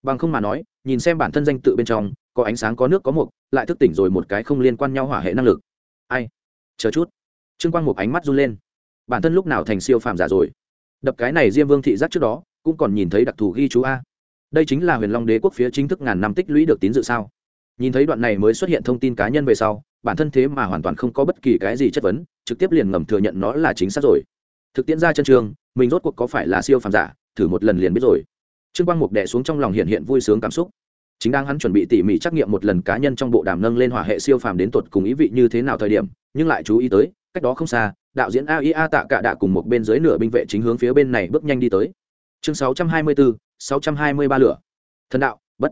bằng không mà nói nhìn xem bản thân danh tự bên trong có ánh sáng có nước có mục lại thức tỉnh rồi một cái không liên quan nhau hỏa hệ năng lực. Ai, chờ chút. Trương Quang Mục ánh mắt run lên, bản thân lúc nào thành siêu phàm giả rồi? Đập cái này Diêm Vương thị giác trước đó cũng còn nhìn thấy đặc thù ghi chú a. Đây chính là Huyền Long Đế quốc phía chính thức ngàn năm tích lũy được tín dự sao? Nhìn thấy đoạn này mới xuất hiện thông tin cá nhân về sau, bản thân thế mà hoàn toàn không có bất kỳ cái gì chất vấn, trực tiếp liền ngầm thừa nhận nó là chính xác rồi. Thực tiễn ra chân trường, mình rốt cuộc có phải là siêu phàm giả, thử một lần liền biết rồi. Trương Quang Mục đè xuống trong lòng hiện vui sướng cảm xúc. Chính đang hắn chuẩn bị tỉ mỉ trắc nghiệm một lần cá nhân trong bộ đàm nâng lên hỏa hệ siêu phàm đến tột cùng ý vị như thế nào thời điểm, nhưng lại chú ý tới, cách đó không xa, đạo diễn AIA Tạ Cả Đạ cùng một bên dưới nửa binh vệ chính hướng phía bên này bước nhanh đi tới. Chương 624, 623 lửa. Thần đạo, bất.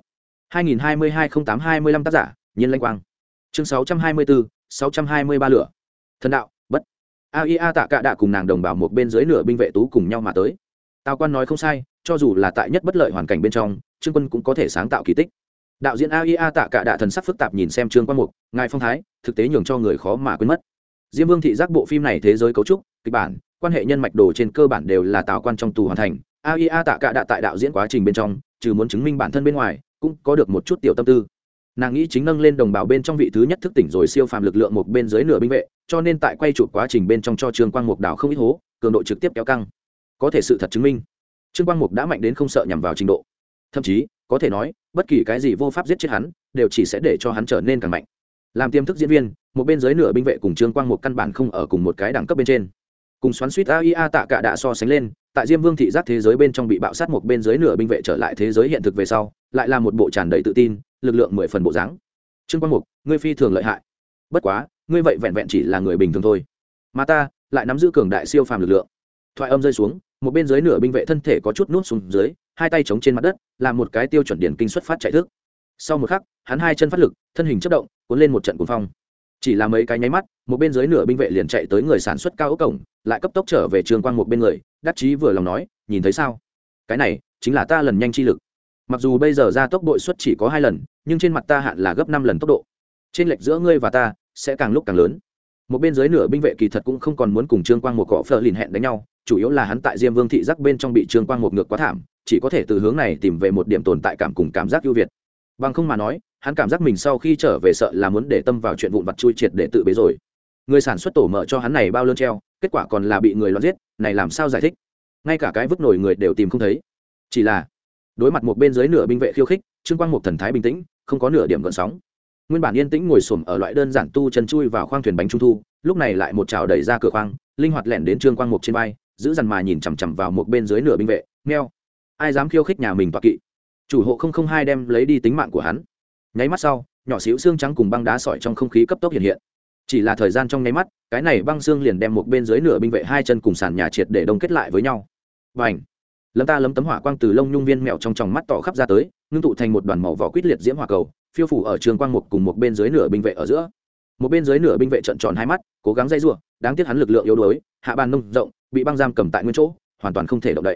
2022-08-25 tác giả, Nhiên Lanh Quang. Chương 624, 623 lửa. Thần đạo, bất. AIA Tạ Cả Đạ cùng nàng đồng bào một bên dưới nửa binh vệ tú cùng nhau mà tới. Tào Quan nói không sai, cho dù là tại nhất bất lợi hoàn cảnh bên trong, Trương Quân cũng có thể sáng tạo kỳ tích. Đạo diễn AIA Tạ Cả Đạ thần sắc phức tạp nhìn xem Trương Quang Mục, ngài phong thái, thực tế nhường cho người khó mà quên mất. Diêm Vương thị giác bộ phim này thế giới cấu trúc, kịch bản, quan hệ nhân mạch đồ trên cơ bản đều là Tào Quan trong tù hoàn thành. AIA Tạ Cả Đạ tại đạo diễn quá trình bên trong, trừ muốn chứng minh bản thân bên ngoài, cũng có được một chút tiểu tâm tư. Nàng nghĩ chính nâng lên đồng bào bên trong vị thứ nhất thức tỉnh rồi siêu phàm lực lượng một bên dưới nửa binh vệ, cho nên tại quay chụp quá trình bên trong cho Trương Quang Mục đào không ít hố, cường độ trực tiếp kéo căng. Có thể sự thật chứng minh, Trương Quang Mục đã mạnh đến không sợ nhằm vào trình độ. Thậm chí, có thể nói, bất kỳ cái gì vô pháp giết chết hắn, đều chỉ sẽ để cho hắn trở nên càng mạnh. Làm tiềm thức diễn viên, một bên dưới nửa binh vệ cùng Trương Quang Mục căn bản không ở cùng một cái đẳng cấp bên trên. Cùng xoắn suýt AIA Tạ Cả Đạ so sánh lên, tại Diêm Vương thị giác thế giới bên trong bị bạo sát một bên dưới nửa binh vệ trở lại thế giới hiện thực về sau, lại là một bộ tràn đầy tự tin, lực lượng 10 phần bộ dáng. Trương Quang Mục, ngươi phi thường lợi hại. Bất quá, ngươi vậy vẹn vẹn chỉ là người bình thường thôi. Mà ta, lại nắm giữ cường đại siêu phàm lực lượng. Thoại âm rơi xuống, một bên dưới nửa binh vệ thân thể có chút nuốt xuống dưới, hai tay chống trên mặt đất, làm một cái tiêu chuẩn điển kinh xuất phát chạy thức. Sau một khắc, hắn hai chân phát lực, thân hình chớp động, cuốn lên một trận cuồng phong. Chỉ là mấy cái nháy mắt, một bên dưới nửa binh vệ liền chạy tới người sản xuất cao ốc cổng, lại cấp tốc trở về Trương Quang một bên người, đắc chí vừa lòng nói, nhìn thấy sao? Cái này chính là ta lần nhanh chi lực. Mặc dù bây giờ ra tốc độ suất chỉ có 2 lần, nhưng trên mặt ta hạn là gấp 5 lần tốc độ. Trên lệch giữa ngươi và ta sẽ càng lúc càng lớn. Một bên dưới nửa binh vệ kỳ thật cũng không còn muốn cùng Trương Quang một cọ phở lìn hẹn đánh nhau, chủ yếu là hắn tại Diêm Vương thị giác bên trong bị Trương Quang một ngược quá thảm, chỉ có thể từ hướng này tìm về một điểm tồn tại cảm cùng cảm giác ưu việt. Bằng không mà nói, hắn cảm giác mình sau khi trở về sợ là muốn để tâm vào chuyện vụn vặt chui triệt để tự bế rồi. Người sản xuất tổ mở cho hắn này bao lơn treo, kết quả còn là bị người loạn giết, này làm sao giải thích? Ngay cả cái vứt nổi người đều tìm không thấy. Chỉ là đối mặt một bên dưới nửa binh vệ khiêu khích, Trương Quang một thần thái bình tĩnh, không có nửa điểm gợn sóng. Nguyên bản yên tĩnh ngồi xổm ở loại đơn giản tu chân chui vào khoang thuyền bánh trung thu, lúc này lại một chảo đẩy ra cửa khoang, linh hoạt lẻn đến Trương Quang một trên vai, giữ dằn mà nhìn chằm chằm vào một bên dưới nửa binh vệ, meo. Ai dám khiêu khích nhà mình tọa kỵ? Chủ hộ 002 đem lấy đi tính mạng của hắn. Nháy mắt sau, nhỏ xíu xương trắng cùng băng đá sỏi trong không khí cấp tốc hiện hiện. Chỉ là thời gian trong nháy mắt, cái này băng xương liền đem một bên dưới nửa binh vệ hai chân cùng sàn nhà triệt để đông kết lại với nhau. Bành! Lấm ta lấm tấm hỏa quang từ lông nhung viên mèo trong tròng mắt tỏ khắp ra tới, ngưng tụ thành một đoàn màu vỏ quýt liệt diễm hỏa cầu, phiêu phủ ở Trương Quang một cùng một bên dưới nửa binh vệ ở giữa. Một bên dưới nửa binh vệ trợn tròn hai mắt, cố gắng dây rủa, đáng tiếc hắn lực lượng yếu đuối, hạ bàn nông rộng, bị băng giam cầm tại nguyên chỗ, hoàn toàn không thể động đậy.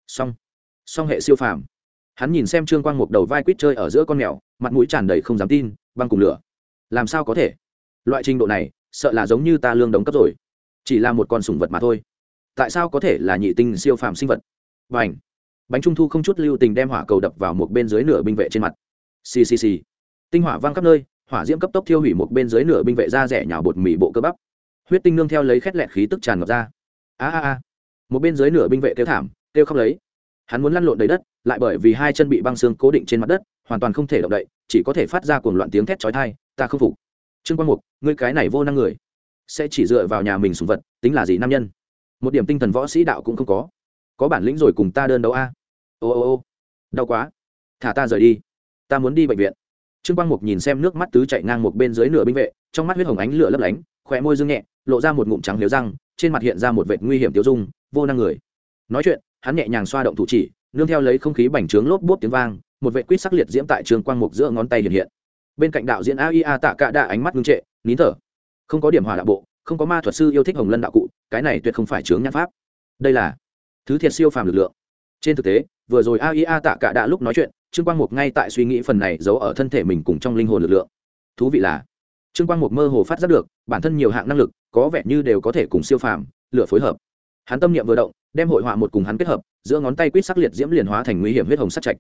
Song hệ siêu phàm. Hắn nhìn xem Trương Quang một đầu vai quýt chơi ở giữa con mèo, mặt mũi tràn đầy không dám tin, băng cùng lửa. Làm sao có thể? Loại trình độ này, sợ là giống như ta lương đống cấp rồi. Chỉ là một con sủng vật mà thôi. Tại sao có thể là nhị tinh siêu phàm sinh vật? Bành! Bánh trung thu không chút lưu tình đem hỏa cầu đập vào một bên dưới nửa binh vệ trên mặt. Xì xì xì. Tinh hỏa vang khắp nơi, hỏa diễm cấp tốc thiêu hủy một bên dưới nửa binh vệ da rẻ nhào bột mì bộ cơ bắp. Huyết tinh nương theo lấy khét lẹt khí tức tràn ngập ra. A. Một bên dưới nửa binh vệ kêu thảm, kêu khóc lấy. Hắn muốn lăn lộn đầy đất, lại bởi vì hai chân bị băng xương cố định trên mặt đất, hoàn toàn không thể động đậy, chỉ có thể phát ra cuồng loạn tiếng thét chói tai, ta không phục. Trương Quang Mục, ngươi cái này vô năng người, sẽ chỉ dựa vào nhà mình sủng vật, tính là gì nam nhân? Một điểm tinh thần võ sĩ đạo cũng không có bản lĩnh rồi cùng ta đơn đấu a. Ô, đau quá, thả ta rời đi, ta muốn đi bệnh viện. Trương Quang Mục nhìn xem nước mắt tứ chảy ngang một bên dưới nửa binh vệ, trong mắt huyết hồng ánh lửa lấp lánh, khóe môi dương nhẹ, lộ ra một ngụm trắng liếu răng, trên mặt hiện ra một vệt nguy hiểm tiêu dung, vô năng người. Nói chuyện, hắn nhẹ nhàng xoa động thủ chỉ, nương theo lấy không khí bành trướng lốp bốp tiếng vang, một vệt quýt sắc liệt diễm tại Trương Quang Mục giữa ngón tay hiện hiện. Bên cạnh đạo diễn AIA Tạ Cả Đạ ánh mắt ngưng trệ, nín thở. Không có điểm hỏa đạo bộ, không có ma thuật sư yêu thích hồng lân đạo cụ, cái này tuyệt không phải chướng nhãn pháp. Đây là thứ thiệt siêu phàm lực lượng. Trên thực tế, vừa rồi AIA Tạ Cả Đạ lúc nói chuyện, Trương Quang Mục ngay tại suy nghĩ phần này giấu ở thân thể mình cùng trong linh hồn lực lượng. Thú vị là, Trương Quang Mục mơ hồ phát giác được, bản thân nhiều hạng năng lực, có vẻ như đều có thể cùng siêu phàm lửa phối hợp. Hắn tâm niệm vừa động, đem hội họa một cùng hắn kết hợp, giữa ngón tay quýt sắc liệt diễm liền hóa thành nguy hiểm huyết hồng sắc trạch.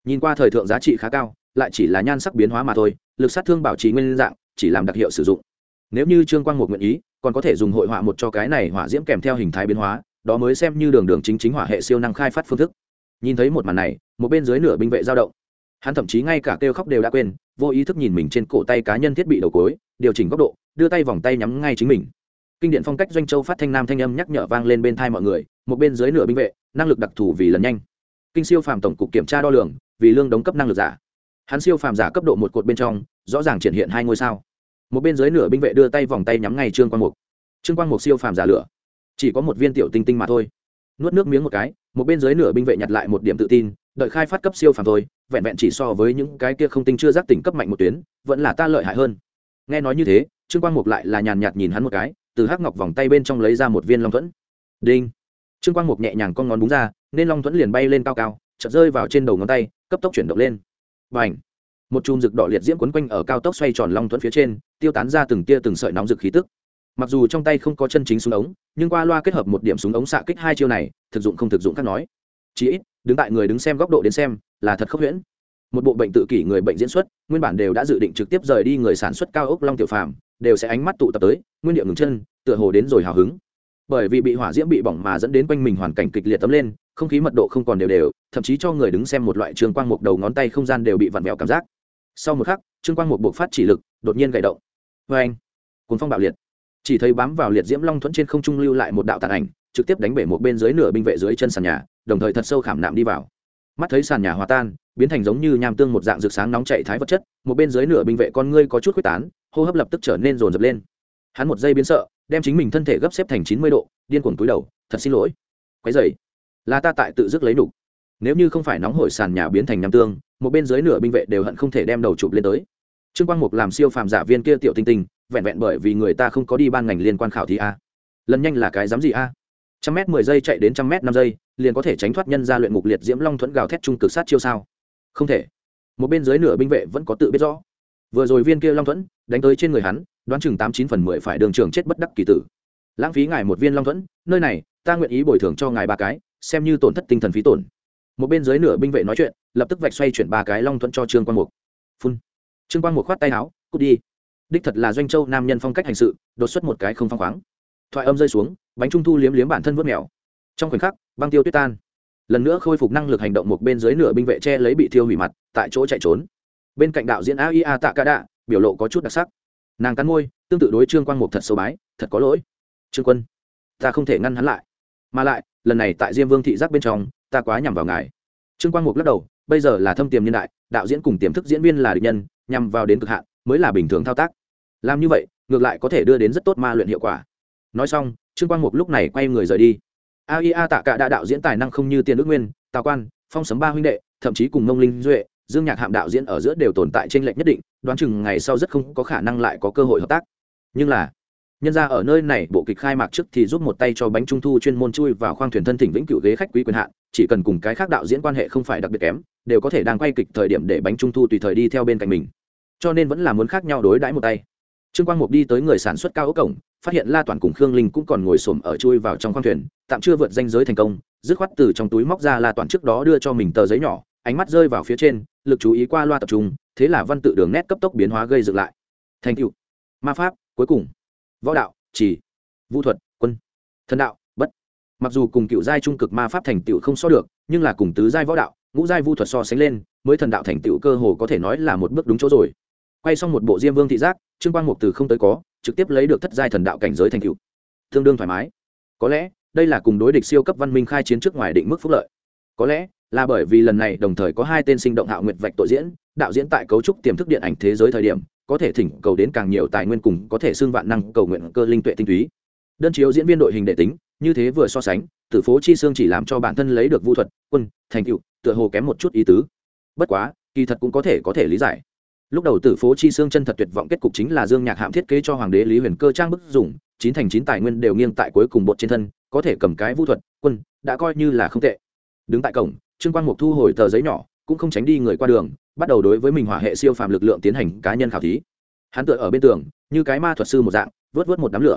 nhìn qua thời thượng giá trị khá cao, lại chỉ là nhan sắc biến hóa mà thôi, lực sát thương bảo trì nguyên dạng, chỉ làm đặc hiệu sử dụng. Nếu như Trương Quang Mục nguyện ý, còn có thể dùng hội họa một cho cái này hỏa diễm kèm theo hình thái biến hóa, đó mới xem như đường chính hỏa hệ siêu năng khai phát phương thức. Nhìn thấy một màn này, một bên dưới nửa binh vệ dao động, hắn thậm chí ngay cả kêu khóc đều đã quên, vô ý thức nhìn mình trên cổ tay cá nhân thiết bị đầu cối, điều chỉnh góc độ, đưa tay vòng tay nhắm ngay chính mình. Kinh điển phong cách doanh châu phát thanh nam thanh âm nhắc nhở vang lên bên tai mọi người, một bên dưới nửa binh vệ, năng lực đặc thù vì lần nhanh. Kinh siêu phàm tổng cục kiểm tra đo lường, vì lương đóng cấp năng lực giả. Hắn siêu phàm giả cấp độ một cột bên trong, rõ ràng triển hiện 2 ngôi sao. Một bên dưới nửa binh vệ đưa tay vòng tay nhắm ngay Trương Quang Mục. Trương Quang Mục siêu phàm giả lửa, chỉ có một viên tiểu tinh tinh mà thôi. Nuốt nước miếng một cái, một bên dưới nửa binh vệ nhặt lại một điểm tự tin, đợi khai phát cấp siêu phàm thôi, vẹn vẹn chỉ so với những cái kia không tinh chưa giác tỉnh cấp mạnh một tuyến, vẫn là ta lợi hại hơn. Nghe nói như thế, Trương Quang Mục lại là nhàn nhạt nhìn hắn một cái, từ hắc ngọc vòng tay bên trong lấy ra một viên long thuẫn. Đinh. Trương Quang Mục nhẹ nhàng con ngón búng ra, nên long thuẫn liền bay lên cao cao, chợt rơi vào trên đầu ngón tay, cấp tốc chuyển động lên. Bành. Một chùm rực đỏ liệt diễm quấn quanh ở cao tốc xoay tròn long thuẫn phía trên, tiêu tán ra từng tia từng sợi nóng rực khí tức. Mặc dù trong tay không có chân chính súng ống, nhưng qua loa kết hợp một điểm súng ống xạ kích hai chiêu này, thực dụng không thực dụng khác nói. Chỉ ít, đứng tại người đứng xem góc độ đến xem, là thật khốc huyễn. Một bộ bệnh tự kỷ người bệnh diễn xuất, nguyên bản đều đã dự định trực tiếp rời đi người sản xuất cao ốc Long Tiểu Phàm, đều sẽ ánh mắt tụ tập tới, nguyên địa ngừng chân, tựa hồ đến rồi hào hứng. Bởi vì bị hỏa diễm bị bỏng mà dẫn đến quanh mình hoàn cảnh kịch liệt tấm lên, không khí mật độ không còn đều, thậm chí cho người đứng xem một loại Trương Quang Mục đầu ngón tay không gian đều bị vặn vẹo cảm giác. Sau một khắc, Trương Quang Mục buộc phát chỉ lực, đột nhiên gảy động. Oeng! Cuồng phong bạo liệt. Chỉ thấy bám vào liệt diễm long thuẫn trên không trung lưu lại một đạo tàn ảnh, trực tiếp đánh bể một bên dưới nửa binh vệ dưới chân sàn nhà, đồng thời thật sâu khảm nạm đi vào. Mắt thấy sàn nhà hòa tan, biến thành giống như nham tương một dạng rực sáng nóng chảy thái vật chất, một bên dưới nửa binh vệ con ngươi có chút khuếch tán, hô hấp lập tức trở nên dồn dập lên. Hắn một giây biến sợ, đem chính mình thân thể gấp xếp thành 90 độ, điên cuồng cúi đầu, thật xin lỗi. Quấy rầy, là ta tại tự dứt lấy đủ. Nếu như không phải nóng hổi sàn nhà biến thành nham tương, một bên dưới nửa binh vệ đều hận không thể đem đầu chụp lên tới. Trương Quang Mục làm siêu phàm giả viên kia tiểu tinh tinh, vẹn vẹn bởi vì người ta không có đi ban ngành liên quan khảo thí a. Lần nhanh là cái dám gì a? 100m 10 giây chạy đến 100m 5 giây, liền có thể tránh thoát nhân ra luyện ngục liệt diễm long thuẫn gào thét trung cực sát chiêu sao? Không thể. Một bên dưới nửa binh vệ vẫn có tự biết rõ. Vừa rồi viên kia long thuẫn đánh tới trên người hắn, đoán chừng 89 phần 10 phải đường trường chết bất đắc kỳ tử. Lãng phí ngài một viên long thuẫn, nơi này, ta nguyện ý bồi thường cho ngài 3 cái, xem như tổn thất tinh thần phí tổn. Một bên dưới nửa binh vệ nói chuyện, lập tức vạch xoay chuyển 3 cái long thuẫn cho Trương Quang Mục. Phun. Trương Quang Mục khoát tay áo, cút đi. Đích thật là doanh châu nam nhân phong cách hành sự, đột xuất một cái không phăng khoáng. Thoại âm rơi xuống, bánh trung thu liếm liếm bản thân vớt mèo. Trong khoảnh khắc, băng tiêu tuyết tan. Lần nữa khôi phục năng lực hành động, một bên dưới nửa binh vệ che lấy bị thiêu hủy mặt, tại chỗ chạy trốn. Bên cạnh đạo diễn AIA Tạ Cả Đạ, biểu lộ có chút đặc sắc. Nàng cắn môi, tương tự đối Trương Quang Mục thật sâu bái, thật có lỗi. Trương Quân, ta không thể ngăn hắn lại. Mà lại, lần này tại Diêm Vương thị giác bên trong, ta quá nhằm vào ngài. Trương Quang Mục lắc đầu, bây giờ là thâm tiềm niên đại, đạo diễn cùng tiềm thức diễn viên là địch nhân, nhằm vào đến cực hạn mới là bình thường thao tác. Làm như vậy, ngược lại có thể đưa đến rất tốt ma luyện hiệu quả. Nói xong, Trương Quang Mục lúc này quay người rời đi. AIA Tạ Cả Đạ đạo diễn tài năng không như Tiền Ước Nguyên, Tào Quan, Phong Sấm ba huynh đệ, thậm chí cùng Mông Linh Duệ, Dương Nhạc Hạm đạo diễn ở giữa đều tồn tại chênh lệch nhất định, đoán chừng ngày sau rất không có khả năng lại có cơ hội hợp tác. Nhưng là, nhân ra ở nơi này bộ kịch khai mạc trước thì giúp một tay cho bánh trung thu chuyên môn chui vào khoang thuyền thân thỉnh vĩnh cửu ghế khách quý quyền hạn, chỉ cần cùng cái khác đạo diễn quan hệ không phải đặc biệt kém, đều có thể đang quay kịch thời điểm để bánh trung thu tùy thời đi theo bên cạnh mình. Cho nên vẫn là muốn khác nhau đối đãi một tay. Trương Quang Mục đi tới người sản xuất cao ốc cổng, phát hiện La Toàn cùng Khương Linh cũng còn ngồi xổm ở chui vào trong khoang thuyền, tạm chưa vượt ranh giới thành công, dứt khoát từ trong túi móc ra La Toàn trước đó đưa cho mình tờ giấy nhỏ, ánh mắt rơi vào phía trên, lực chú ý qua loa tập trung, thế là văn tự đường nét cấp tốc biến hóa gây dựng lại. Thành tựu, ma pháp, cuối cùng, võ đạo, chỉ, vũ thuật, quân, thần đạo, bất. Mặc dù cùng cựu giai trung cực ma pháp thành tựu không so được, nhưng là cùng tứ giai võ đạo, ngũ giai vũ thuật so sánh lên, mới thần đạo thành tựu cơ hồ có thể nói là một bước đúng chỗ rồi. Quay xong một bộ Diêm Vương thị giác, Trương Quang Mục từ không tới có, trực tiếp lấy được thất giai thần đạo cảnh giới thành tựu, tương đương thoải mái. Có lẽ đây là cùng đối địch siêu cấp văn minh khai chiến trước ngoài định mức phúc lợi. Có lẽ là bởi vì lần này đồng thời có 2 tên sinh động hạo nguyệt vạch tội diễn, đạo diễn tại cấu trúc tiềm thức điện ảnh thế giới thời điểm, có thể thỉnh cầu đến càng nhiều tài nguyên cùng có thể xưng vạn năng cầu nguyện cơ linh tuệ tinh túy. Đơn chiếu diễn viên đội hình đệ tính, như thế vừa so sánh, Tử Phố Chi Xương chỉ làm cho bản thân lấy được vũ thuật, quân, thành tựu, tựa hồ kém một chút ý tứ. Bất quá, kỳ thật cũng có thể lý giải. Lúc đầu Tử Phố Chi Xương chân thật tuyệt vọng kết cục chính là Dương Nhạc Hạm thiết kế cho hoàng đế Lý Huyền Cơ trang bức dùng, 9 thành 9 tài nguyên đều nghiêng tại cuối cùng bột trên thân, có thể cầm cái vũ thuật, quân, đã coi như là không tệ. Đứng tại cổng, Trương Quang Mục thu hồi tờ giấy nhỏ, cũng không tránh đi người qua đường, bắt đầu đối với mình hỏa hệ siêu phàm lực lượng tiến hành cá nhân khảo thí. Hắn tựa ở bên tường, như cái ma thuật sư một dạng, vớt một đám lửa.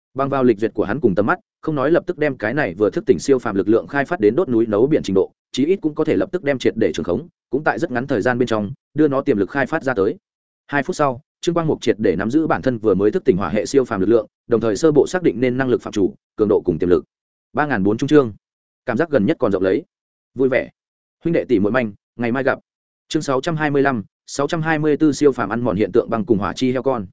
Bằng vào lịch duyệt của hắn cùng tầm mắt, không nói lập tức đem cái này vừa thức tỉnh siêu phàm lực lượng khai phát đến đốt núi nấu biển trình độ, chí ít cũng có thể lập tức đem triệt để trường khống, cũng tại rất ngắn thời gian bên trong đưa nó tiềm lực khai phát ra tới. 2 phút sau, Trương Quang Mục triệt để nắm giữ bản thân vừa mới thức tỉnh hỏa hệ siêu phàm lực lượng, đồng thời sơ bộ xác định nên năng lực phạm chủ, cường độ cùng tiềm lực. 3004 trung chương. Cảm giác gần nhất còn rộng lấy. Vui vẻ. Huynh đệ tỷ muội manh, ngày mai gặp. Chương 625, 624 siêu phàm ăn mòn hiện tượng băng cùng hỏa chi heo con.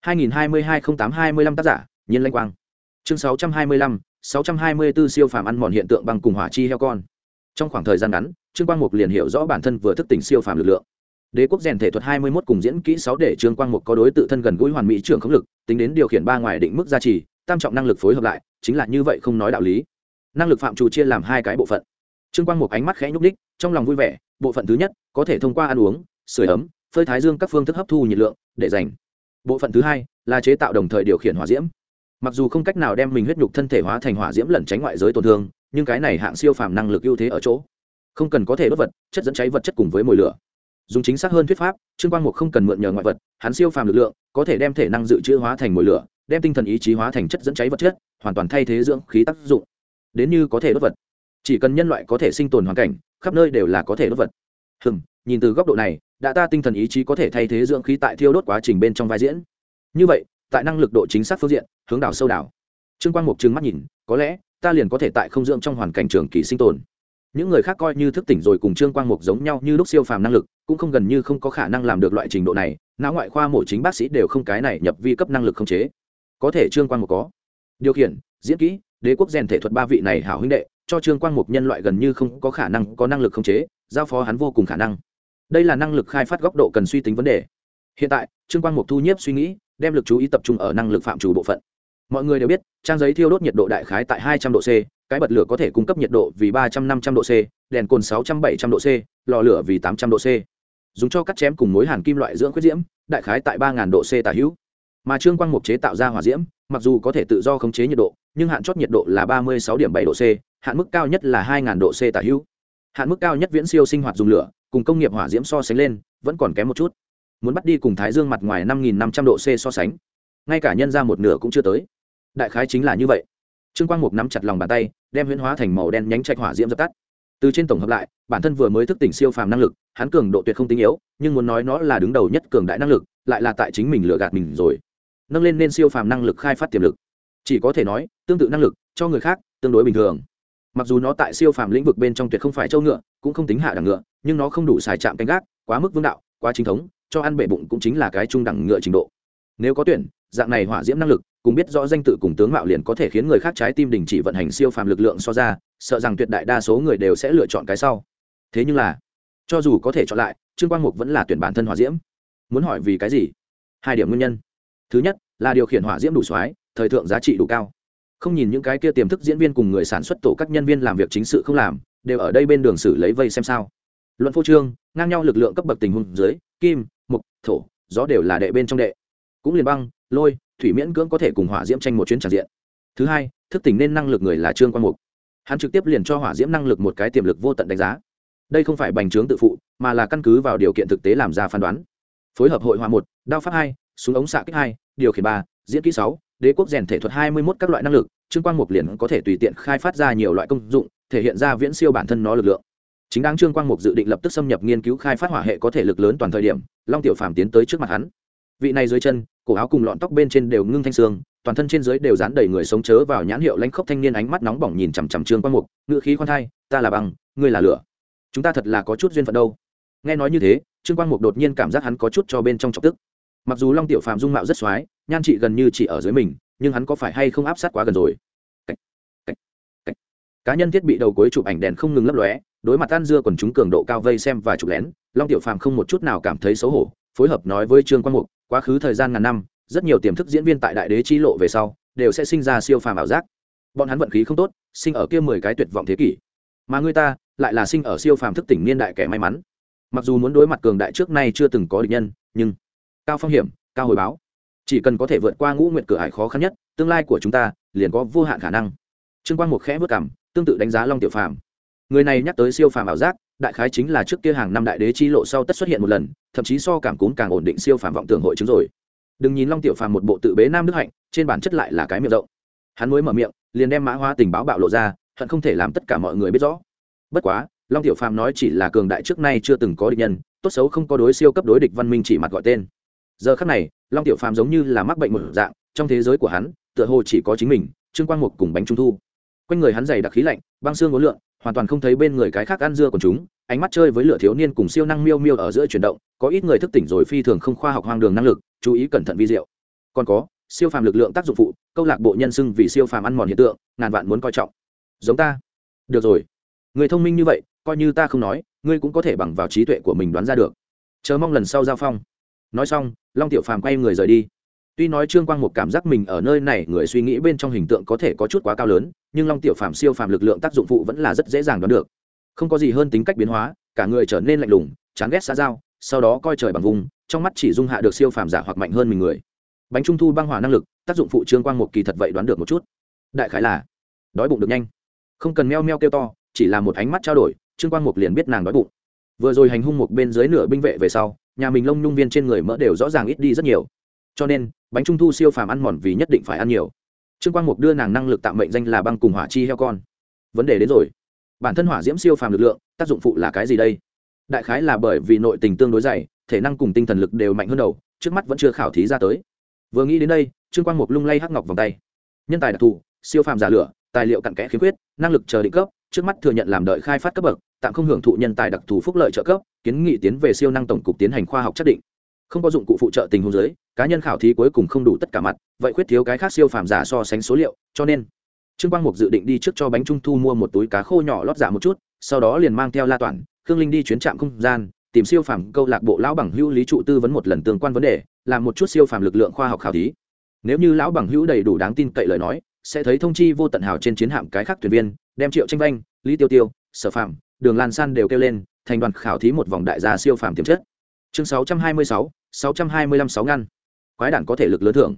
2022-08-25 tác giả, Nhiên Lãnh Quang. Chương 625, 624 siêu phàm ăn mòn hiện tượng băng cùng hỏa chi heo con. Trong khoảng thời gian ngắn, Trương Quang Mục liền hiểu rõ bản thân vừa thức tỉnh siêu phàm lực lượng. Đế quốc rèn thể thuật 21 cùng diễn kỹ 6 để Trương Quang Mục có đối tự thân gần gũi hoàn mỹ trưởng khống lực, tính đến điều khiển ba ngoài định mức gia trì, tam trọng năng lực phối hợp lại, chính là như vậy không nói đạo lý. Năng lực phạm trù chia làm 2 cái bộ phận. Trương Quang Mục ánh mắt khẽ nhúc nhích, trong lòng vui vẻ, bộ phận thứ nhất, có thể thông qua ăn uống, sưởi ấm, phơi thái dương các phương thức hấp thu nhiệt lượng, để dành. Bộ phận thứ hai là chế tạo đồng thời điều khiển hỏa diễm. Mặc dù không cách nào đem mình huyết nhục thân thể hóa thành hỏa diễm lẩn tránh ngoại giới tổn thương, nhưng cái này hạng siêu phàm năng lực ưu thế ở chỗ, không cần có thể đốt vật, chất dẫn cháy vật chất cùng với mồi lửa. Dùng chính xác hơn thuyết pháp, Trương Quang Mục không cần mượn nhờ ngoại vật, hắn siêu phàm lực lượng có thể đem thể năng dự trữ hóa thành mồi lửa, đem tinh thần ý chí hóa thành chất dẫn cháy vật chất, hoàn toàn thay thế dưỡng khí tác dụng. Đến như có thể đốt vật, chỉ cần nhân loại có thể sinh tồn hoàn cảnh, khắp nơi đều là có thể đốt vật. Nhìn từ góc độ này, đã ta tinh thần ý chí có thể thay thế dưỡng khí tại thiêu đốt quá trình bên trong vai diễn. Như vậy, tại năng lực độ chính xác phương diện, hướng đảo sâu đảo. Trương Quang Mục trừng mắt nhìn, có lẽ ta liền có thể tại không dưỡng trong hoàn cảnh trường kỳ sinh tồn. Những người khác coi như thức tỉnh rồi cùng Trương Quang Mục giống nhau như lúc siêu phàm năng lực, cũng không gần như không có khả năng làm được loại trình độ này, não ngoại khoa mổ chính bác sĩ đều không cái này nhập vi cấp năng lực khống chế. Có thể Trương Quang Mục có. Điều khiển, diễn kỹ, đế quốc rèn thể thuật 3 vị này hảo huynh đệ, cho Trương Quang Mục nhân loại gần như không có khả năng có năng lực khống chế, giao phó hắn vô cùng khả năng. Đây là năng lực khai phát góc độ cần suy tính vấn đề. Hiện tại, Trương Quang Mục thu nhiếp suy nghĩ, đem lực chú ý tập trung ở năng lực phạm chủ bộ phận. Mọi người đều biết, trang giấy thiêu đốt nhiệt độ đại khái tại 200 độ C, cái bật lửa có thể cung cấp nhiệt độ vì 300-500 độ C, đèn cồn 600-700 độ C, lò lửa vì 800 độ C. Dùng cho cắt chém cùng mối hàn kim loại dưỡng khuyết diễm, đại khái tại 3000 độ C tả hữu. Mà Trương Quang Mục chế tạo ra hỏa diễm, mặc dù có thể tự do khống chế nhiệt độ, nhưng hạn chót nhiệt độ là 36.7 độ C, hạn mức cao nhất là 2000 độ C tả hữu. Hạn mức cao nhất viễn siêu sinh hoạt dùng lửa, cùng công nghiệp hỏa diễm so sánh lên, vẫn còn kém một chút. Muốn bắt đi cùng thái dương mặt ngoài 5500 độ C so sánh, ngay cả nhân ra một nửa cũng chưa tới. Đại khái chính là như vậy. Trương Quang Mục nắm chặt lòng bàn tay, đem huyễn hóa thành màu đen nhánh trạch hỏa diễm dập tắt. Từ trên tổng hợp lại, bản thân vừa mới thức tỉnh siêu phàm năng lực, hắn cường độ tuyệt không tính yếu, nhưng muốn nói nó là đứng đầu nhất cường đại năng lực, lại là tại chính mình lừa gạt mình rồi. Nâng lên nên siêu phàm năng lực khai phát tiềm lực. Chỉ có thể nói, tương tự năng lực cho người khác tương đối bình thường. Mặc dù nó tại siêu phàm lĩnh vực bên trong tuyệt không phải châu ngựa, cũng không tính hạ đẳng ngựa, nhưng nó không đủ xài chạm canh gác, quá mức vương đạo, quá chính thống, cho ăn bể bụng cũng chính là cái trung đẳng ngựa trình độ. Nếu có tuyển, dạng này hỏa diễm năng lực, cùng biết rõ danh tự cùng tướng mạo liền có thể khiến người khác trái tim đình chỉ vận hành siêu phàm lực lượng so ra, sợ rằng tuyệt đại đa số người đều sẽ lựa chọn cái sau. Thế nhưng là, cho dù có thể chọn lại, Trương Quang Mục vẫn là tuyển bản thân hỏa diễm. Muốn hỏi vì cái gì? 2 điểm nguyên nhân. Thứ nhất, là điều khiển hỏa diễm đủ xoái, thời thượng giá trị đủ cao. Không nhìn những cái kia tiềm thức diễn viên cùng người sản xuất tổ các nhân viên làm việc chính sự không làm, đều ở đây bên đường xử lấy vây xem sao. Luận phô trương, ngang nhau lực lượng cấp bậc tình huống dưới, kim, mộc, thổ, gió đều là đệ bên trong đệ. Cũng liền băng, lôi, thủy miễn cưỡng có thể cùng hỏa diễm tranh một chuyến tràn diện. Thứ hai, thức tỉnh nên năng lực người là Trương Quang Mục. Hắn trực tiếp liền cho hỏa diễm năng lực một cái tiềm lực vô tận đánh giá. Đây không phải bành trướng tự phụ, mà là căn cứ vào điều kiện thực tế làm ra phán đoán. Phối hợp hội hỏa 1, đao pháp 2, súng ống xạ kích 2, điều khiển 3, diễn kỹ 6, đế quốc rèn thể thuật 21 các loại năng lực, Trương Quang Mục liền có thể tùy tiện khai phát ra nhiều loại công dụng, thể hiện ra viễn siêu bản thân nó lực lượng. Chính đáng Trương Quang Mục dự định lập tức xâm nhập nghiên cứu khai phát hỏa hệ có thể lực lớn toàn thời điểm, Long Tiểu Phàm tiến tới trước mặt hắn. Vị này dưới chân, cổ áo cùng lọn tóc bên trên đều ngưng thanh xương, toàn thân trên dưới đều dán đầy người sống chớ vào nhãn hiệu lãnh khốc thanh niên ánh mắt nóng bỏng nhìn chằm chằm Trương Quang Mục, ngữ khí khoan thai, ta là băng, ngươi là lửa, chúng ta thật là có chút duyên phận đâu. Nghe nói như thế, Trương Quang Mục đột nhiên cảm giác hắn có chút cho bên trong chọc tức. Mặc dù Long Tiểu Phàm dung mạo rất xoái, nhan trị gần như chỉ ở dưới mình, nhưng hắn có phải hay không áp sát quá gần rồi. Cá nhân thiết bị đầu cuối chụp ảnh đèn không ngừng lấp lóe, đối mặt ăn dưa quần chúng cường độ cao vây xem và chụp lén, Long Tiểu Phàm không một chút nào cảm thấy xấu hổ, phối hợp nói với Trương Quang Mục, quá khứ thời gian ngàn năm, rất nhiều tiềm thức diễn viên tại đại đế chi lộ về sau, đều sẽ sinh ra siêu phàm ảo giác. Bọn hắn vận khí không tốt, sinh ở kia 10 cái tuyệt vọng thế kỷ, mà người ta lại là sinh ở siêu phàm thức tỉnh niên đại kẻ may mắn. Mặc dù muốn đối mặt cường đại trước nay chưa từng có địch nhân, nhưng cao phong hiểm, cao hồi báo, chỉ cần có thể vượt qua ngũ nguyệt cửa ải khó khăn nhất, tương lai của chúng ta liền có vô hạn khả năng. Trương Quang Mục khẽ vớt cằm, tương tự đánh giá Long Tiểu Phàm. Người này nhắc tới siêu phàm ảo giác, đại khái chính là trước kia hàng năm đại đế chi lộ sau tất xuất hiện một lần, thậm chí so cảm cúm càng ổn định siêu phàm vọng tưởng hội chứng rồi. Đừng nhìn Long Tiểu Phàm một bộ tự bế nam đức hạnh, trên bản chất lại là cái miệng rộng. hắn mới mở miệng liền đem mã hóa tình báo bạo lộ ra, hận không thể làm tất cả mọi người biết rõ. Bất quá Long Tiểu Phàm nói chỉ là cường đại trước nay chưa từng có địch nhân, tốt xấu không có đối siêu cấp đối địch văn minh chỉ mặt gọi tên. Giờ khắc này Long Tiểu Phàm giống như là mắc bệnh một dạng, trong thế giới của hắn tựa hồ chỉ có chính mình, Trương Quang Mục cùng bánh trung thu. Quanh người hắn dày đặc khí lạnh, băng xương ngốn lượn, hoàn toàn không thấy bên người cái khác ăn dưa của chúng, ánh mắt chơi với lửa thiếu niên cùng siêu năng miêu miêu ở giữa chuyển động, có ít người thức tỉnh rồi phi thường không khoa học hoang đường năng lực, chú ý cẩn thận vi diệu. Còn có siêu phàm lực lượng tác dụng phụ, câu lạc bộ nhân xưng vì siêu phàm ăn mòn hiện tượng, ngàn vạn muốn coi trọng. Giống ta. Được rồi, người thông minh như vậy, coi như ta không nói, ngươi cũng có thể bằng vào trí tuệ của mình đoán ra được. Chờ mong lần sau giao phong. Nói xong Long Tiểu Phàm quay người rời đi. Tuy nói Trương Quang Mục cảm giác mình ở nơi này người suy nghĩ bên trong hình tượng có thể có chút quá cao lớn, nhưng Long Tiểu Phàm siêu phàm lực lượng tác dụng phụ vẫn là rất dễ dàng đoán được. Không có gì hơn tính cách biến hóa, cả người trở nên lạnh lùng, chán ghét xã giao, sau đó coi trời bằng vùng, trong mắt chỉ dung hạ được siêu phàm giả hoặc mạnh hơn mình người. Bánh trung thu băng hỏa năng lực, tác dụng phụ Trương Quang Mục kỳ thật vậy đoán được một chút. Đại khái là đói bụng được nhanh, không cần meo meo kêu to, chỉ là một ánh mắt trao đổi, Trương Quang Mục liền biết nàng đói bụng. Vừa rồi hành hung một bên dưới nửa binh vệ về sau, nhà mình lông nhung viên trên người mỡ đều rõ ràng ít đi rất nhiều, cho nên bánh trung thu siêu phàm ăn mòn vì nhất định phải ăn nhiều. Trương Quang Mục đưa nàng năng lực tạm mệnh danh là băng cùng hỏa chi heo con. Vấn đề đến rồi, bản thân hỏa diễm siêu phàm lực lượng tác dụng phụ là cái gì đây? Đại khái là bởi vì nội tình tương đối dày, thể năng cùng tinh thần lực đều mạnh hơn đầu, trước mắt vẫn chưa khảo thí ra tới. Vừa nghĩ đến đây, Trương Quang Mục lung lay hắc ngọc vòng tay. Nhân tài đặc thù, siêu phàm giả lửa, tài liệu cặn kẽ khiếm khuyết, năng lực chờ định cấp, trước mắt thừa nhận làm đợi khai phát cấp bậc, tạm không hưởng thụ nhân tài đặc thù phúc lợi trợ cấp, kiến nghị tiến về siêu năng tổng cục tiến hành khoa học xác định. Không có dụng cụ phụ trợ tình huống dưới, cá nhân khảo thí cuối cùng không đủ tất cả mặt, vậy khuyết thiếu cái khác siêu phàm giả so sánh số liệu, cho nên Trương Quang Mục dự định đi trước cho bánh trung thu mua một túi cá khô nhỏ lót dạ một chút, sau đó liền mang theo La Toản, Khương Linh đi chuyến trạm không gian, tìm siêu phàm câu lạc bộ lão bằng hữu Lý trụ tư vấn một lần tương quan vấn đề, làm một chút siêu phàm lực lượng khoa học khảo thí. Nếu như lão bằng hữu đầy đủ đáng tin cậy lời nói, sẽ thấy thông chi vô tận hào trên chiến hạm cái khác thuyền viên, đem Triệu Tranh Vanh, Lý Tiêu Tiêu, Sở Phàm, Đường Lan San đều kêu lên, thành đoàn khảo thí một vòng đại gia siêu phàm tiềm chất. Chương 626, 625 6 ngăn. Quái đản có thể lực lớn thưởng.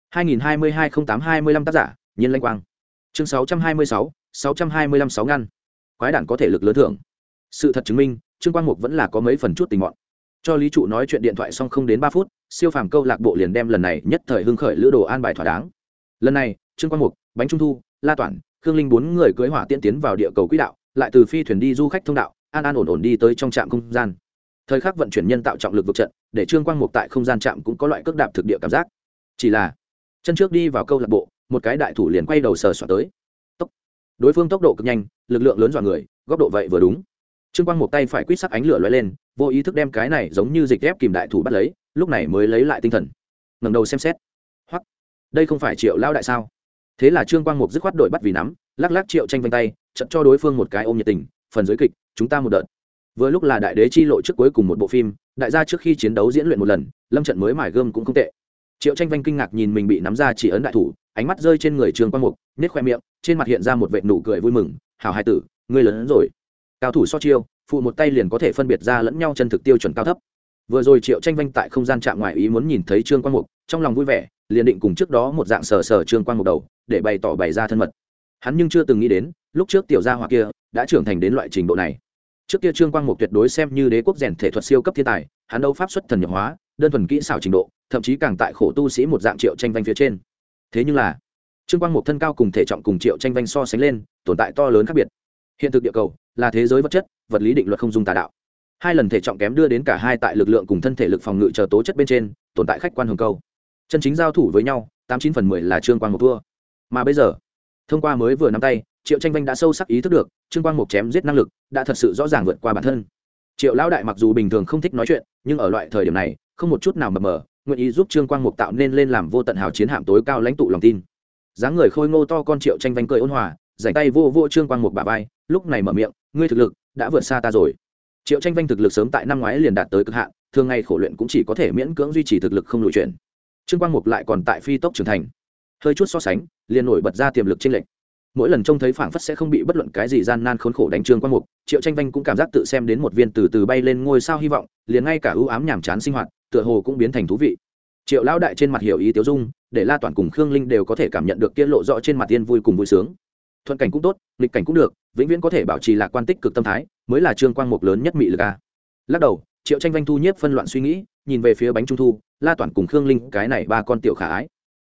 2022-08-25 tác giả, Nhiên Lanh Quang. Chương 626, 625 6 ngăn. Quái đản có thể lực lớn thưởng. Sự thật chứng minh, Trương Quang Mục vẫn là có mấy phần chút tình mọn. Cho Lý trụ nói chuyện điện thoại xong không đến 3 phút, siêu phàm câu lạc bộ liền đem lần này nhất thời hưng khởi lữ đồ an bài thỏa đáng. Lần này, Trương Quang Mục, bánh trung thu, La Toản, Khương Linh 4 người cưỡi hỏa tiễn tiến vào địa cầu quỹ đạo, lại từ phi thuyền đi du khách thông đạo, an an ổn ổn đi tới trong trạm không gian. Thời khắc vận chuyển nhân tạo trọng lực vực trận, để Trương Quang Mục tại không gian trạm cũng có loại cước đạp thực địa cảm giác. Chỉ là chân trước đi vào câu lạc bộ, một cái đại thủ liền quay đầu sờ soạn tới. Đối phương tốc độ cực nhanh, lực lượng lớn dọa người, góc độ vậy vừa đúng. Trương Quang Mục tay phải quýt sắc ánh lửa lóe lên, vô ý thức đem cái này giống như dịch ép kìm đại thủ bắt lấy, lúc này mới lấy lại tinh thần, ngẩng đầu xem xét. Hoắc, đây không phải Triệu lão đại sao? Thế là Trương Quang Mục dứt khoát đội bắt vì nắm, lắc lắc Triệu Tranh Vanh tay, chặn cho đối phương một cái ôm nhiệt tình, phần dưới kịch, chúng ta một đợt. Vừa lúc là đại đế chi lộ trước cuối cùng một bộ phim, đại gia trước khi chiến đấu diễn luyện một lần, lâm trận mới mài gươm cũng không tệ. Triệu Tranh Vanh kinh ngạc nhìn mình bị nắm ra chỉ ấn đại thủ, ánh mắt rơi trên người Trương Quang Mục, nhếch khoe miệng, trên mặt hiện ra một vệt nụ cười vui mừng, hảo hai tử, ngươi lớn hơn rồi. Cao thủ so chiêu, phụ một tay liền có thể phân biệt ra lẫn nhau chân thực tiêu chuẩn cao thấp. Vừa rồi Triệu Tranh Vanh tại không gian trạm ngoài ý muốn nhìn thấy Trương Quang Mục, trong lòng vui vẻ, liền định cùng trước đó một dạng sờ sờ Trương Quang Mục đầu, để bày tỏ bày ra thân mật. Hắn nhưng chưa từng nghĩ đến, lúc trước tiểu gia hỏa kia đã trưởng thành đến loại trình độ này. Trước kia Trương Quang Mục tuyệt đối xem như đế quốc rèn thể thuật siêu cấp thiên tài, hắn đấu pháp xuất thần nhập hóa, đơn thuần kỹ xảo trình độ, thậm chí càng tại khổ tu sĩ một dạng Triệu Tranh Vanh phía trên. Thế nhưng là, Trương Quang Mục thân cao cùng thể trọng cùng Triệu Tranh Vanh so sánh lên, tồn tại to lớn khác biệt. Hiện thực địa cầu là thế giới vật chất, vật lý định luật không dung tà đạo. Hai lần thể trọng kém đưa đến cả hai tại lực lượng cùng thân thể lực phòng ngự chờ tố chất bên trên, tồn tại khách quan hồng câu. Chân chính giao thủ với nhau, 89/10 là Trương Quang Mục thua. Mà bây giờ, thông qua mới vừa nắm tay, Triệu Tranh Vanh đã sâu sắc ý thức được, Trương Quang Mục chém giết năng lực đã thật sự rõ ràng vượt qua bản thân. Triệu lão đại mặc dù bình thường không thích nói chuyện, nhưng ở loại thời điểm này, không một chút nào mập mờ, nguyện ý giúp Trương Quang Mục tạo nên lên làm vô tận hào chiến hạm tối cao lãnh tụ lòng tin. Dáng người khôi ngô to con Triệu Tranh Vanh cười ôn hòa, giành tay vô vô Trương Quang Mục bả vai, lúc này mở miệng, ngươi thực lực đã vượt xa ta rồi. Triệu Tranh Vanh thực lực sớm tại năm ngoái liền đạt tới cực hạn, thường ngày khổ luyện cũng chỉ có thể miễn cưỡng duy trì thực lực không lùi chuyển. Trương Quang Mục lại còn tại phi tốc trưởng thành, hơi chút so sánh, liền nổi bật ra tiềm lực chênh lệch. Mỗi lần trông thấy phảng phất sẽ không bị bất luận cái gì gian nan khốn khổ đánh Trương Quang Mục, Triệu Tranh Vanh cũng cảm giác tự xem đến một viên từ từ bay lên ngôi sao hy vọng, liền ngay cả ưu ám nhàm chán sinh hoạt, tựa hồ cũng biến thành thú vị. Triệu lão đại trên mặt hiểu ý tiêu dung, để La Toản cùng Khương Linh đều có thể cảm nhận được kia lộ rõ trên mặt tiên vui cùng vui sướng. Thuận cảnh cũng tốt, nghịch cảnh cũng được, vĩnh viễn có thể bảo trì lạc quan tích cực tâm thái, mới là Trương Quang Mục lớn nhất mị lực a. Lắc đầu, Triệu Tranh Vanh thu nhiếp phân loạn suy nghĩ, nhìn về phía bánh trung thu, La Toản cùng Khương Linh cái này ba con tiểu khả ái.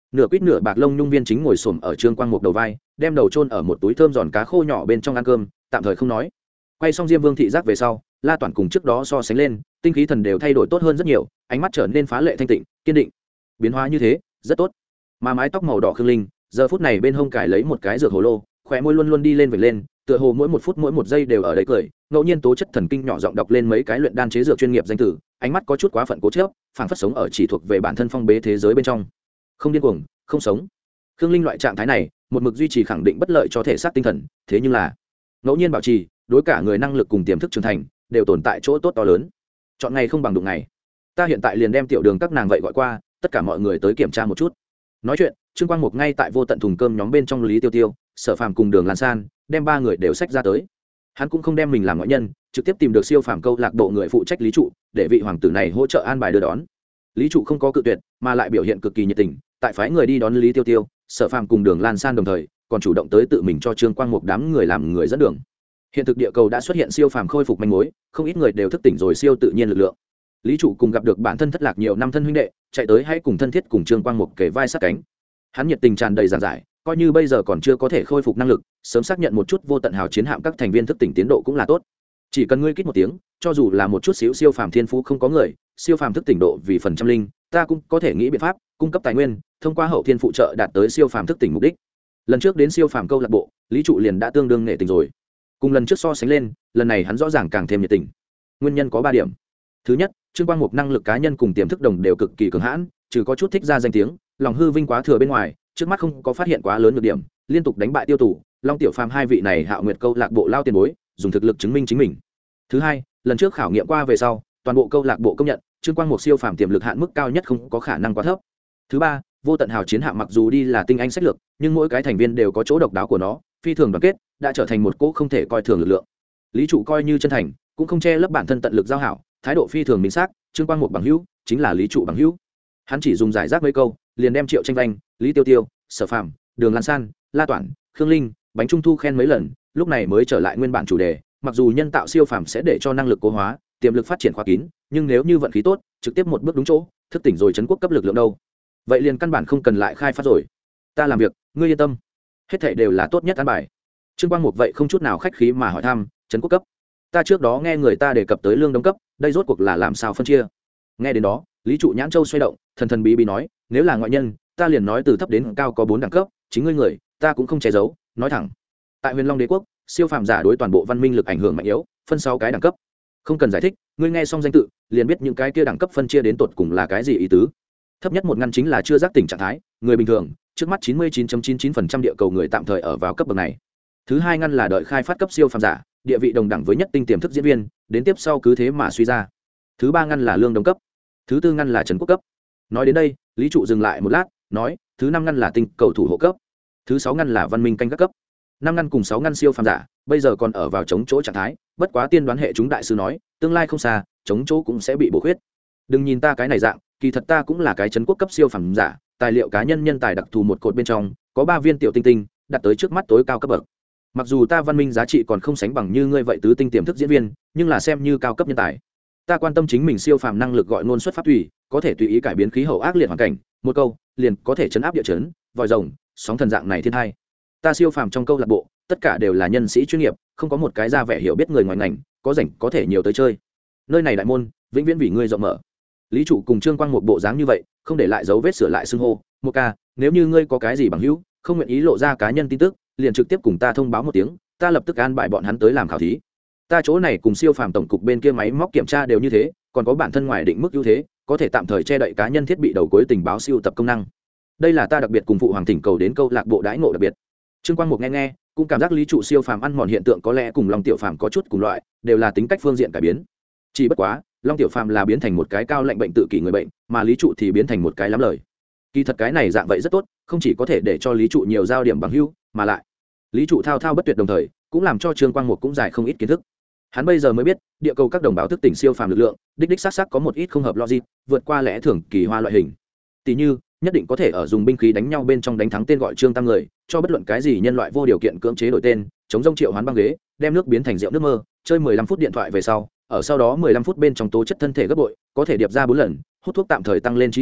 Nửa quýt nửa bạc lông nhung viên chính ngồi xổm ở Trương Quang Mục đầu vai, đem đầu chôn ở một túi thơm giòn cá khô nhỏ bên trong ăn cơm, tạm thời không nói. Quay xong Diêm Vương thị giác về sau, La Toản cùng trước đó so sánh lên, tinh khí thần đều thay đổi tốt hơn rất nhiều, ánh mắt trở nên phá lệ thanh tịnh, kiên định. Biến hóa như thế, rất tốt. Mà mái tóc màu đỏ Khương Linh, giờ phút này bên hông cài lấy một cái dược hồ lô, khóe môi luôn luôn đi lên vểnh lên, tựa hồ mỗi một phút mỗi một giây đều ở đấy cười, ngẫu nhiên tố chất thần kinh nhỏ giọng đọc lên mấy cái luyện đan chế dược chuyên nghiệp danh từ, ánh mắt có chút quá phận cố chấp, phảng phất sống ở chỉ thuộc về bản thân phong bế thế giới bên trong. Không điên cuồng, không sống. Khương Linh loại trạng thái này, một mực duy trì khẳng định bất lợi cho thể xác tinh thần, thế nhưng là ngẫu nhiên bảo trì, đối cả người năng lực cùng tiềm thức trưởng thành, đều tồn tại chỗ tốt to lớn. Chọn ngày không bằng đụng ngày. Ta hiện tại liền đem tiểu đường các nàng vậy gọi qua, tất cả mọi người tới kiểm tra một chút. Nói chuyện, Trương Quang Mục ngay tại vô tận thùng cơm nhóm bên trong Lý Tiêu Tiêu, Sở Phàm cùng Đường Lan San, đem ba người đều xách ra tới. Hắn cũng không đem mình làm ngoại nhân, trực tiếp tìm được siêu phàm câu lạc bộ người phụ trách Lý Trụ, để vị hoàng tử này hỗ trợ an bài đưa đón. Lý Trụ không có cự tuyệt, mà lại biểu hiện cực kỳ nhiệt tình, tại phái người đi đón Lý Tiêu Tiêu, Sở Phàm cùng Đường Lan San đồng thời, còn chủ động tới tự mình cho Trương Quang Mục đám người làm người dẫn đường. Hiện thực địa cầu đã xuất hiện siêu phàm khôi phục manh mối, không ít người đều thức tỉnh rồi siêu tự nhiên lực lượng. Lý Trụ cùng gặp được bản thân thất lạc nhiều năm thân huynh đệ, chạy tới hãy cùng thân thiết cùng Trương Quang Mục kề vai sát cánh. Hắn nhiệt tình tràn đầy giản giải, coi như bây giờ còn chưa có thể khôi phục năng lực, sớm xác nhận một chút vô tận hào chiến hạm các thành viên thức tỉnh tiến độ cũng là tốt. Chỉ cần ngươi kít một tiếng, cho dù là một chút xíu siêu phàm thiên phú không có người, siêu phàm thức tỉnh độ vì phần trăm linh, ta cũng có thể nghĩ biện pháp cung cấp tài nguyên, thông qua hậu thiên phụ trợ đạt tới siêu phàm thức tỉnh mục đích. Lần trước đến siêu phàm câu lạc bộ, Lý Trụ liền đã tương đương nghệ tình rồi. Cùng lần trước so sánh lên, lần này hắn rõ ràng càng thêm nhiệt tình. Nguyên nhân có 3 điểm. Thứ nhất, Trương Quang Mục năng lực cá nhân cùng tiềm thức đồng đều cực kỳ cường hãn, trừ có chút thích ra danh tiếng, lòng hư vinh quá thừa bên ngoài, trước mắt không có phát hiện quá lớn nhược điểm, liên tục đánh bại Tiêu Tủ, Long Tiểu Phàm hai vị này Hạo Nguyệt câu lạc bộ lao tiền bối, dùng thực lực chứng minh chính mình. Thứ hai, lần trước khảo nghiệm qua về sau, toàn bộ câu lạc bộ công nhận, Trương Quang Mục siêu phàm tiềm lực hạn mức cao nhất không có khả năng quá thấp. Thứ ba, vô tận hào chiến hạm mặc dù đi là tinh anh sách lược, nhưng mỗi cái thành viên đều có chỗ độc đáo của nó, phi thường đoàn kết, đã trở thành một cỗ không thể coi thường lực lượng. Lý Trụ coi như chân thành, cũng không che lấp bản thân tận lực giao hảo, thái độ phi thường minh xác, Trương Quang Mục bằng hữu, chính là Lý Trụ bằng hữu. Hắn chỉ dùng giải rác mấy câu, liền đem Triệu Tranh Vanh, Lý Tiêu Tiêu, Sở Phàm, Đường Lan San, La Toản, Khương Linh, Bánh Trung Thu khen mấy lần, lúc này mới trở lại nguyên bản chủ đề, mặc dù nhân tạo siêu phàm sẽ để cho năng lực cố hóa, tiềm lực phát triển khóa kín, nhưng nếu như vận khí tốt, trực tiếp một bước đúng chỗ, thức tỉnh rồi trấn quốc cấp lực lượng đâu. Vậy liền căn bản không cần lại khai phát rồi. Ta làm việc, ngươi yên tâm. Hết thảy đều là tốt nhất an bài. Trương Quang Mục vậy không chút nào khách khí mà hỏi thăm, trấn quốc cấp. Ta trước đó nghe người ta đề cập tới lương đông cấp, đây rốt cuộc là làm sao phân chia? Nghe đến đó, Lý Trụ nhãn châu xoay động, thần thần bí bí nói, nếu là ngoại nhân, ta liền nói từ thấp đến cao có 4 đẳng cấp, chính ngươi người, ta cũng không che giấu, nói thẳng. Tại Huyền Long Đế quốc, siêu phàm giả đối toàn bộ văn minh lực ảnh hưởng mạnh yếu, phân 6 cái đẳng cấp. Không cần giải thích, ngươi nghe xong danh tự, liền biết những cái kia đẳng cấp phân chia đến tột cùng là cái gì ý tứ. Thấp nhất một ngăn chính là chưa giác tỉnh trạng thái, người bình thường, trước mắt 99.99% địa cầu người tạm thời ở vào cấp bậc này. Thứ hai ngăn là đợi khai phát cấp siêu phàm giả, địa vị đồng đẳng với nhất tinh tiềm thức diễn viên, đến tiếp sau cứ thế mà suy ra. Thứ ba ngăn là lương đồng cấp. Thứ tư ngăn là trấn quốc cấp. Nói đến đây, Lý Trụ dừng lại một lát, nói, thứ 5 ngăn là tinh cầu thủ hộ cấp. Thứ 6 ngăn là văn minh canh các cấp. 5 ngăn cùng 6 ngăn siêu phàm giả, bây giờ còn ở vào chống chỗ trạng thái, bất quá tiên đoán hệ chúng đại sư nói, tương lai không xa, chống chỗ cũng sẽ bị bổ khuyết. Đừng nhìn ta cái này dạng, kỳ thật ta cũng là cái trấn quốc cấp siêu phàm giả, tài liệu cá nhân nhân tài đặc thù một cột bên trong, có 3 viên tiểu tinh tinh, đặt tới trước mắt tối cao cấp bậc. Mặc dù ta văn minh giá trị còn không sánh bằng như ngươi vậy tứ tinh tiềm thức diễn viên, nhưng là xem như cao cấp nhân tài. Ta quan tâm chính mình siêu phàm năng lực gọi ngôn xuất pháp tùy, có thể tùy ý cải biến khí hậu ác liệt hoàn cảnh, một câu liền có thể chấn áp địa chấn, vòi rồng, sóng thần dạng này thiên hai. Ta siêu phàm trong câu lạc bộ, tất cả đều là nhân sĩ chuyên nghiệp, không có một cái ra vẻ hiểu biết người ngoài ngành, có rảnh có thể nhiều tới chơi. Nơi này đại môn, vĩnh viễn vì ngươi rộng mở. Lý Trụ cùng Trương Quang một bộ dáng như vậy, không để lại dấu vết sửa lại xưng hô, một ca, nếu như ngươi có cái gì bằng hữu, không nguyện ý lộ ra cá nhân tin tức, liền trực tiếp cùng ta thông báo một tiếng, ta lập tức an bài bọn hắn tới làm khảo thí. Ta chỗ này cùng siêu phàm tổng cục bên kia máy móc kiểm tra đều như thế, còn có bản thân ngoài định mức ưu thế, có thể tạm thời che đậy cá nhân thiết bị đầu cuối tình báo siêu tập công năng. Đây là ta đặc biệt cùng phụ hoàng thỉnh cầu đến câu lạc bộ đãi ngộ đặc biệt. Trương Quang Mục nghe, cũng cảm giác Lý Trụ siêu phàm ăn mòn hiện tượng có lẽ cùng Long Tiểu Phàm có chút cùng loại, đều là tính cách phương diện cải biến. Chỉ bất quá, Long Tiểu Phàm là biến thành một cái cao lạnh bệnh tự kỷ người bệnh, mà Lý Trụ thì biến thành một cái lắm lời. Kỳ thật cái này dạng vậy rất tốt, không chỉ có thể để cho Lý Trụ nhiều giao điểm bằng hữu, mà lại Lý Trụ thao thao bất tuyệt đồng thời, cũng làm cho Trương Quang Mục cũng giải không ít kiến thức. Hắn bây giờ mới biết, địa cầu các đồng bào thức tỉnh siêu phàm lực lượng, đích xác có một ít không hợp logic, vượt qua lẽ thường kỳ hoa loại hình. Tỷ như, nhất định có thể ở dùng binh khí đánh nhau bên trong đánh thắng tên gọi Trương Tam người, cho bất luận cái gì nhân loại vô điều kiện cưỡng chế đổi tên, chống rông triệu hoán băng ghế, đem nước biến thành rượu nước mơ, chơi 15 phút điện thoại về sau, ở sau đó 15 phút bên trong tố chất thân thể gấp bội, có thể điệp ra 4 lần, hút thuốc tạm thời tăng lên trí lực,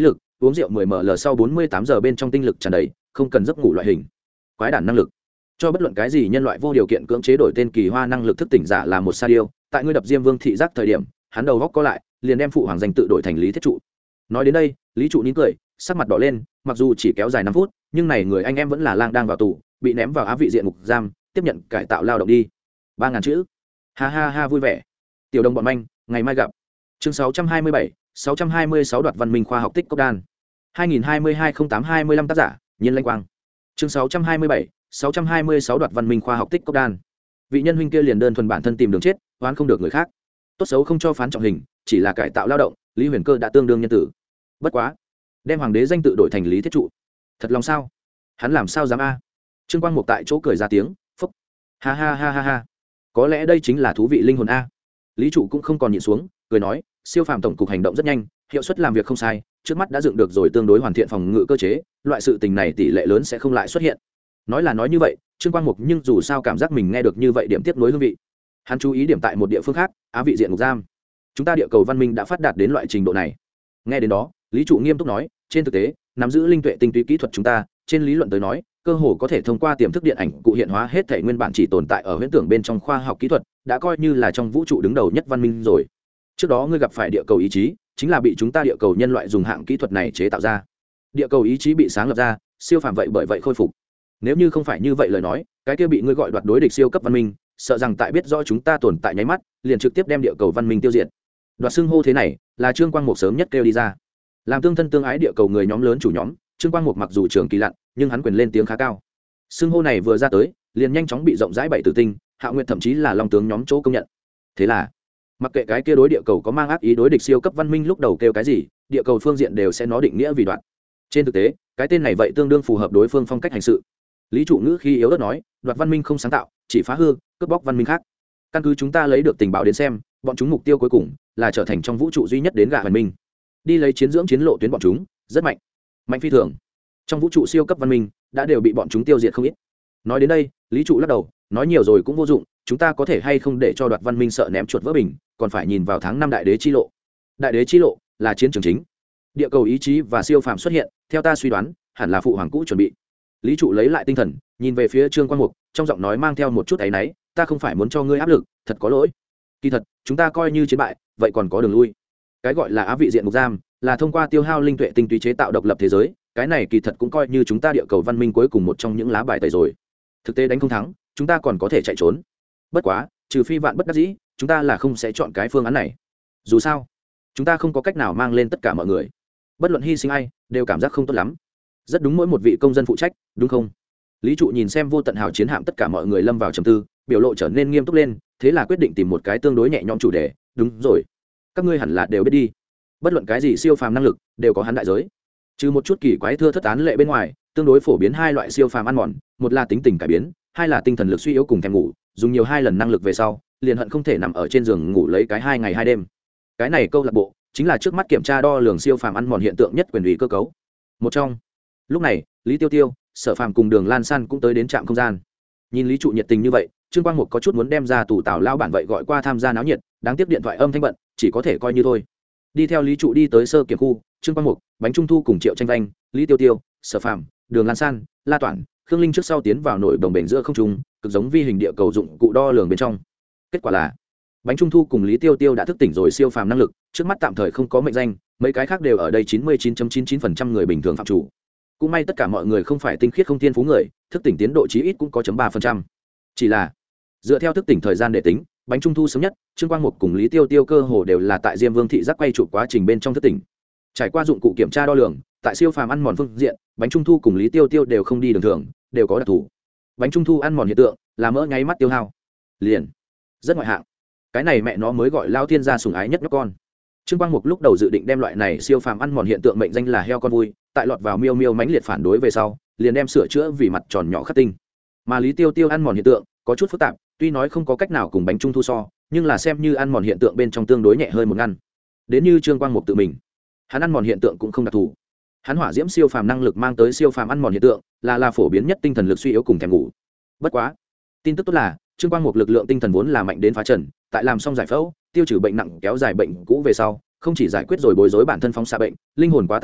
uống rượu 10 ml sau 48 giờ bên trong tinh lực tràn đầy, không cần giấc ngủ loại hình. Quái đản năng lực. Cho bất luận cái gì nhân loại vô điều kiện cưỡng chế đổi tên kỳ hoa năng lực thức tỉnh giả là một sa điêu, tại ngươi đập Diêm Vương thị giác thời điểm, hắn đầu góc có lại, liền đem phụ hoàng danh tự đổi thành Lý Thiết Trụ. Nói đến đây, Lý Trụ nín cười, sắc mặt đỏ lên, mặc dù chỉ kéo dài 5 phút, nhưng này người anh em vẫn là lang đang vào tù, bị ném vào Á Vị diện ngục giam, tiếp nhận cải tạo lao động đi. 3000 chữ. Ha ha ha vui vẻ. Tiểu đồng bọn manh, ngày mai gặp. Chương 627, 626 đoạt văn minh khoa học tích cốc đan. 2022-08-25 tác giả, Nhiên Lanh Quang. Chương 627, 626 đoạt văn minh khoa học tích cốc đan. Vị nhân huynh kia liền đơn thuần bản thân tìm đường chết, oán không được người khác. Tốt xấu không cho phán trọng hình, chỉ là cải tạo lao động, Lý Huyền Cơ đã tương đương nhân tử. Bất quá, đem hoàng đế danh tự đổi thành Lý Thiết Trụ, thật lòng sao? Hắn làm sao dám a? Trương Quang Mục tại chỗ cười ra tiếng, phúc. Ha ha ha ha ha. Có lẽ đây chính là thú vị linh hồn a. Lý Trụ cũng không còn nhịn xuống, cười nói, siêu phàm tổng cục hành động rất nhanh, hiệu suất làm việc không sai, trước mắt đã dựng được rồi tương đối hoàn thiện phòng ngự cơ chế, loại sự tình này tỷ lệ lớn sẽ không lại xuất hiện. Nói là nói như vậy, Trương Quang Mục nhưng dù sao cảm giác mình nghe được như vậy điểm tiếp nối hương vị. Hắn chú ý điểm tại một địa phương khác, Á Vị diện ngục giam. Chúng ta địa cầu văn minh đã phát đạt đến loại trình độ này. Nghe đến đó, Lý Trụ nghiêm túc nói, trên thực tế, nắm giữ linh tuệ tinh túy kỹ thuật chúng ta, trên lý luận tới nói, cơ hồ có thể thông qua tiềm thức điện ảnh cụ hiện hóa hết thể nguyên bản chỉ tồn tại ở huyễn tưởng bên trong khoa học kỹ thuật, đã coi như là trong vũ trụ đứng đầu nhất văn minh rồi. Trước đó ngươi gặp phải địa cầu ý chí, chính là bị chúng ta địa cầu nhân loại dùng hạng kỹ thuật này chế tạo ra. Địa cầu ý chí bị sáng lập ra, siêu phàm vậy bởi vậy khôi phục. Nếu như không phải như vậy lời nói, cái kia bị ngươi gọi đoạt đối địch siêu cấp văn minh, sợ rằng tại biết rõ chúng ta tồn tại nháy mắt, liền trực tiếp đem địa cầu văn minh tiêu diệt. Đoạt xưng hô thế này, là Trương Quang Mục sớm nhất kêu đi ra. Làm tương thân tương ái địa cầu người nhóm lớn chủ nhóm, Trương Quang Mục mặc dù trường kỳ lặn, nhưng hắn quyền lên tiếng khá cao. Xưng hô này vừa ra tới, liền nhanh chóng bị rộng rãi bảy tử tinh, Hạo Nguyệt thậm chí là Long tướng nhóm chỗ công nhận. Thế là, mặc kệ cái kia đối địa cầu có mang ác ý đối địch siêu cấp văn minh lúc đầu kêu cái gì, địa cầu phương diện đều sẽ nó định nghĩa vì đoạn. Trên thực tế, cái tên này vậy tương đương phù hợp đối phương phong cách hành sự. Lý Trụ ngữ khi yếu ớt nói, đoạt văn minh không sáng tạo, chỉ phá hư, cướp bóc văn minh khác. Căn cứ chúng ta lấy được tình báo đến xem, bọn chúng mục tiêu cuối cùng là trở thành trong vũ trụ duy nhất đến gạ văn minh. Đi lấy chiến dưỡng chiến lộ tuyến bọn chúng, rất mạnh. Mạnh phi thường. Trong vũ trụ siêu cấp văn minh đã đều bị bọn chúng tiêu diệt không ít. Nói đến đây, Lý Trụ lắc đầu, nói nhiều rồi cũng vô dụng, chúng ta có thể hay không để cho đoạt văn minh sợ ném chuột vỡ bình, còn phải nhìn vào tháng 5 đại đế chi lộ. Đại đế chi lộ là chiến trường chính. Địa cầu ý chí và siêu phàm xuất hiện, theo ta suy đoán, hẳn là phụ hoàng cũ chuẩn bị. Lý Trụ lấy lại tinh thần, nhìn về phía Trương Quang Mục, trong giọng nói mang theo một chút áy náy, ta không phải muốn cho ngươi áp lực, thật có lỗi. Kỳ thật, chúng ta coi như chiến bại, vậy còn có đường lui. Cái gọi là Á Vị diện ngục giam, là thông qua tiêu hao linh tuệ tinh túy chế tạo độc lập thế giới, cái này kỳ thật cũng coi như chúng ta địa cầu văn minh cuối cùng một trong những lá bài tẩy rồi. Thực tế đánh không thắng, chúng ta còn có thể chạy trốn. Bất quá, trừ phi vạn bất đắc dĩ, chúng ta là không sẽ chọn cái phương án này. Dù sao, chúng ta không có cách nào mang lên tất cả mọi người. Bất luận hy sinh ai, đều cảm giác không tốt lắm. Rất đúng mỗi một vị công dân phụ trách, đúng không? Lý Trụ nhìn xem vô tận hào chiến hạm tất cả mọi người lâm vào trầm tư, biểu lộ trở nên nghiêm túc lên, thế là quyết định tìm một cái tương đối nhẹ nhõm chủ đề, đúng rồi. Các ngươi hẳn là đều biết đi. Bất luận cái gì siêu phàm năng lực, đều có hắn đại giới. Trừ một chút kỳ quái thưa thất án lệ bên ngoài, tương đối phổ biến hai loại siêu phàm ăn mòn, một là tính tình cải biến, hai là tinh thần lực suy yếu cùng thèm ngủ, dùng nhiều hai lần năng lực về sau, liền hận không thể nằm ở trên giường ngủ lấy cái 2 ngày 2 đêm. Cái này câu lạc bộ chính là trước mắt kiểm tra đo lường siêu phàm ăn mòn hiện tượng nhất quyền ủy cơ cấu. Một trong. Lúc này, Lý Tiêu Tiêu, Sở Phàm cùng Đường Lan San cũng tới đến trạm không gian. Nhìn Lý Trụ nhiệt tình như vậy, Trương Quang Mục có chút muốn đem ra tù tảo lao bản vậy gọi qua tham gia náo nhiệt, đáng tiếc điện thoại âm thanh bận, chỉ có thể coi như thôi. Đi theo Lý Trụ đi tới sơ kiểm khu, Trương Quang Mục, Bánh Trung Thu cùng Triệu Tranh Vanh, Lý Tiêu Tiêu, Sở Phàm, Đường Lan San, La Toản, Khương Linh trước sau tiến vào nội đồng bền giữa không trung, cực giống vi hình địa cầu dụng cụ đo lường bên trong. Kết quả là, Bánh Trung Thu cùng Lý Tiêu Tiêu đã thức tỉnh rồi siêu phàm năng lực, trước mắt tạm thời không có mệnh danh, mấy cái khác đều ở đây 99.99% người bình thường phạm chủ. Cũng may tất cả mọi người không phải tinh khiết không thiên phú người, thức tỉnh tiến độ chí ít cũng có 0.3%. Chỉ là, dựa theo thức tỉnh thời gian để tính, Bánh Trung Thu sớm nhất, Trương Quang Mục cùng Lý Tiêu Tiêu cơ hồ đều là tại Diêm Vương thị giác quay chụp quá trình bên trong thức tỉnh. Trải qua dụng cụ kiểm tra đo lường, tại siêu phàm ăn mòn phương diện, Bánh Trung Thu cùng Lý Tiêu Tiêu đều không đi đường thường, đều có đặc thù. Bánh Trung Thu ăn mòn hiện tượng là mỡ nháy mắt tiêu hao, liền rất ngoại hạng. Cái này mẹ nó mới gọi lao thiên gia sủng ái nhất nhóc con. Trương Quang Mục lúc đầu dự định đem loại này siêu phàm ăn mòn hiện tượng mệnh danh là heo con vui, tại lọt vào miêu miêu mãnh liệt phản đối về sau, liền đem sửa chữa vì mặt tròn nhỏ khắc tinh. Mà Lý Tiêu Tiêu ăn mòn hiện tượng có chút phức tạp, tuy nói không có cách nào cùng Bánh Trung Thu so, nhưng là xem như ăn mòn hiện tượng bên trong tương đối nhẹ hơn một ngăn. Đến như Trương Quang Mục tự mình, hắn ăn mòn hiện tượng cũng không đặc thù. Hắn hỏa diễm siêu phàm năng lực mang tới siêu phàm ăn mòn hiện tượng, là phổ biến nhất tinh thần lực suy yếu cùng thèm ngủ. Bất quá, tin tức tốt là Trương Quang Mục lực lượng tinh thần vốn là mạnh đến phá trần, tại làm xong giải phẫu, tiêu trừ bệnh nặng kéo dài bệnh cũ về sau, không chỉ giải quyết rồi bối rối bản thân phóng xạ bệnh, linh hồn quá tải chứng,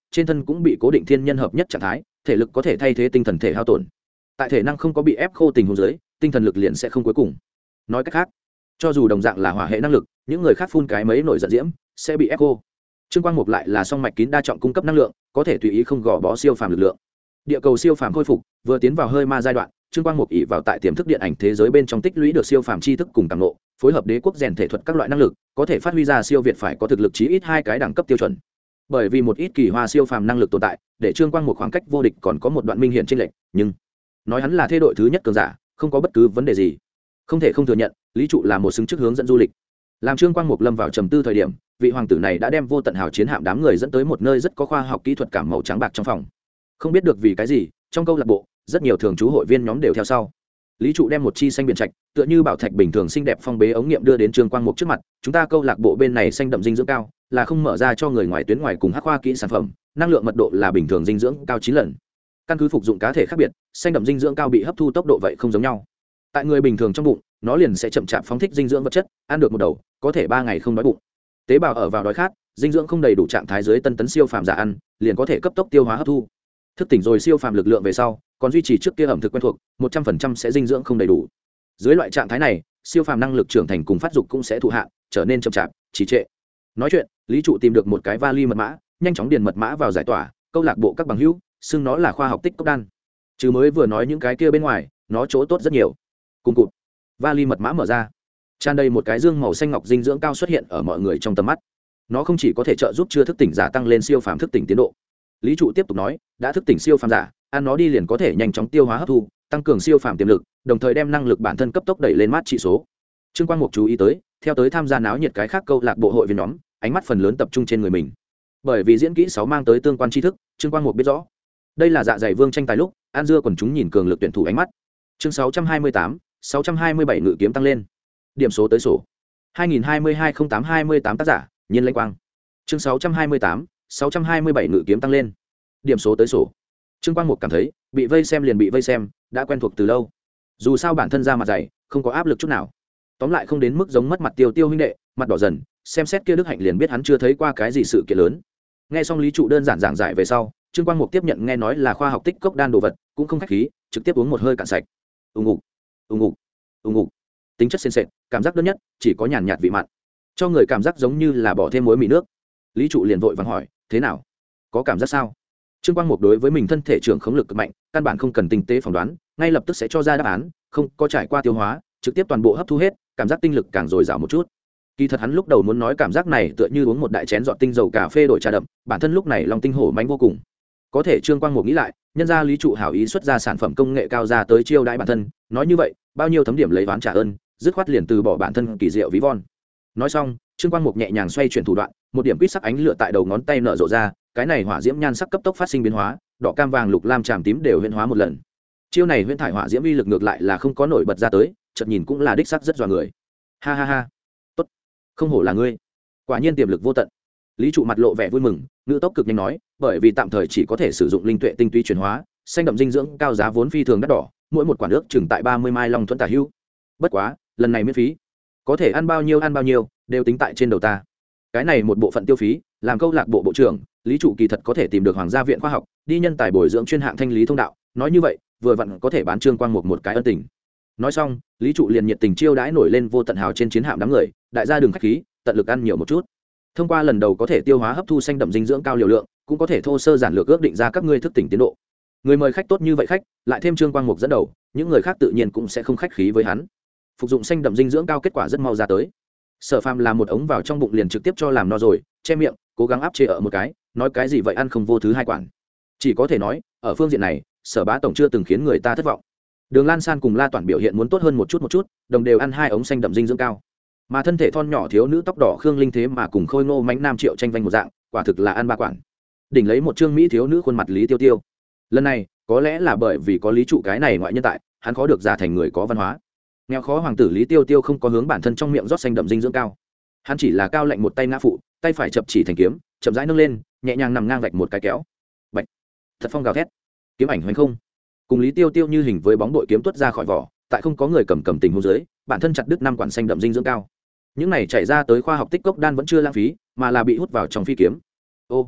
trên thân cũng bị cố định thiên nhân hợp nhất trạng thái, thể lực có thể thay thế tinh thần thể hao tổn. Tại thể năng không có bị ép khô tình huống dưới, tinh thần lực liền sẽ không cuối cùng. Nói cách khác, cho dù đồng dạng là hỏa hệ năng lực, những người khác phun cái mấy nổi giận diễm sẽ bị ép khô. Trương Quang Mục lại là song mạch kín đa trọng cung cấp năng lượng, có thể tùy ý không gò bó siêu phàm lực lượng. Địa cầu siêu phàm khôi phục, vừa tiến vào hơi ma giai đoạn, Trương Quang Mục ỷ vào tại tiềm thức điện ảnh thế giới bên trong tích lũy được siêu phàm tri thức cùng cảm ngộ, phối hợp đế quốc rèn thể thuật các loại năng lực, có thể phát huy ra siêu việt phải có thực lực chí ít 2 cái đẳng cấp tiêu chuẩn. Bởi vì một ít kỳ hoa siêu phàm năng lực tồn tại, để Trương Quang Mục khoảng cách vô địch còn có một đoạn minh hiện chênh lệch, nhưng nói hắn là thê đội thứ nhất cường giả, không có bất cứ vấn đề gì. Không thể không thừa nhận, Lý Trụ là một xứng chức hướng dẫn du lịch. Làm Trương Quang Mục lâm vào trầm tư thời điểm, vị hoàng tử này đã đem vô tận hào chiến hạm đám người dẫn tới một nơi rất có khoa học kỹ thuật cảm màu trắng bạc trong phòng. Không biết được vì cái gì, trong câu lạc bộ, rất nhiều thường trú hội viên nhóm đều theo sau. Lý Trụ đem một chi xanh biển trạch, tựa như bảo thạch bình thường xinh đẹp phong bế ống nghiệm đưa đến Trương Quang Mục trước mặt. Chúng ta câu lạc bộ bên này xanh đậm dinh dưỡng cao, là không mở ra cho người ngoài tuyến ngoài cùng hắc khoa kỹ sản phẩm, năng lượng mật độ là bình thường dinh dưỡng cao 9 lần. Căn cứ phục dụng cá thể khác biệt, xanh đậm dinh dưỡng cao bị hấp thu tốc độ vậy không giống nhau. Tại người bình thường trong bụng, nó liền sẽ chậm chạp phóng thích dinh dưỡng vật chất, ăn được một đầu, có thể 3 ngày không đói bụng. Tế bào ở vào đói khát, dinh dưỡng không đầy đủ trạng thái dưới tân tấn siêu phàm giả ăn, liền có thể cấp tốc tiêu hóa hấp thu. Thức tỉnh rồi siêu phàm lực lượng về sau, còn duy trì trước kia ẩm thực quen thuộc, 100% sẽ dinh dưỡng không đầy đủ. Dưới loại trạng thái này, siêu phàm năng lực trưởng thành cùng phát dục cũng sẽ thụ hạn, trở nên chậm chạp, trì trệ. Nói chuyện, Lý Trụ tìm được một cái vali mật mã, nhanh chóng điền mật mã vào giải tỏa, câu lạc bộ các bằng hữu, xưng nó là khoa học tích cốc đan. Chứ mới vừa nói những cái kia bên ngoài, nó chỗ tốt rất nhiều. Cùng cụt, vali mật mã mở ra, tràn đầy một cái dương màu xanh ngọc dinh dưỡng cao xuất hiện ở mọi người trong tầm mắt. Nó không chỉ có thể trợ giúp chưa thức tỉnh giả tăng lên siêu phàm thức tỉnh tiến độ. Lý Trụ tiếp tục nói, đã thức tỉnh siêu phàm giả, ăn nó đi liền có thể nhanh chóng tiêu hóa hấp thu, tăng cường siêu phàm tiềm lực, đồng thời đem năng lực bản thân cấp tốc đẩy lên mát trị số. Trương Quang Mục chú ý tới, theo tới tham gia náo nhiệt cái khác câu lạc bộ hội viên nhóm, ánh mắt phần lớn tập trung trên người mình. Bởi vì diễn kỹ 6 mang tới tương quan tri thức, Trương Quang Mục biết rõ, đây là dạ dày vương tranh tài lúc, an dưa quần chúng nhìn cường lực tuyển thủ ánh mắt. Chương 628, 627 ngự kiếm tăng lên. Điểm số tới sổ. 2022-08-28 tác giả, Nhiên Lãnh Quang. Chương 628, 627 ngự kiếm tăng lên. Điểm số tới sổ. Trương Quang Mục cảm thấy, bị vây xem liền bị vây xem, đã quen thuộc từ lâu. Dù sao bản thân ra mặt dày, không có áp lực chút nào. Tóm lại không đến mức giống mất mặt Tiêu Tiêu huynh đệ, mặt đỏ dần, xem xét kia Đức Hạnh liền biết hắn chưa thấy qua cái gì sự kiện lớn. Nghe xong Lý Trụ đơn giản giảng giải về sau, Trương Quang Mục tiếp nhận nghe nói là khoa học tích cốc đan đồ vật, cũng không khách khí, trực tiếp uống một hơi cạn sạch. Ùng ục, ùng ục, ùng ục. Tính chất sền sệt, cảm giác đơn nhất, chỉ có nhàn nhạt vị mặn, cho người cảm giác giống như là bỏ thêm muối mì nước. Lý Trụ liền vội vàng hỏi, thế nào, có cảm giác sao? Trương Quang Mục đối với mình thân thể trưởng khống lực cực mạnh, căn bản không cần tinh tế phỏng đoán, ngay lập tức sẽ cho ra đáp án, không có trải qua tiêu hóa, trực tiếp toàn bộ hấp thu hết, cảm giác tinh lực càng dồi dào một chút. Kỳ thật hắn lúc đầu muốn nói cảm giác này tựa như uống một đại chén giọt tinh dầu cà phê đổi trà đậm, bản thân lúc này lòng tinh hổ mãnh vô cùng. Có thể Trương Quang Mục nghĩ lại, nhân ra Lý Trụ hảo ý xuất ra sản phẩm công nghệ cao ra tới chiêu đãi bản thân, nói như vậy, bao nhiêu thấm điểm lấy oán trả ơn, dứt khoát liền từ bỏ bản thân kỳ diệu ví von. Nói xong, Trương Quang Mục nhẹ nhàng xoay chuyển thủ đoạn, một điểm quýt sắc ánh lửa tại đầu ngón tay nở rộ ra, cái này hỏa diễm nhan sắc cấp tốc phát sinh biến hóa, đỏ cam vàng lục lam tràm tím đều huyễn hóa một lần. Chiêu này huyễn thải hỏa diễm uy lực ngược lại là không có nổi bật ra tới, chợt nhìn cũng là đích sắc rất dọa người. Ha ha ha, tốt, không hổ là ngươi, quả nhiên tiềm lực vô tận. Lý Trụ mặt lộ vẻ vui mừng, ngữ tốc cực nhanh nói, bởi vì tạm thời chỉ có thể sử dụng linh tuệ tinh túy chuyển hóa, xanh đậm dinh dưỡng cao giá vốn phi thường đắt đỏ, mỗi một quả nước chừng tại 30 mai long thuẫn tả hữu. Bất quá, lần này miễn phí, có thể ăn bao nhiêu đều tính tại trên đầu ta. Cái này một bộ phận tiêu phí, làm câu lạc bộ bộ trưởng, Lý Trụ kỳ thật có thể tìm được Hoàng gia viện khoa học, đi nhân tài bồi dưỡng chuyên hạng thanh lý thông đạo, nói như vậy, vừa vặn có thể bán Trương Quang một cái ân tình. Nói xong, Lý Trụ liền nhiệt tình chiêu đãi nổi lên vô tận hào trên chiến hạm đám người, đại gia đừng khách khí, tận lực ăn nhiều một chút. Thông qua lần đầu có thể tiêu hóa hấp thu xanh đậm dinh dưỡng cao liều lượng, cũng có thể thô sơ giản lược ước định ra các ngươi thức tỉnh tiến độ. Người mời khách tốt như vậy khách, lại thêm Trương Quang Mục dẫn đầu, những người khác tự nhiên cũng sẽ không khách khí với hắn. Phục dụng xanh đậm dinh dưỡng cao kết quả rất mau ra tới. Sở Phàm làm một ống vào trong bụng liền trực tiếp cho làm no rồi, che miệng, cố gắng áp chế ở một cái, nói cái gì vậy ăn không vô thứ hai quản. Chỉ có thể nói, ở phương diện này, Sở Bá tổng chưa từng khiến người ta thất vọng. Đường Lan San cùng La Toản biểu hiện muốn tốt hơn một chút, đồng đều ăn 2 ống xanh đậm dinh dưỡng cao. Mà thân thể thon nhỏ thiếu nữ tóc đỏ Khương Linh thế mà cùng khôi ngô mãnh nam Triệu Tranh vanh một dạng, quả thực là ăn ba quản. Đỉnh lấy một trương mỹ thiếu nữ khuôn mặt Lý Tiêu Tiêu. Lần này, có lẽ là bởi vì có Lý Trụ cái này ngoại nhân tại, hắn khó được già thành người có văn hóa. Nghèo khó hoàng tử Lý Tiêu Tiêu không có hướng bản thân trong miệng rót xanh đậm dinh dưỡng cao, hắn chỉ là cao lệnh một tay ngã phụ, tay phải chập chỉ thành kiếm, chậm rãi nâng lên, nhẹ nhàng nằm ngang vạch một cái kéo, bạch, thật phong gào thét, kiếm ảnh hoành không, cùng Lý Tiêu Tiêu như hình với bóng đội kiếm tuốt ra khỏi vỏ, tại không có người cầm tình huống dưới, bản thân chặt đứt 5 quản xanh đậm dinh dưỡng cao. Những này chảy ra tới khoa học tích cốc đan vẫn chưa lãng phí, mà là bị hút vào trong phi kiếm. Ô,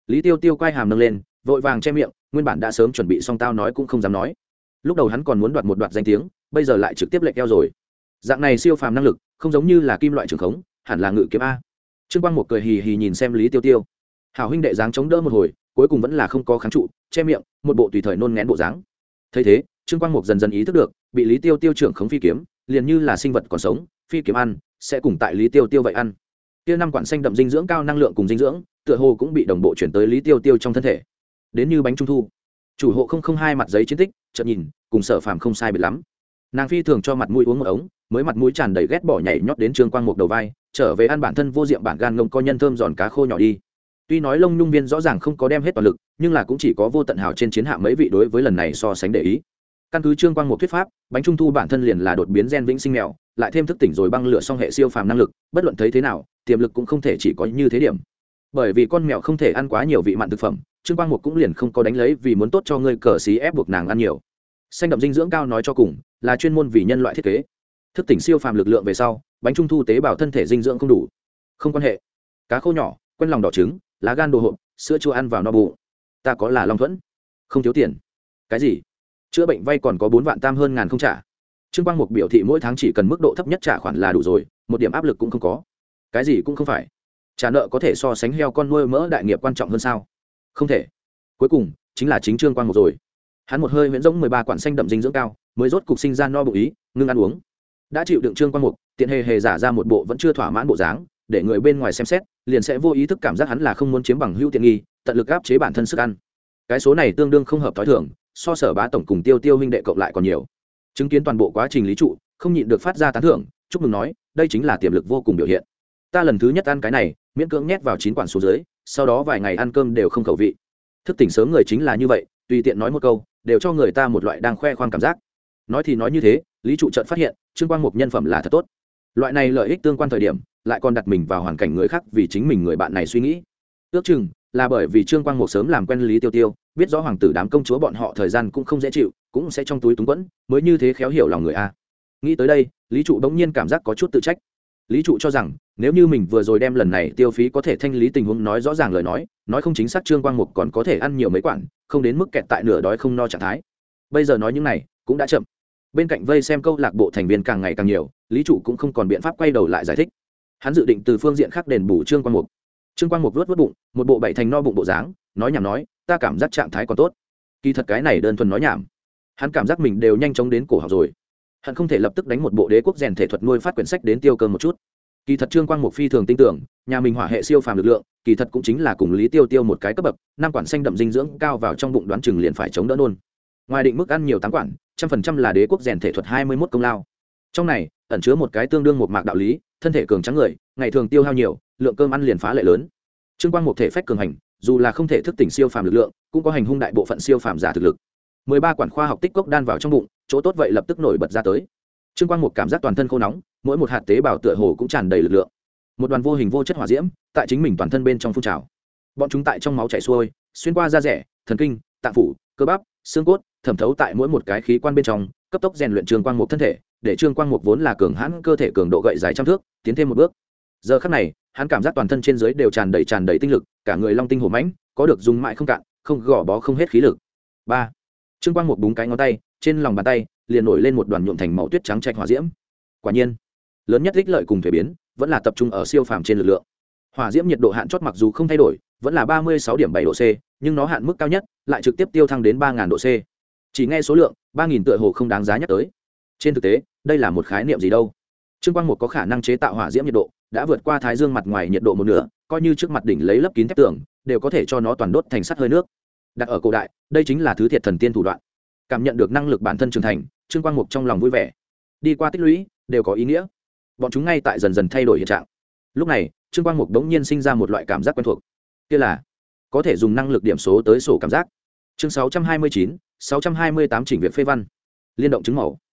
Lý Tiêu Tiêu quay hàm nâng lên, vội vàng che miệng, nguyên bản đã sớm chuẩn bị xong tao nói cũng không dám nói. Lúc đầu hắn còn muốn đoạt một đoạt danh tiếng, bây giờ lại trực tiếp lệch eo rồi. Dạng này siêu phàm năng lực, không giống như là kim loại trường khống, hẳn là ngự kiếm a. Trương Quang Một cười hì hì nhìn xem Lý Tiêu Tiêu. Hảo huynh đệ dáng chống đỡ một hồi, cuối cùng vẫn là không có kháng trụ, che miệng, một bộ tùy thời nôn ngén bộ dáng. Thấy thế, Trương Quang Một dần dần ý thức được, bị Lý Tiêu Tiêu trưởng khống phi kiếm, liền như là sinh vật còn sống, phi kiếm ăn, sẽ cùng tại Lý Tiêu Tiêu vậy ăn. Kia năm quản xanh đậm dinh dưỡng cao năng lượng cùng dinh dưỡng, tựa hồ cũng bị đồng bộ chuyển tới Lý Tiêu Tiêu trong thân thể. Đến như bánh trung thu. Chủ hộ 002 mặt giấy chiến tích, chợt nhìn, cùng Sở Phàm không sai biệt lắm. Nàng phi thường cho mặt mũi uống một ống, mới mặt mũi tràn đầy ghét bỏ nhảy nhót đến Trương Quang Một đầu vai, trở về ăn bản thân vô diệm bản gan ngông co nhân thơm giòn cá khô nhỏ đi. Tuy nói Long Nhung Viên rõ ràng không có đem hết toàn lực, nhưng là cũng chỉ có Vô Tận Hào trên chiến hạm mấy vị đối với lần này so sánh để ý. Căn cứ Trương Quang Một thuyết pháp, bánh trung thu bản thân liền là đột biến gen vĩnh sinh mèo, lại thêm thức tỉnh rồi băng lửa song hệ siêu phàm năng lực, bất luận thấy thế nào, tiềm lực cũng không thể chỉ có như thế điểm. Bởi vì con mèo không thể ăn quá nhiều vị mặn thực phẩm, Trương Quang Một cũng liền không có đánh lấy vì muốn tốt cho ngươi cờ xí ép buộc nàng ăn nhiều. Xanh đậm dinh dưỡng cao nói cho cùng, là chuyên môn vì nhân loại thiết kế. Thức tỉnh siêu phàm lực lượng về sau, bánh trung thu tế bào thân thể dinh dưỡng không đủ. Không quan hệ. Cá khô nhỏ, quen lòng đỏ trứng, lá gan đồ hộp, sữa chua ăn vào no bụng. Ta có là Long Thuẫn, không thiếu tiền. Cái gì? Chữa bệnh vay còn có 4 vạn tam hơn ngàn không trả. Trương Quang Mục biểu thị mỗi tháng chỉ cần mức độ thấp nhất trả khoản là đủ rồi, một điểm áp lực cũng không có. Cái gì cũng không phải. Trả nợ có thể so sánh heo con nuôi mỡ đại nghiệp quan trọng hơn sao? Không thể. Cuối cùng chính là chính Trương Quang Mục rồi. Hắn một hơi huyễn giống 13 quản xanh đậm dinh dưỡng cao, mới rốt cục sinh ra no bụng ý, ngưng ăn uống. Đã chịu đựng Trương Quang Mục, tiện hề giả ra một bộ vẫn chưa thỏa mãn bộ dáng, để người bên ngoài xem xét, liền sẽ vô ý thức cảm giác hắn là không muốn chiếm bằng hữu tiện nghi, tận lực áp chế bản thân sức ăn. Cái số này tương đương không hợp thói thường, so Sở Bá tổng cùng Tiêu Tiêu huynh đệ cộng lại còn nhiều. Chứng kiến toàn bộ quá trình lý trụ, không nhịn được phát ra tán thưởng, chúc mừng nói, đây chính là tiềm lực vô cùng biểu hiện. Ta lần thứ nhất ăn cái này, miễn cưỡng nhét vào 9 quản số dưới, sau đó vài ngày ăn cơm đều không khẩu vị. Thức tỉnh sớm người chính là như vậy, tùy tiện nói một câu, đều cho người ta một loại đang khoe khoang cảm giác. Nói thì nói như thế, lý trụ chợt phát hiện, Trương Quang Mục nhân phẩm là thật tốt. Loại này lợi ích tương quan thời điểm, lại còn đặt mình vào hoàn cảnh người khác vì chính mình người bạn này suy nghĩ. Ước chừng là bởi vì Trương Quang Mục sớm làm quen Lý Tiêu Tiêu, biết rõ hoàng tử đám công chúa bọn họ thời gian cũng không dễ chịu, cũng sẽ trong túi túng quẫn, mới như thế khéo hiểu lòng người a. Nghĩ tới đây, Lý trụ bỗng nhiên cảm giác có chút tự trách. Lý trụ cho rằng, nếu như mình vừa rồi đem lần này tiêu phí có thể thanh lý tình huống nói rõ ràng lời nói không chính xác Trương Quang Mục còn có thể ăn nhiều mấy quản, không đến mức kẹt tại nửa đói không no trạng thái. Bây giờ nói những này cũng đã chậm. Bên cạnh vây xem câu lạc bộ thành viên càng ngày càng nhiều, Lý trụ cũng không còn biện pháp quay đầu lại giải thích. Hắn dự định từ phương diện khác đền bù Trương Quang Mục. Trương Quang Mục vớt bụng, một bộ bảy thành no bụng bộ dáng, nói nhảm nói, ta cảm giác trạng thái còn tốt. Kỳ thật cái này đơn thuần nói nhảm. Hắn cảm giác mình đều nhanh chóng đến cổ họng rồi. Hắn không thể lập tức đánh một bộ đế quốc rèn thể thuật nuôi phát quyển sách đến tiêu cơm một chút. Kỳ thật Trương Quang Mục phi thường tin tưởng, nhà mình hỏa hệ siêu phàm lực lượng, kỳ thật cũng chính là cùng Lý Tiêu Tiêu một cái cấp bậc, 5 quản xanh đậm dinh dưỡng cao vào trong bụng đoán chừng liền phải chống đỡ nôn. Ngoài định mức ăn nhiều 8 quản, 100% là đế quốc rèn thể thuật 21 công lao. Trong này ẩn chứa một cái tương đương một mạc đạo lý, thân thể cường tráng người, ngày thường tiêu hao nhiều, lượng cơm ăn liền phá lệ lớn. Trương Quang Mục thể phách cường hành, dù là không thể thức tỉnh siêu phàm lực lượng, cũng có hành hung đại bộ phận siêu phàm giả thực lực. 13 quản khoa học tích cốc đan vào trong bụng, chỗ tốt vậy lập tức nổi bật ra tới. Trương Quang Mục cảm giác toàn thân khô nóng, mỗi một hạt tế bào tựa hồ cũng tràn đầy lực lượng. Một đoàn vô hình vô chất hỏa diễm tại chính mình toàn thân bên trong phun trào. Bọn chúng tại trong máu chảy xuôi, xuyên qua da rẻ, thần kinh, tạng phủ, cơ bắp, xương cốt, thẩm thấu tại mỗi một cái khí quan bên trong, cấp tốc rèn luyện Trương Quang Mục thân thể, để Trương Quang Mục vốn là cường hãn cơ thể cường độ gậy dài trăm thước, tiến thêm một bước. Giờ khắc này, hắn cảm giác toàn thân trên dưới đều tràn đầy tinh lực, cả người long tinh hổ mãnh, có được dùng mãi không cạn, không gò bó không hết khí lực. 3. Trương Quang Mục búng cái ngón tay, trên lòng bàn tay liền nổi lên một đoàn nhuộm thành màu tuyết trắng trạch hỏa diễm. Quả nhiên, lớn nhất ích lợi cùng thể biến vẫn là tập trung ở siêu phàm trên lực lượng. Hỏa diễm nhiệt độ hạn chót mặc dù không thay đổi, vẫn là 36.7 độ C, nhưng nó hạn mức cao nhất lại trực tiếp tiêu thăng đến 3000 độ C. Chỉ nghe số lượng, 3000 tựa hồ không đáng giá nhắc tới. Trên thực tế, đây là một khái niệm gì đâu? Trương Quang Mục có khả năng chế tạo hỏa diễm nhiệt độ, đã vượt qua thái dương mặt ngoài nhiệt độ một nửa, coi như trước mặt đỉnh lấy lấp kín thép tường, đều có thể cho nó toàn đốt thành sắt hơi nước. Đặt ở cổ đại, đây chính là thứ thiệt thần tiên thủ đoạn. Cảm nhận được năng lực bản thân trưởng thành, Trương Quang Mục trong lòng vui vẻ. Đi qua tích lũy, đều có ý nghĩa. Bọn chúng ngay tại dần dần thay đổi hiện trạng. Lúc này, Trương Quang Mục đống nhiên sinh ra một loại cảm giác quen thuộc. Kia là có thể dùng năng lực điểm số tới sổ cảm giác. Chương 629, 628 chỉnh việc phê văn. Liên động chứng mẫu.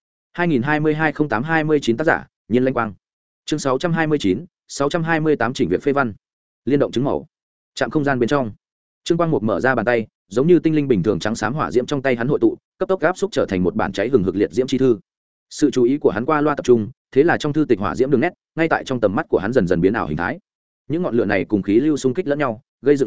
2022-08-29 tác giả, Nhiên Lanh Quang. Chương 629, 628 chỉnh việc phê văn. Liên động chứng mẫu. Trạm không gian bên trong. Trương Quang Mục mở ra bàn tay, giống như tinh linh bình thường trắng xám hỏa diễm trong tay hắn hội tụ, cấp tốc áp xúc trở thành một bản cháy hừng hực liệt diễm chi thư. Sự chú ý của hắn qua loa tập trung, thế là trong thư tịch hỏa diễm đường nét, ngay tại trong tầm mắt của hắn dần dần biến ảo hình thái. Những ngọn lửa này cùng khí lưu xung kích lẫn nhau, gây dựng lại,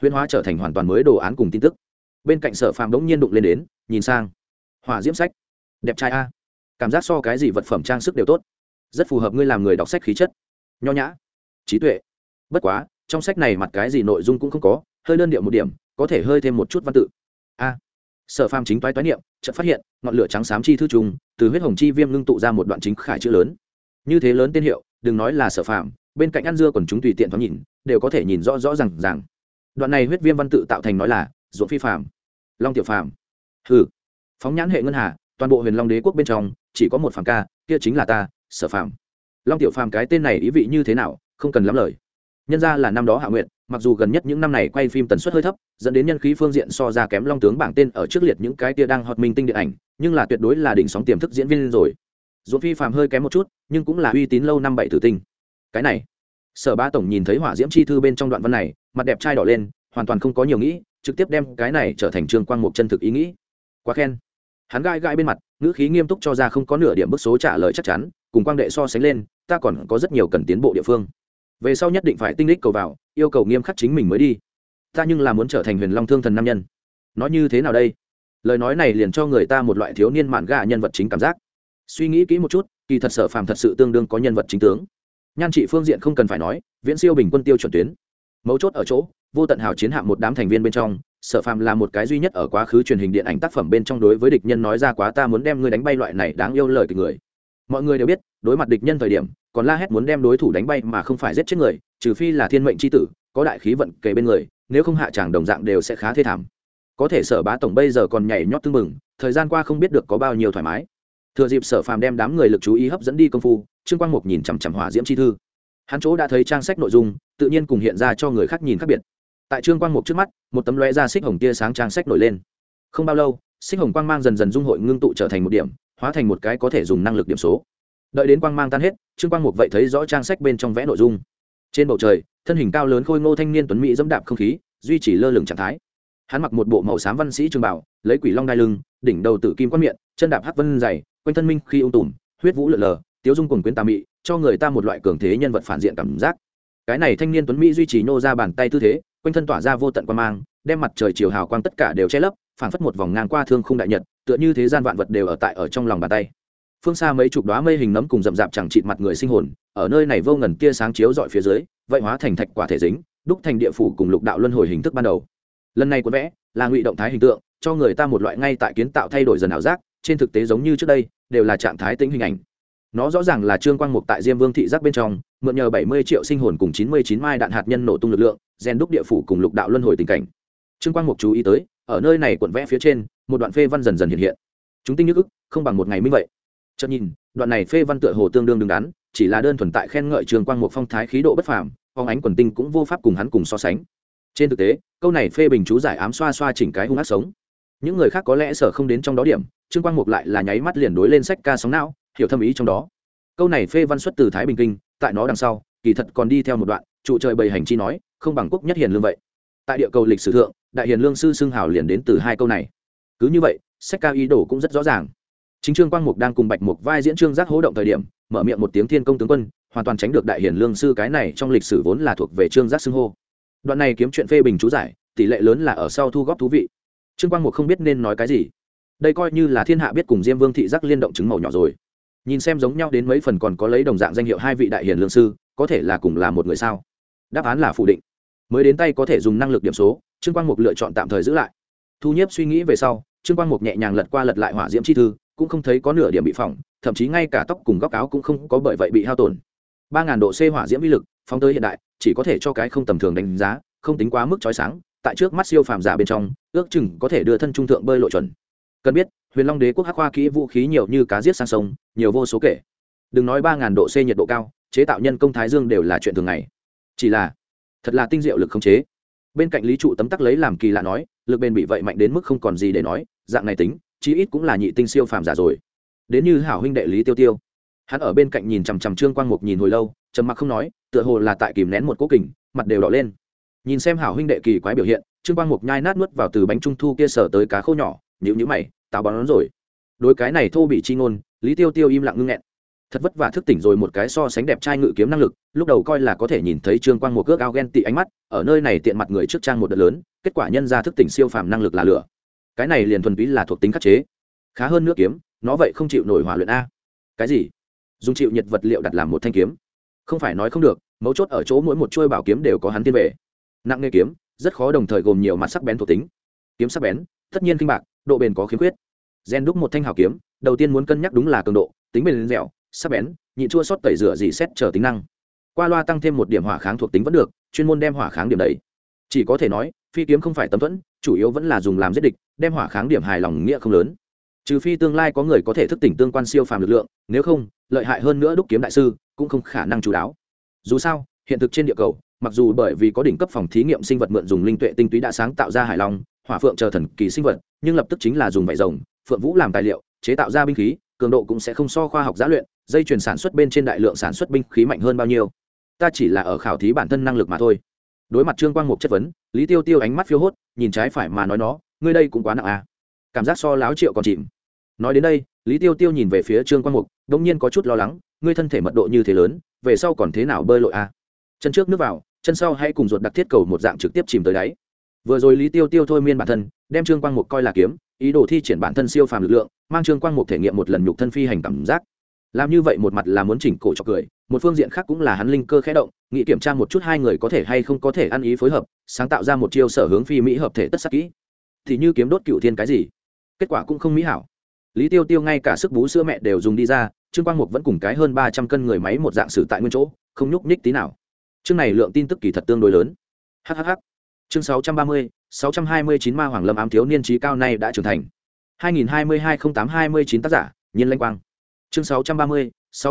huyễn hóa trở thành hoàn toàn mới đồ án cùng tin tức. Bên cạnh Sở Phàm đống nhiên đụng lên đến, nhìn sang. Hỏa diễm sách, đẹp trai a. Cảm giác so cái gì vật phẩm trang sức đều tốt, rất phù hợp ngươi làm người đọc sách khí chất, nho nhã, trí tuệ. Bất quá, trong sách này mặt cái gì nội dung cũng không có, hơi đơn điệu một điểm, có thể hơi thêm một chút văn tự. A. Sở Phàm chính toái niệm, chợt phát hiện, ngọn lửa trắng xám chi thư trùng, từ huyết hồng chi viêm ngưng tụ ra một đoạn chính khải chữ lớn. Như thế lớn tên hiệu, đừng nói là Sở Phàm, bên cạnh ăn dưa còn chúng tùy tiện thoáng nhìn, đều có thể nhìn rõ rõ ràng. Đoạn này huyết viêm văn tự tạo thành nói là ruộng phi phàm, long tiểu phàm. Hừ, phóng nhãn hệ ngân hà, toàn bộ huyền long đế quốc bên trong chỉ có một phàm ca, kia chính là ta, Sở Phàm. Long tiểu phàm cái tên này ý vị như thế nào, không cần lắm lời. Nhân ra là năm đó Hạ Nguyện, mặc dù gần nhất những năm này quay phim tần suất hơi thấp, dẫn đến nhân khí phương diện so ra kém long tướng bảng tên ở trước liệt những cái tia đang hot minh tinh điện ảnh, nhưng là tuyệt đối là đỉnh sóng tiềm thức diễn viên rồi. Ruộng phi phàm hơi kém một chút, nhưng cũng là uy tín lâu năm bảy tử tinh. Cái này, Sở Bá tổng nhìn thấy hỏa diễm chi thư bên trong đoạn văn này, mặt đẹp trai đỏ lên, hoàn toàn không có nhiều nghĩ, trực tiếp đem cái này trở thành Trương Quang Mục chân thực ý nghĩ. Quá khen. Hắn gãi gãi bên mặt, ngữ khí nghiêm túc cho ra không có nửa điểm bức số trả lời chắc chắn, cùng Quang đệ so sánh lên, ta còn có rất nhiều cần tiến bộ địa phương. Về sau nhất định phải tinh đích cầu vào, yêu cầu nghiêm khắc chính mình mới đi. Ta nhưng là muốn trở thành huyền long thương thần nam nhân. Nói như thế nào đây? Lời nói này liền cho người ta một loại thiếu niên mạn gà nhân vật chính cảm giác. Suy nghĩ kỹ một chút, kỳ thật Sở Phàm thật sự tương đương có nhân vật chính tướng. Nhan trị phương diện không cần phải nói, viễn siêu bình quân tiêu chuẩn tuyến. Mấu chốt ở chỗ, vô tận hào chiến hạm một đám thành viên bên trong, Sở Phàm là một cái duy nhất ở quá khứ truyền hình điện ảnh tác phẩm bên trong đối với địch nhân nói ra quá ta muốn đem ngươi đánh bay loại này đáng yêu lời kịch người. Mọi người đều biết, đối mặt địch nhân thời điểm, còn la hét muốn đem đối thủ đánh bay mà không phải giết chết người, trừ phi là thiên mệnh chi tử, có đại khí vận kề bên người, nếu không hạ tràng đồng dạng đều sẽ khá thê thảm. Có thể Sở Bá tổng bây giờ còn nhảy nhót tưng bừng, thời gian qua không biết được có bao nhiêu thoải mái. Thừa dịp Sở Phàm đem đám người lực chú ý hấp dẫn đi công phu, Trương Quang Mục nhìn chằm chằm hỏa diễm chi thư. Hắn chỗ đã thấy trang sách nội dung, tự nhiên cùng hiện ra cho người khác nhìn khác biệt. Tại Trương Quang Mục trước mắt, một tấm lóe ra xích hồng tia sáng trang sách nổi lên. Không bao lâu, xích hồng quang mang dần dần dung hội ngưng tụ trở thành một điểm, hóa thành một cái có thể dùng năng lực điểm số. Đợi đến quang mang tan hết, Trương Quang Mục vậy thấy rõ trang sách bên trong vẽ nội dung. Trên bầu trời, thân hình cao lớn khôi ngô thanh niên tuấn mỹ dẫm đạp không khí, duy trì lơ lửng trạng thái. Hắn mặc một bộ màu xám văn sĩ trường bảo, lấy quỷ long đai lưng, đỉnh đầu tử kim quan miệng, chân đạp hắc vân dày, quanh thân minh khi ung tùm, huyết vũ lượn lờ, tiếu dung cuồng quyến tà mị, cho người ta một loại cường thế nhân vật phản diện cảm giác. Cái này thanh niên tuấn mỹ duy trì nô ra bàn tay tư thế, quanh thân tỏa ra vô tận quang mang, đem mặt trời chiều hào quang tất cả đều che lấp, phảng phất một vòng ngang qua thương khung đại nhật, tựa như thế gian vạn vật đều ở trong lòng bàn tay. Phương xa mấy chục đóa mây hình nấm cùng rậm rạp chẳng chịt mặt người sinh hồn, ở nơi này vô ngần tia sáng chiếu rọi phía dưới, vậy hóa thành thạch quả thể dính, đúc thành địa phủ cùng lục đạo luân hồi hình thức ban đầu. Lần này cuốn vẽ là ngụy động thái hình tượng, cho người ta một loại ngay tại kiến tạo thay đổi dần ảo giác, trên thực tế giống như trước đây, đều là trạng thái tĩnh hình ảnh. Nó rõ ràng là Trương Quang Mục tại Diêm Vương thị giác bên trong, mượn nhờ 70 triệu sinh hồn cùng 99 mai đạn hạt nhân nổ tung lực lượng, gen đúc địa phủ cùng lục đạo luân hồi tình cảnh. Trương Quang Mục chú ý tới, ở nơi này cuộn vẽ phía trên, một đoạn phê văn dần dần hiện hiện. Chúng tinh nhức ức, không bằng một ngày minh vậy. Chợt nhìn, đoạn này phê văn tựa hồ tương đương đứng đắn, chỉ là đơn thuần tại khen ngợi Trương Quang Mục phong thái khí độ bất phàm, phong ánh quần tinh cũng vô pháp cùng hắn cùng so sánh. Trên thực tế, câu này phê bình chú giải ám xoa xoa chỉnh cái hung ác sống. Những người khác có lẽ sở không đến trong đó điểm, Trương Quang Mục lại là nháy mắt liền đối lên sách ca sóng não, hiểu thâm ý trong đó. Câu này phê văn xuất từ Thái Bình Kinh, tại nó đằng sau, kỳ thật còn đi theo một đoạn, trụ trời bày hành chi nói, không bằng quốc nhất hiền lương vậy. Tại địa cầu lịch sử thượng, đại hiền lương sư xưng hào liền đến từ hai câu này. Cứ như vậy, sách ca ý đồ cũng rất rõ ràng. Chính Trương Quang Mục đang cùng Bạch Mục vai diễn Trương Giác hố động thời điểm, mở miệng một tiếng thiên công tướng quân, hoàn toàn tránh được đại hiền lương sư cái này trong lịch sử vốn là thuộc về Trương Giác xưng hô. Đoạn này kiếm chuyện phê bình chú giải, tỷ lệ lớn là ở sau thu góp thú vị. Trương Quang Mục không biết nên nói cái gì. Đây coi như là thiên hạ biết cùng Diêm Vương thị giác liên động chứng màu nhỏ rồi. Nhìn xem giống nhau đến mấy phần còn có lấy đồng dạng danh hiệu hai vị đại hiền lương sư, có thể là cùng là một người sao? Đáp án là phủ định. Mới đến tay có thể dùng năng lực điểm số, Trương Quang Mục lựa chọn tạm thời giữ lại. Thu Nhiếp suy nghĩ về sau, Trương Quang Mục nhẹ nhàng lật qua lật lại hỏa diễm chi thư, cũng không thấy có nửa điểm bị phỏng, thậm chí ngay cả tóc cùng góc áo cũng không có bởi vậy bị hao tổn. 3000 độ C hỏa diễm uy lực, phóng tới hiện đại, chỉ có thể cho cái không tầm thường đánh giá, không tính quá mức chói sáng, tại trước mắt siêu phàm giả bên trong, ước chừng có thể đưa thân trung thượng bơi lộ chuẩn. Cần biết, Huyền Long Đế quốc hắc khoa kỹ vũ khí nhiều như cá giết sang sông, nhiều vô số kể. Đừng nói 3000 độ C nhiệt độ cao, chế tạo nhân công thái dương đều là chuyện thường ngày. Chỉ là, thật là tinh diệu lực khống chế. Bên cạnh Lý trụ tấm tắc lấy làm kỳ lạ nói, lực bền bị vậy mạnh đến mức không còn gì để nói, dạng này tính, chí ít cũng là nhị tinh siêu phàm giả rồi. Đến như hảo huynh đệ Lý Tiêu Tiêu, hắn ở bên cạnh nhìn chằm chằm Trương Quang Mục nhìn hồi lâu, trầm mặc không nói, tựa hồ là tại kìm nén một cố kình, mặt đều đỏ lên. Nhìn xem hảo huynh đệ kỳ quái biểu hiện, Trương Quang Mục nhai nát nuốt vào từ bánh trung thu kia sở tới cá khô nhỏ, nhíu nhíu mày, táo bón rồi. Đối cái này thô bị chi ngôn, Lý Tiêu Tiêu im lặng ngưng nghẹn. thật vất vả thức tỉnh rồi một cái so sánh đẹp trai ngự kiếm năng lực, lúc đầu coi là có thể nhìn thấy Trương Quang một cước ao ghen tị ánh mắt, ở nơi này tiện mặt người trước trang một đợt lớn, kết quả nhân ra thức tỉnh siêu phàm năng lực là lửa. Cái này liền thuần túy là thuộc tính khắc chế. Khá hơn nước kiếm, nó vậy không chịu nổi hỏa luyện a. Cái gì? Dùng chịu nhiệt vật liệu đặt làm một thanh kiếm? Không phải nói không được, mấu chốt ở chỗ mỗi một chuôi bảo kiếm đều có hắn tiên về. Nặng nghề kiếm, rất khó đồng thời gồm nhiều mặt sắc bén thuộc tính. Kiếm sắc bén, tất nhiên kinh bạc, độ bền có khiếm khuyết. Gen đúc một thanh hảo kiếm, đầu tiên muốn cân nhắc đúng là cường độ, tính bền dẻo, sắc bén, nhịn chua sót tẩy rửa gì xét chờ tính năng. Qua loa tăng thêm một điểm hỏa kháng thuộc tính vẫn được, chuyên môn đem hỏa kháng điểm đấy. Chỉ có thể nói, phi kiếm không phải tấm thuẫn, chủ yếu vẫn là dùng làm giết địch, đem hỏa kháng điểm hài lòng nghĩa không lớn. Trừ phi tương lai có người có thể thức tỉnh tương quan siêu phàm lực lượng, nếu không, lợi hại hơn nữa đúc kiếm đại sư cũng không khả năng chủ đáo. Dù sao, hiện thực trên địa cầu, mặc dù bởi vì có đỉnh cấp phòng thí nghiệm sinh vật mượn dùng linh tuệ tinh túy đã sáng tạo ra hải long, hỏa phượng chờ thần kỳ sinh vật, nhưng lập tức chính là dùng vảy rồng, phượng vũ làm tài liệu, chế tạo ra binh khí, cường độ cũng sẽ không so khoa học giá luyện, dây chuyền sản xuất bên trên đại lượng sản xuất binh khí mạnh hơn bao nhiêu. Ta chỉ là ở khảo thí bản thân năng lực mà thôi. Đối mặt Trương Quang Mục chất vấn, Lý Tiêu Tiêu ánh mắt phiêu hốt, nhìn trái phải mà nói nó, ngươi đây cũng quá nặng à? Cảm giác so láo triệu còn chìm. Nói đến đây, Lý Tiêu Tiêu nhìn về phía Trương Quang Mục, đống nhiên có chút lo lắng, ngươi thân thể mật độ như thế lớn, về sau còn thế nào bơi lội à? Chân trước nước vào, chân sau hãy cùng ruột đặc thiết cầu một dạng trực tiếp chìm tới đáy. Vừa rồi Lý Tiêu Tiêu thôi miên bản thân, đem Trương Quang Mục coi là kiếm, ý đồ thi triển bản thân siêu phàm lực lượng, mang Trương Quang Mục thể nghiệm một lần nhục thân phi hành cảm giác. Làm như vậy một mặt là muốn chỉnh cổ cho cười, một phương diện khác cũng là hắn linh cơ khẽ động, nghĩ kiểm tra một chút hai người có thể hay không có thể ăn ý phối hợp, sáng tạo ra một chiêu sở hướng phi mỹ hợp thể tất sắc kỹ. Thì như kiếm đốt cựu thiên cái gì, kết quả cũng không mỹ hảo. Lý Tiêu Tiêu ngay cả sức bú sữa mẹ đều dùng đi ra, Trương Quang Mục vẫn cùng cái hơn 300 cân người máy một dạng xử tại nguyên chỗ, không nhúc nhích tí nào. Chương này lượng tin tức kỳ thật tương đối lớn. Hhh. Chương 630, 629 Ma Hoàng Lâm ám thiếu niên trí cao này đã trưởng thành. 2022-08-29 tác giả, Nhiên Lanh Quang. Chương 630,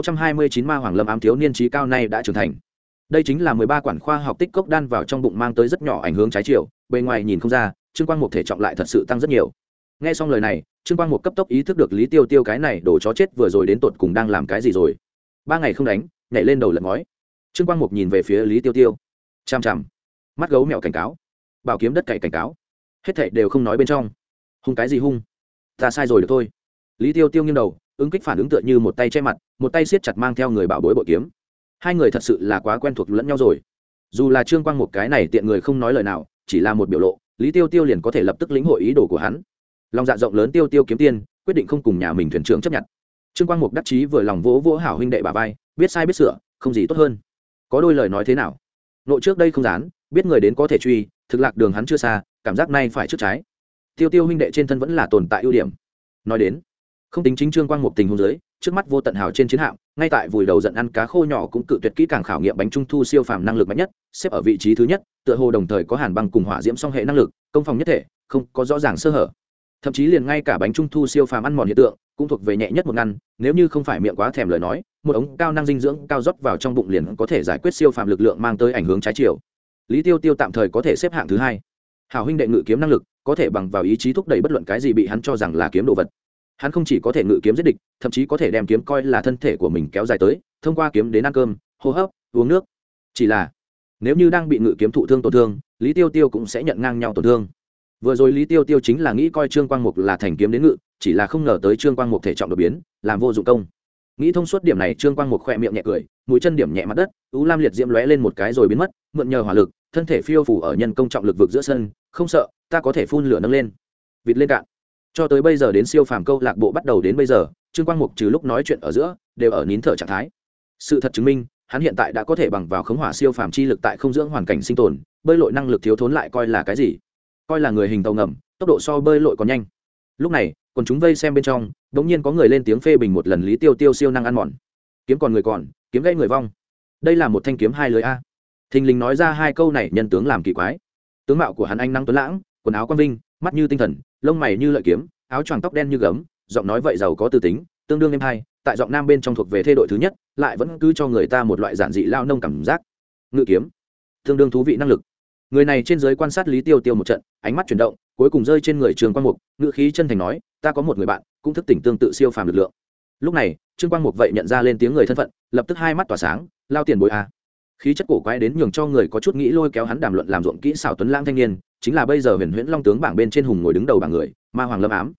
629 Ma Hoàng Lâm ám thiếu niên trí cao này đã trưởng thành. Đây chính là 13 quản khoa học tích cốc đan vào trong bụng mang tới rất nhỏ ảnh hưởng trái chiều, bề ngoài nhìn không ra, Trương Quang Mục thể trọng lại thật sự tăng rất nhiều. Nghe xong lời này, Trương Quang Mục cấp tốc ý thức được Lý Tiêu Tiêu cái này đổ chó chết vừa rồi đến tột cùng đang làm cái gì rồi. 3 ngày không đánh, nhảy lên đầu lật ngói. Trương Quang Mục nhìn về phía Lý Tiêu Tiêu, chằm chằm, mắt gấu mèo cảnh cáo, bảo kiếm đất cày cảnh cáo, hết thảy đều không nói bên trong. Hung cái gì hung? Ta sai rồi được thôi. Lý Tiêu Tiêu nghiêng đầu, ứng kích phản ứng tựa như một tay che mặt, một tay siết chặt mang theo người bảo bối bội kiếm. Hai người thật sự là quá quen thuộc lẫn nhau rồi. Dù là Trương Quang Mục cái này tiện người không nói lời nào, chỉ là một biểu lộ, Lý Tiêu Tiêu liền có thể lập tức lĩnh hội ý đồ của hắn. Lòng dạ rộng lớn Tiêu Tiêu kiếm tiên, quyết định không cùng nhà mình thuyền trưởng chấp nhận. Trương Quang Mục đắc chí vừa lòng vỗ vỗ hảo huynh đệ bà vai, biết sai biết sửa, không gì tốt hơn. Có đôi lời nói thế nào? Nội trước đây không dán, biết người đến có thể truy, thực lạc đường hắn chưa xa, cảm giác này phải trước trái. Tiêu Tiêu huynh đệ trên thân vẫn là tồn tại ưu điểm. Nói đến, không tính chính Trương Quang Mục tình huống dưới, trước mắt vô tận hào trên chiến hạm, ngay tại vùi đầu giận ăn cá khô nhỏ cũng cự tuyệt kỹ càng khảo nghiệm bánh trung thu siêu phàm năng lực mạnh nhất, xếp ở vị trí thứ nhất, tựa hồ đồng thời có hàn băng cùng hỏa diễm song hệ năng lực, công phòng nhất thể, không có rõ ràng sơ hở. Thậm chí liền ngay cả bánh trung thu siêu phàm ăn mòn hiện tượng, cũng thuộc về nhẹ nhất một ngăn, nếu như không phải miệng quá thèm lời nói, một ống cao năng dinh dưỡng cao rót vào trong bụng liền có thể giải quyết siêu phàm lực lượng mang tới ảnh hưởng trái chiều. Lý Tiêu Tiêu tạm thời có thể xếp hạng thứ hai. Hảo huynh đệ ngự kiếm năng lực, có thể bằng vào ý chí thúc đẩy bất luận cái gì bị hắn cho rằng là kiếm đồ vật. Hắn không chỉ có thể ngự kiếm giết địch, thậm chí có thể đem kiếm coi là thân thể của mình kéo dài tới, thông qua kiếm đến ăn cơm, hô hấp, uống nước. Chỉ là, nếu như đang bị ngự kiếm thụ thương tổn thương, Lý Tiêu Tiêu cũng sẽ nhận ngang nhau tổn thương. Vừa rồi Lý Tiêu Tiêu chính là nghĩ coi Trương Quang Mục là thành kiếm đến ngự, chỉ là không ngờ tới Trương Quang Mục thể trọng đột biến, làm vô dụng công. Nghĩ thông suốt điểm này, Trương Quang Mục khẽ miệng nhẹ cười, mũi chân điểm nhẹ mặt đất, u lam liệt diễm lóe lên một cái rồi biến mất, mượn nhờ hỏa lực, thân thể phiêu phù ở nhân công trọng lực vực giữa sân, không sợ, ta có thể phun lửa nâng lên. Vịt lên cạn. Cho tới bây giờ đến siêu phàm câu lạc bộ bắt đầu đến bây giờ, Trương Quang Mục trừ lúc nói chuyện ở giữa, đều ở nín thở trạng thái. Sự thật chứng minh, hắn hiện tại đã có thể bằng vào khống hỏa siêu phàm chi lực tại không dưỡng hoàn cảnh sinh tồn, bơi lội năng lực thiếu thốn lại coi là cái gì? Coi là người hình tàu ngầm, tốc độ so bơi lội còn nhanh. Lúc này, còn chúng vây xem bên trong, đột nhiên có người lên tiếng phê bình một lần Lý Tiêu Tiêu siêu năng ăn mòn. Kiếm còn người còn, kiếm gãy người vong. Đây là một thanh kiếm hai lưới a. Thình lình nói ra hai câu này nhân tướng làm kỳ quái. Tướng mạo của hắn anh năng tuấn lãng, quần áo quang vinh, mắt như tinh thần, lông mày như lợi kiếm, áo choàng tóc đen như gấm, giọng nói vậy giàu có tư tính, tương đương êm hay, tại giọng nam bên trong thuộc về thê đội thứ nhất, lại vẫn cứ cho người ta một loại giản dị lao nông cảm giác. Ngự kiếm, tương đương thú vị năng lực. Người này trên dưới quan sát Lý Tiêu Tiêu một trận, ánh mắt chuyển động, cuối cùng rơi trên người Trương Quang Mục, ngự khí chân thành nói, ta có một người bạn, cũng thức tỉnh tương tự siêu phàm lực lượng. Lúc này, Trương Quang Mục vậy nhận ra lên tiếng người thân phận, lập tức hai mắt tỏa sáng, lao tiền bối a. Khí chất cổ quái đến nhường cho người có chút nghĩ lôi kéo hắn đàm luận làm ruộng kỹ xảo tuấn lãng thanh niên, chính là bây giờ Huyền Huyễn Long tướng bảng bên trên hùng ngồi đứng đầu bảng người, Ma Hoàng Lâm ám.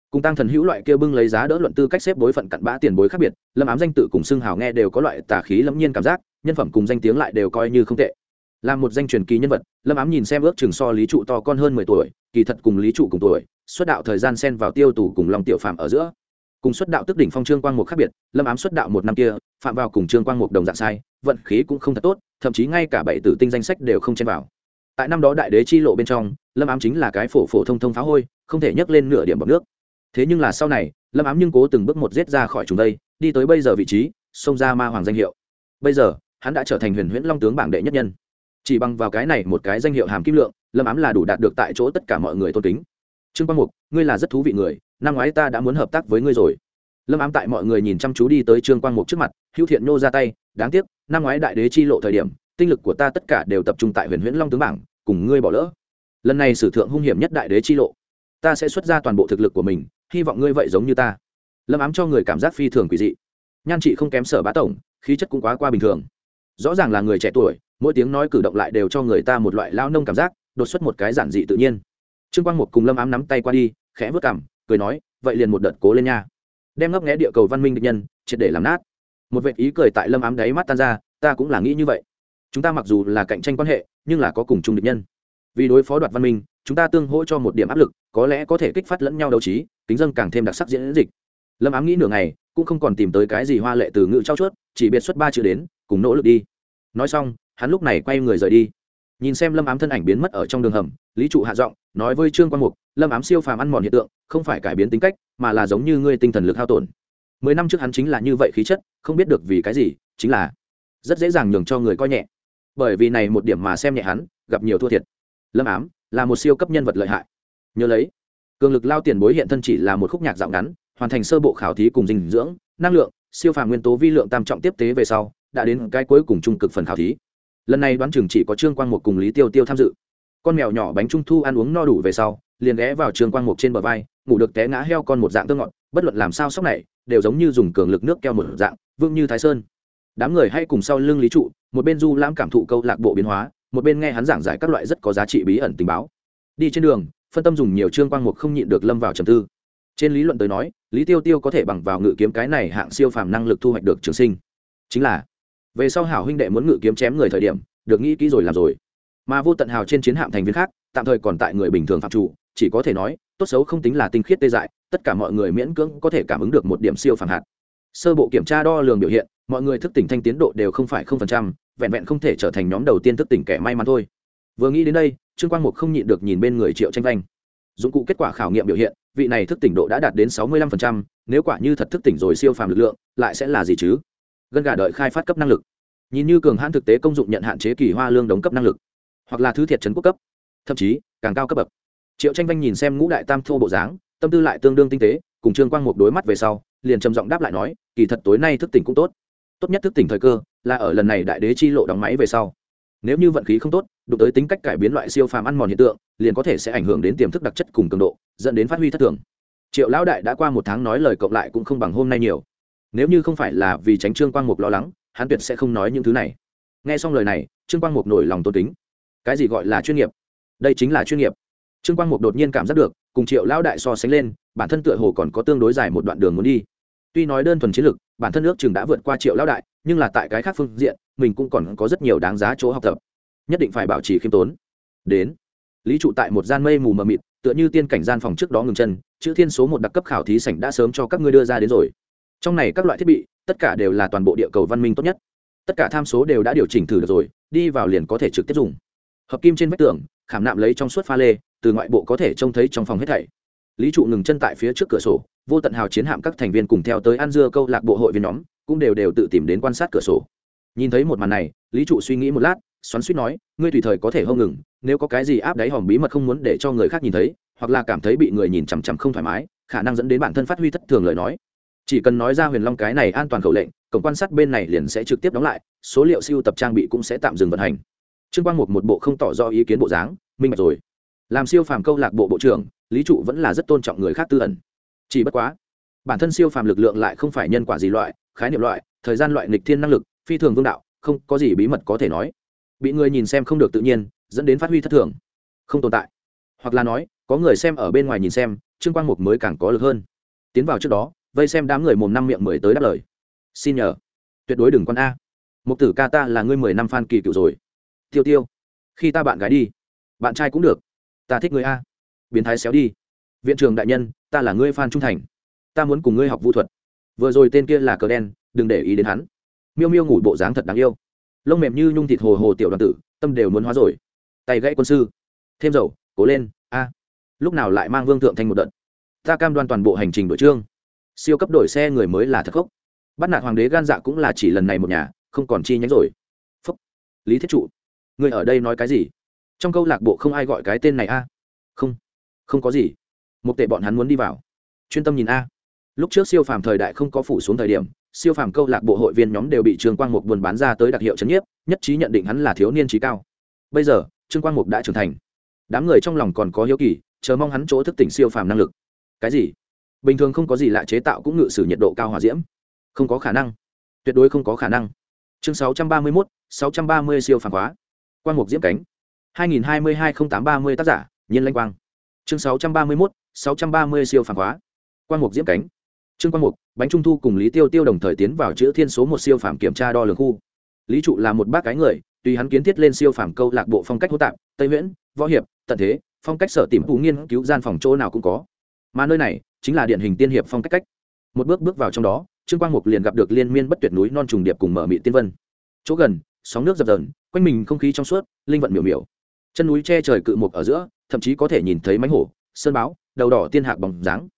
cùng tăng thần hữu loại kia bưng lấy giá đỡ luận tư cách xếp bối phận cặn bã tiền bối khác biệt, lâm ám danh tự cùng xưng hào nghe đều có loại tà khí lẫm nhiên cảm giác, nhân phẩm cùng danh tiếng lại đều coi như không tệ. Là một danh truyền kỳ nhân vật, lâm ám nhìn xem ước chừng so lý trụ to con hơn 10 tuổi, kỳ thật cùng lý trụ cùng tuổi, xuất đạo thời gian xen vào tiêu tù cùng long tiểu phạm ở giữa. Cùng xuất đạo tức đỉnh phong trương quang mục khác biệt, lâm ám xuất đạo một năm kia, phạm vào cùng trương quang mục đồng dạng sai, vận khí cũng không thật tốt, thậm chí ngay cả bảy tử tinh danh sách đều không chen vào. Tại năm đó đại đế chi lộ bên trong, lâm ám chính là cái phổ phổ thông thông phá hôi, không thể nhấc lên nửa điểm bọt nước. Thế nhưng là sau này, lâm ám nhưng cố từng bước một giết ra khỏi chúng đây, đi tới bây giờ vị trí, xông ra ma hoàng danh hiệu. Bây giờ, hắn đã trở thành huyền huyễn long tướng bảng đệ nhất nhân. Chỉ bằng vào cái này một cái danh hiệu hàm kim lượng, lâm ám là đủ đạt được tại chỗ tất cả mọi người tôn kính. Trương Quang Mục, ngươi là rất thú vị người, năm ngoái ta đã muốn hợp tác với ngươi rồi. Lâm ám tại mọi người nhìn chăm chú đi tới Trương Quang Mục trước mặt, hữu thiện nô ra tay, đáng tiếc, năm ngoái đại đế chi lộ thời điểm, tinh lực của ta tất cả đều tập trung tại huyền huyễn long tướng bảng, cùng ngươi bỏ lỡ. Lần này sử thượng hung hiểm nhất đại đế chi lộ, ta sẽ xuất ra toàn bộ thực lực của mình, hy vọng ngươi vậy giống như ta. Lâm ám cho người cảm giác phi thường quỷ dị, nhan trị không kém Sở Bá tổng, khí chất cũng quá qua bình thường. Rõ ràng là người trẻ tuổi, mỗi tiếng nói cử động lại đều cho người ta một loại lao nông cảm giác, đột xuất một cái giản dị tự nhiên. Trương Quang Mục cùng Lâm ám nắm tay qua đi, khẽ vớt cằm, cười nói, vậy liền một đợt cố lên nha, đem ngấp nghé địa cầu văn minh địch nhân triệt để làm nát. Một vệt ý cười tại Lâm ám đáy mắt tan ra, ta cũng là nghĩ như vậy. Chúng ta mặc dù là cạnh tranh quan hệ, nhưng là có cùng chung địch nhân. Vì đối phó đoạt văn minh, chúng ta tương hỗ cho một điểm áp lực, có lẽ có thể kích phát lẫn nhau đấu trí, tính dâng càng thêm đặc sắc diễn dịch. Lâm ám nghĩ nửa ngày, cũng không còn tìm tới cái gì hoa lệ từ ngữ trao chuốt, chỉ biệt xuất 3 chữ đến, cùng nỗ lực đi. Nói xong, hắn lúc này quay người rời đi. Nhìn xem Lâm ám thân ảnh biến mất ở trong đường hầm, lý trụ hạ giọng nói với Trương Quang Mục, Lâm ám siêu phàm ăn mòn hiện tượng, không phải cải biến tính cách, mà là giống như ngươi tinh thần lực hao tổn. 10 năm trước hắn chính là như vậy khí chất, không biết được vì cái gì, chính là rất dễ dàng nhường cho người coi nhẹ. Bởi vì này một điểm mà xem nhẹ hắn, gặp nhiều thua thiệt. Lâm ám là một siêu cấp nhân vật lợi hại. Nhớ lấy, cường lực lao tiền bối hiện thân chỉ là một khúc nhạc dạo ngắn, hoàn thành sơ bộ khảo thí cùng dinh dưỡng, năng lượng, siêu phàm nguyên tố vi lượng tam trọng tiếp tế về sau, đã đến cái cuối cùng trung cực phần khảo thí. Lần này đoán chừng chỉ có Trương Quang Mục cùng Lý Tiêu Tiêu tham dự. Con mèo nhỏ bánh trung thu ăn uống no đủ về sau, liền ghé vào Trương Quang Mục trên bờ vai, ngủ được té ngã heo con một dạng tương ngọt, bất luận làm sao sóc này, đều giống như dùng cường lực nước keo một dạng, vững như Thái Sơn. Đám người hay cùng sau lưng Lý trụ, một bên du lãm cảm thụ câu lạc bộ biến hóa, một bên nghe hắn giảng giải các loại rất có giá trị bí ẩn tình báo. Đi trên đường, phân tâm dùng nhiều, Trương Quang Mục không nhịn được lâm vào trầm tư. Trên lý luận tới nói, Lý Tiêu Tiêu có thể bằng vào ngự kiếm cái này hạng siêu phàm năng lực thu hoạch được trường sinh, chính là về sau hảo huynh đệ muốn ngự kiếm chém người thời điểm, được nghĩ kỹ rồi làm rồi. Mà vô tận hào trên chiến hạm thành viên khác, tạm thời còn tại người bình thường phạm chủ, chỉ có thể nói tốt xấu không tính là tinh khiết tê dại, tất cả mọi người miễn cưỡng có thể cảm ứng được một điểm siêu phàm hạt. Sơ bộ kiểm tra đo lường biểu hiện, mọi người thức tỉnh thanh tiến độ đều không phải 0%, vẹn vẹn không thể trở thành nhóm đầu tiên thức tỉnh kẻ may mắn thôi. Vừa nghĩ đến đây, Trương Quang Mục không nhịn được nhìn bên người Triệu Tranh Vanh. Dụng cụ kết quả khảo nghiệm biểu hiện, vị này thức tỉnh độ đã đạt đến 65%, nếu quả như thật thức tỉnh rồi siêu phàm lực lượng, lại sẽ là gì chứ? Gân gà đợi khai phát cấp năng lực. Nhìn như cường hãn thực tế công dụng nhận hạn chế kỳ hoa lương đóng cấp năng lực, hoặc là thứ thiệt trấn quốc cấp, thậm chí càng cao cấp bậc. Triệu Tranh Vanh nhìn xem ngũ đại tam thô bộ dáng, tâm tư lại tương đương tinh tế, cùng Trương Quang Mục đối mắt về sau, liền trầm giọng đáp lại nói, kỳ thật tối nay thức tỉnh cũng tốt. Tốt nhất thức tỉnh thời cơ là ở lần này đại đế chi lộ đóng máy về sau. Nếu như vận khí không tốt, đụng tới tính cách cải biến loại siêu phàm ăn mòn hiện tượng, liền có thể sẽ ảnh hưởng đến tiềm thức đặc chất cùng cường độ, dẫn đến phát huy thất thường. Triệu lão đại đã qua 1 tháng nói lời cộng lại cũng không bằng hôm nay nhiều. Nếu như không phải là vì tránh Trương Quang Mục lo lắng, hắn tuyệt sẽ không nói những thứ này. Nghe xong lời này, Trương Quang Mục nổi lòng tôn kính. Cái gì gọi là chuyên nghiệp? Đây chính là chuyên nghiệp. Trương Quang Mục đột nhiên cảm giác được, cùng Triệu lão đại so sánh lên, bản thân tựa hồ còn có tương đối dài một đoạn đường muốn đi. Tuy nói đơn thuần chiến lực, bản thân ước chừng đã vượt qua Triệu lão đại, nhưng là tại cái khác phương diện, mình cũng còn có rất nhiều đáng giá chỗ học tập. Nhất định phải bảo trì khiêm tốn. Đến, Lý trụ tại một gian mây mù mờ mịt, tựa như tiên cảnh gian phòng trước đó ngừng chân, chữ thiên số 1 đặc cấp khảo thí sảnh đã sớm cho các ngươi đưa ra đến rồi. Trong này các loại thiết bị, tất cả đều là toàn bộ địa cầu văn minh tốt nhất. Tất cả tham số đều đã điều chỉnh thử được rồi, đi vào liền có thể trực tiếp dùng. Hợp kim trên vách tường, khảm nạm lấy trong suốt pha lê, từ ngoại bộ có thể trông thấy trong phòng hết thảy. Lý trụ ngừng chân tại phía trước cửa sổ, vô tận hào chiến hạm các thành viên cùng theo tới ăn dưa câu lạc bộ hội viên nhóm, cũng đều tự tìm đến quan sát cửa sổ. Nhìn thấy một màn này, Lý trụ suy nghĩ một lát, xoắn xuýt nói, ngươi tùy thời có thể hô ngừng, nếu có cái gì áp đáy hòm bí mật không muốn để cho người khác nhìn thấy, hoặc là cảm thấy bị người nhìn chằm chằm không thoải mái, khả năng dẫn đến bản thân phát huy thất thường lời nói, chỉ cần nói ra Huyền Long cái này an toàn khẩu lệnh, cổng quan sát bên này liền sẽ trực tiếp đóng lại, số liệu siêu tập trang bị cũng sẽ tạm dừng vận hành. Trương Quang một bộ không tỏ rõ ý kiến bộ dáng, minh bạch rồi. Làm siêu phàm câu lạc bộ bộ trưởng, Lý trụ vẫn là rất tôn trọng người khác tư ẩn. Chỉ bất quá, bản thân siêu phàm lực lượng lại không phải nhân quả gì loại, khái niệm loại, thời gian loại nghịch thiên năng lực, phi thường vương đạo, không có gì bí mật có thể nói. Bị người nhìn xem không được tự nhiên, dẫn đến phát huy thất thường, không tồn tại. Hoặc là nói, có người xem ở bên ngoài nhìn xem, Trương Quang Mục mới càng có lực hơn. Tiến vào trước đó, vây xem đám người mồm năm miệng mười tới đáp lời. Xin nhờ, tuyệt đối đừng con a. Mục tử ca ta là ngươi 10 năm fan kỳ cựu rồi. Tiêu Tiêu, khi ta bạn gái đi, bạn trai cũng được. Ta thích ngươi a. Biến thái xéo đi. Viện trưởng đại nhân, ta là ngươi fan trung thành. Ta muốn cùng ngươi học vũ thuật. Vừa rồi tên kia là cờ đen, đừng để ý đến hắn. Miêu Miêu ngủ bộ dáng thật đáng yêu, lông mềm như nhung thịt hồ hồ tiểu đoàn tử, tâm đều muốn hóa rồi. Tay gãy quân sư, thêm dầu, cố lên a. Lúc nào lại mang Vương Thượng Thanh một đợt. Ta cam đoan toàn bộ hành trình đội trương. Siêu cấp đổi xe người mới là thật khốc. Bắt nạt hoàng đế gan dạ cũng là chỉ lần này một nhà, không còn chi nhánh rồi. Phúc. Lý Thiết Trụ, ngươi ở đây nói cái gì? Trong câu lạc bộ không ai gọi cái tên này a? Không, không có gì. Một tệ bọn hắn muốn đi vào. Chuyên tâm nhìn a. Lúc trước siêu phàm thời đại không có phủ xuống thời điểm, siêu phàm câu lạc bộ hội viên nhóm đều bị Trương Quang Mục buôn bán ra tới đặc hiệu trấn nhiếp, nhất trí nhận định hắn là thiếu niên trí cao. Bây giờ, Trương Quang Mục đã trưởng thành. Đám người trong lòng còn có hiếu kỳ, chờ mong hắn chỗ thức tỉnh siêu phàm năng lực. Cái gì? Bình thường không có gì lạ chế tạo cũng ngự sử nhiệt độ cao hỏa diễm. Không có khả năng. Tuyệt đối không có khả năng. Chương 631, 630 siêu phàm khóa. Quang Mục diễm cánh. 2022-08-30 tác giả, Nhiên Lanh Quang. Chương 631, 630 siêu phàm khóa. Quang Mục diễm cánh. Trương Quang Mục, Bánh Trung Thu cùng Lý Tiêu Tiêu đồng thời tiến vào chữ thiên số 1 siêu phàm kiểm tra đo lường khu. Lý Trụ là một bác cái người, tùy hắn kiến thiết lên siêu phàm câu lạc bộ phong cách hỗn tạp, Tây Viễn, võ hiệp, tận thế, phong cách sở tìm thú nghiên cứu gian phòng chỗ nào cũng có. Mà nơi này chính là điển hình tiên hiệp phong cách. Một bước bước vào trong đó, Trương Quang Mục liền gặp được liên miên bất tuyệt núi non trùng điệp cùng mở mị tiên vân. Chỗ gần, sóng nước dập dờn, quanh mình không khí trong suốt, linh vận miểu miểu. Chân núi che trời cự mục ở giữa, thậm chí có thể nhìn thấy mãnh hổ, sơn báo, đầu đỏ tiên hạc bóng dáng.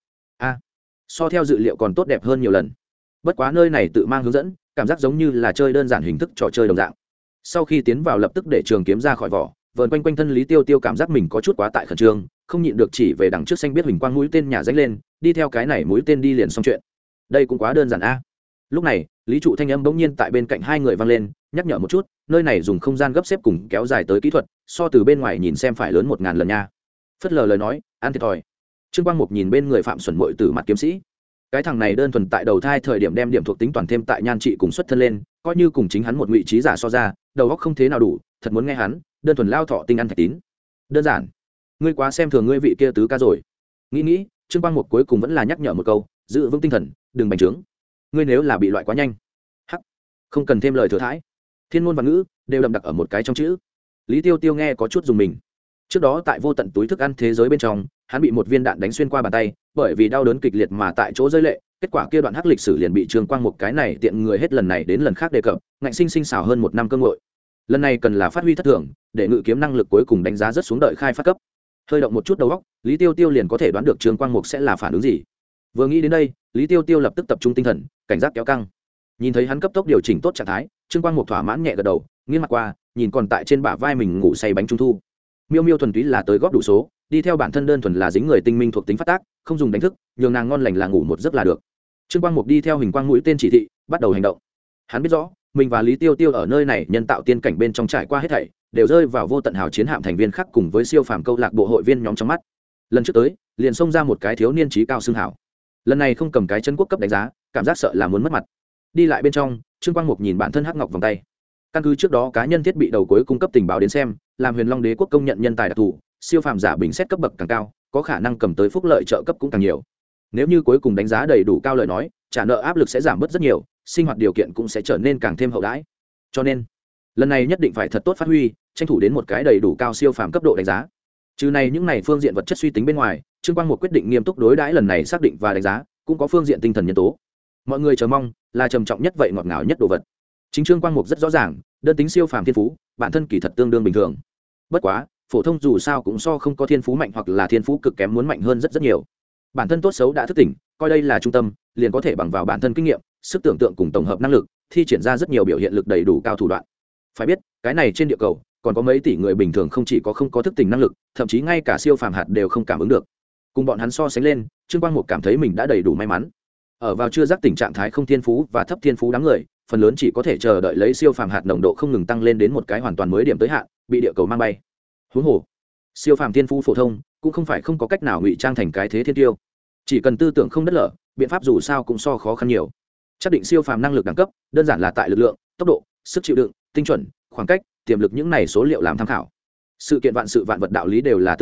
So theo dự liệu còn tốt đẹp hơn nhiều lần. Bất quá nơi này tự mang hướng dẫn, cảm giác giống như là chơi đơn giản hình thức trò chơi đồng dạng. Sau khi tiến vào lập tức để trường kiếm ra khỏi vỏ, vờn quanh quanh thân Lý Tiêu Tiêu cảm giác mình có chút quá tại khẩn trương, không nhịn được chỉ về đằng trước xanh biết huỳnh quang mũi tên nhà ránh lên, đi theo cái này mũi tên đi liền xong chuyện. Đây cũng quá đơn giản a. Lúc này, Lý Trụ thanh âm bỗng nhiên tại bên cạnh hai người vang lên, nhắc nhở một chút, nơi này dùng không gian gấp xếp cùng kéo dài tới kỹ thuật, so từ bên ngoài nhìn xem phải lớn 1000 lần nha. Phất lờ lời nói, ăn thiệt thòi. Trương Quang Mục nhìn bên người Phạm Xuẩn Muội từ mặt kiếm sĩ. Cái thằng này đơn thuần tại đầu thai thời điểm đem điểm thuộc tính toàn thêm tại nhan trị cùng xuất thân lên, coi như cùng chính hắn một ngụy trí giả so ra, đầu óc không thế nào đủ, thật muốn nghe hắn, đơn thuần lao thọ tinh ăn thạch tín. Đơn giản. Ngươi quá xem thường ngươi vị kia tứ ca rồi. Nghĩ, Trương Quang Mục cuối cùng vẫn là nhắc nhở một câu, giữ vững tinh thần, đừng bành trướng. Ngươi nếu là bị loại quá nhanh, hắc, không cần thêm lời thừa thãi. Thiên ngôn và ngữ đều đậm đặc ở một cái trong chữ. Lý Tiêu Tiêu nghe có chút dùng mình. Trước đó tại vô tận túi thức ăn thế giới bên trong, hắn bị một viên đạn đánh xuyên qua bàn tay, bởi vì đau đớn kịch liệt mà tại chỗ rơi lệ. Kết quả kia đoạn hắc lịch sử liền bị Trương Quang Mục cái này tiện người hết lần này đến lần khác đề cập, ngạnh sinh sinh xào hơn 1 năm cơ ngội. Lần này cần là phát huy thất thường, để ngự kiếm năng lực cuối cùng đánh giá rất xuống đợi khai phát cấp. Hơi động một chút đầu óc, Lý Tiêu Tiêu liền có thể đoán được Trương Quang Mục sẽ là phản ứng gì. Vừa nghĩ đến đây, Lý Tiêu Tiêu lập tức tập trung tinh thần, cảnh giác kéo căng. Nhìn thấy hắn cấp tốc điều chỉnh tốt trạng thái, Trương Quang Mục thỏa mãn nhẹ gật đầu, nghiêng mặt qua, nhìn còn tại trên bả vai mình ngủ say Bánh Trung Thu. Miêu Miêu thuần túy là tới góp đủ số, đi theo bản thân đơn thuần là dính người tinh minh thuộc tính phát tác, không dùng đánh thức, nhường nàng ngon lành là ngủ một giấc là được. Trương Quang Mục đi theo hình quang mũi tên chỉ thị, bắt đầu hành động. Hắn biết rõ, mình và Lý Tiêu Tiêu ở nơi này nhân tạo tiên cảnh bên trong trải qua hết thảy, đều rơi vào vô tận hào chiến hạm thành viên khác cùng với siêu phàm câu lạc bộ hội viên nhóm trong mắt. Lần trước tới, liền xông ra một cái thiếu niên trí cao xưng hảo. Lần này không cầm cái chân quốc cấp đánh giá, cảm giác sợ là muốn mất mặt. Đi lại bên trong, Trương Quang Mục nhìn bản thân hắc ngọc vòng tay. Căn cứ trước đó cá nhân thiết bị đầu cuối cung cấp tình báo đến xem, làm Huyền Long Đế quốc công nhận nhân tài đặc thù, siêu phàm giả bình xét cấp bậc càng cao, có khả năng cầm tới phúc lợi trợ cấp cũng càng nhiều. Nếu như cuối cùng đánh giá đầy đủ cao lời nói, trả nợ áp lực sẽ giảm bớt rất nhiều, sinh hoạt điều kiện cũng sẽ trở nên càng thêm hậu đãi. Cho nên, lần này nhất định phải thật tốt phát huy, tranh thủ đến một cái đầy đủ cao siêu phàm cấp độ đánh giá. Trừ này những này phương diện vật chất suy tính bên ngoài, Trương Quang Mục quyết định nghiêm túc đối đãi lần này xác định và đánh giá, cũng có phương diện tinh thần nhân tố. Mọi người chờ mong là trầm trọng nhất vậy ngọt ngào nhất đồ vật. Chính Trương Quang Mục rất rõ ràng, đơn tính siêu phàm thiên phú, bản thân kỳ thật tương đương bình thường. Bất quá, phổ thông dù sao cũng so không có thiên phú mạnh hoặc là thiên phú cực kém muốn mạnh hơn rất nhiều. Bản thân tốt xấu đã thức tỉnh, coi đây là trung tâm, liền có thể bằng vào bản thân kinh nghiệm, sức tưởng tượng cùng tổng hợp năng lực, thi triển ra rất nhiều biểu hiện lực đầy đủ cao thủ đoạn. Phải biết, cái này trên địa cầu, còn có mấy tỷ người bình thường không chỉ có không có thức tỉnh năng lực, thậm chí ngay cả siêu phàm hạt đều không cảm ứng được. Cùng bọn hắn so sánh lên, Trương Quang Mục cảm thấy mình đã đầy đủ may mắn. Ở vào chưa giác tỉnh trạng thái không thiên phú và thấp thiên phú đám người, phần lớn chỉ có thể chờ đợi lấy siêu phàm hạt nồng độ không ngừng tăng lên đến một cái hoàn toàn mới điểm tới hạn, bị địa cầu mang bay. Huống hồ, siêu phàm thiên phú phổ thông cũng không phải không có cách nào ngụy trang thành cái thế thiên tiêu. Chỉ cần tư tưởng không đất lở, biện pháp dù sao cũng so khó khăn nhiều. Xác định siêu phàm năng lực đẳng cấp, đơn giản là tại lực lượng, tốc độ, sức chịu đựng, tinh chuẩn, khoảng cách, tiềm lực những này số liệu làm tham khảo. Sự kiện vạn sự vạn vật đạo lý đều là tương thông,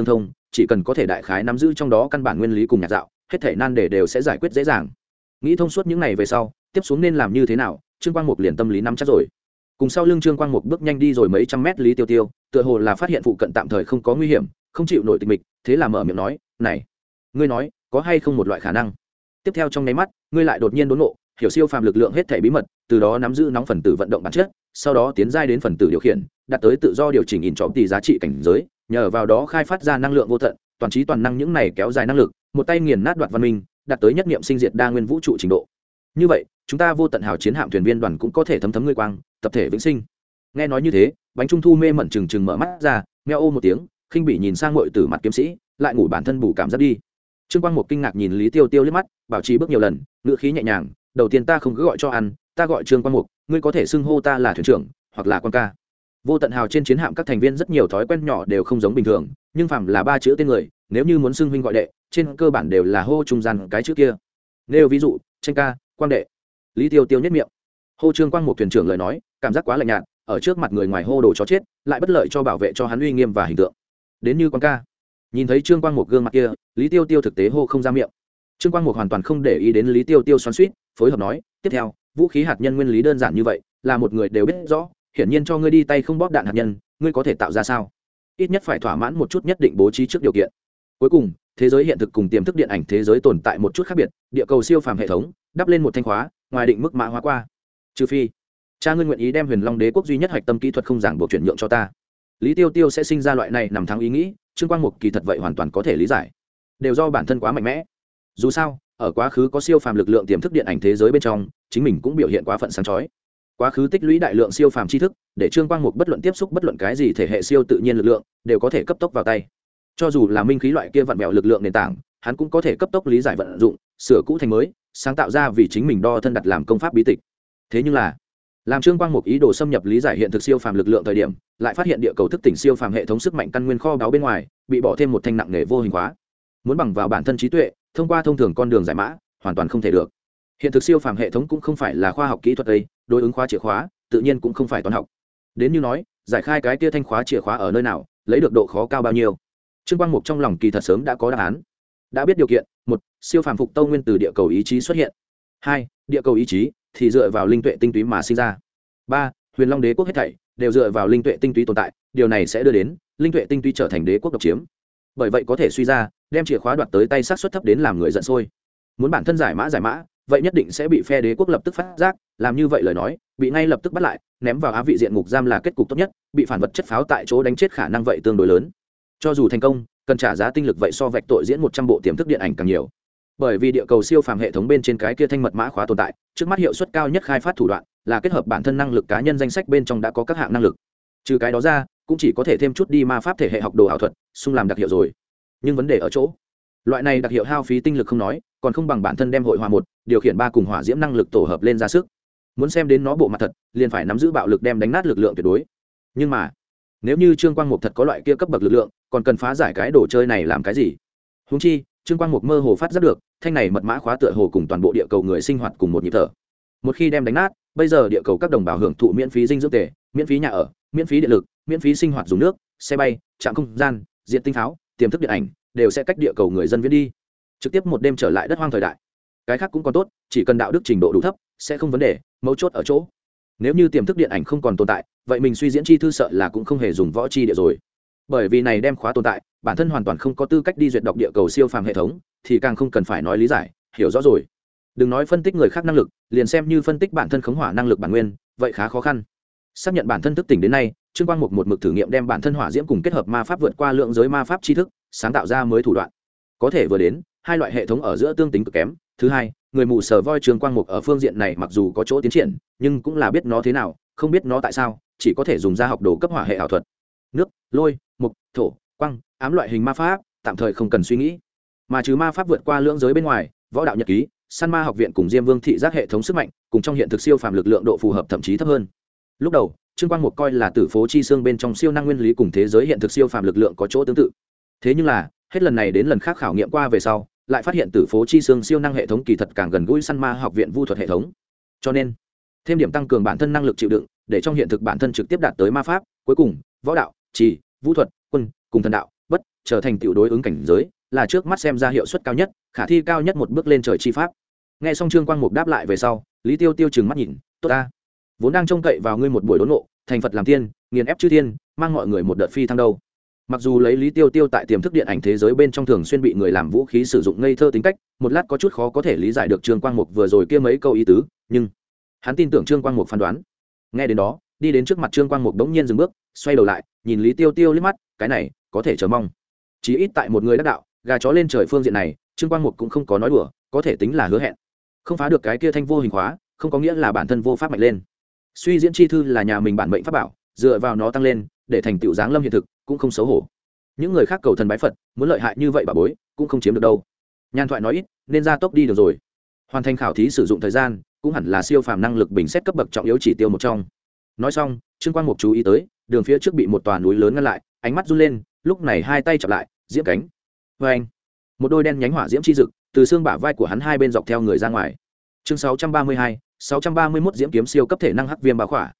chỉ cần có thể đại khái nắm giữ trong đó căn bản nguyên lý cùng nhạc dạo, hết thể nan đề đều sẽ giải quyết dễ dàng. Nghĩ thông suốt những này về sau, tiếp xuống nên làm như thế nào, Trương Quang Mục liền tâm lý nắm chắc rồi. Cùng sau lưng Trương Quang Mục bước nhanh đi rồi mấy trăm mét Lý Tiêu Tiêu, tựa hồ là phát hiện phụ cận tạm thời không có nguy hiểm, không chịu nổi tịch mịch, thế là mở miệng nói, "Này, ngươi nói, có hay không một loại khả năng?" Tiếp theo trong nháy mắt, ngươi lại đột nhiên đốn ngộ, hiểu siêu phàm lực lượng hết thảy bí mật, từ đó nắm giữ nóng phần tử vận động bản chất, sau đó tiến giai đến phần tử điều khiển, đạt tới tự do điều chỉnh in trọng tỷ giá trị cảnh giới, nhờ vào đó khai phát ra năng lượng vô tận, toàn trí toàn năng những này kéo dài năng lực, một tay nghiền nát đoạt văn minh, đạt tới nhất niệm sinh diệt đa nguyên vũ trụ trình độ. Như vậy, chúng ta vô tận hào chiến hạm thuyền viên đoàn cũng có thể thấm thấm ngươi quang, tập thể vĩnh sinh. Nghe nói như thế, bánh trung thu mê mẩn chừng chừng mở mắt ra, meo ô một tiếng, khinh bỉ nhìn sang muội tử mặt kiếm sĩ, lại ngủ bản thân bù cảm giác đi. Trương Quang Mục kinh ngạc nhìn Lý Tiêu Tiêu liếc mắt, bảo trì bước nhiều lần, ngữ khí nhẹ nhàng, đầu tiên ta không cứ gọi cho ăn, ta gọi Trương Quang Mục, ngươi có thể xưng hô ta là thuyền trưởng hoặc là quan ca. Vô tận hào trên chiến hạm các thành viên rất nhiều thói quen nhỏ đều không giống bình thường, nhưng phàm là ba chữ tên người, nếu như muốn xưng huynh gọi đệ, trên cơ bản đều là hô trung gian cái chữ kia. Nêu ví dụ, Tranh ca, Quang đệ. Lý Tiêu Tiêu nhất miệng. Hô Trương Quang Mục thuyền trưởng lời nói, cảm giác quá lạnh nhạt, ở trước mặt người ngoài hô đồ chó chết, lại bất lợi cho bảo vệ cho hắn uy nghiêm và hình tượng. Đến như Quang ca. Nhìn thấy Trương Quang Mục gương mặt kia, Lý Tiêu Tiêu thực tế hô không ra miệng. Trương Quang Mục hoàn toàn không để ý đến Lý Tiêu Tiêu xoắn xuýt, phối hợp nói, tiếp theo, vũ khí hạt nhân nguyên lý đơn giản như vậy, là một người đều biết rõ, hiển nhiên cho ngươi đi tay không bóp đạn hạt nhân, ngươi có thể tạo ra sao? Ít nhất phải thỏa mãn một chút nhất định bố trí trước điều kiện. Cuối cùng, thế giới hiện thực cùng tiềm thức điện ảnh thế giới tồn tại một chút khác biệt, địa cầu siêu phàm hệ thống, đắp lên một thanh khóa, ngoài định mức mã hóa qua. Trừ phi, cha ngươi nguyện ý đem Huyền Long Đế quốc duy nhất hạch tâm kỹ thuật không giảng buộc chuyển nhượng cho ta. Lý Tiêu Tiêu sẽ sinh ra loại này nằm thắng ý nghĩ, Trương Quang Mục kỳ thật vậy hoàn toàn có thể lý giải. Đều do bản thân quá mạnh mẽ. Dù sao, ở quá khứ có siêu phàm lực lượng tiềm thức điện ảnh thế giới bên trong, chính mình cũng biểu hiện quá phận sáng chói. Quá khứ tích lũy đại lượng siêu phàm tri thức, để Trương Quang Mục bất luận tiếp xúc bất luận cái gì thể hệ siêu tự nhiên lực lượng, đều có thể cấp tốc vào tay. Cho dù là minh khí loại kia vặn vẹo lực lượng nền tảng, hắn cũng có thể cấp tốc lý giải vận dụng, sửa cũ thành mới, sáng tạo ra vì chính mình đo thân đặt làm công pháp bí tịch. Thế nhưng là, làm Trương Quang Mục ý đồ xâm nhập lý giải hiện thực siêu phàm lực lượng thời điểm, lại phát hiện địa cầu thức tỉnh siêu phàm hệ thống sức mạnh căn nguyên kho báu bên ngoài, bị bỏ thêm một thanh nặng nghề vô hình khóa. Muốn bằng vào bản thân trí tuệ, thông qua thông thường con đường giải mã, hoàn toàn không thể được. Hiện thực siêu phàm hệ thống cũng không phải là khoa học kỹ thuật ấy, đối ứng khóa chìa khóa, tự nhiên cũng không phải toán học. Đến như nói, giải khai cái kia thanh khóa chìa khóa ở nơi nào, lấy được độ khó cao bao nhiêu. Trương Quang Mục trong lòng kỳ thật sớm đã có đáp án. Đã biết điều kiện, một, siêu phàm phục tâu nguyên từ địa cầu ý chí xuất hiện. Hai, địa cầu ý chí thì dựa vào linh tuệ tinh túy mà sinh ra. Ba, Huyền Long Đế quốc hết thảy đều dựa vào linh tuệ tinh túy tồn tại, điều này sẽ đưa đến linh tuệ tinh túy trở thành đế quốc độc chiếm. Bởi vậy có thể suy ra, đem chìa khóa đoạt tới tay xác suất thấp đến làm người giận sôi. Muốn bản thân giải mã, vậy nhất định sẽ bị phe đế quốc lập tức phát giác, làm như vậy lời nói, bị ngay lập tức bắt lại, ném vào á vị diện ngục giam là kết cục tốt nhất, bị phản vật chất pháo tại chỗ đánh chết khả năng vậy tương đối lớn. Cho dù thành công, cần trả giá tinh lực vậy so vạch tội diễn 100 bộ tiềm thức điện ảnh càng nhiều. Bởi vì địa cầu siêu phàm hệ thống bên trên cái kia thanh mật mã khóa tồn tại, trước mắt hiệu suất cao nhất khai phát thủ đoạn là kết hợp bản thân năng lực cá nhân danh sách bên trong đã có các hạng năng lực. Trừ cái đó ra, cũng chỉ có thể thêm chút đi ma pháp thể hệ học đồ ảo thuật, xung làm đặc hiệu rồi. Nhưng vấn đề ở chỗ, loại này đặc hiệu hao phí tinh lực không nói, còn không bằng bản thân đem hội hòa một, điều khiển ba cùng hỏa diễm năng lực tổ hợp lên ra sức. Muốn xem đến nó bộ mặt thật, liền phải nắm giữ bạo lực đem đánh nát lực lượng tuyệt đối. Nhưng mà, nếu như Trương Quang Mục thật có loại kia cấp bậc lực lượng, còn cần phá giải cái đồ chơi này làm cái gì? Huống chi, Trương Quang Mục mơ hồ phát giác được, thanh này mật mã khóa tựa hồ cùng toàn bộ địa cầu người sinh hoạt cùng một nhịp thở. Một khi đem đánh nát, bây giờ địa cầu các đồng bào hưởng thụ miễn phí dinh dưỡng tệ, miễn phí nhà ở, miễn phí điện lực, miễn phí sinh hoạt dùng nước, xe bay, trạm không gian, diện tinh pháo, tiềm thức điện ảnh, đều sẽ cách địa cầu người dân viễn đi, trực tiếp một đêm trở lại đất hoang thời đại. Cái khác cũng còn tốt, chỉ cần đạo đức trình độ đủ thấp, sẽ không vấn đề, mấu chốt ở chỗ. Nếu như tiềm thức điện ảnh không còn tồn tại, vậy mình suy diễn chi thư sợ là cũng không hề dùng võ chi địa rồi. Bởi vì này đem khóa tồn tại, bản thân hoàn toàn không có tư cách đi duyệt đọc địa cầu siêu phàm hệ thống, thì càng không cần phải nói lý giải, hiểu rõ rồi. Đừng nói phân tích người khác năng lực, liền xem như phân tích bản thân khống hỏa năng lực bản nguyên, vậy khá khó khăn. Xác nhận bản thân thức tỉnh đến nay, Trương Quang Mục một mực thử nghiệm đem bản thân hỏa diễm cùng kết hợp ma pháp vượt qua lượng giới ma pháp tri thức, sáng tạo ra mới thủ đoạn. Có thể vừa đến, hai loại hệ thống ở giữa tương tính cực kém. Thứ hai, người mù sờ voi Trương Quang Mục ở phương diện này mặc dù có chỗ tiến triển, nhưng cũng là biết nó thế nào, không biết nó tại sao, chỉ có thể dùng ra học đồ cấp hỏa hệ ảo thuật. Nước, lôi, mục, thổ, quăng, ám loại hình ma pháp, tạm thời không cần suy nghĩ. Mà trừ ma pháp vượt qua lưỡng giới bên ngoài, võ đạo nhật ký, San Ma học viện cùng Diêm Vương thị giác hệ thống sức mạnh, cùng trong hiện thực siêu phàm lực lượng độ phù hợp thậm chí thấp hơn. Lúc đầu, Trương Quang Mục coi là Tử Phố Chi Xương bên trong siêu năng nguyên lý cùng thế giới hiện thực siêu phàm lực lượng có chỗ tương tự. Thế nhưng là, hết lần này đến lần khác khảo nghiệm qua về sau, lại phát hiện Tử Phố Chi Xương siêu năng hệ thống kỳ thật càng gần gũi San Ma học viện vu thuật hệ thống. Cho nên, thêm điểm tăng cường bản thân năng lực chịu đựng, để trong hiện thực bản thân trực tiếp đạt tới ma pháp, cuối cùng, võ đạo, chỉ, vũ thuật, quân, cùng thần đạo, bất trở thành tiểu đối ứng cảnh giới là trước mắt xem ra hiệu suất cao nhất, khả thi cao nhất một bước lên trời chi pháp. Nghe xong Trương Quang Mục đáp lại về sau, Lý Tiêu Tiêu trừng mắt nhìn, tốt ta, vốn đang trông cậy vào ngươi một buổi đốn ngộ, thành Phật làm tiên, nghiền ép chư thiên, mang mọi người một đợt phi thăng đâu. Mặc dù lấy Lý Tiêu Tiêu tại tiềm thức điện ảnh thế giới bên trong thường xuyên bị người làm vũ khí sử dụng ngây thơ tính cách, một lát có chút khó có thể lý giải được Trương Quang Mục vừa rồi kia mấy câu ý tứ, nhưng hắn tin tưởng Trương Quang Mục phán đoán. Nghe đến đó, đi đến trước mặt Trương Quang Mục đống nhiên dừng bước, xoay đầu lại, nhìn Lý Tiêu Tiêu liếc mắt, cái này có thể chờ mong. Chí ít tại một người đắc đạo, gà chó lên trời phương diện này, Trương Quang Mục cũng không có nói đùa, có thể tính là hứa hẹn. Không phá được cái kia thanh vô hình khóa, không có nghĩa là bản thân vô pháp mạnh lên. Suy diễn chi thư là nhà mình bản mệnh pháp bảo, dựa vào nó tăng lên, để thành tựu dáng lâm hiện thực, cũng không xấu hổ. Những người khác cầu thần bái Phật, muốn lợi hại như vậy bà bối, cũng không chiếm được đâu. Nhan Thoại nói ít, nên ra tốc đi được rồi. Hoàn thành khảo thí sử dụng thời gian, cũng hẳn là siêu phàm năng lực bình xét cấp bậc trọng yếu chỉ tiêu một trong. Nói xong, Trương Quang Mục chú ý tới, đường phía trước bị một tòa núi lớn ngăn lại, ánh mắt run lên, lúc này hai tay chập lại, diễm cánh. Và anh, một đôi đen nhánh hỏa diễm chi dực, từ xương bả vai của hắn hai bên dọc theo người ra ngoài. Chương 632, 631 diễm kiếm siêu cấp thể năng hắc viêm bá khỏa.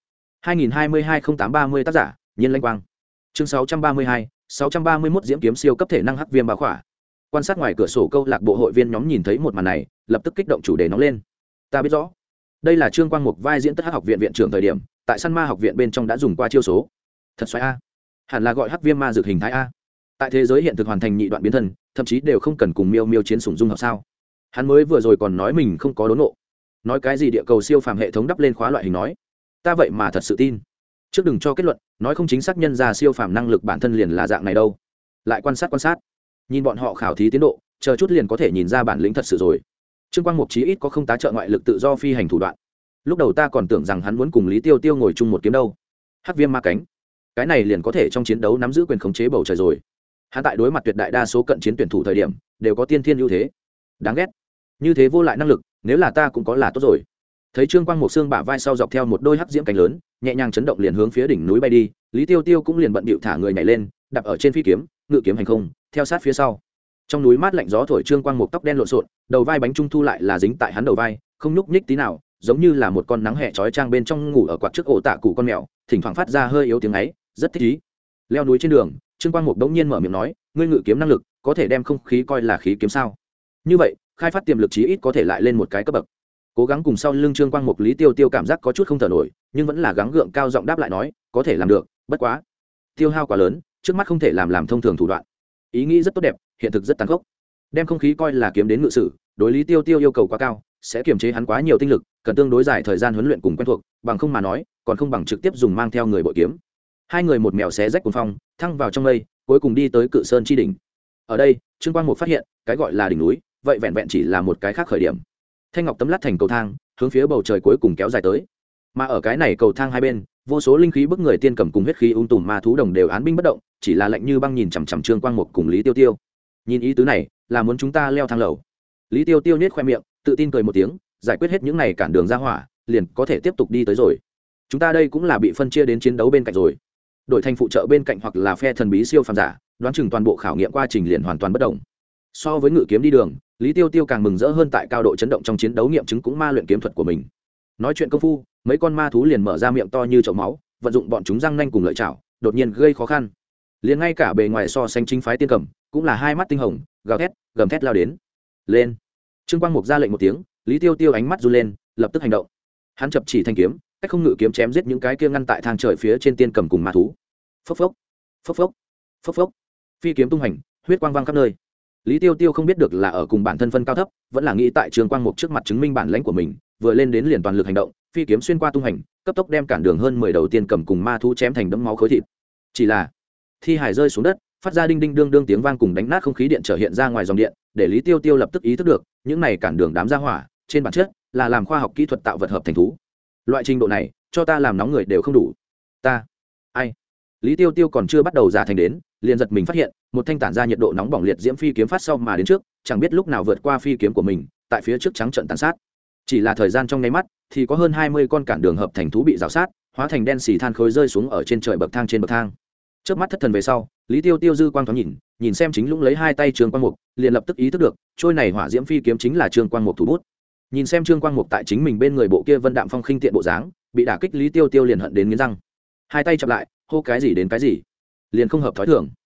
2022-08-30 tác giả, Nhiên Lanh Quang. Chương 632, 631 diễm kiếm siêu cấp thể năng hắc viêm bá khỏa. Quan sát ngoài cửa sổ câu lạc bộ hội viên nhóm nhìn thấy một màn này, lập tức kích động chủ đề nóng lên. Ta biết rõ, đây là Trương Quang Mục vai diễn Tất Hắc học viện viện trưởng thời điểm, tại Săn Ma học viện bên trong đã dùng qua chiêu số. Thật xoáy a. Hẳn là gọi hắc viêm ma dược hình thái a. Tại thế giới hiện thực hoàn thành nhị đoạn biến thân, thậm chí đều không cần cùng miêu miêu chiến sủng dung hợp sao? Hắn mới vừa rồi còn nói mình không có đốn nộ. Nói cái gì địa cầu siêu phàm hệ thống đắp lên khóa loại hình nói. Ta vậy mà thật sự tin. Trước đừng cho kết luận, nói không chính xác nhân ra siêu phàm năng lực bản thân liền là dạng này đâu. Lại quan sát, nhìn bọn họ khảo thí tiến độ, chờ chút liền có thể nhìn ra bản lĩnh thật sự rồi. Trương Quang Mục chí ít có không tá trợ ngoại lực tự do phi hành thủ đoạn. Lúc đầu ta còn tưởng rằng hắn muốn cùng Lý Tiêu Tiêu ngồi chung một kiếm đâu. Hắc viêm ma cánh, cái này liền có thể trong chiến đấu nắm giữ quyền khống chế bầu trời rồi. Hắn tại đối mặt tuyệt đại đa số cận chiến tuyển thủ thời điểm đều có tiên thiên ưu thế. Đáng ghét, như thế vô lại năng lực, nếu là ta cũng có là tốt rồi. Thấy Trương Quang Mục xương bả vai sau dọc theo một đôi hắc diễm cánh lớn, nhẹ nhàng chấn động liền hướng phía đỉnh núi bay đi. Lý Tiêu Tiêu cũng liền bận bịu thả người nhảy lên, đạp ở trên phi kiếm, ngự kiếm hành không, theo sát phía sau. Trong núi mát lạnh gió thổi Trương Quang Mục tóc đen lộn xộn, đầu vai bánh trung thu lại là dính tại hắn đầu vai, không nhúc nhích tí nào, giống như là một con nắng hè chói chang bên trong ngủ ở quạt trước ổ tạ cụ con mèo, thỉnh thoảng phát ra hơi yếu tiếng ấy, rất thích ý. Leo núi trên đường, Trương Quang Mục đống nhiên mở miệng nói, ngươi ngự kiếm năng lực có thể đem không khí coi là khí kiếm sao? Như vậy, khai phát tiềm lực chí ít có thể lại lên một cái cấp bậc. Cố gắng cùng sau lưng Trương Quang Mục Lý Tiêu Tiêu cảm giác có chút không thở nổi, nhưng vẫn là gắng gượng cao giọng đáp lại nói, có thể làm được, bất quá tiêu hao quá lớn, trước mắt không thể làm thông thường thủ đoạn. Ý nghĩ rất tốt đẹp, hiện thực rất tàn khốc. Đem không khí coi là kiếm đến ngự sử, đối Lý Tiêu Tiêu yêu cầu quá cao, sẽ kiềm chế hắn quá nhiều tinh lực, cần tương đối dài thời gian huấn luyện cùng quen thuộc, bằng không mà nói, còn không bằng trực tiếp dùng mang theo người bội kiếm. Hai người một mèo xé rách cuồng phong, thăng vào trong mây, cuối cùng đi tới Cự Sơn chi đỉnh. Ở đây, Trương Quang Mục phát hiện, cái gọi là đỉnh núi, vậy vẹn vẹn chỉ là một cái khác khởi điểm. Thanh ngọc tấm lát thành cầu thang, hướng phía bầu trời cuối cùng kéo dài tới. Mà ở cái này cầu thang hai bên, vô số linh khí bức người tiên cầm cùng huyết khí tùm ma thú đồng đều án binh bất động, chỉ là lạnh như băng nhìn chằm chằm Trương Quang Mục cùng Lý Tiêu Tiêu. Nhìn ý tứ này, là muốn chúng ta leo thang lầu. Lý Tiêu Tiêu nhếch khoe miệng, tự tin cười một tiếng, giải quyết hết những này cản đường ra hỏa, liền có thể tiếp tục đi tới rồi. Chúng ta đây cũng là bị phân chia đến chiến đấu bên cạnh rồi. Đổi thành phụ trợ bên cạnh hoặc là phe thần bí siêu phàm giả, đoán chừng toàn bộ khảo nghiệm quá trình liền hoàn toàn bất động. So với ngự kiếm đi đường, Lý Tiêu Tiêu càng mừng rỡ hơn tại cao độ chấn động trong chiến đấu nghiệm chứng cũng ma luyện kiếm thuật của mình. Nói chuyện công phu, mấy con ma thú liền mở ra miệng to như chậu máu, vận dụng bọn chúng răng nanh cùng lợi chảo, đột nhiên gây khó khăn. Liền ngay cả bề ngoài so sánh chính phái tiên cầm, cũng là hai mắt tinh hồng, gào thét, gầm thét lao đến. Lên! Trương Quang Mục ra lệnh một tiếng, Lý Tiêu Tiêu ánh mắt run lên, lập tức hành động. Hắn chập chỉ thanh kiếm, cách không ngự kiếm chém giết những cái kia ngăn tại thang trời phía trên tiên cầm cùng ma thú. Phốc phốc, phốc phốc, phốc phốc. Phi kiếm tung hành, huyết quang vang khắp nơi. Lý Tiêu Tiêu không biết được là ở cùng bản thân phân cao thấp, vẫn là nghĩ tại Trương Quang Mục trước mặt chứng minh bản lãnh của mình, vừa lên đến liền toàn lực hành động, phi kiếm xuyên qua tung hành, cấp tốc đem cản đường hơn 10 đầu tiên cầm cùng ma thú chém thành đẫm máu khối thịt. Chỉ là, thi hải rơi xuống đất, phát ra đinh đinh đương đương tiếng vang cùng đánh nát không khí điện trở hiện ra ngoài dòng điện, để Lý Tiêu Tiêu lập tức ý thức được, những này cản đường đám gia hỏa, trên bản chất là làm khoa học kỹ thuật tạo vật hợp thành thú. Loại trình độ này, cho ta làm nóng người đều không đủ. Ta, ai? Lý Tiêu Tiêu còn chưa bắt đầu giả thành đến, liền giật mình phát hiện, một thanh tản ra nhiệt độ nóng bỏng liệt diễm phi kiếm phát sau mà đến trước, chẳng biết lúc nào vượt qua phi kiếm của mình, tại phía trước trắng trận tàn sát. Chỉ là thời gian trong nháy mắt, thì có hơn 20 con cản đường hợp thành thú bị rào sát, hóa thành đen xì than khối rơi xuống ở trên trời bậc thang trên bậc thang. Chớp mắt thất thần về sau, Lý Tiêu Tiêu dư quang thoáng nhìn xem chính lũng lấy hai tay Trương Quang Mục, liền lập tức ý thức được, trôi này hỏa diễm phi kiếm chính là Trương Quang Mục thủ bút. Nhìn xem Trương Quang Mục tại chính mình bên người bộ kia vân đạm phong khinh tiện bộ dáng, bị đả kích Lý Tiêu Tiêu liền hận đến nghiến răng. Hai tay chập lại, hô cái gì đến cái gì, liền không hợp thói thường.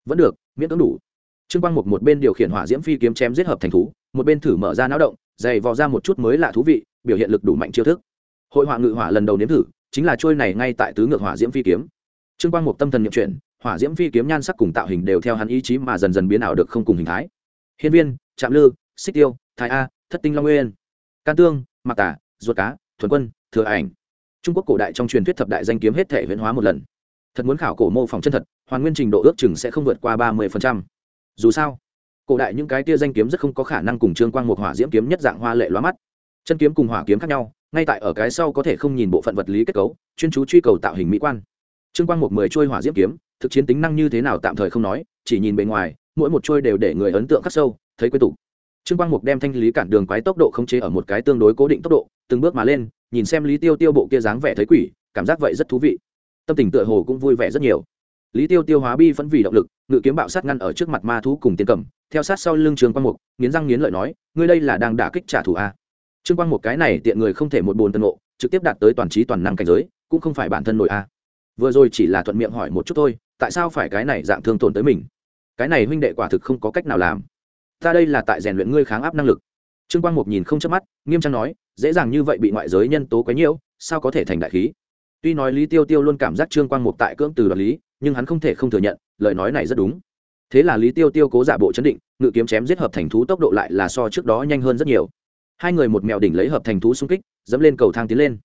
vẫn được, miễn cưỡng đủ. Trương Quang Mục một bên điều khiển hỏa diễm phi kiếm chém giết hợp thành thú, một bên thử mở ra não động, dày vò ra một chút mới lạ thú vị, biểu hiện lực đủ mạnh chiêu thức. Hội họa ngự hỏa lần đầu nếm thử, chính là trôi này ngay tại tứ ngược hỏa diễm phi kiếm. Trương Quang Mục tâm thần niệm chuyển, hỏa diễm phi kiếm nhan sắc cùng tạo hình đều theo hắn ý chí mà dần dần biến ảo được không cùng hình thái. Hiên viên, Trạm Lư, Xích Tiêu, Thái A, Thất Tinh Long Nguyên, Can Tương, Mạc Tả, Ruột Cá, Thuần Quân, Thừa Ảnh. Trung Quốc cổ đại trong truyền thuyết thập đại danh kiếm hết thể huyễn hóa một lần. Thật muốn khảo cổ mô phỏng chân thật, hoàn nguyên trình độ ước chừng sẽ không vượt qua 30%. Dù sao, cổ đại những cái tia danh kiếm rất không có khả năng cùng Trương Quang Mục hỏa diễm kiếm nhất dạng hoa lệ lóa mắt. Chân kiếm cùng hỏa kiếm khác nhau, ngay tại ở cái sau có thể không nhìn bộ phận vật lý kết cấu, chuyên chú truy cầu tạo hình mỹ quan. Trương Quang Mục 10 trôi hỏa diễm kiếm, thực chiến tính năng như thế nào tạm thời không nói, chỉ nhìn bề ngoài, mỗi một trôi đều để người ấn tượng khắc sâu, thấy quen thuộc. Trương Quang Mục đem thanh lý cản đường quái tốc độ khống chế ở một cái tương đối cố định tốc độ, từng bước mà lên, nhìn xem Lý Tiêu Tiêu bộ kia dáng vẻ thấy quỷ, cảm giác vậy rất thú vị. Tâm tình tựa hồ cũng vui vẻ rất nhiều. Lý Tiêu Tiêu hóa bi phẫn vì động lực, ngự kiếm bạo sát ngăn ở trước mặt ma thú cùng tiên cầm, theo sát sau lưng Trương Quang Mục, nghiến răng nghiến lợi nói, ngươi đây là đang đả kích trả thù a. Trương Quang Mục cái này tiện người không thể một bồn tân ngộ, trực tiếp đạt tới toàn trí toàn năng cảnh giới, cũng không phải bản thân nổi a. Vừa rồi chỉ là thuận miệng hỏi một chút thôi, tại sao phải cái này dạng thương tổn tới mình? Cái này huynh đệ quả thực không có cách nào làm. Ta đây là tại rèn luyện ngươi kháng áp năng lực. Trương Quang Mục nhìn không chớp mắt, nghiêm trang nói, dễ dàng như vậy bị ngoại giới nhân tố quấy nhiễu, sao có thể thành đại khí? Tuy nói Lý Tiêu Tiêu luôn cảm giác Trương Quang Mục tại cưỡng từ đoạt lý, nhưng hắn không thể không thừa nhận, lời nói này rất đúng. Thế là Lý Tiêu Tiêu cố giả bộ chấn định, ngự kiếm chém giết hợp thành thú tốc độ lại là so trước đó nhanh hơn rất nhiều. Hai người một mèo đỉnh lấy hợp thành thú xung kích, dẫm lên cầu thang tiến lên.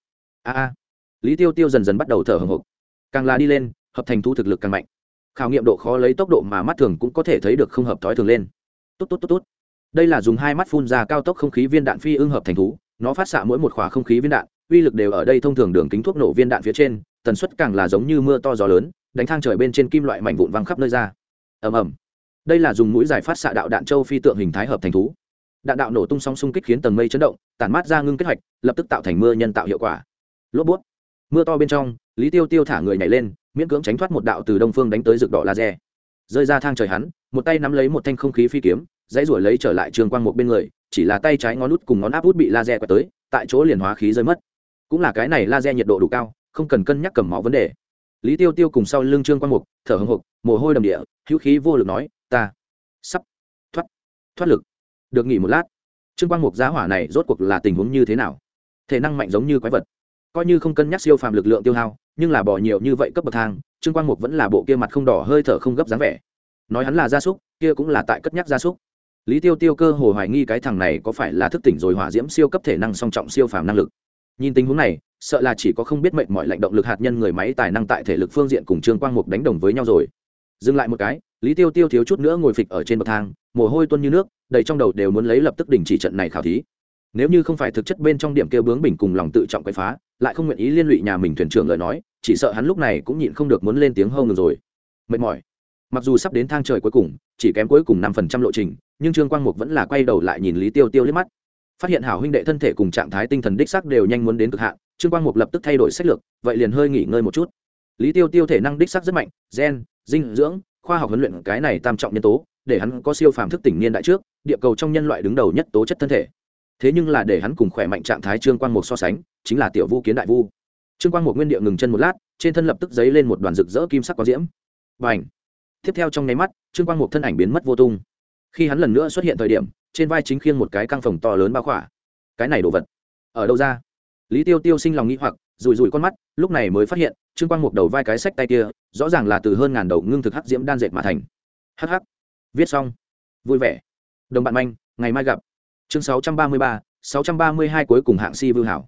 Lý Tiêu Tiêu dần dần bắt đầu thở hổn hộc. Càng là đi lên, hợp thành thú thực lực càng mạnh. Khảo nghiệm độ khó lấy tốc độ mà mắt thường cũng có thể thấy được không hợp thói thường lên. Tốt. Đây là dùng hai mắt phun ra cao tốc không khí viên đạn phi ưng hợp thành thú, nó phát xạ mỗi một khỏa không khí viên đạn, uy lực đều ở đây thông thường đường kính thuốc nổ viên đạn phía trên, tần suất càng là giống như mưa to gió lớn, đánh thang trời bên trên kim loại mảnh vụn văng khắp nơi ra. Ầm. Đây là dùng mũi giải phát xạ đạo đạn châu phi tượng hình thái hợp thành thú. Đạn đạo nổ tung sóng xung kích khiến tầng mây chấn động, tản mát ra ngưng kết hoạch, lập tức tạo thành mưa nhân tạo hiệu quả. Lốp bút. Mưa to bên trong, Lý Tiêu Tiêu thả người nhảy lên, miễn cưỡng tránh thoát một đạo từ đông phương đánh tới rực đỏ laser. Rơi ra thang trời hắn, một tay nắm lấy một thanh không khí phi kiếm, dãy ruổi lấy trở lại Trương Quang Mục bên người, chỉ là tay trái ngón út cùng ngón áp út bị laser quẹt tới, tại chỗ liền hóa khí rơi mất. Cũng là cái này laser nhiệt độ đủ cao, không cần cân nhắc cầm máu vấn đề. Lý Tiêu Tiêu cùng sau lưng Trương Quang Mục, thở hổn hộc, mồ hôi đầm địa, hữu khí vô lực nói, ta sắp thoát lực. Được nghỉ một lát. Trương Quang Mục giá hỏa này rốt cuộc là tình huống như thế nào? Thể năng mạnh giống như quái vật, coi như không cân nhắc siêu phàm lực lượng tiêu hao, nhưng là bỏ nhiều như vậy cấp bậc thang, Trương Quang Mục vẫn là bộ kia mặt không đỏ hơi thở không gấp dáng vẻ. Nói hắn là gia súc, kia cũng là tại cất nhắc gia súc. Lý Tiêu Tiêu cơ hồ hoài nghi cái thằng này có phải là thức tỉnh rồi hỏa diễm siêu cấp thể năng song trọng siêu phàm năng lực. Nhìn tình huống này, sợ là chỉ có không biết mệnh mọi lạnh động lực hạt nhân người máy tài năng tại thể lực phương diện cùng Trương Quang Mục đánh đồng với nhau rồi. Dừng lại một cái, Lý Tiêu Tiêu thiếu chút nữa ngồi phịch ở trên bậc thang, mồ hôi tuôn như nước, đầy trong đầu đều muốn lấy lập tức đình chỉ trận này khảo thí. Nếu như không phải thực chất bên trong điểm kêu bướng bỉnh cùng lòng tự trọng quấy phá, lại không nguyện ý liên lụy nhà mình thuyền trưởng lời nói, chỉ sợ hắn lúc này cũng nhịn không được muốn lên tiếng hô ngừng rồi. Mệt mỏi. Mặc dù sắp đến thang trời cuối cùng, chỉ kém cuối cùng 5% lộ trình, nhưng Trương Quang Mục vẫn là quay đầu lại nhìn Lý Tiêu Tiêu liếc mắt. Phát hiện hảo huynh đệ thân thể cùng trạng thái tinh thần đích xác đều nhanh muốn đến cực hạn, Trương Quang Mục lập tức thay đổi sách lược, vậy liền hơi nghỉ ngơi một chút. Lý Tiêu Tiêu thể năng đích xác rất mạnh, gen, dinh dưỡng, khoa học huấn luyện cái này tam trọng nhân tố, để hắn có siêu phàm thức tỉnh niên đại trước, địa cầu trong nhân loại đứng đầu nhất tố chất thân thể. Thế nhưng là để hắn cùng khỏe mạnh trạng thái Trương Quang Mục so sánh, chính là tiểu vu kiến đại vu. Trương Quang Mục nguyên địa ngừng chân một lát, trên thân lập tức giấy lên một đoàn rực rỡ kim sắc quang diễm. Bành! Tiếp theo trong nháy mắt, Trương Quang Mục thân ảnh biến mất vô tung. Khi hắn lần nữa xuất hiện thời điểm, trên vai chính khiêng một cái căng phòng to lớn bao khỏa. Cái này đồ vật ở đâu ra? Lý Tiêu Tiêu sinh lòng nghi hoặc, rủi rủi con mắt, lúc này mới phát hiện, Trương Quang Mục đầu vai cái sách tay kia, rõ ràng là từ hơn ngàn đầu ngưng thực hắc diễm đan dệt mà thành. Hắc hắc. Viết xong. Vui vẻ. Đồng bạn manh, ngày mai gặp. Chương 633, 632 cuối cùng hạng si vưu hảo.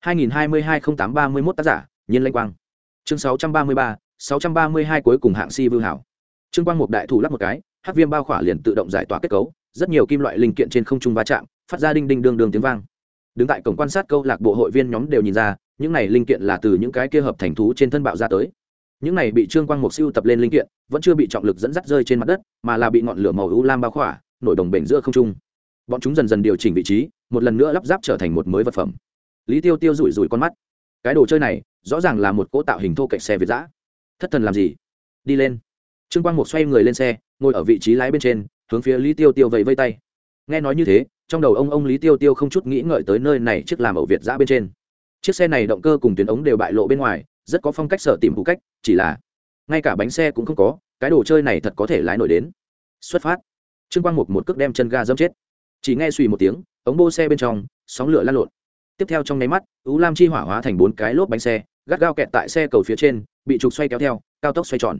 2022-08-31 tác giả, Nhiên Lanh Quang. Chương 633, 632 cuối cùng hạng si vưu hảo. Trương Quang Mục đại thủ lắp một cái, hắc viêm bao khỏa liền tự động giải tỏa kết cấu, rất nhiều kim loại linh kiện trên không trung va chạm, phát ra đinh đinh đương đương tiếng vang. Đứng tại cổng quan sát câu lạc bộ hội viên nhóm đều nhìn ra, những này linh kiện là từ những cái kia hợp thành thú trên thân bạo ra tới. Những này bị Trương Quang Mục siêu tập lên linh kiện, vẫn chưa bị trọng lực dẫn dắt rơi trên mặt đất, mà là bị ngọn lửa màu u lam bao khỏa, nổi đồng bền giữa không trung. Bọn chúng dần dần điều chỉnh vị trí, một lần nữa lắp ráp trở thành một mới vật phẩm. Lý Tiêu Tiêu rủi rủi con mắt. Cái đồ chơi này, rõ ràng là một cỗ tạo hình thô kệch xe Việt dã. Thất thần làm gì? Đi lên. Trương Quang Mục xoay người lên xe, ngồi ở vị trí lái bên trên, hướng phía Lý Tiêu Tiêu vẫy vẫy tay. Nghe nói như thế, trong đầu ông Lý Tiêu Tiêu không chút nghĩ ngợi tới nơi này chiếc làm ẩu Việt dã bên trên. Chiếc xe này động cơ cùng tuyến ống đều bại lộ bên ngoài, rất có phong cách sở tìm phụ cách, chỉ là ngay cả bánh xe cũng không có, cái đồ chơi này thật có thể lái nổi đến. Xuất phát. Trương Quang Mục một cước đem chân ga dẫm chết. Chỉ nghe suy một tiếng, ống bô xe bên trong sóng lửa lan lộn. Tiếp theo trong nháy mắt, ưu lam chi hỏa hóa thành 4 cái lốp bánh xe, gắt gao kẹt tại xe cầu phía trên, bị trục xoay kéo theo, cao tốc xoay tròn.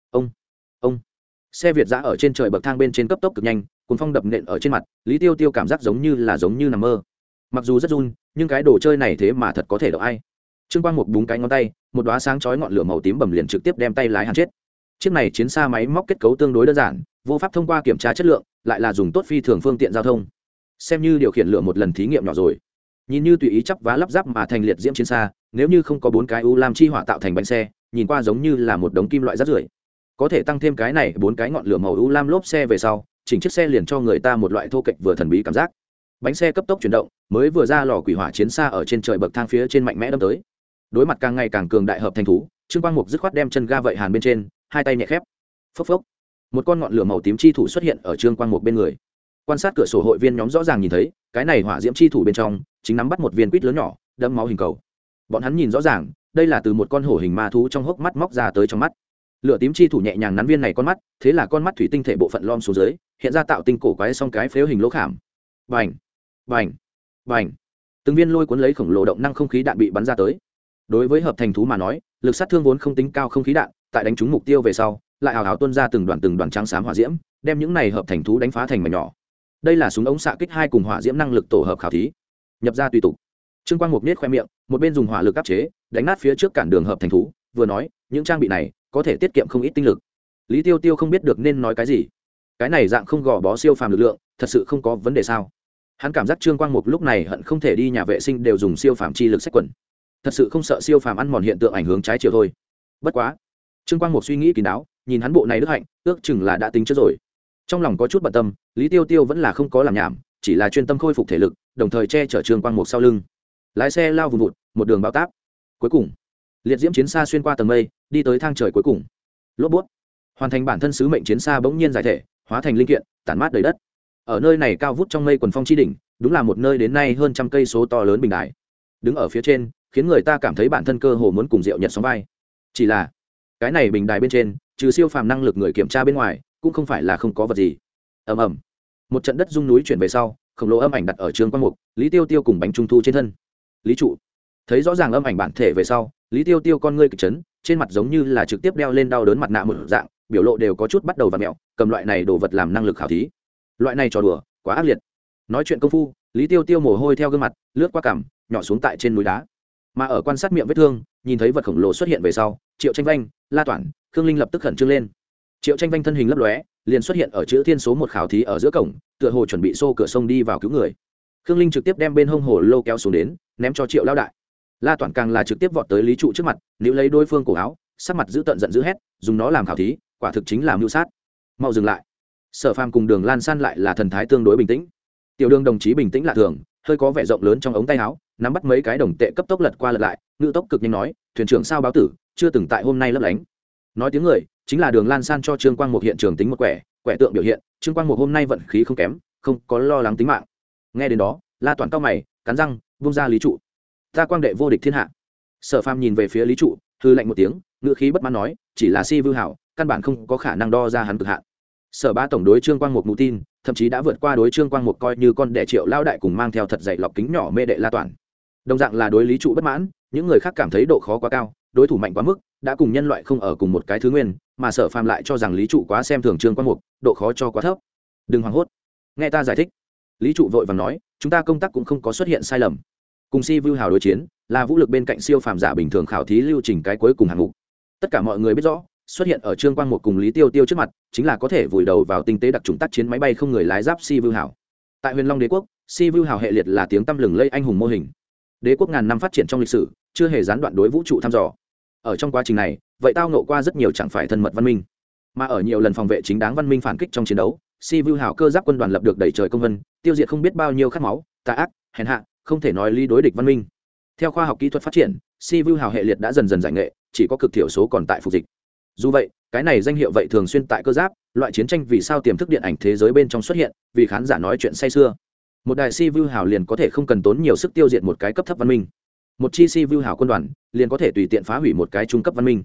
Ông. Xe Việt dã ở trên trời bậc thang bên trên cấp tốc cực nhanh, cuốn phong đập nện ở trên mặt, Lý Tiêu Tiêu cảm giác giống như nằm mơ. Mặc dù rất run, nhưng cái đồ chơi này thế mà thật có thể đậu ai. Trương Quang Mục búng cái ngón tay, một đóa sáng chói ngọn lửa màu tím bầm liền trực tiếp đem tay lái hàn chết. Chiếc này chiến xa máy móc kết cấu tương đối đơn giản, vô pháp thông qua kiểm tra chất lượng, lại là dùng tốt phi thường phương tiện giao thông. Xem như điều khiển lửa một lần thí nghiệm nhỏ rồi. Nhìn như tùy ý chắp vá lắp ráp mà thành liệt diễm chiến xa, nếu như không có 4 cái u lam chi hỏa tạo thành bánh xe, nhìn qua giống như là một đống kim loại rác rưởi. Có thể tăng thêm cái này 4 cái ngọn lửa màu u lam lốp xe về sau, chỉnh chiếc xe liền cho người ta một loại thô kệch vừa thần bí cảm giác. Bánh xe cấp tốc chuyển động, mới vừa ra lò quỷ hỏa chiến xa ở trên trời bậc thang phía trên mạnh mẽ đâm tới. Đối mặt càng ngày càng cường đại hợp thành thú, Trương Quang Mục dứt khoát đem chân ga vậy hàn bên trên, hai tay nhẹ khép. Phốc phốc. Một con ngọn lửa màu tím chi thủ xuất hiện ở Trương Quang Mục bên người. Quan sát cửa sổ hội viên nhóm rõ ràng nhìn thấy, cái này hỏa diễm chi thủ bên trong chính nắm bắt một viên quýt lớn nhỏ, đẫm máu hình cầu. Bọn hắn nhìn rõ ràng, đây là từ một con hổ hình ma thú trong hốc mắt móc ra tới trong mắt. Lửa tím chi thủ nhẹ nhàng nắn viên này con mắt, thế là con mắt thủy tinh thể bộ phận lom xuống dưới, hiện ra tạo tinh cổ quái song cái phếu hình lỗ khảm. Bành, bành, bành. Từng viên lôi cuốn lấy khổng lồ động năng không khí đạn bị bắn ra tới. Đối với hợp thành thú mà nói, lực sát thương vốn không tính cao không khí đạn, tại đánh trúng mục tiêu về sau, lại hào hào tuôn ra từng đoàn trắng xám hỏa diễm, đem những này hợp thành thú đánh phá thành mảnh nhỏ. Đây là súng ống xạ kích 2 cùng hỏa diễm năng lực tổ hợp khảo thí. Nhập ra tùy tục. Trương Quang Mục nhếch khoe miệng, một bên dùng hỏa lực áp chế, đánh nát phía trước cản đường hợp thành thú, vừa nói, những trang bị này có thể tiết kiệm không ít tinh lực. Lý Tiêu Tiêu không biết được nên nói cái gì. Cái này dạng không gò bó siêu phàm lực lượng, thật sự không có vấn đề sao? Hắn cảm giác Trương Quang Mục lúc này hận không thể đi nhà vệ sinh đều dùng siêu phàm chi lực xách quần. Thật sự không sợ siêu phàm ăn mòn hiện tượng ảnh hưởng trái chiều thôi. Bất quá, Trương Quang Mục suy nghĩ kín đáo, nhìn hắn bộ này đức hạnh, ước chừng là đã tính trước rồi. Trong lòng có chút bận tâm, Lý Tiêu Tiêu vẫn là không có làm nhảm, chỉ là chuyên tâm khôi phục thể lực, đồng thời che chở Trương Quang Mục sau lưng. Lái xe lao vùn vụt, một đường bão táp. Cuối cùng, liệt diễm chiến xa xuyên qua tầng mây, đi tới thang trời cuối cùng. Lốp bút, hoàn thành bản thân sứ mệnh chiến xa bỗng nhiên giải thể, hóa thành linh kiện, tản mát đầy đất. Ở nơi này cao vút trong mây quần phong chi đỉnh, đúng là một nơi đến nay hơn trăm cây số to lớn bình đài. Đứng ở phía trên, khiến người ta cảm thấy bản thân cơ hồ muốn cùng Diệu Nhật sóng vai. Chỉ là, cái này bình đài bên trên, trừ siêu phàm năng lực người kiểm tra bên ngoài, cũng không phải là không có vật gì. Ầm ầm. Một trận đất rung núi chuyển về sau, khổng lồ âm ảnh đặt ở Trương Quang Mục, Lý Tiêu Tiêu cùng bánh trung thu trên thân. Lý trụ. Thấy rõ ràng âm ảnh bản thể về sau, Lý Tiêu Tiêu con ngươi kịch chấn, trên mặt giống như là trực tiếp đeo lên đau đớn mặt nạ một dạng, biểu lộ đều có chút bắt đầu vặn mèo, cầm loại này đồ vật làm năng lực khảo thí. Loại này trò đùa, quá ác liệt. Nói chuyện công phu, Lý Tiêu Tiêu mồ hôi theo gương mặt, lướt qua cằm, nhỏ xuống tại trên núi đá. Mà ở quan sát miệng vết thương, nhìn thấy vật khổng lồ xuất hiện về sau, Triệu Tranh Vanh, La Toản, Khương Linh lập tức khẩn trương lên. Triệu Tranh Vanh thân hình lấp lóe, liền xuất hiện ở chữ thiên số 1 khảo thí ở giữa cổng, tựa hồ chuẩn bị xô cửa sông đi vào cứu người. Khương Linh trực tiếp đem bên hông hồ lô kéo xuống đến, ném cho Triệu Lao đại. La Toản càng là trực tiếp vọt tới Lý trụ trước mặt, níu lấy đối phương cổ áo, sắc mặt giữ tận giận dữ hét, dùng nó làm khảo thí, quả thực chính là mưu sát. Mau dừng lại. Sở Phàm cùng Đường Lan San lại là thần thái tương đối bình tĩnh. Tiểu Đường đồng chí bình tĩnh lạ thường, hơi có vẻ rộng lớn trong ống tay áo, nắm bắt mấy cái đồng tệ cấp tốc lật qua lật lại, ngữ tốc cực nhanh nói, thuyền trưởng sao báo tử, chưa từng tại hôm nay lấp lánh. Nói tiếng người, chính là Đường Lan San cho Trương Quang Mục hiện trường tính một quẻ tượng biểu hiện, Trương Quang Mục hôm nay vận khí không kém, không có lo lắng tính mạng. Nghe đến đó, La Toản cau mày, cắn răng, buông ra Lý trụ. Ta Quang đệ vô địch thiên hạ. Sở Phàm nhìn về phía Lý trụ, hư lạnh một tiếng, ngữ khí bất mãn nói, chỉ là si vưu hảo, căn bản không có khả năng đo ra hắn cực hạn. Sở Bá tổng đối Trương Quang Mục mụ tin, thậm chí đã vượt qua đối Trương Quang Mục coi như con đệ Triệu Lao đại cùng mang theo thật dày lọc kính nhỏ mê đệ La Toản. Đồng dạng là đối Lý trụ bất mãn, những người khác cảm thấy độ khó quá cao, đối thủ mạnh quá mức, đã cùng nhân loại không ở cùng một cái thứ nguyên, mà Sở Phàm lại cho rằng Lý trụ quá xem thường Trương Quang Mục, độ khó cho quá thấp. Đừng hoảng hốt, nghe ta giải thích. Lý trụ vội vàng nói, chúng ta công tác cũng không có xuất hiện sai lầm. Cùng si vưu hào đối chiến, là vũ lực bên cạnh siêu phàm giả bình thường khảo thí lưu trình cái cuối cùng hạng mục. Tất cả mọi người biết rõ, xuất hiện ở Trương Quang Mục cùng Lý Tiêu Tiêu trước mặt, chính là có thể vùi đầu vào tinh tế đặc trùng tác chiến máy bay không người lái giáp si vưu hào. Tại Huyền Long Đế quốc, si vưu hào hệ liệt là tiếng tăm lừng lẫy anh hùng mô hình. Đế quốc ngàn năm phát triển trong lịch sử, chưa hề gián đoạn đối vũ trụ thăm dò. Ở trong quá trình này, vậy tao nộ qua rất nhiều chẳng phải thân mật văn minh, mà ở nhiều lần phòng vệ chính đáng văn minh phản kích trong chiến đấu, si vưu hào cơ giáp quân đoàn lập được đẩy trời công vân, tiêu diệt không biết bao nhiêu khát máu, tà ác, hèn hạ, không thể nói lý đối địch văn minh. Theo khoa học kỹ thuật phát triển, si vưu hào hệ liệt đã dần dần giải nghệ, chỉ có cực thiểu số còn tại phục dịch. Dù vậy, cái này danh hiệu vậy thường xuyên tại cơ giáp, loại chiến tranh vì sao tiềm thức điện ảnh thế giới bên trong xuất hiện, vì khán giả nói chuyện say sưa. Một đài si vưu hào liền có thể không cần tốn nhiều sức tiêu diệt một cái cấp thấp văn minh. Một chi si vưu hào quân đoàn liền có thể tùy tiện phá hủy một cái trung cấp văn minh.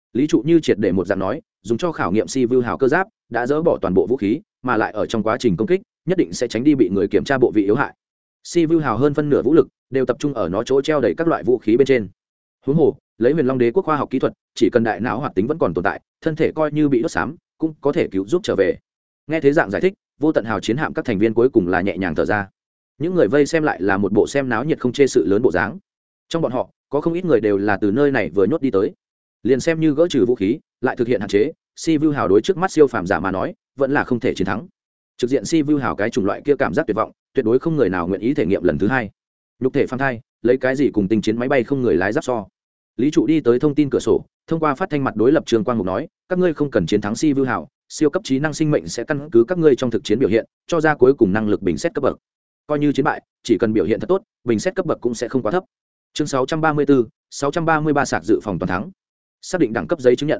lý trụ như triệt để một dạng nói, dùng cho khảo nghiệm si vu hào cơ giáp đã dỡ bỏ toàn bộ vũ khí, mà lại ở trong quá trình công kích nhất định sẽ tránh đi bị người kiểm tra bộ vị yếu hại. Si vu hào hơn phân nửa vũ lực đều tập trung ở nó chỗ treo đầy các loại vũ khí bên trên. Huống hồ lấy Huyền Long Đế quốc khoa học kỹ thuật, chỉ cần đại não hoạt tính vẫn còn tồn tại, thân thể coi như bị đốt xám cũng có thể cứu giúp trở về. Nghe thế dạng giải thích, vô tận hào chiến hạm các thành viên cuối cùng là nhẹ nhàng thở ra. Những người vây xem lại là một bộ xem náo nhiệt không chê sự lớn bộ dáng. Trong bọn họ có không ít người đều là từ nơi này vừa nhốt đi tới, liền xem như gỡ trừ vũ khí lại thực hiện hạn chế, si vu hào đối trước mắt siêu phàm giả mà nói vẫn là không thể chiến thắng. Trực diện si vu hào cái chủng loại kia cảm giác tuyệt vọng, tuyệt đối không người nào nguyện ý thể nghiệm lần thứ hai. Nhục thể phàm thai lấy cái gì cùng tinh chiến máy bay không người lái giáp so. Lý trụ đi tới thông tin cửa sổ, thông qua phát thanh mặt đối lập Trương Quang Mục nói, các ngươi không cần chiến thắng si vu hào, siêu cấp trí năng sinh mệnh sẽ căn cứ các ngươi trong thực chiến biểu hiện cho ra cuối cùng năng lực bình xét cấp bậc. Coi như chiến bại, chỉ cần biểu hiện thật tốt, bình xét cấp bậc cũng sẽ không quá thấp. Chương 634, 633 sạc dự phòng toàn thắng. Xác định đẳng cấp giấy chứng nhận.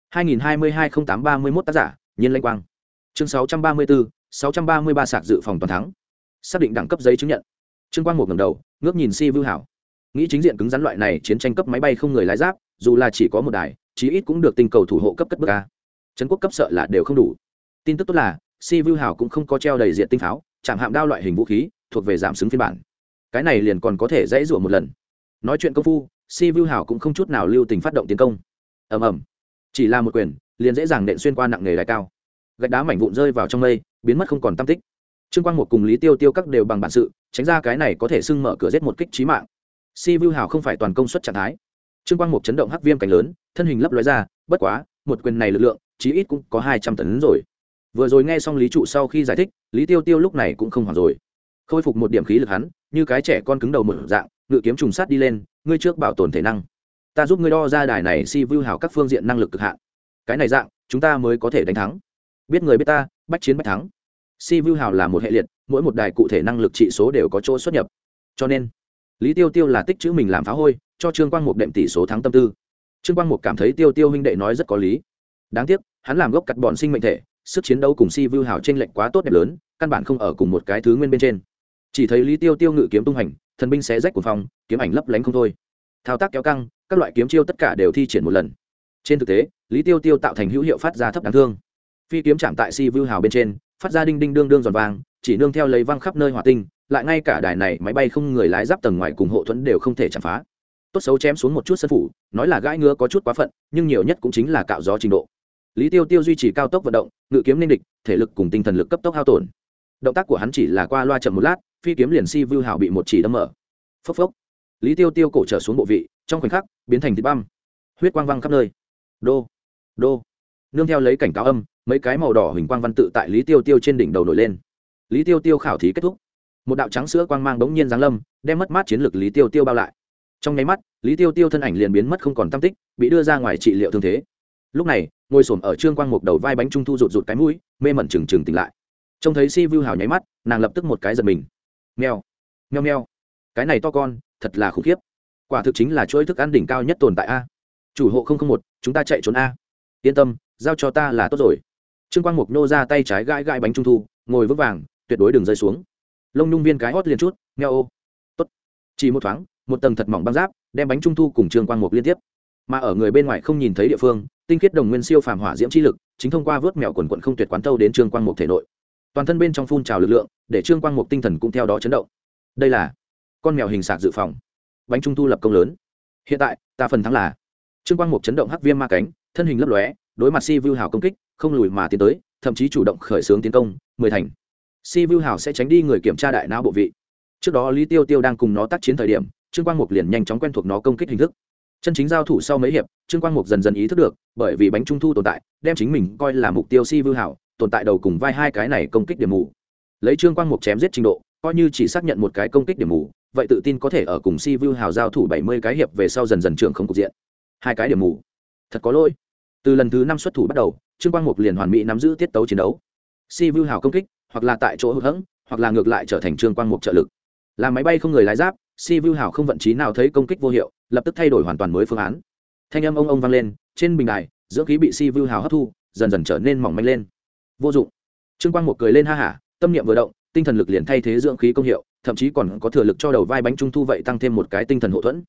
2022-08-31 tác giả, Nhiên Lanh Quang. Chương 634, 633 sạc dự phòng toàn thắng. Xác định đẳng cấp giấy chứng nhận. Trương Quang Mục ngẩng đầu, ngước nhìn Si Vưu Hảo. Nghĩ chính diện cứng rắn loại này chiến tranh cấp máy bay không người lái giáp, dù là chỉ có một đài, chí ít cũng được tinh cầu thủ hộ cấp cất bước a. Trấn quốc cấp sợ là đều không đủ. Tin tức tốt là, Si Vưu Hảo cũng không có treo đầy diện tinh pháo, chạm hạm đao loại hình vũ khí, thuộc về giảm xứng phiên bản. Cái này liền còn có thể dễ dụa một lần. Nói chuyện công phu, Si Vưu Hảo cũng không chút nào lưu tình phát động tiến công. Ầm ầm, chỉ là một quyền, liền dễ dàng nện xuyên qua nặng nghề đài cao. Gạch đá mảnh vụn rơi vào trong mây, biến mất không còn tăm tích. Trương Quang Mục cùng Lý Tiêu Tiêu các đều bằng bản sự, tránh ra cái này có thể xưng mở cửa giết một kích chí mạng. Si Vưu Hảo không phải toàn công suất trạng thái. Trương Quang Mục chấn động hắc viêm cánh lớn, thân hình lấp lóe ra, bất quá, một quyền này lực lượng, chí ít cũng có 200 tấn rồi. Vừa rồi nghe xong Lý trụ sau khi giải thích, Lý Tiêu Tiêu lúc này cũng không hoảng rồi. Khôi phục một điểm khí lực hắn, như cái trẻ con cứng đầu một dạng, ngự kiếm trùng sát đi lên, ngươi trước bảo tồn thể năng. Ta giúp ngươi đo ra đài này Si Vưu Hảo các phương diện năng lực cực hạn. Cái này dạng, chúng ta mới có thể đánh thắng. Biết người biết ta, bách chiến bách thắng. Si Vưu Hảo là một hệ liệt, mỗi một đài cụ thể năng lực trị số đều có chỗ xuất nhập. Cho nên, Lý Tiêu Tiêu là tích chữ mình làm phá hôi, cho Trương Quang Mục đệm tỷ số thắng tâm tư. Trương Quang Mục cảm thấy Tiêu Tiêu huynh đệ nói rất có lý. Đáng tiếc, hắn làm gốc cắt bọn sinh mệnh thể, sức chiến đấu cùng Si Vưu Hảo chênh lệch quá tốt đẹp lớn, căn bản không ở cùng một cái thứ nguyên bên trên. Chỉ thấy Lý Tiêu Tiêu ngự kiếm tung hành, thần binh xé rách của phòng, kiếm ảnh lấp lánh không thôi. Thao tác kéo căng, các loại kiếm chiêu tất cả đều thi triển một lần. Trên thực tế, Lý Tiêu Tiêu tạo thành hữu hiệu phát ra thấp đáng thương. Phi kiếm chạm tại Si Vưu Hảo bên trên, phát ra đinh đinh đương đương giòn vang, chỉ nương theo lấy vang khắp nơi hỏa tinh, lại ngay cả đài này máy bay không người lái giáp tầng ngoài cùng hộ thuẫn đều không thể chạm phá. Tốt xấu chém xuống một chút sân phủ, nói là gãi ngứa có chút quá phận, nhưng nhiều nhất cũng chính là cạo gió trình độ. Lý Tiêu Tiêu duy trì cao tốc vận động, ngự kiếm nên địch, thể lực cùng tinh thần lực cấp tốc hao tổn. Động tác của hắn chỉ là qua loa chậm một lát, phi kiếm liền Si Vưu Hảo bị một chỉ đâm mở. Phốc phốc. Lý Tiêu Tiêu cổ trở xuống bộ vị, trong khoảnh khắc biến thành thịt băm, huyết quang văng khắp nơi. Đô, đô. Nương theo lấy cảnh cáo âm, mấy cái màu đỏ huỳnh quang văn tự tại Lý Tiêu Tiêu trên đỉnh đầu nổi lên. Lý Tiêu Tiêu khảo thí kết thúc. Một đạo trắng sữa quang mang bỗng nhiên giáng lâm, đem mất mát chiến lược Lý Tiêu Tiêu bao lại. Trong nháy mắt, Lý Tiêu Tiêu thân ảnh liền biến mất không còn tăm tích, bị đưa ra ngoài trị liệu thương thế. Lúc này, ngồi xổm ở Trương Quang Mục đầu vai bánh trung thu rụt rụt cái mũi, mê mẩn trừng trừng tỉnh lại. Trông thấy Si Vưu Hảo nháy mắt, nàng lập tức một cái giật mình. Meo, meo meo, cái này to con, thật là khủng khiếp. Quả thực chính là chuỗi thức ăn đỉnh cao nhất tồn tại a. Chủ hộ 001, chúng ta chạy trốn a. Yên tâm, giao cho ta là tốt rồi. Trương Quang Mục nô ra tay trái gãi gãi bánh trung thu, ngồi vững vàng, tuyệt đối đừng rơi xuống. Lông nhung viên cái hót liền chút, meo ô. Tốt. Chỉ một thoáng, một tầng thật mỏng băng giáp, đem bánh trung thu cùng Trương Quang Mục liên tiếp. Mà ở người bên ngoài không nhìn thấy địa phương, tinh khiết đồng nguyên siêu phàm hỏa diễm chi lực, chính thông qua vớt mèo quần quần không tuyệt quán thâu đến Trương Quang Mục thể nội. Toàn thân bên trong phun trào lực lượng, để Trương Quang Mục tinh thần cũng theo đó chấn động. Đây là con mèo hình sạc dự phòng. Bánh trung thu lập công lớn. Hiện tại, ta phần thắng là. Trương Quang Mục chấn động hắc viêm ma cánh, thân hình lấp lóe, đối mặt Si Vưu Hảo công kích, không lùi mà tiến tới, thậm chí chủ động khởi xướng tiến công, 10 thành. Si Vưu Hảo sẽ tránh đi người kiểm tra đại não bộ vị. Trước đó Lý Tiêu Tiêu đang cùng nó tác chiến thời điểm, Trương Quang Mục liền nhanh chóng quen thuộc nó công kích hình thức. Chân chính giao thủ sau mấy hiệp, Trương Quang Mục dần dần ý thức được, bởi vì bánh trung thu tồn tại, đem chính mình coi là mục tiêu Si Vưu Hảo, tồn tại đầu cùng vai hai cái này công kích điểm mù. Lấy Trương Quang Mục chém giết trình độ, coi như chỉ xác nhận một cái công kích điểm mù, vậy tự tin có thể ở cùng Si Vưu Hảo giao thủ 70 cái hiệp về sau dần dần trưởng không cục diện. Hai cái điểm mù, thật có lỗi. Từ lần thứ 5 xuất thủ bắt đầu, Trương Quang Mục liền hoàn mỹ nắm giữ tiết tấu chiến đấu. Si Vưu Hảo công kích, hoặc là tại chỗ hụt hẫng, hoặc là ngược lại trở thành Trương Quang Mục trợ lực. Là máy bay không người lái giáp, Si Vưu Hảo không vận trí nào thấy công kích vô hiệu, lập tức thay đổi hoàn toàn mới phương án. Thanh âm ông vang lên, trên bình đài, dưỡng khí bị Si Vưu Hảo hấp thu, dần dần trở nên mỏng manh lên. Vô dụng. Trương Quang Mục cười lên ha hả, tâm niệm vừa động, tinh thần lực liền thay thế dưỡng khí công hiệu, thậm chí còn có thừa lực cho đầu vai bánh trung thu vậy tăng thêm một cái tinh thần hộ thuẫn.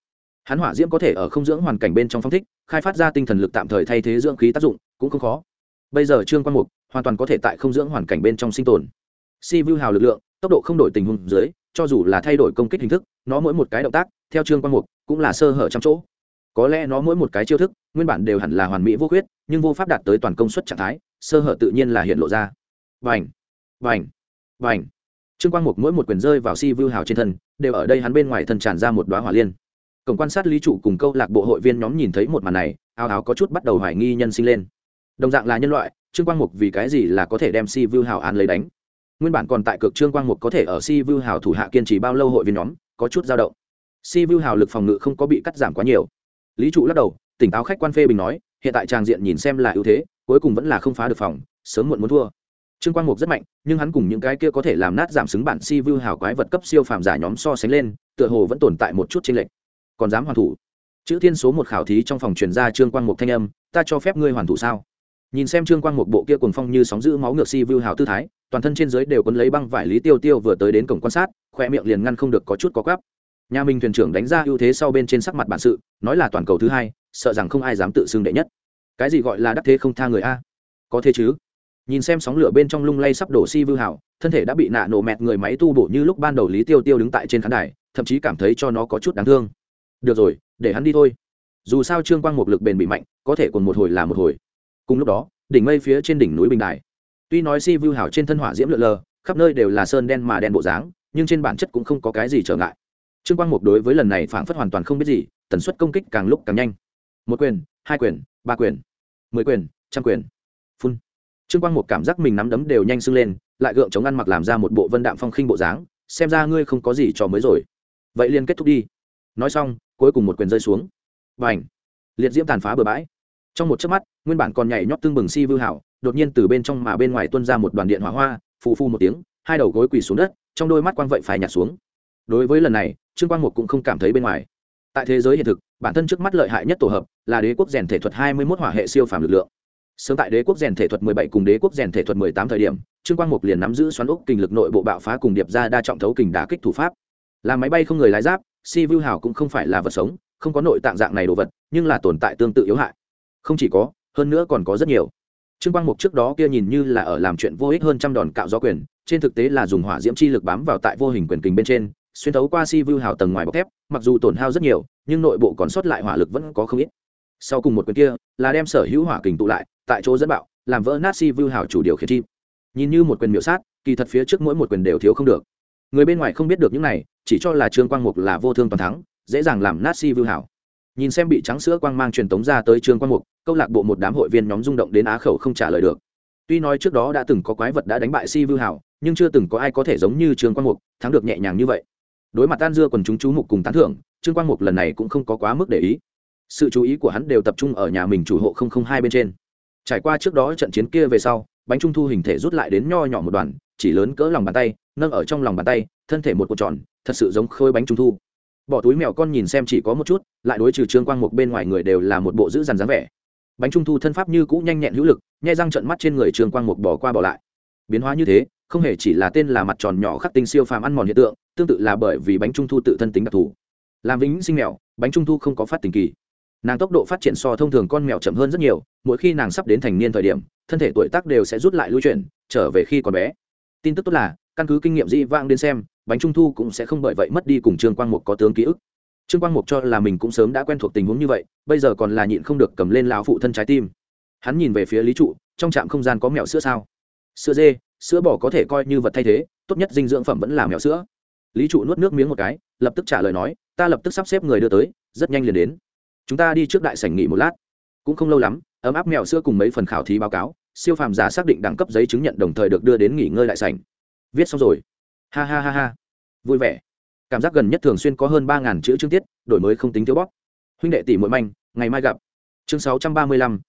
hắn hỏa diễm có thể ở không dưỡng hoàn cảnh bên trong phong thích, khai phát ra tinh thần lực tạm thời thay thế dưỡng khí tác dụng cũng không khó. Bây giờ Trương Quang Mục hoàn toàn có thể tại không dưỡng hoàn cảnh bên trong sinh tồn. Si Vu Hào lực lượng tốc độ không đổi tình huống dưới, cho dù là thay đổi công kích hình thức, nó mỗi một cái động tác theo Trương Quang Mục cũng là sơ hở trăm chỗ. Có lẽ nó mỗi một cái chiêu thức nguyên bản đều hẳn là hoàn mỹ vô khuyết, nhưng vô pháp đạt tới toàn công suất trạng thái, sơ hở tự nhiên là hiện lộ ra. Vành, vành, vành. Trương Quang Mục mỗi một quyền rơi vào Si Vu Hào trên thân, đều ở đây hắn bên ngoài thân tràn ra một đóa hỏa liên. Cổng quan sát Lý Trụ cùng câu lạc bộ hội viên nhóm nhìn thấy một màn này, ào ào có chút bắt đầu hoài nghi nhân sinh lên. Đồng dạng là nhân loại, Trương Quang Mục vì cái gì là có thể đem Si Vu Hào án lấy đánh? Nguyên bản còn tại cực Trương Quang Mục có thể ở Si Vu Hào thủ hạ kiên trì bao lâu hội viên nhóm, có chút dao động. Si Vu Hào lực phòng ngự không có bị cắt giảm quá nhiều. Lý Trụ lắc đầu, tỉnh táo khách quan phê bình nói, hiện tại tràng diện nhìn xem là ưu thế, cuối cùng vẫn là không phá được phòng, sớm muộn muốn thua. Trương Quang Mục rất mạnh, nhưng hắn cùng những cái kia có thể làm nát giảm xứng bản Si Vu Hào quái vật cấp siêu phàm giả nhóm so sánh lên, tựa hồ vẫn tồn tại một chút chênh lệch. Còn dám hoàn thủ? Chữ thiên số một khảo thí trong phòng truyền ra Trương Quang Mục thanh âm, ta cho phép ngươi hoàn thủ sao? Nhìn xem Trương Quang Mục bộ kia cuồng phong như sóng dữ máu ngược Si Vu Hào tư thái, toàn thân trên dưới đều quấn lấy băng vải. Lý Tiêu Tiêu vừa tới đến cổng quan sát, khoe miệng liền ngăn không được có chút có quắp. Nhà mình thuyền trưởng đánh ra ưu thế sau bên trên sắc mặt bản sự, nói là toàn cầu thứ hai, sợ rằng không ai dám tự xưng đệ nhất. Cái gì gọi là đắc thế không tha người a? Có thế chứ? Nhìn xem sóng lửa bên trong lung lay sắp đổ Si Vu Hào, thân thể đã bị nạ nổ mẹt người máy tu bổ như lúc ban đầu. Lý Tiêu Tiêu đứng tại trên khán đài, thậm chí cảm thấy cho nó có chút đáng thương. Được rồi, để hắn đi thôi. Dù sao Trương Quang Mục lực bền bị mạnh, có thể còn một hồi là một hồi. Cùng lúc đó, đỉnh mây phía trên đỉnh núi bình đài, tuy nói Si Vu Hào trên thân hỏa diễm lượn lờ, khắp nơi đều là sơn đen mà đen bộ dáng, nhưng trên bản chất cũng không có cái gì trở ngại. Trương Quang Mục đối với lần này phảng phất hoàn toàn không biết gì, tần suất công kích càng lúc càng nhanh. Một quyền, hai quyền, ba quyền, 10 quyền, trăm quyền. Phun. Trương Quang Mục cảm giác mình nắm đấm đều nhanh sưng lên, lại gượng chống ăn mặc làm ra một bộ vân đạm phong khinh bộ dáng, xem ra ngươi không có gì trò mới rồi. Vậy liền kết thúc đi. Nói xong, cuối cùng một quyền rơi xuống. Bành. Liệt diễm tàn phá bờ bãi. Trong một chớp mắt, nguyên bản còn nhảy nhót tương bừng Si Vu Hào, đột nhiên từ bên trong mà bên ngoài tuôn ra một đoàn điện hỏa hoa, phù phù một tiếng, hai đầu gối quỳ xuống đất, trong đôi mắt quang vậy phải nhạt xuống. Đối với lần này, Trương Quang Mục cũng không cảm thấy bên ngoài. Tại thế giới hiện thực, bản thân trước mắt lợi hại nhất tổ hợp là Đế quốc rèn thể thuật 21 hỏa hệ siêu phàm lực lượng. Sớm tại Đế quốc rèn thể thuật 17 cùng Đế quốc rèn thể thuật 18 thời điểm, Trương Quang Mục liền nắm giữ xoắn ốc kình lực nội bộ bạo phá cùng điệp ra đa trọng thấu kình đả kích thủ pháp. Là máy bay không người lái giáp, Si Vu Hào cũng không phải là vật sống, không có nội tạng dạng này đồ vật, nhưng là tồn tại tương tự yếu hại. Không chỉ có, hơn nữa còn có rất nhiều. Trương Quang Mục trước đó kia nhìn như là ở làm chuyện vô ích hơn trăm đòn cạo gió quyền, trên thực tế là dùng hỏa diễm chi lực bám vào tại vô hình quyền kình bên trên, xuyên thấu qua Si Vu Hào tầng ngoài bọc thép, mặc dù tổn hao rất nhiều, nhưng nội bộ còn sót lại hỏa lực vẫn có không ít. Sau cùng một quyền kia, là đem sở hữu hỏa kình tụ lại, tại chỗ dẫn bạo, làm vỡ nát Si Vu Hào chủ điều khiển chim. Nhìn như một quyền miểu sát, kỳ thật phía trước mỗi một quyền đều thiếu không được. Người bên ngoài không biết được những này, chỉ cho là Trương Quang Mục là vô thương toàn thắng, dễ dàng làm nát Si Vu Hào. Nhìn xem bị trắng sữa quang mang truyền tống ra tới Trương Quang Mục, câu lạc bộ một đám hội viên nhóm rung động đến á khẩu không trả lời được. Tuy nói trước đó đã từng có quái vật đã đánh bại Si Vu Hào, nhưng chưa từng có ai có thể giống như Trương Quang Mục thắng được nhẹ nhàng như vậy. Đối mặt tan dưa quần chúng chú mục cùng tán thưởng, Trương Quang Mục lần này cũng không có quá mức để ý. Sự chú ý của hắn đều tập trung ở nhà mình chủ hộ 002 bên trên. Trải qua trước đó trận chiến kia về sau, bánh trung thu hình thể rút lại đến nho nhỏ một đoàn, chỉ lớn cỡ lòng bàn tay, nâng ở trong lòng bàn tay, thân thể một cột tròn, thật sự giống khối bánh trung thu. Bỏ túi mèo con nhìn xem chỉ có một chút, lại đối trừ Trương Quang Mục bên ngoài người đều là một bộ giữ dằn dáng vẻ. Bánh trung thu thân pháp như cũ nhanh nhẹn hữu lực, nhai răng trợn mắt trên người Trương Quang Mục bỏ qua bỏ lại. Biến hóa như thế, không hề chỉ là tên là mặt tròn nhỏ khắc tinh siêu phàm ăn mòn hiện tượng, tương tự là bởi vì bánh trung thu tự thân tính đặc thù. Làm vĩnh sinh mèo, bánh trung thu không có phát tình kỳ. Nàng tốc độ phát triển so thông thường con mèo chậm hơn rất nhiều, mỗi khi nàng sắp đến thành niên thời điểm, thân thể tuổi tác đều sẽ rút lại lui chuyển, trở về khi còn bé. Tin tức tốt là, căn cứ kinh nghiệm dĩ vãng đến xem, bánh trung thu cũng sẽ không bởi vậy mất đi cùng Trương Quang Mục có tướng ký ức. Trương Quang Mục cho là mình cũng sớm đã quen thuộc tình huống như vậy, bây giờ còn là nhịn không được cầm lên lão phụ thân trái tim. Hắn nhìn về phía Lý Trụ, trong trạm không gian có mèo sữa sao? Sữa dê, sữa bò có thể coi như vật thay thế, tốt nhất dinh dưỡng phẩm vẫn là mèo sữa. Lý Trụ nuốt nước miếng một cái, lập tức trả lời nói, ta lập tức sắp xếp người đưa tới, rất nhanh liền đến. Chúng ta đi trước đại sảnh nghỉ một lát. Cũng không lâu lắm, ấm áp mèo sữa cùng mấy phần khảo thí báo cáo, siêu phàm giả xác định đẳng cấp giấy chứng nhận đồng thời được đưa đến nghỉ ngơi đại sảnh. Viết xong rồi. Ha ha ha ha. Vui vẻ. Cảm giác gần nhất thường xuyên có hơn 3000 chữ chương tiết, đổi mới không tính thiếu bóp. Huynh đệ tỷ muội manh, ngày mai gặp. Chương 635,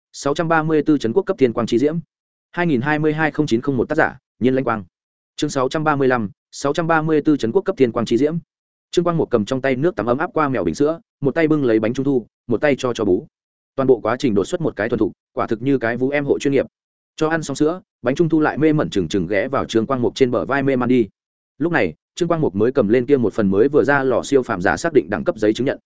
634 trấn quốc cấp thiên quang chi diễm. 2022-0901 tác giả, Nhiên Lãnh Quang. Chương 635, 634 trấn quốc cấp thiên quang chi diễm. Trương Quang Mục cầm trong tay nước tắm ấm áp qua mèo bình sữa, một tay bưng lấy bánh trung thu, một tay cho bú. Toàn bộ quá trình đột xuất một cái thuần thục, quả thực như cái vú em hộ chuyên nghiệp. Cho ăn xong sữa, bánh trung thu lại mê mẩn chừng ghé vào Trương Quang Mục trên bờ vai mê man đi. Lúc này, Trương Quang Mục mới cầm lên kia một phần mới vừa ra lò siêu phàm giả xác định đẳng cấp giấy chứng nhận.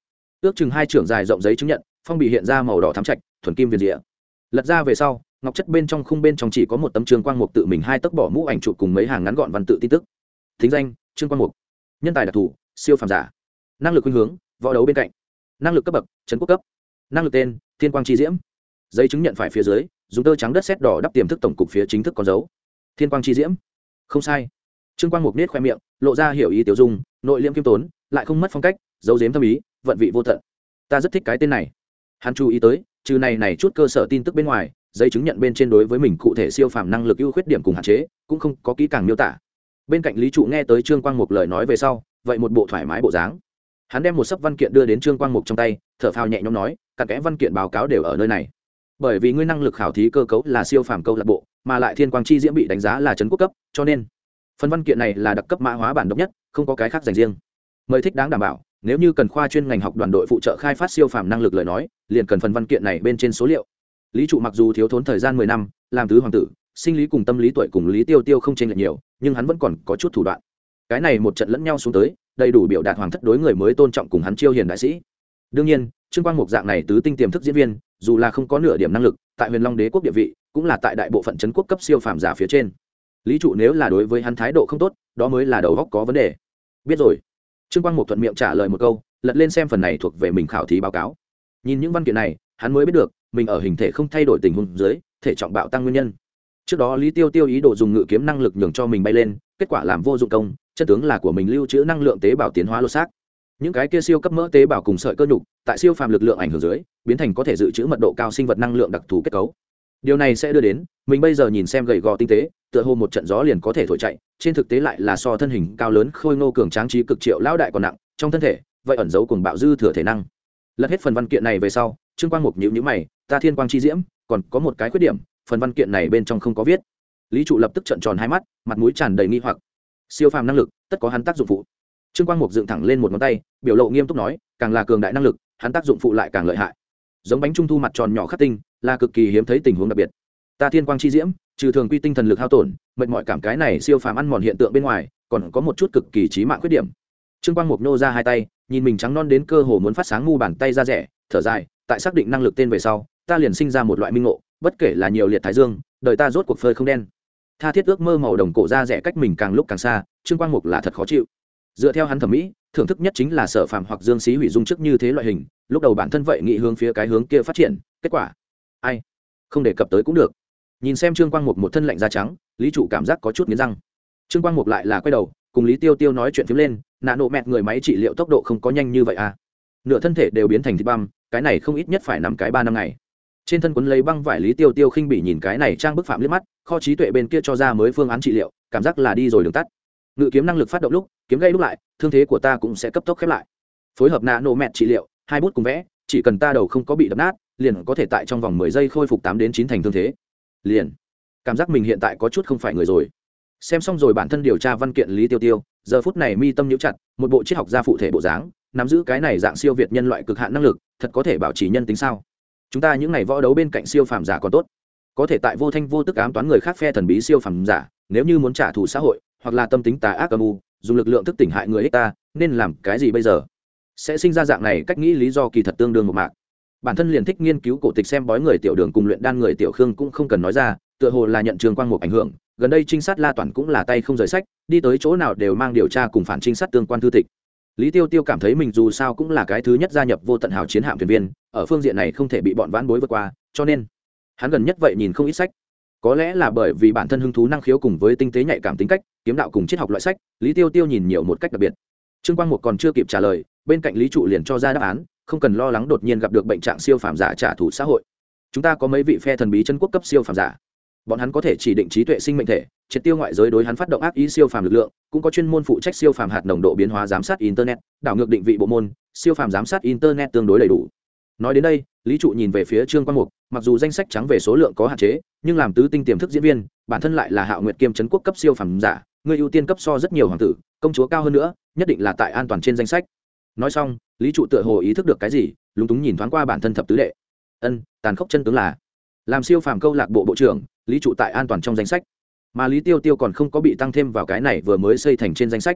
ước chừng 2 trưởng dài rộng giấy chứng nhận, phong bì hiện ra màu đỏ thắm trạch, thuần kim viền rịa. Lật ra về sau, ngọc chất bên trong khung bên trong chỉ có một tấm Trương Quang Mục tự mình 2 tấc bỏ mũ ảnh chụp cùng mấy hàng ngắn gọn văn tự tin tức. Thính danh: Trương Quang Mục. Nhân tài đặc thù: siêu phàm giả. Năng lực khuynh hướng: võ đấu bên cạnh. Năng lực cấp bậc: trấn quốc cấp. Năng lực tên: Thiên Quang Chi Diễm. Giấy chứng nhận phải phía dưới, dùng tơ trắng đất sét đỏ đắp tiềm thức tổng cục phía chính thức con dấu. Thiên Quang Chi Diễm. Không sai. Trương Quang Mục nết khoe miệng, lộ ra hiểu ý tiểu dung, nội liêm kiêm tốn, lại không mất phong cách, giấu giếm thâm ý, vận vị vô tận. Ta rất thích cái tên này. Hắn chú ý tới, trừ này chút cơ sở tin tức bên ngoài, giấy chứng nhận bên trên đối với mình cụ thể siêu phàm năng lực ưu khuyết điểm cùng hạn chế cũng không có kỹ càng miêu tả. Bên cạnh Lý Trụ nghe tới Trương Quang Mục lời nói về sau, vậy một bộ thoải mái bộ dáng. Hắn đem một sấp văn kiện đưa đến Trương Quang Mục trong tay, thở phào nhẹ nhõm nói, cặn kẽ văn kiện báo cáo đều ở nơi này. Bởi vì ngươi năng lực khảo thí cơ cấu là siêu phàm câu lạc bộ, mà lại Thiên Quang Chi Diễm bị đánh giá là trấn quốc cấp, cho nên phần văn kiện này là đặc cấp mã hóa bản độc nhất, không có cái khác dành riêng. Mời thích đáng đảm bảo, nếu như cần khoa chuyên ngành học đoàn đội phụ trợ khai phát siêu phàm năng lực lời nói, liền cần phần văn kiện này bên trên số liệu. Lý Trụ mặc dù thiếu thốn thời gian 10 năm, làm tứ hoàng tử, sinh lý cùng tâm lý tuổi cùng Lý Tiêu Tiêu không chênh lệch nhiều, nhưng hắn vẫn còn có chút thủ đoạn. Cái này một trận lẫn nhau xuống tới, đầy đủ biểu đạt hoàng thất đối người mới tôn trọng cùng hắn chiêu hiền đại sĩ. Đương nhiên, Trương Quang Mục dạng này tứ tinh tiềm thức diễn viên, dù là không có nửa điểm năng lực, tại Huyền Long Đế quốc địa vị, cũng là tại đại bộ phận trấn quốc cấp siêu phàm giả phía trên. Lý Trụ nếu là đối với hắn thái độ không tốt, đó mới là đầu óc có vấn đề. Biết rồi. Trương Quang Mục thuận miệng trả lời một câu, lật lên xem phần này thuộc về mình khảo thí báo cáo. Nhìn những văn kiện này, hắn mới biết được, mình ở hình thể không thay đổi tình huống dưới, thể trọng bạo tăng nguyên nhân. Trước đó Lý Tiêu Tiêu ý đồ dùng ngự kiếm năng lực nhường cho mình bay lên, kết quả làm vô dụng công, chân tướng là của mình lưu trữ năng lượng tế bào tiến hóa lô xác. Những cái kia siêu cấp mỡ tế bào cùng sợi cơ nhục, tại siêu phàm lực lượng ảnh hưởng dưới, biến thành có thể dự trữ mật độ cao sinh vật năng lượng đặc thù kết cấu. Điều này sẽ đưa đến, mình bây giờ nhìn xem gầy gò tinh tế, tựa hồ một trận gió liền có thể thổi chạy, trên thực tế lại là so thân hình cao lớn khôi ngô cường tráng trí cực triệu lão đại còn nặng, trong thân thể, vậy ẩn giấu cuồng bạo dư thừa thể năng. Lật hết phần văn kiện này về sau, Trương Quang Mục nhíu mày, ta Thiên Quang Chi Diễm, còn có một cái khuyết điểm, phần văn kiện này bên trong không có viết. Lý Trụ lập tức trợn tròn hai mắt, mặt mũi tràn đầy nghi hoặc. Siêu phàm năng lực, tất có hắn tác dụng phụ. Trương Quang Mục dựng thẳng lên một ngón tay, biểu lộ nghiêm túc nói, càng là cường đại năng lực, hắn tác dụng phụ lại càng lợi hại. Giống bánh trung thu mặt tròn nhỏ khắc tinh, là cực kỳ hiếm thấy tình huống đặc biệt. Ta Thiên Quang Chi Diễm, trừ thường quy tinh thần lực hao tổn, mệt mỏi cảm cái này siêu phàm ăn mòn hiện tượng bên ngoài, còn có một chút cực kỳ chí mạng khuyết điểm. Trương Quang Mục nô ra hai tay, nhìn mình trắng non đến cơ hồ muốn phát sáng mu bàn tay ra rẻ, thở dài, tại xác định năng lực tên về sau, ta liền sinh ra một loại minh ngộ, bất kể là nhiều liệt thái dương, đời ta rốt cuộc phơi không đen. Tha thiết ước mơ màu đồng cổ ra rẻ cách mình càng lúc càng xa, Trương Quang Mục là thật khó chịu. Dựa theo hắn thẩm mỹ, thưởng thức nhất chính là Sở Phàm hoặc Dương Xí hủy dung trước như thế loại hình, lúc đầu bản thân vậy nghĩ hướng phía cái hướng kia phát triển, kết quả ai không đề cập tới cũng được. Nhìn xem Trương Quang Mục một thân lạnh da trắng, Lý Trụ cảm giác có chút nghiến răng. Trương Quang Mục lại là quay đầu, cùng Lý Tiêu Tiêu nói chuyện phím lên, nạ nộ mẹt người máy trị liệu tốc độ không có nhanh như vậy à? Nửa thân thể đều biến thành thịt băm, cái này không ít nhất phải nằm cái 3 năm ngày. Trên thân quấn lấy băng vải Lý Tiêu Tiêu khinh bỉ nhìn cái này trang bức phạm liếc mắt, kho trí tuệ bên kia cho ra mới phương án trị liệu, cảm giác là đi rồi đường tắt. Ngự kiếm năng lực phát động lúc, kiếm gây lúc lại, thương thế của ta cũng sẽ cấp tốc khép lại. Phối hợp nạ nộ mẹt trị liệu, 2 bút cùng vẽ, chỉ cần ta đầu không có bị đập nát, liền có thể tại trong vòng 10 giây khôi phục 8 đến 9 thành thương thế. Liền, cảm giác mình hiện tại có chút không phải người rồi. Xem xong rồi bản thân điều tra văn kiện Lý Tiêu Tiêu, giờ phút này mi tâm nhíu chặt, một bộ triết học gia phụ thể bộ dáng, nắm giữ cái này dạng siêu việt nhân loại cực hạn năng lực, thật có thể bảo trì nhân tính sao? Chúng ta những ngày võ đấu bên cạnh siêu phàm giả còn tốt, có thể tại vô thanh vô tức ám toán người khác phe thần bí siêu phàm giả, nếu như muốn trả thù xã hội, hoặc là tâm tính tà ác âm u, dùng lực lượng thức tỉnh hại người ích ta, nên làm cái gì bây giờ? Sẽ sinh ra dạng này cách nghĩ lý do kỳ thật tương đương một mạc. Bản thân liền thích nghiên cứu cổ tịch xem bói người tiểu đường cùng luyện đan người tiểu khương cũng không cần nói ra, tựa hồ là nhận Trương Quang Mục ảnh hưởng, gần đây trinh sát La Toàn cũng là tay không rời sách, đi tới chỗ nào đều mang điều tra cùng phản trinh sát tương quan thư tịch. Lý Tiêu Tiêu cảm thấy mình dù sao cũng là cái thứ nhất gia nhập vô tận hào chiến hạm thuyền viên, ở phương diện này không thể bị bọn vãn bối vượt qua, cho nên hắn gần nhất vậy nhìn không ít sách. Có lẽ là bởi vì bản thân hứng thú năng khiếu cùng với tinh tế nhạy cảm tính cách, kiếm đạo cùng triết học loại sách, Lý Tiêu Tiêu nhìn nhiều một cách đặc biệt. Trương Quang Mục còn chưa kịp trả lời, bên cạnh Lý Trụ liền cho ra đáp án, không cần lo lắng đột nhiên gặp được bệnh trạng siêu phàm giả trả thù xã hội. Chúng ta có mấy vị phe thần bí chân quốc cấp siêu phàm giả, bọn hắn có thể chỉ định trí tuệ sinh mệnh thể, triệt tiêu ngoại giới đối hắn phát động ác ý siêu phàm lực lượng, cũng có chuyên môn phụ trách siêu phàm hạt nồng độ biến hóa giám sát internet, đảo ngược định vị bộ môn, siêu phàm giám sát internet tương đối đầy đủ. Nói đến đây, Lý Trụ nhìn về phía Trương Quang Mục, mặc dù danh sách trắng về số lượng có hạn chế, nhưng làm tứ tinh tiềm thức diễn viên, bản thân lại là Hạo Nguyệt Kiêm trấn quốc cấp siêu phàm giả, người ưu tiên cấp so rất nhiều hoàng tử, công chúa cao hơn nữa, nhất định là tại an toàn trên danh sách. Nói xong, Lý Trụ tựa hồ ý thức được cái gì, lúng túng nhìn thoáng qua bản thân thập tứ đệ. Tàn khốc chân tướng là, làm siêu phàm câu lạc bộ bộ trưởng, Lý Trụ tại an toàn trong danh sách, mà Lý Tiêu Tiêu còn không có bị tăng thêm vào cái này vừa mới xây thành trên danh sách.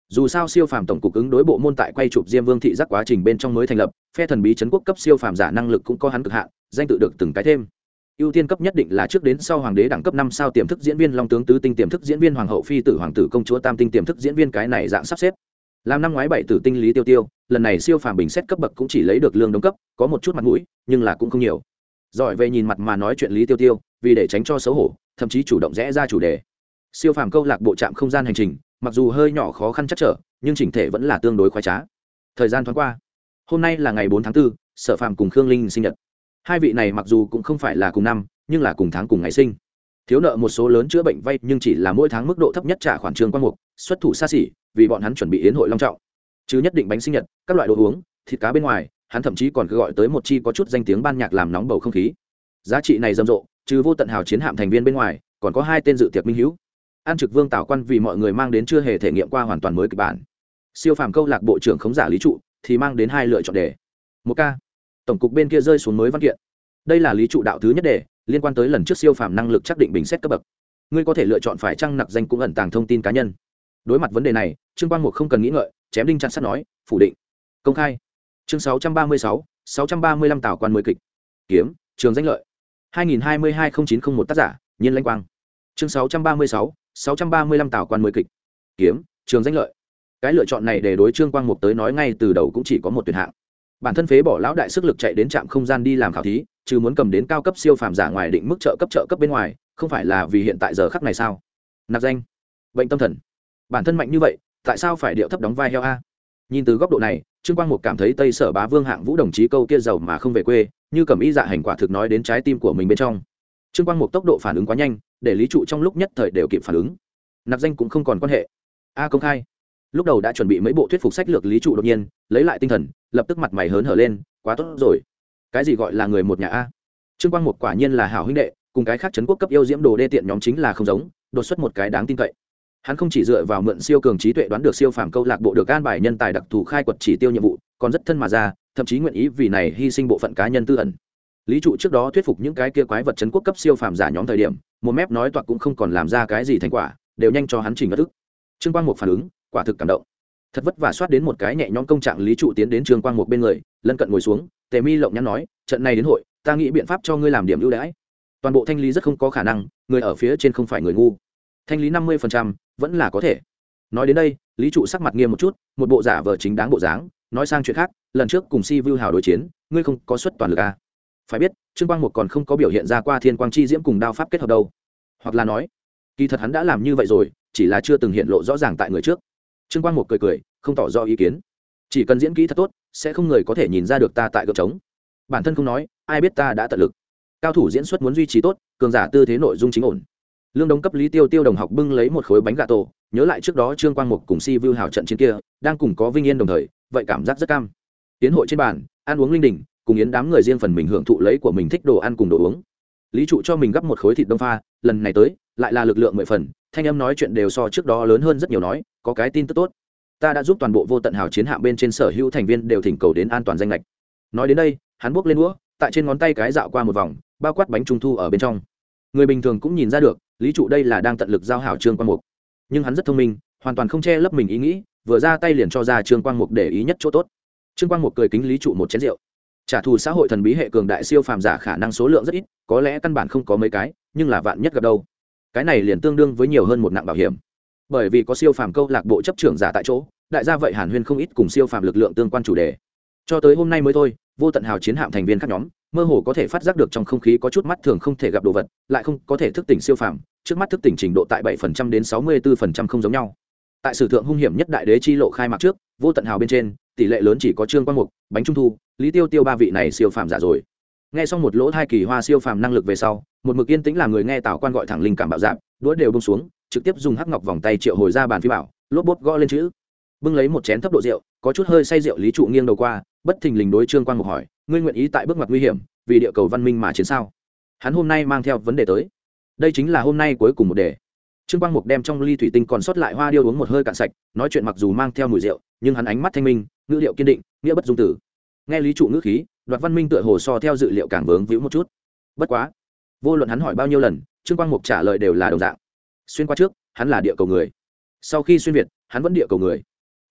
dù sao siêu phàm tổng cục ứng đối bộ môn tại quay chụp diêm vương thị giác quá trình bên trong mới thành lập, phe thần bí trấn quốc cấp siêu phàm giả năng lực cũng có hắn cực hạn, danh tự được từng cái thêm. Ưu tiên cấp nhất định là trước đến sau hoàng đế đẳng cấp 5 sao tiềm thức diễn viên, long tướng tứ tinh tiềm thức diễn viên, hoàng hậu phi tử hoàng tử công chúa tam tinh tiềm thức diễn viên, cái này dạng sắp xếp. Làm năm ngoái 7 tử tinh Lý Tiêu Tiêu, lần này siêu phàm bình xét cấp bậc cũng chỉ lấy được lương đồng cấp, có một chút mặt mũi, nhưng là cũng không nhiều. Giỏi về nhìn mặt mà nói chuyện Lý Tiêu Tiêu, vì để tránh cho xấu hổ, thậm chí chủ động rẽ ra chủ đề. Siêu phàm câu lạc bộ trạm không gian hành trình, mặc dù hơi nhỏ khó khăn chắc trở, nhưng chỉnh thể vẫn là tương đối khoái trá. Thời gian thoáng qua, hôm nay là ngày 4 tháng 4, Sở Phàm cùng Khương Linh sinh nhật. Hai vị này mặc dù cũng không phải là cùng năm, nhưng là cùng tháng cùng ngày sinh. Thiếu nợ một số lớn chữa bệnh vay, nhưng chỉ là mỗi tháng mức độ thấp nhất trả khoản Trương Quang Mục, xuất thủ xa xỉ, vì bọn hắn chuẩn bị yến hội long trọng. Chứ nhất định bánh sinh nhật, các loại đồ uống, thịt cá bên ngoài, hắn thậm chí còn cứ gọi tới một chi có chút danh tiếng ban nhạc làm nóng bầu không khí. Giá trị này rầm rộ, trừ Vô Tận Hào chiến hạm thành viên bên ngoài, còn có hai tên dự tiệc minh hữu. An Trực Vương Tảo Quan vì mọi người mang đến chưa hề thể nghiệm qua hoàn toàn mới kịch bản. Siêu phàm câu lạc bộ trưởng khống giả Lý Trụ thì mang đến hai lựa chọn đề. Một ca, tổng cục bên kia rơi xuống mới văn kiện. Đây là Lý Trụ đạo thứ nhất đề, liên quan tới lần trước siêu phàm năng lực xác định bình xét cấp bậc. Ngươi có thể lựa chọn phải chăng nặc danh cũng ẩn tàng thông tin cá nhân. Đối mặt vấn đề này, Trương Quang Mục không cần nghĩ ngợi, chém đinh chặt sắt nói, phủ định. Công khai. Chương 636, 635 Tảo Quan mới kịch. Kiếm, Trường Danh Lợi. 2022-0901 tác giả, Nhiên Lãnh Quang. Chương 636, 635 Tảo Quan mới kịch. Kiếm, Trường Danh Lợi. Cái lựa chọn này để đối Trương Quang Mục tới nói ngay từ đầu cũng chỉ có một tuyển hạng. Bản thân phế bỏ lão đại sức lực chạy đến trạm không gian đi làm khảo thí, chứ muốn cầm đến cao cấp siêu phàm giả ngoài định mức trợ cấp bên ngoài, không phải là vì hiện tại giờ khắc này sao? Nạp danh, bệnh tâm thần. Bản thân mạnh như vậy, tại sao phải điệu thấp đóng vai heo a? Nhìn từ góc độ này, Trương Quang Mục cảm thấy Tây Sở Bá Vương Hạng Vũ đồng chí câu kia giàu mà không về quê, như cầm ý dạ hành quả thực nói đến trái tim của mình bên trong. Trương Quang Mục tốc độ phản ứng quá nhanh, để Lý Trụ trong lúc nhất thời đều kịp phản ứng. Nạp danh cũng không còn quan hệ. A công khai. Lúc đầu đã chuẩn bị mấy bộ thuyết phục sách lược, Lý Trụ đột nhiên lấy lại tinh thần, lập tức mặt mày hớn hở lên, quá tốt rồi. Cái gì gọi là người một nhà a? Trương Quang Mục quả nhiên là hảo huynh đệ, cùng cái khác trấn quốc cấp yêu diễm đồ đê tiện nhóm chính là không giống, đột xuất một cái đáng tin cậy. Hắn không chỉ dựa vào mượn siêu cường trí tuệ đoán được siêu phàm câu lạc bộ được an bài nhân tài đặc thù khai quật chỉ tiêu nhiệm vụ, còn rất thân mà ra, thậm chí nguyện ý vì này hy sinh bộ phận cá nhân tư ẩn. Lý Trụ trước đó thuyết phục những cái kia quái vật trấn quốc cấp siêu phàm giả nhóm thời điểm, một mép nói toạc cũng không còn làm ra cái gì thành quả, đều nhanh cho hắn chỉnh ngất ức. Trương Quang Mục phản ứng, quả thực cảm động. Thật vất vả soát đến một cái nhẹ nhõm công trạng, Lý Trụ tiến đến Trương Quang Mục bên người, lân cận ngồi xuống, Tề Mi lộng nhắn nói, trận này đến hội, ta nghĩ biện pháp cho ngươi làm điểm ưu đãi. Toàn bộ thanh lý rất không có khả năng, người ở phía trên không phải người ngu. Thanh lý 50% vẫn là có thể. Nói đến đây, Lý Trụ sắc mặt nghiêm một chút, một bộ giả vờ chính đáng bộ dáng, nói sang chuyện khác, lần trước cùng Si Vu Hào đối chiến, ngươi không có xuất toàn lực à? Phải biết, Trương Quang Mục còn không có biểu hiện ra qua Thiên Quang Chi Diễm cùng đao pháp kết hợp đâu. Hoặc là nói, kỳ thật hắn đã làm như vậy rồi, chỉ là chưa từng hiện lộ rõ ràng tại người trước. Trương Quang Mục cười cười, không tỏ rõ ý kiến. Chỉ cần diễn kỹ thật tốt, sẽ không người có thể nhìn ra được ta tại gợp trống. Bản thân không nói, ai biết ta đã tận lực. Cao thủ diễn xuất muốn duy trì tốt, cường giả tư thế nội dung chính ổn. Lương Đống cấp Lý Tiêu Tiêu đồng học bưng lấy một khối bánh gà tổ, nhớ lại trước đó Trương Quang Mục cùng Si Vu Hào trận chiến kia, đang cùng có Vinh Yên đồng thời, vậy cảm giác rất cam. Tiến hội trên bàn, ăn uống linh đình, cùng yến đám người riêng phần mình hưởng thụ lấy của mình thích đồ ăn cùng đồ uống. Lý Trụ cho mình gấp một khối thịt đông pha, lần này tới, lại là lực lượng 10 phần, thanh âm nói chuyện đều so trước đó lớn hơn rất nhiều, nói, có cái tin tức tốt. Ta đã giúp toàn bộ Vô Tận Hào chiến hạm bên trên sở hữu thành viên đều thỉnh cầu đến an toàn danh lệch. Nói đến đây, hắn bước lên đũa, tại trên ngón tay cái dạo qua một vòng, bao quát bánh trung thu ở bên trong. Người bình thường cũng nhìn ra được, Lý Trụ đây là đang tận lực giao hảo Trương Quang Mục. Nhưng hắn rất thông minh, hoàn toàn không che lấp mình ý nghĩ, vừa ra tay liền cho ra Trương Quang Mục để ý nhất chỗ tốt. Trương Quang Mục cười kính Lý Trụ một chén rượu. Trả thù xã hội thần bí hệ cường đại siêu phàm giả khả năng số lượng rất ít, có lẽ căn bản không có mấy cái, nhưng là vạn nhất gặp đâu. Cái này liền tương đương với nhiều hơn một nặng bảo hiểm. Bởi vì có siêu phàm câu lạc bộ chấp trưởng giả tại chỗ, đại gia vậy Hàn Huyên không ít cùng siêu phàm lực lượng tương quan chủ đề. Cho tới hôm nay mới thôi, Vô Tận Hào chiến hạm thành viên các nhóm mơ hồ có thể phát giác được trong không khí có chút mắt thường không thể gặp đồ vật, lại không có thể thức tỉnh siêu phàm, trước mắt thức tỉnh trình độ tại 7% đến 64% không giống nhau. Tại sử thượng hung hiểm nhất đại đế chi lộ khai mạc trước, Vô Tận Hào bên trên, tỷ lệ lớn chỉ có Trương Quang Mục, bánh trung thu, Lý Tiêu Tiêu ba vị này siêu phàm giả rồi. Nghe xong một lỗ thai kỳ hoa siêu phàm năng lực về sau, một mực yên tĩnh làm người nghe Tảo Quan gọi thẳng linh cảm bạo dạn, đũa đều buông xuống, trực tiếp dùng hắc ngọc vòng tay triệu hồi ra bàn phi bảo, lốp bốt gõ lên chữ. Bưng lấy một chén thấp độ rượu, có chút hơi say rượu, Lý Trụ nghiêng đầu qua, bất thình lình đối Trương Quang Mục hỏi, ngươi nguyện ý tại bước ngoặt nguy hiểm, vì địa cầu văn minh mà chiến sao? Hắn hôm nay mang theo vấn đề tới. Đây chính là hôm nay cuối cùng một đề. Trương Quang Mục đem trong ly thủy tinh còn sót lại hoa điêu uống một hơi cạn sạch, nói chuyện mặc dù mang theo mùi rượu, nhưng hắn ánh mắt thanh minh, ngữ điệu kiên định, nghĩa bất dung tử. Nghe Lý Trụ ngữ khí, Đoạt Văn Minh tựa hồ so theo dự liệu càng vướng víu một chút. Bất quá, vô luận hắn hỏi bao nhiêu lần, Trương Quang Mục trả lời đều là đồng dạng. Xuyên qua trước, hắn là địa cầu người. Sau khi xuyên việt, hắn vẫn địa cầu người.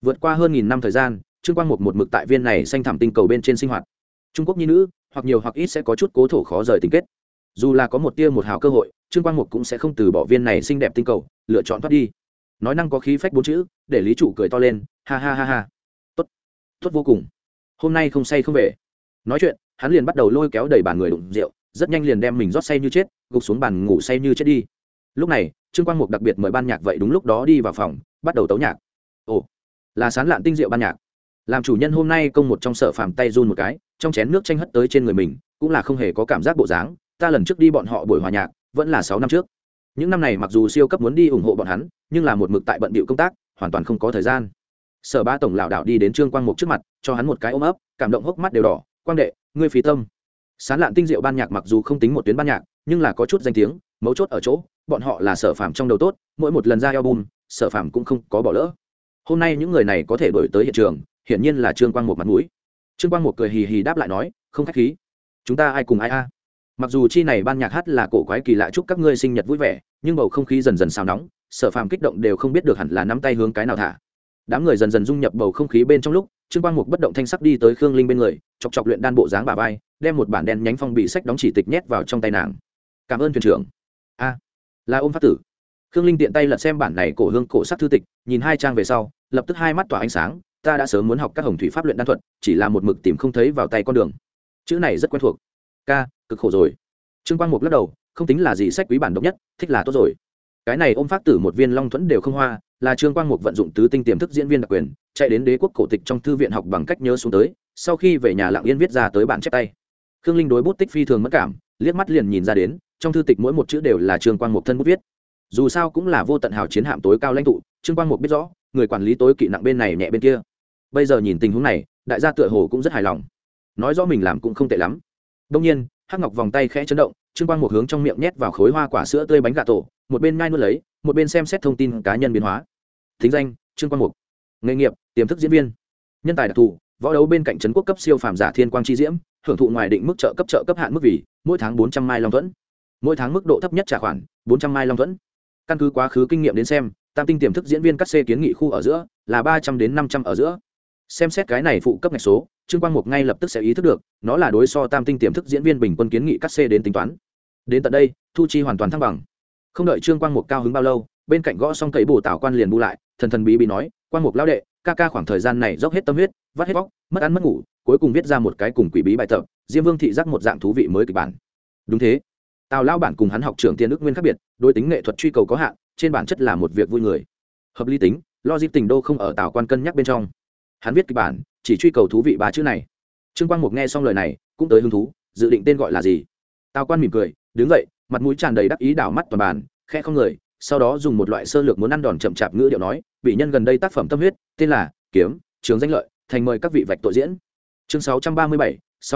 Vượt qua hơn nghìn năm thời gian, Trương Quang Mục một mực tại viên này xanh thẳm tinh cầu bên trên sinh hoạt. Trung Quốc nhi nữ, hoặc nhiều hoặc ít sẽ có chút cố thổ khó rời tình kết. Dù là có một tia một hào cơ hội, Trương Quang Mục cũng sẽ không từ bỏ viên này xinh đẹp tinh cầu, lựa chọn thoát đi. Nói năng có khí phách bốn chữ, để Lý Trụ cười to lên, ha ha ha ha. Tốt, tốt vô cùng. Hôm nay không say không về. Nói chuyện, hắn liền bắt đầu lôi kéo đầy bàn người đụng rượu, rất nhanh liền đem mình rót say như chết, gục xuống bàn ngủ say như chết đi. Lúc này, Trương Quang Mục đặc biệt mời ban nhạc vậy đúng lúc đó đi vào phòng, bắt đầu tấu nhạc. Ồ, là Sán Lạn tinh rượu ban nhạc. Làm chủ nhân hôm nay công một trong Sở Phàm tay run một cái, trong chén nước chanh hất tới trên người mình, cũng là không hề có cảm giác bộ dáng. Ta lần trước đi bọn họ buổi hòa nhạc, vẫn là 6 năm trước. Những năm này mặc dù siêu cấp muốn đi ủng hộ bọn hắn, nhưng là một mực tại bận bịu công tác, hoàn toàn không có thời gian. Sở Ba tổng lão đạo đi đến Trương Quang Mục trước mặt, cho hắn một cái ôm ấp, cảm động hốc mắt đều đỏ. Quang đệ, ngươi phí tâm. Sán Lạn tinh rượu ban nhạc mặc dù không tính một tuyến ban nhạc, nhưng là có chút danh tiếng, mấu chốt ở chỗ, bọn họ là Sở Phàm trong đầu tốt, mỗi một lần ra album, Sở Phàm cũng không có bỏ lỡ. Hôm nay những người này có thể đổi tới hiện trường, hiển nhiên là Trương Quang Mục mặt mũi. Trương Quang Mục cười hì hì đáp lại nói, không khách khí. Chúng ta ai cùng ai a? Mặc dù chi này ban nhạc hát là cổ quái kỳ lạ chúc các ngươi sinh nhật vui vẻ, nhưng bầu không khí dần dần xào nóng, Sở Phàm kích động đều không biết được hẳn là nắm tay hướng cái nào thả. Đám người dần dần dung nhập bầu không khí bên trong lúc, Trương Quang Mục bất động thanh sắc đi tới Khương Linh bên người, chọc chọc luyện đan bộ dáng bà vai, đem một bản đen nhánh phong bì sách đóng chỉ tịch nhét vào trong tay nàng. Cảm ơn thuyền trưởng. A, là ôm phát tử. Khương Linh tiện tay lật xem bản này cổ hương cổ sắc thư tịch, nhìn 2 trang về sau, lập tức hai mắt tỏa ánh sáng. Ta đã sớm muốn học các hồng thủy pháp luyện đan thuật, chỉ là một mực tìm không thấy vào tay con đường. Chữ này rất quen thuộc. Ca, cực khổ rồi. Trương Quang Mục lắc đầu, không tính là gì sách quý bản độc nhất, thích là tốt rồi. Cái này ôm phát tử một viên long thuẫn đều không hoa, là Trương Quang Mục vận dụng tứ tinh tiềm thức diễn viên đặc quyền, chạy đến đế quốc cổ tịch trong thư viện học bằng cách nhớ xuống tới, sau khi về nhà lặng yên viết ra tới bản chép tay. Khương Linh đối bút tích phi thường mất cảm, liếc mắt liền nhìn ra đến, trong thư tịch mỗi một chữ đều là Trương Quang Mục thân bút viết. Dù sao cũng là vô tận hào chiến hạm tối cao lãnh tụ, Trương Quang Mục biết rõ, người quản lý tối kỵ nặng bên này nhẹ bên kia. Bây giờ nhìn tình huống này, đại gia tựa hồ cũng rất hài lòng, nói rõ mình làm cũng không tệ lắm. Đông nhiên, hắc ngọc vòng tay khẽ chấn động, Trương Quang Mục hướng trong miệng nhét vào khối hoa quả sữa tươi bánh gà tổ, một bên nhai nuốt lấy, một bên xem xét thông tin cá nhân biến hóa. Thính danh: Trương Quang Mục. Nghề nghiệp: tiềm thức diễn viên. Nhân tài đặc thù: võ đấu bên cạnh trấn quốc cấp siêu phàm giả thiên quang chi diễm, hưởng thụ ngoài định mức trợ cấp hạn mức vì mỗi tháng 400 mai long thuẫn, mỗi tháng mức độ thấp nhất trả khoản 400 mai long thuẫn. Căn cứ quá khứ kinh nghiệm đến xem, tam tinh tiềm thức diễn viên cắt xê kiến nghị khu ở giữa là 300 đến 500 ở giữa. Xem xét cái này phụ cấp ngạch số, Trương Quang Mục ngay lập tức sẽ ý thức được, nó là đối so tam tinh tiềm thức diễn viên bình quân kiến nghị cắt xê đến tính toán. Đến tận đây, thu chi hoàn toàn thăng bằng. Không đợi Trương Quang Mục cao hứng bao lâu, bên cạnh gõ xong cậy bổ tảo quan liền bu lại, thần thần bí bí nói, Quang Mục lão đệ, ca khoảng thời gian này dốc hết tâm huyết, vắt hết vóc, mất ăn mất ngủ, cuối cùng viết ra một cái cùng quỷ bí bài tập, Diêm Vương thị giác một dạng thú vị mới kịch bản. Đúng thế, Tào lão bản cùng hắn học trưởng Tiên Đức Nguyên khác biệt, đối tính nghệ thuật truy cầu có hạn, trên bản chất là một việc vui người. Hợp lý tính, logic tình đô không ở Tào quan cân nhắc bên trong. Hắn viết kịch bản, chỉ truy cầu thú vị ba chữ này. Trương Quang Mục nghe xong lời này, cũng tới hứng thú, dự định tên gọi là gì. Tào quan mỉm cười, đứng dậy, mặt mũi tràn đầy đắc ý đảo mắt toàn bàn, khẽ không người, sau đó dùng một loại sơ lược muốn ăn đòn chậm chạp ngữ điệu nói, bị nhân gần đây tác phẩm tâm huyết, tên là Kiếm, Trường danh lợi, thành mời các vị vạch tội diễn. Chương 637,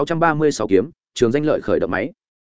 636 kiếm, Trường danh lợi khởi động máy.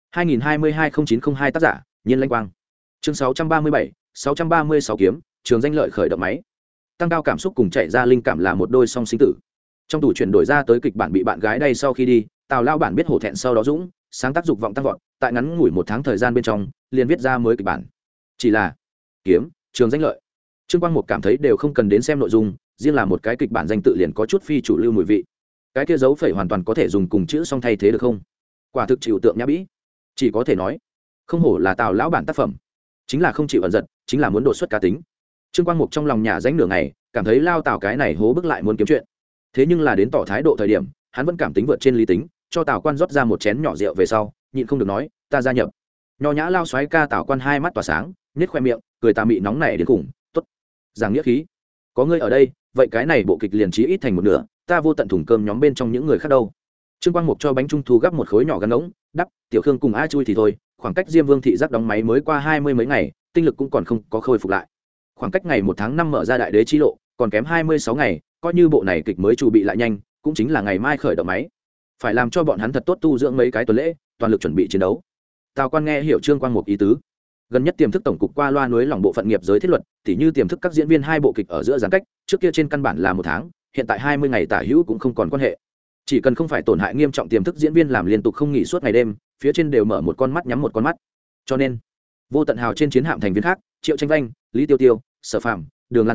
2022-0902 tác giả, Nhiên Lãnh Quang. Chương 637, 636 kiếm, Trường danh lợi khởi động máy. Tăng cao cảm xúc cùng chạy ra linh cảm là một đôi song sinh tử. Trong tủ chuyển đổi ra tới kịch bản bị bạn gái đây sau khi đi, Tào lao bản biết hổ thẹn sau đó dũng, sáng tác dục vọng tăng vọt, tại ngắn ngủi 1 tháng thời gian bên trong, liền viết ra mới kịch bản. Chỉ là Kiếm, Trường danh lợi. Trương Quang Mục cảm thấy đều không cần đến xem nội dung, riêng là một cái kịch bản danh tự liền có chút phi chủ lưu mùi vị. Cái kia dấu phẩy hoàn toàn có thể dùng cùng chữ song thay thế được không? Quả thực chịu tượng nhã bĩ. Chỉ có thể nói, không hổ là Tào lão bản tác phẩm, chính là không chịu ẩn giật, chính là muốn đột xuất cá tính. Trương Quang Mục trong lòng nhà ránh nửa ngày, cảm thấy lao Tào cái này hố bức lại muốn kiếm chuyện. Thế nhưng là đến tỏ thái độ thời điểm, hắn vẫn cảm tính vượt trên lý tính, cho Tào quan rót ra một chén nhỏ rượu về sau, nhịn không được nói, ta gia nhập. Nho nhã lao xoáy ca Tào quan hai mắt tỏa sáng, nhếch khoe miệng, cười tà mị nóng này đến cùng, tốt. Giảng nghĩa khí, có ngươi ở đây, vậy cái này bộ kịch liền chí ít thành một nửa, ta vô tận thùng cơm nhóm bên trong những người khác đâu. Trương Quang Mục cho bánh trung thu gắp một khối nhỏ gắn ngỗng, đắp, tiểu Khương cùng A Chui thì thôi, khoảng cách Diêm Vương thị giác đóng máy mới qua 20 mấy ngày, tinh lực cũng còn không có khôi phục lại. Khoảng cách ngày 1 tháng 5 mở ra đại đế chi lộ, còn kém 26 ngày, coi như bộ này kịch mới chuẩn bị lại nhanh, cũng chính là ngày mai khởi động máy. Phải làm cho bọn hắn thật tốt tu dưỡng mấy cái tuần lễ, toàn lực chuẩn bị chiến đấu. Tào Quan nghe hiểu Trương Quang Mục ý tứ. Gần nhất tiềm thức tổng cục qua loa núi lòng bộ phận nghiệp giới thiết luật, tỉ như tiềm thức các diễn viên 2 bộ kịch ở giữa giãn cách, trước kia trên căn bản là 1 tháng, hiện tại 20 ngày tả hữu cũng không còn quan hệ. Chỉ cần không phải tổn hại nghiêm trọng tiềm thức diễn viên làm liên tục không nghỉ suốt ngày đêm, phía trên đều mở một con mắt nhắm một con mắt. Cho nên, vô tận hào trên chiến hạm thành viên khác, Triệu Tranh Vanh, Lý Tiêu Tiêu, Sở Phàm, Đường Lan San,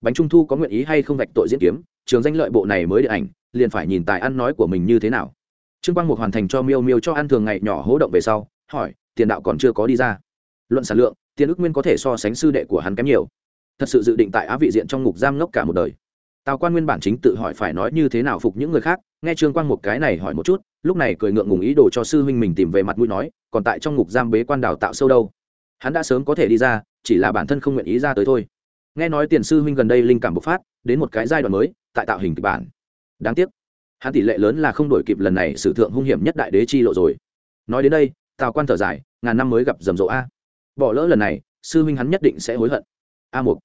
bánh trung thu có nguyện ý hay không vạch tội diễn kiếm, trường danh lợi bộ này mới điện ảnh liền phải nhìn tài ăn nói của mình như thế nào. Trương Quang Mục hoàn thành cho Miêu Miêu cho ăn thường ngày nhỏ hố động về sau, hỏi, tiền đạo còn chưa có đi ra. Luận sản lượng, Tiền Ức Nguyên có thể so sánh sư đệ của hắn kém nhiều. Thật sự dự định tại Á vị diện trong ngục giam ngốc cả một đời. Tào Quan nguyên bản chính tự hỏi phải nói như thế nào phục những người khác, nghe Trương Quang Mục cái này hỏi một chút, lúc này cười ngượng ngùng ý đồ cho sư huynh mình tìm về mặt mũi nói, còn tại trong ngục giam bế quan đào tạo sâu đâu. Hắn đã sớm có thể đi ra, chỉ là bản thân không nguyện ý ra tới thôi. Nghe nói Tiền sư huynh gần đây linh cảm bộc phát, đến một cái giai đoạn mới, tại tạo hình kịch bản. Đáng tiếc, hắn tỷ lệ lớn là không đổi kịp lần này sử thượng hung hiểm nhất đại đế chi lộ rồi. Nói đến đây, Tào Quan thở dài, ngàn năm mới gặp rầm rộ a. Bỏ lỡ lần này, sư huynh hắn nhất định sẽ hối hận. A Mục,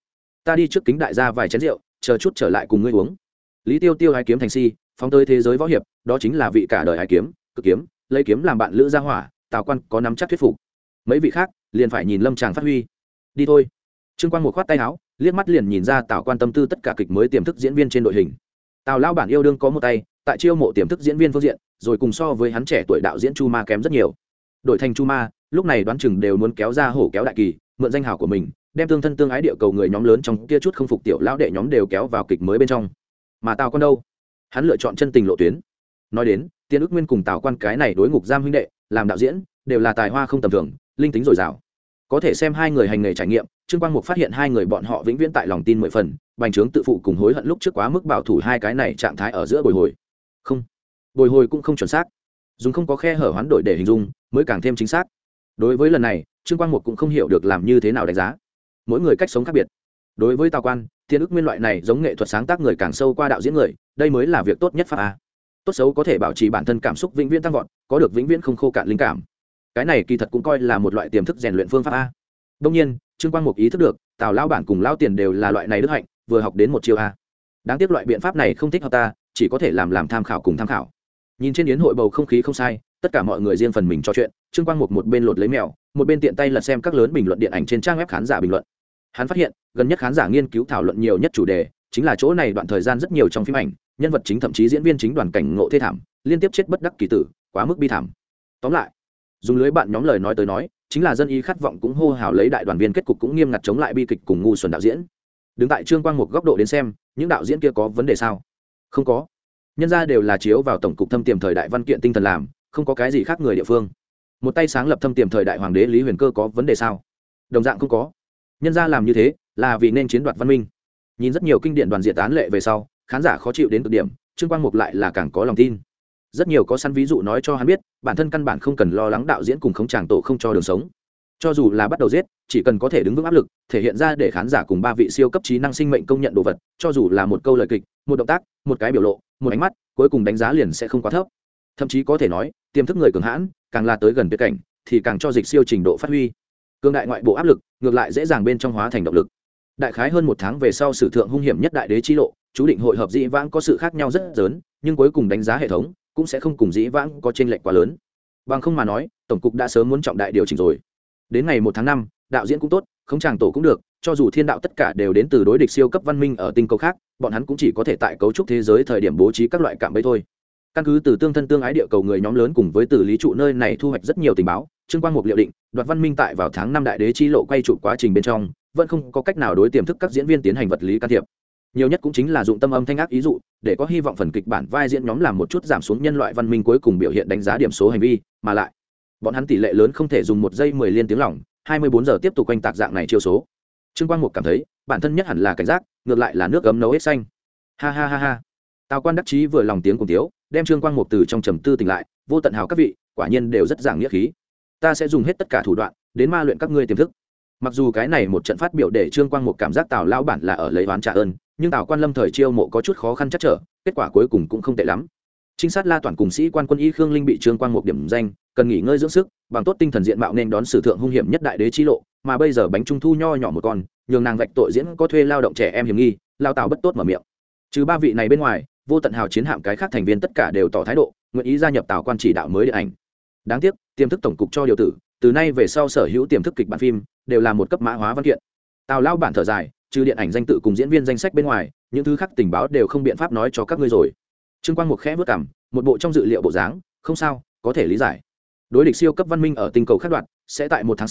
ta đi trước kính đại gia vài chén rượu, chờ chút trở lại cùng ngươi uống. Lý Tiêu Tiêu hái kiếm thành si, phóng tới thế giới võ hiệp, đó chính là vị cả đời hái kiếm, cực kiếm, lấy kiếm làm bạn lữ gia hỏa, Tào Quan có nắm chắc thuyết phục. Mấy vị khác liền phải nhìn lâm tràng phát huy. Đi thôi. Trương Quang một khoát tay áo, liếc mắt liền nhìn ra Tào Quan tâm tư tất cả kịch mới tiềm thức diễn viên trên đội hình. Tào lão bản yêu đương có một tay, tại chiêu mộ tiềm thức diễn viên phương diện, rồi cùng so với hắn trẻ tuổi đạo diễn Chu Ma kém rất nhiều. Đổi thành Chu Ma, lúc này đoán chừng đều muốn kéo ra hổ kéo đại kỳ, mượn danh hào của mình, đem tương thân tương ái địa cầu người nhóm lớn trong kia chút không phục tiểu lão đệ nhóm đều kéo vào kịch mới bên trong. Mà Tào Quan đâu? Hắn lựa chọn chân tình lộ tuyến. Nói đến, Tiền Ức Nguyên cùng Tào Quan cái này đối ngục giam huynh đệ, làm đạo diễn, đều là tài hoa không tầm thường, linh tính dồi dào. Có thể xem hai người hành nghề trải nghiệm, Trương Quang Mục phát hiện hai người bọn họ vĩnh viễn tại lòng tin 10 phần, bành trướng tự phụ cùng hối hận lúc trước quá mức bảo thủ hai cái này trạng thái ở giữa bồi hồi. Không, bồi hồi cũng không chuẩn xác. Dùng không có khe hở hoán đổi để hình dung, mới càng thêm chính xác. Đối với lần này, Trương Quang Mục cũng không hiểu được làm như thế nào đánh giá. Mỗi người cách sống khác biệt. Đối với Tào Quan, Tiền Ức Nguyên loại này giống nghệ thuật sáng tác người càng sâu qua đạo diễn người, đây mới là việc tốt nhất pháp a. Tốt xấu có thể bảo trì bản thân cảm xúc vĩnh viễn tăng vọt, có được vĩnh viễn không khô cạn linh cảm. Cái này kỳ thật cũng coi là một loại tiềm thức rèn luyện phương pháp a. Đương nhiên, Trương Quang Mục ý thức được, Tào lão bản cùng lão Tiền đều là loại này đức hạnh, vừa học đến một chiêu a. Đáng tiếc loại biện pháp này không thích hợp ta, chỉ có thể làm tham khảo cùng tham khảo. Nhìn trên yến hội bầu không khí không sai, tất cả mọi người riêng phần mình trò chuyện, Trương Quang Mục một bên lột lấy mèo, một bên tiện tay lật xem các lớn bình luận điện ảnh trên trang web khán giả bình luận. Hắn phát hiện, gần nhất khán giả nghiên cứu thảo luận nhiều nhất chủ đề, chính là chỗ này đoạn thời gian rất nhiều trong phim ảnh, nhân vật chính thậm chí diễn viên chính đoàn cảnh ngộ thê thảm, liên tiếp chết bất đắc kỳ tử, quá mức bi thảm. Tóm lại, dùng lưới bạn nhóm lời nói tới nói, chính là dân ý khát vọng cũng hô hào lấy đại đoàn viên kết cục cũng nghiêm ngặt chống lại bi kịch cùng ngu xuẩn đạo diễn. Đứng tại Trương Quang Mục góc độ đến xem, những đạo diễn kia có vấn đề sao? Không có. Nhân ra đều là chiếu vào tổng cục thâm tiềm thời đại văn kiện tinh thần làm, không có cái gì khác người địa phương. Một tay sáng lập thâm tiềm thời đại hoàng đế Lý Huyền Cơ có vấn đề sao? Đồng dạng không có. Nhân ra làm như thế là vì nên chiến đoạt văn minh. Nhìn rất nhiều kinh điển đoàn diệt án lệ về sau, khán giả khó chịu đến cực điểm, Trương Quang Mục lại là càng có lòng tin. Rất nhiều có sẵn ví dụ nói cho hắn biết, bản thân căn bản không cần lo lắng đạo diễn cùng khống tràng tổ không cho đường sống. Cho dù là bắt đầu giết, chỉ cần có thể đứng vững áp lực, thể hiện ra để khán giả cùng ba vị siêu cấp trí năng sinh mệnh công nhận đồ vật, cho dù là một câu lời kịch, một động tác, một cái biểu lộ, một ánh mắt, cuối cùng đánh giá liền sẽ không quá thấp. Thậm chí có thể nói, tiềm thức người cường hãn, càng là tới gần tuyệt cảnh, thì càng cho dịch siêu trình độ phát huy. Cương đại ngoại bộ áp lực, ngược lại dễ dàng bên trong hóa thành động lực. Đại khái hơn 1 tháng về sau sử thượng hung hiểm nhất đại đế chi lộ, chú định hội hợp dĩ vãng có sự khác nhau rất lớn, nhưng cuối cùng đánh giá hệ thống cũng sẽ không cùng dĩ vãng có chênh lệch quá lớn. Bằng không mà nói, tổng cục đã sớm muốn trọng đại điều chỉnh rồi. Đến ngày 1 tháng 5, đạo diễn cũng tốt, không tràng tổ cũng được, cho dù thiên đạo tất cả đều đến từ đối địch siêu cấp văn minh ở tinh cầu khác, bọn hắn cũng chỉ có thể tại cấu trúc thế giới thời điểm bố trí các loại cạm bẫy thôi. Căn cứ từ tương thân tương ái địa cầu người nhóm lớn cùng với từ lý trụ nơi này thu hoạch rất nhiều tình báo, Trương Quang Mục liệu định, đoạt văn minh tại vào tháng 5 đại đế chi lộ quay trụ quá trình bên trong, vẫn không có cách nào đối tiềm thức các diễn viên tiến hành vật lý can thiệp. Nhiều nhất cũng chính là dụng tâm âm thanh ác ý dụ, để có hy vọng phần kịch bản vai diễn nhóm làm một chút giảm xuống nhân loại văn minh cuối cùng biểu hiện đánh giá điểm số hành vi, mà lại, bọn hắn tỷ lệ lớn không thể dùng 1 giây 10 liên tiếng lỏng, 24 giờ tiếp tục quanh tạc dạng này chiêu số. Trương Quang Mục cảm thấy, bản thân nhất hẳn là cảnh giác, ngược lại là nước ấm nấu hết xanh. Ha ha ha ha. Tào Quan đắc chí vừa lòng tiếng cùng tiếu, đem Trương Quang Mục từ trong trầm tư tỉnh lại, vô tận hào các vị, quả nhiên đều rất giảng nghĩa khí. Ta sẽ dùng hết tất cả thủ đoạn đến ma luyện các ngươi tiềm thức. Mặc dù cái này một trận phát biểu để Trương Quang Mục cảm giác Tào lão bản là ở lấy oán trả ơn, nhưng Tào Quan lâm thời chiêu mộ có chút khó khăn chắc trở, kết quả cuối cùng cũng không tệ lắm. Trinh sát La Toản cùng sĩ quan quân y Khương Linh bị Trương Quang Mục điểm danh, cần nghỉ ngơi dưỡng sức, bằng tốt tinh thần diện mạo nên đón sử thượng hung hiểm nhất đại đế chi lộ, mà bây giờ bánh trung thu nho nhỏ một con, nhường nàng vạch tội diễn có thuê lao động trẻ em hiểm nghi, lao Tào bất tốt mở miệng. Trừ 3 vị này bên ngoài, vô tận hào chiến hạm cái khác thành viên tất cả đều tỏ thái độ, nguyện ý gia nhập Tào Quan chỉ đạo mới điện ảnh. Đáng tiếc, tiềm thức tổng cục cho điều tử, từ nay về sau sở hữu tiềm thức kịch bản phim đều là một cấp mã hóa văn kiện. Tào lao bản thở dài, trừ điện ảnh danh tự cùng diễn viên danh sách bên ngoài, những thứ khác tình báo đều không biện pháp nói cho các ngươi rồi. Trương Quang Mục khẽ vớt cằm, một bộ trong dự liệu bộ dáng, không sao, có thể lý giải. Đối địch siêu cấp văn minh ở tinh cầu khác đoạn, sẽ tại 1 tháng sau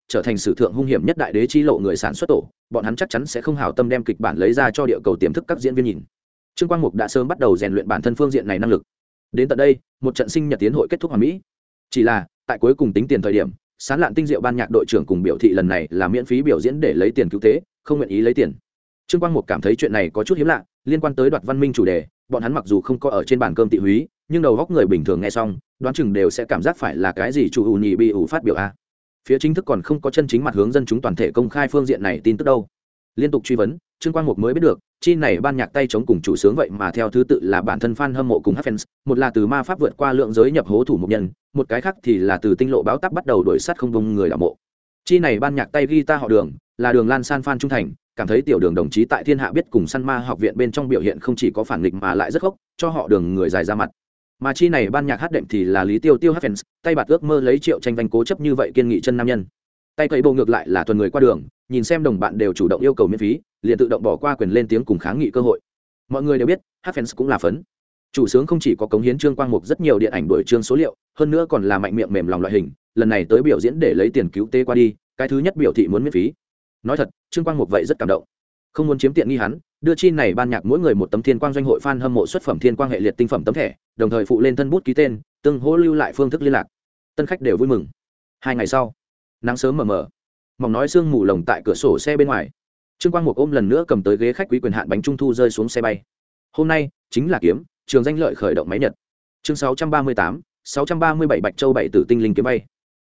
trở thành sử thượng hung hiểm nhất đại đế chi lộ người sản xuất tổ, bọn hắn chắc chắn sẽ không hảo tâm đem kịch bản lấy ra cho địa cầu tiềm thức các diễn viên nhìn. Trương Quang Mục đã sớm bắt đầu rèn luyện bản thân phương diện này năng lực. Đến tận đây, một trận sinh nhật tiến hội kết thúc hoàn mỹ. Chỉ là, tại cuối cùng tính tiền thời điểm, Sán Lạn Tinh Diệu ban nhạc đội trưởng cùng biểu thị lần này là miễn phí biểu diễn để lấy tiền cứu tế, không nguyện ý lấy tiền. Trương Quang Mục cảm thấy chuyện này có chút hiếm lạ, liên quan tới đoạt văn minh chủ đề, bọn hắn mặc dù không có ở trên bàn cơm tị húy, nhưng đầu góc người bình thường nghe xong, đoán chừng đều sẽ cảm giác phải là cái gì chủ nhị bị ủ phát biểu a. Phía chính thức còn không có chân chính mặt hướng dân chúng toàn thể công khai phương diện này tin tức đâu. Liên tục truy vấn, Trương Quang Mục mới biết được, chi này ban nhạc tay chống cùng chủ sướng vậy mà theo thứ tự là bản thân fan hâm mộ cùng fans, một là từ ma pháp vượt qua lượng giới nhập hố thủ mục nhân, một cái khác thì là từ tinh lộ báo táp bắt đầu đuổi sát không vùng người đạo mộ. Chi này ban nhạc tay guitar họ Đường, là Đường Lan San fan trung thành, cảm thấy tiểu Đường đồng chí tại Thiên Hạ biết cùng săn ma học viện bên trong biểu hiện không chỉ có phản nghịch mà lại rất khốc, cho họ Đường người dài ra mặt. Mà chi này ban nhạc hát đệm thì là Lý Tiêu Tiêu hát fans, tay bạt ước mơ lấy Triệu Tranh Vanh cố chấp như vậy kiên nghị chân nam nhân. Tay cậy bộ ngược lại là tuần người qua đường, nhìn xem đồng bạn đều chủ động yêu cầu miễn phí, liền tự động bỏ qua quyền lên tiếng cùng kháng nghị cơ hội. Mọi người đều biết, hát fans cũng là phấn. Chủ sướng không chỉ có cống hiến Trương Quang Mục rất nhiều điện ảnh đổi chương số liệu, hơn nữa còn là mạnh miệng mềm lòng loại hình, lần này tới biểu diễn để lấy tiền cứu tế qua đi, cái thứ nhất biểu thị muốn miễn phí. Nói thật, Trương Quang Mục vậy rất cảm động. Không muốn chiếm tiện nghi hắn, đưa chi này ban nhạc mỗi người một tấm Thiên Quang doanh hội fan hâm mộ xuất phẩm Thiên Quang hệ liệt tinh phẩm tấm thẻ, đồng thời phụ lên thân bút ký tên, tương hỗ lưu lại phương thức liên lạc. Tân khách đều vui mừng. 2 ngày sau, nắng sớm mờ mờ, mỏng nói sương mù lồng tại cửa sổ xe bên ngoài. Trương Quang Mục ôm lần nữa cầm tới ghế khách quý quyền hạn bánh trung thu rơi xuống xe bay. Hôm nay chính là kiếm trường danh lợi khởi động máy nhật. Chương 638, 637 Bạch Châu bảy tử tinh linh kiếm bay.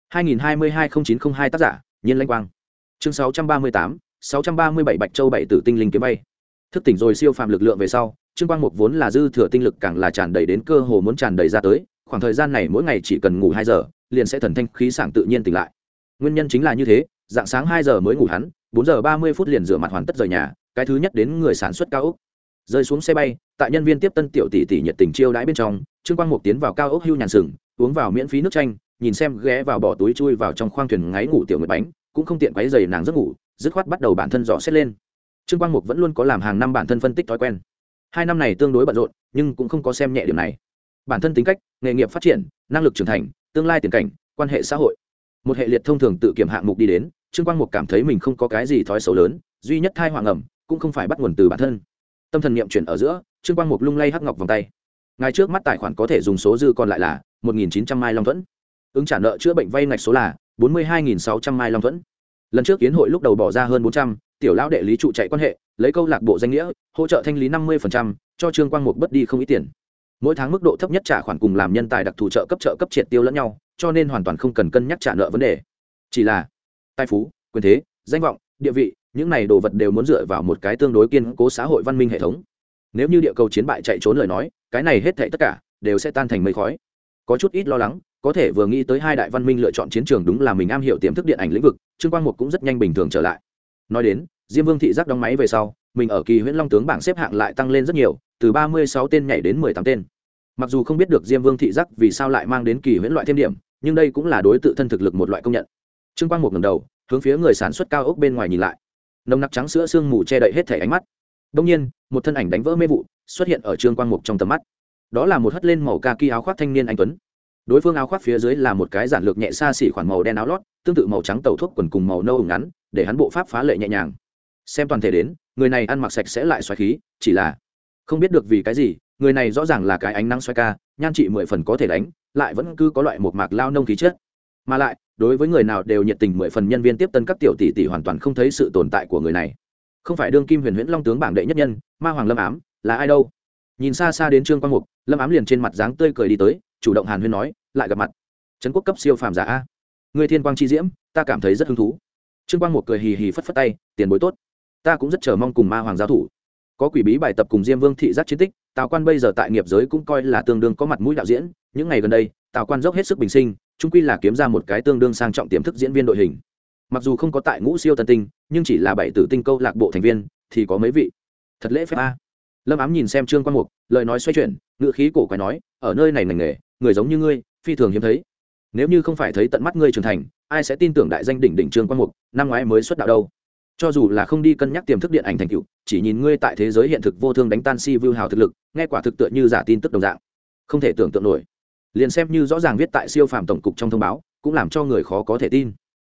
2022-0902 tác giả, Nhiên Lãnh Quang. Chương 638, 637 Bạch Châu bảy tử tinh linh kiếm bay. Thức tỉnh rồi siêu phàm lực lượng về sau, Trương Quang Mục vốn là dư thừa tinh lực càng là tràn đầy đến cơ hồ muốn tràn đầy ra tới, khoảng thời gian này mỗi ngày chỉ cần ngủ 2 giờ, liền sẽ thần thanh khí sảng tự nhiên tỉnh lại. Nguyên nhân chính là như thế, dạng sáng 2 giờ mới ngủ hắn, 4 giờ 30 phút liền rửa mặt hoàn tất rời nhà, cái thứ nhất đến người sản xuất cao ốc. Rơi xuống xe bay, tại nhân viên tiếp tân tiểu tỷ tỷ nhiệt tình chiêu đãi bên trong, Trương Quang Mục tiến vào cao ốc hưu nhàn sừng, uống vào miễn phí nước chanh, nhìn xem ghé vào bỏ túi chui vào trong khoang thuyền ngáy ngủ tiểu người bánh, cũng không tiện quấy rầy nàng giấc ngủ, dứt khoát bắt đầu bản thân dò xét lên. Trương Quang Mục vẫn luôn có làm hàng năm bản thân phân tích thói quen. 2 năm này tương đối bận rộn, nhưng cũng không có xem nhẹ điểm này. Bản thân tính cách, nghề nghiệp phát triển, năng lực trưởng thành, tương lai tiền cảnh, quan hệ xã hội, một hệ liệt thông thường tự kiểm hạng mục đi đến, Trương Quang Mục cảm thấy mình không có cái gì thói xấu lớn, duy nhất thai hoàng ẩm cũng không phải bắt nguồn từ bản thân. Tâm thần niệm chuyển ở giữa, Trương Quang Mục lung lay hắc ngọc vòng tay. Ngay trước mắt tài khoản có thể dùng số dư còn lại là 1.900 mai long thuẫn. Ứng trả nợ chữa bệnh vay ngạch số là 42.600 mai long thuẫn. Lần trước kiến hội lúc đầu bỏ ra hơn 400, tiểu lão đệ lý trụ chạy quan hệ, lấy câu lạc bộ danh nghĩa hỗ trợ thanh lý 50%, cho Trương Quang Mục bất đi không ít tiền. Mỗi tháng mức độ thấp nhất trả khoản cùng làm nhân tài đặc thù trợ cấp triệt tiêu lẫn nhau, cho nên hoàn toàn không cần cân nhắc trả nợ vấn đề. Chỉ là tài phú, quyền thế, danh vọng, địa vị, những này đồ vật đều muốn dựa vào một cái tương đối kiên cố xã hội văn minh hệ thống. Nếu như địa cầu chiến bại chạy trốn lời nói, cái này hết thảy tất cả đều sẽ tan thành mây khói. Có chút ít lo lắng, có thể vừa nghĩ tới 2 đại văn minh lựa chọn chiến trường đúng là mình am hiểu tiềm thức điện ảnh lĩnh vực, Trương Quang Mục cũng rất nhanh bình thường trở lại. Nói đến, Diêm Vương thị giác đóng máy về sau, mình ở Kỳ Huyễn Long tướng bảng xếp hạng lại tăng lên rất nhiều, từ 36 tên nhảy đến 18 tên. Mặc dù không biết được Diêm Vương thị giác vì sao lại mang đến Kỳ Huyễn loại thêm điểm, nhưng đây cũng là đối tự thân thực lực một loại công nhận. Trương Quang Mục ngẩng đầu, hướng phía người sản xuất cao ốc bên ngoài nhìn lại. Nồng nặc trắng sữa sương mù che đậy hết thảy ánh mắt. Đương nhiên, một thân ảnh đánh vỡ mê vụ, xuất hiện ở Trương Quang Mục trong tầm mắt. Đó là một hất lên màu kaki áo khoác thanh niên anh tuấn. Đối phương áo khoác phía dưới là một cái giản lược nhẹ xa xỉ khoản màu đen áo lót, tương tự màu trắng tàu thuốc quần cùng màu nâu ủng ngắn, để hắn bộ pháp phá lệ nhẹ nhàng. Xem toàn thể đến, người này ăn mặc sạch sẽ lại xoáy khí, chỉ là không biết được vì cái gì, người này rõ ràng là cái ánh nắng xoay ca, nhan trị 10 phần có thể đánh, lại vẫn cứ có loại một mạc lao nông khí chất. Mà lại, đối với người nào đều nhiệt tình 10 phần nhân viên tiếp tân các tiểu tỷ tỷ hoàn toàn không thấy sự tồn tại của người này. Không phải đương kim Huyền Huyễn Long tướng bảng đệ nhất nhân, Ma Hoàng Lâm Ám, là ai đâu? Nhìn xa xa đến Trương Quang Mục, Lâm Ám liền trên mặt dáng tươi cười đi tới, chủ động hàn huyên nói, lại gặp mặt. Trấn quốc cấp siêu phàm giả a. Người thiên quang chi diễm, ta cảm thấy rất hứng thú. Trương Quang Mục cười hì hì phất phất tay, tiền bối tốt. Ta cũng rất chờ mong cùng Ma Hoàng giao thủ. Có quỷ bí bài tập cùng Diêm Vương thị giác chiến tích, Tào Quan bây giờ tại nghiệp giới cũng coi là tương đương có mặt mũi đạo diễn, những ngày gần đây, Tào Quan dốc hết sức bình sinh, chung quy là kiếm ra một cái tương đương sang trọng tiềm thức diễn viên đội hình. Mặc dù không có tại Ngũ Siêu Tân Tinh, nhưng chỉ là 7 tử tinh câu lạc bộ thành viên, thì có mấy vị. Thật lễ phép a. Lâm Ám nhìn xem Trương Quang Mục, lời nói xoay chuyển, ngữ khí cổ quái nói, ở nơi này ngành nghề, người giống như ngươi, phi thường hiếm thấy. Nếu như không phải thấy tận mắt ngươi trưởng thành, ai sẽ tin tưởng đại danh đỉnh đỉnh Trương Quang Mục, năm ngoái mới xuất đạo đâu. Cho dù là không đi cân nhắc tiềm thức điện ảnh thành tựu, chỉ nhìn ngươi tại thế giới hiện thực vô thương đánh tan si view hào thực lực, nghe quả thực tựa như giả tin tức đồng dạng, không thể tưởng tượng nổi. Liền xem như rõ ràng viết tại siêu phàm tổng cục trong thông báo, cũng làm cho người khó có thể tin.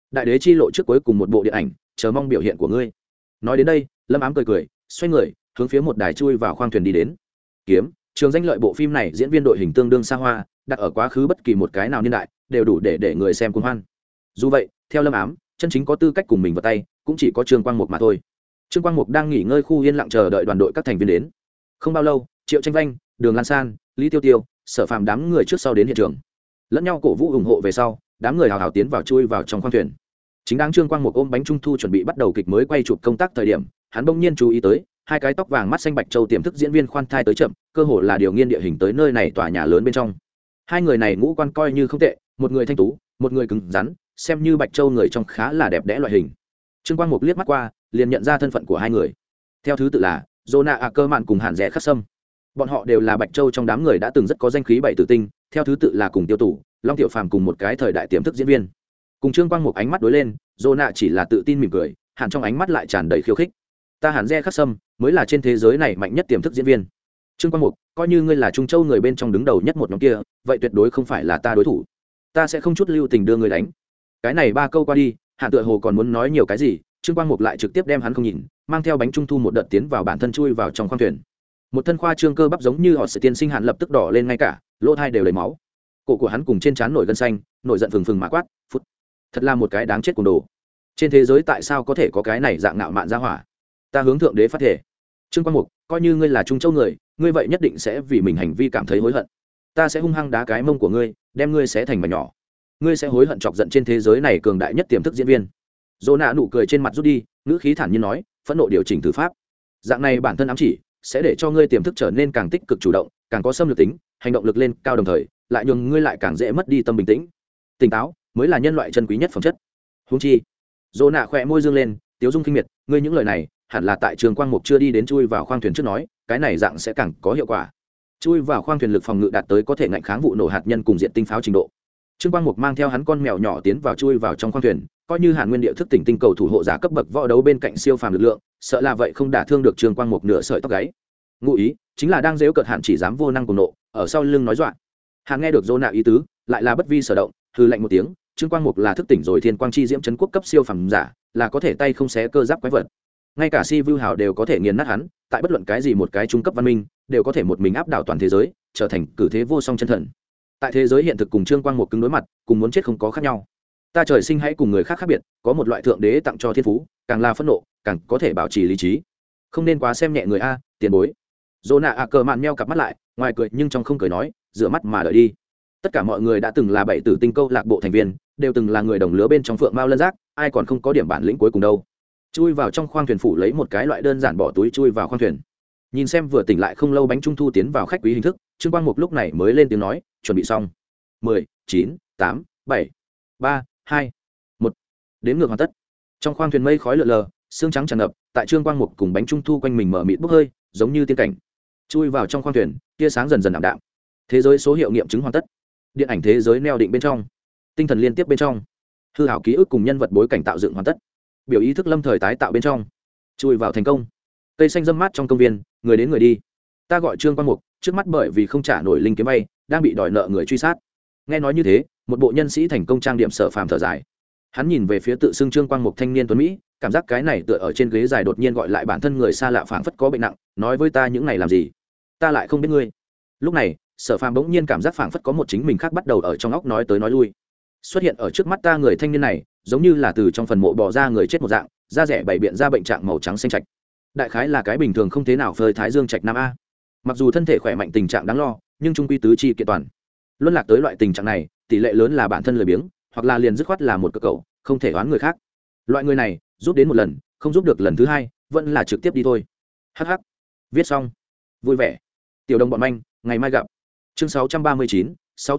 đại đế chi lộ trước cuối cùng một bộ điện ảnh, chờ mong biểu hiện của ngươi. Nói đến đây, Lâm Ám cười cười, xoay người hướng phía một đài chui vào khoang thuyền đi đến. Kiếm, Trường Danh Lợi bộ phim này diễn viên đội hình tương đương xa hoa, đặt ở quá khứ bất kỳ một cái nào niên đại đều đủ để người xem cuồng hoan. Dù vậy, theo Lâm Ám, chân chính có tư cách cùng mình vào tay cũng chỉ có Trương Quang Mục mà thôi. Trương Quang Mục đang nghỉ ngơi khu yên lặng chờ đợi đoàn đội các thành viên đến. Không bao lâu, Triệu Tranh Vanh, Đường Lan San, Lý Tiêu Tiêu, Sở Phàm đám người trước sau đến hiện trường. Lẫn nhau cổ vũ ủng hộ về sau, đám người hào hào tiến vào chui vào trong khoang thuyền. Chính đang Trương Quang Mục ôm bánh trung thu chuẩn bị bắt đầu kịch mới quay chụp công tác thời điểm, hắn bỗng nhiên chú ý tới hai cái tóc vàng mắt xanh bạch châu tiềm thức diễn viên khoan thai tới chậm, cơ hồ là điều nghiên địa hình tới nơi này tòa nhà lớn bên trong. Hai người này ngũ quan coi như không tệ, một người thanh tú, một người cứng rắn, xem như bạch châu người trong khá là đẹp đẽ loại hình. Trương Quang Mục liếc mắt qua, liền nhận ra thân phận của hai người. Theo thứ tự là Jonah Ackerman cùng Hàn Dẻ Khắc Sâm. Bọn họ đều là bạch châu trong đám người đã từng rất có danh khí bảy tử tinh, theo thứ tự là cùng Tiêu Tủ, Long Tiểu Phàm cùng một cái thời đại tiềm thức diễn viên. Cùng Trương Quang Mục ánh mắt đối lên, Jonah chỉ là tự tin mỉm cười, Hàn trong ánh mắt lại tràn đầy khiêu khích. Ta Hàn Dẻ Khắc Sâm mới là trên thế giới này mạnh nhất tiềm thức diễn viên. Trương Quang Mục, coi như ngươi là Trung Châu người bên trong đứng đầu nhất một nhóm kia, vậy tuyệt đối không phải là ta đối thủ. Ta sẽ không chút lưu tình đưa ngươi đánh. Cái này ba câu qua đi, Hàn tựa hồ còn muốn nói nhiều cái gì, Trương Quang Mục lại trực tiếp đem hắn không nhìn, mang theo bánh trung thu một đợt tiến vào bản thân chui vào trong khoang thuyền. Một thân khoa trương cơ bắp giống như họ sự tiên sinh Hàn lập tức đỏ lên ngay cả, lỗ tai đều đầy máu. Cổ của hắn cùng trên trán nổi gân xanh, nổi giận phừng phừng mà quát, "Phút! Thật là một cái đáng chết cuồng đồ. Trên thế giới tại sao có thể có cái này dạng ngạo mạn ra hỏa? Ta hướng thượng đế phát thể. Trương Quang Mục, coi như ngươi là Trung Châu người, ngươi vậy nhất định sẽ vì mình hành vi cảm thấy hối hận. Ta sẽ hung hăng đá cái mông của ngươi, đem ngươi xé thành mảnh nhỏ. Ngươi sẽ hối hận chọc giận trên thế giới này cường đại nhất tiềm thức diễn viên." Dỗ nạ nụ cười trên mặt rút đi, ngữ khí thản nhiên nói, phẫn nộ điều chỉnh từ pháp. Dạng này bản thân ám chỉ sẽ để cho ngươi tiềm thức trở nên càng tích cực chủ động, càng có xâm lược tính, hành động lực lên cao, đồng thời lại nhường ngươi lại càng dễ mất đi tâm bình tĩnh. Tỉnh táo mới là nhân loại chân quý nhất phẩm chất. Huống chi, Dỗ nạ khỏe môi dương lên, tiếu dung khinh miệt, ngươi những lời này hẳn là tại Trường Quang Mục chưa đi đến chui vào khoang thuyền trước nói, cái này dạng sẽ càng có hiệu quả. Chui vào khoang thuyền lực phòng ngự đạt tới có thể ngăn kháng vụ nổ hạt nhân cùng diện tinh pháo trình độ. Trương Quang Mục mang theo hắn con mèo nhỏ tiến vào chui vào trong khoang thuyền, coi như Hàn Nguyên địa thức tỉnh tinh cầu thủ hộ giả cấp bậc võ đấu bên cạnh siêu phàm lực lượng, sợ là vậy không đả thương được Trương Quang Mục nửa sợi tóc gáy. Ngụ ý chính là đang giễu cợt Hàn chỉ dám vô năng cùng nộ, ở sau lưng nói dọa. Hàn nghe được Dỗ nạ ý tứ, lại là bất vi sở động, hừ lạnh một tiếng, Trương Quang Mục là thức tỉnh rồi thiên quang chi diễm trấn quốc cấp siêu phàm giả, là có thể tay không xé cơ giáp quái vật. Ngay cả Si Vu Hào đều có thể nghiền nát hắn, tại bất luận cái gì một cái trung cấp văn minh, đều có thể một mình áp đảo toàn thế giới, trở thành cử thế vô song chân thần. Tại thế giới hiện thực cùng Trương Quang Mục cứng đối mặt, cùng muốn chết không có khác nhau. Ta trời sinh hãy cùng người khác khác biệt, có một loại thượng đế tặng cho thiên phú, càng là phẫn nộ, càng có thể bảo trì lý trí. Không nên quá xem nhẹ người a, tiền bối. Jonah Ackerman meo cặp mắt lại, ngoài cười nhưng trong không cười nói, rửa mắt mà đợi đi. Tất cả mọi người đã từng là bảy tử tinh câu lạc bộ thành viên, đều từng là người đồng lứa bên trong phượng mao lân giác, ai còn không có điểm bản lĩnh cuối cùng đâu. Chui vào trong khoang thuyền phủ lấy một cái loại đơn giản bỏ túi chui vào khoang thuyền. Nhìn xem vừa tỉnh lại không lâu bánh trung thu tiến vào khách quý hình thức, Trương Quang Mục lúc này mới lên tiếng nói, chuẩn bị xong. 10, 9, 8, 7, 3, 2, 1. Đếm ngược hoàn tất. Trong khoang thuyền mây khói lượn lờ, sương trắng tràn ngập, tại Trương Quang Mục cùng bánh trung thu quanh mình mở mịt bốc hơi, giống như tiên cảnh. Chui vào trong khoang thuyền, tia sáng dần dần ảm đạm. Thế giới số hiệu nghiệm chứng hoàn tất. Điện ảnh thế giới neo định bên trong, tinh thần liên tiếp bên trong, hư hảo ký ức cùng nhân vật bối cảnh tạo dựng hoàn tất. Biểu ý thức lâm thời tái tạo bên trong, chui vào thành công. Cây xanh râm mát trong công viên, người đến người đi. Ta gọi Trương Quang Mục, trước mắt bởi vì không trả nổi linh kiếm vay, đang bị đòi nợ người truy sát. Nghe nói như thế, một bộ nhân sĩ thành công trang điểm Sở Phàm thở dài. Hắn nhìn về phía tự xưng Trương Quang Mục thanh niên tuấn mỹ, cảm giác cái này tựa ở trên ghế dài đột nhiên gọi lại bản thân người xa lạ phảng phất có bệnh nặng, nói với ta những này làm gì? Ta lại không biết ngươi. Lúc này, Sở Phàm bỗng nhiên cảm giác phảng phất có một chính mình khác bắt đầu ở trong óc nói tới nói lui. Xuất hiện ở trước mắt ta người thanh niên này, giống như là từ trong phần mộ bò ra người chết một dạng, da rẻ bày biện ra bệnh trạng màu trắng xanh trạch. Đại khái là cái bình thường không thế nào phơi thái dương trạch nam a. Mặc dù thân thể khỏe mạnh tình trạng đáng lo, nhưng trung quy tứ chi kiện toàn. Luân lạc tới loại tình trạng này, tỷ lệ lớn là bản thân lười biếng, hoặc là liền dứt khoát là một cực cậu, không thể oán người khác. Loại người này, giúp đến một lần, không giúp được lần thứ hai, vẫn là trực tiếp đi thôi. Hắc hắc. Viết xong. Vui vẻ. Tiểu đồng bọn manh, ngày mai gặp. Chương 639,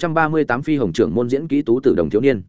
638 phi hồng trưởng môn diễn kỹ tú tử đồng thiếu niên.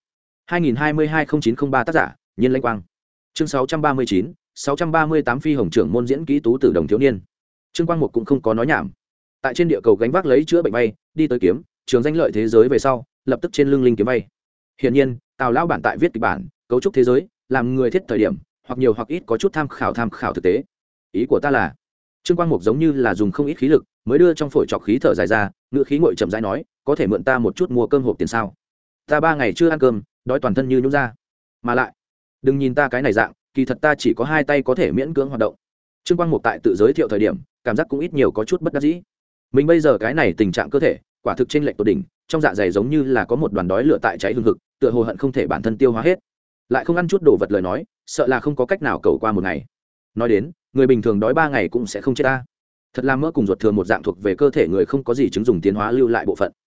2022-0903 tác giả, Nhiên Lãnh Quang. Chương 639, 638 phi hồng trưởng môn diễn kỹ tú tử đồng thiếu niên. Trương Quang Mục cũng không có nói nhảm. Tại trên địa cầu gánh vác lấy chữa bệnh vay, đi tới kiếm, trường danh lợi thế giới về sau, lập tức trên lưng linh kiếm vay. Hiển nhiên, Tào lão bản tại viết kịch bản, cấu trúc thế giới, làm người thiết thời điểm, hoặc nhiều hoặc ít có chút tham khảo thực tế. Ý của ta là, Trương Quang Mục giống như là dùng không ít khí lực, mới đưa trong phổi trọc khí thở dài ra, ngữ khí nguội chậm rãi nói, có thể mượn ta một chút mua cơm hộp tiền sao? Ta 3 ngày chưa ăn cơm, đói toàn thân như nhũn ra. mà lại đừng nhìn ta cái này dạng, kỳ thật ta chỉ có 2 tay có thể miễn cưỡng hoạt động. Trương Quang Mục tại tự giới thiệu thời điểm cảm giác cũng ít nhiều có chút bất đắc dĩ. Mình bây giờ cái này tình trạng cơ thể quả thực trên lệch tột đỉnh, trong dạ dày giống như là có một đoàn đói lửa tại cháy hừng hực, tựa hồ hận không thể bản thân tiêu hóa hết, lại không ăn chút đồ vật lời nói sợ là không có cách nào cầu qua một ngày. Nói đến người bình thường đói 3 ngày cũng sẽ không chết ta, thật là mỡ cùng ruột thừa một dạng thuộc về cơ thể người không có gì chứng dùng tiến hóa lưu lại bộ phận.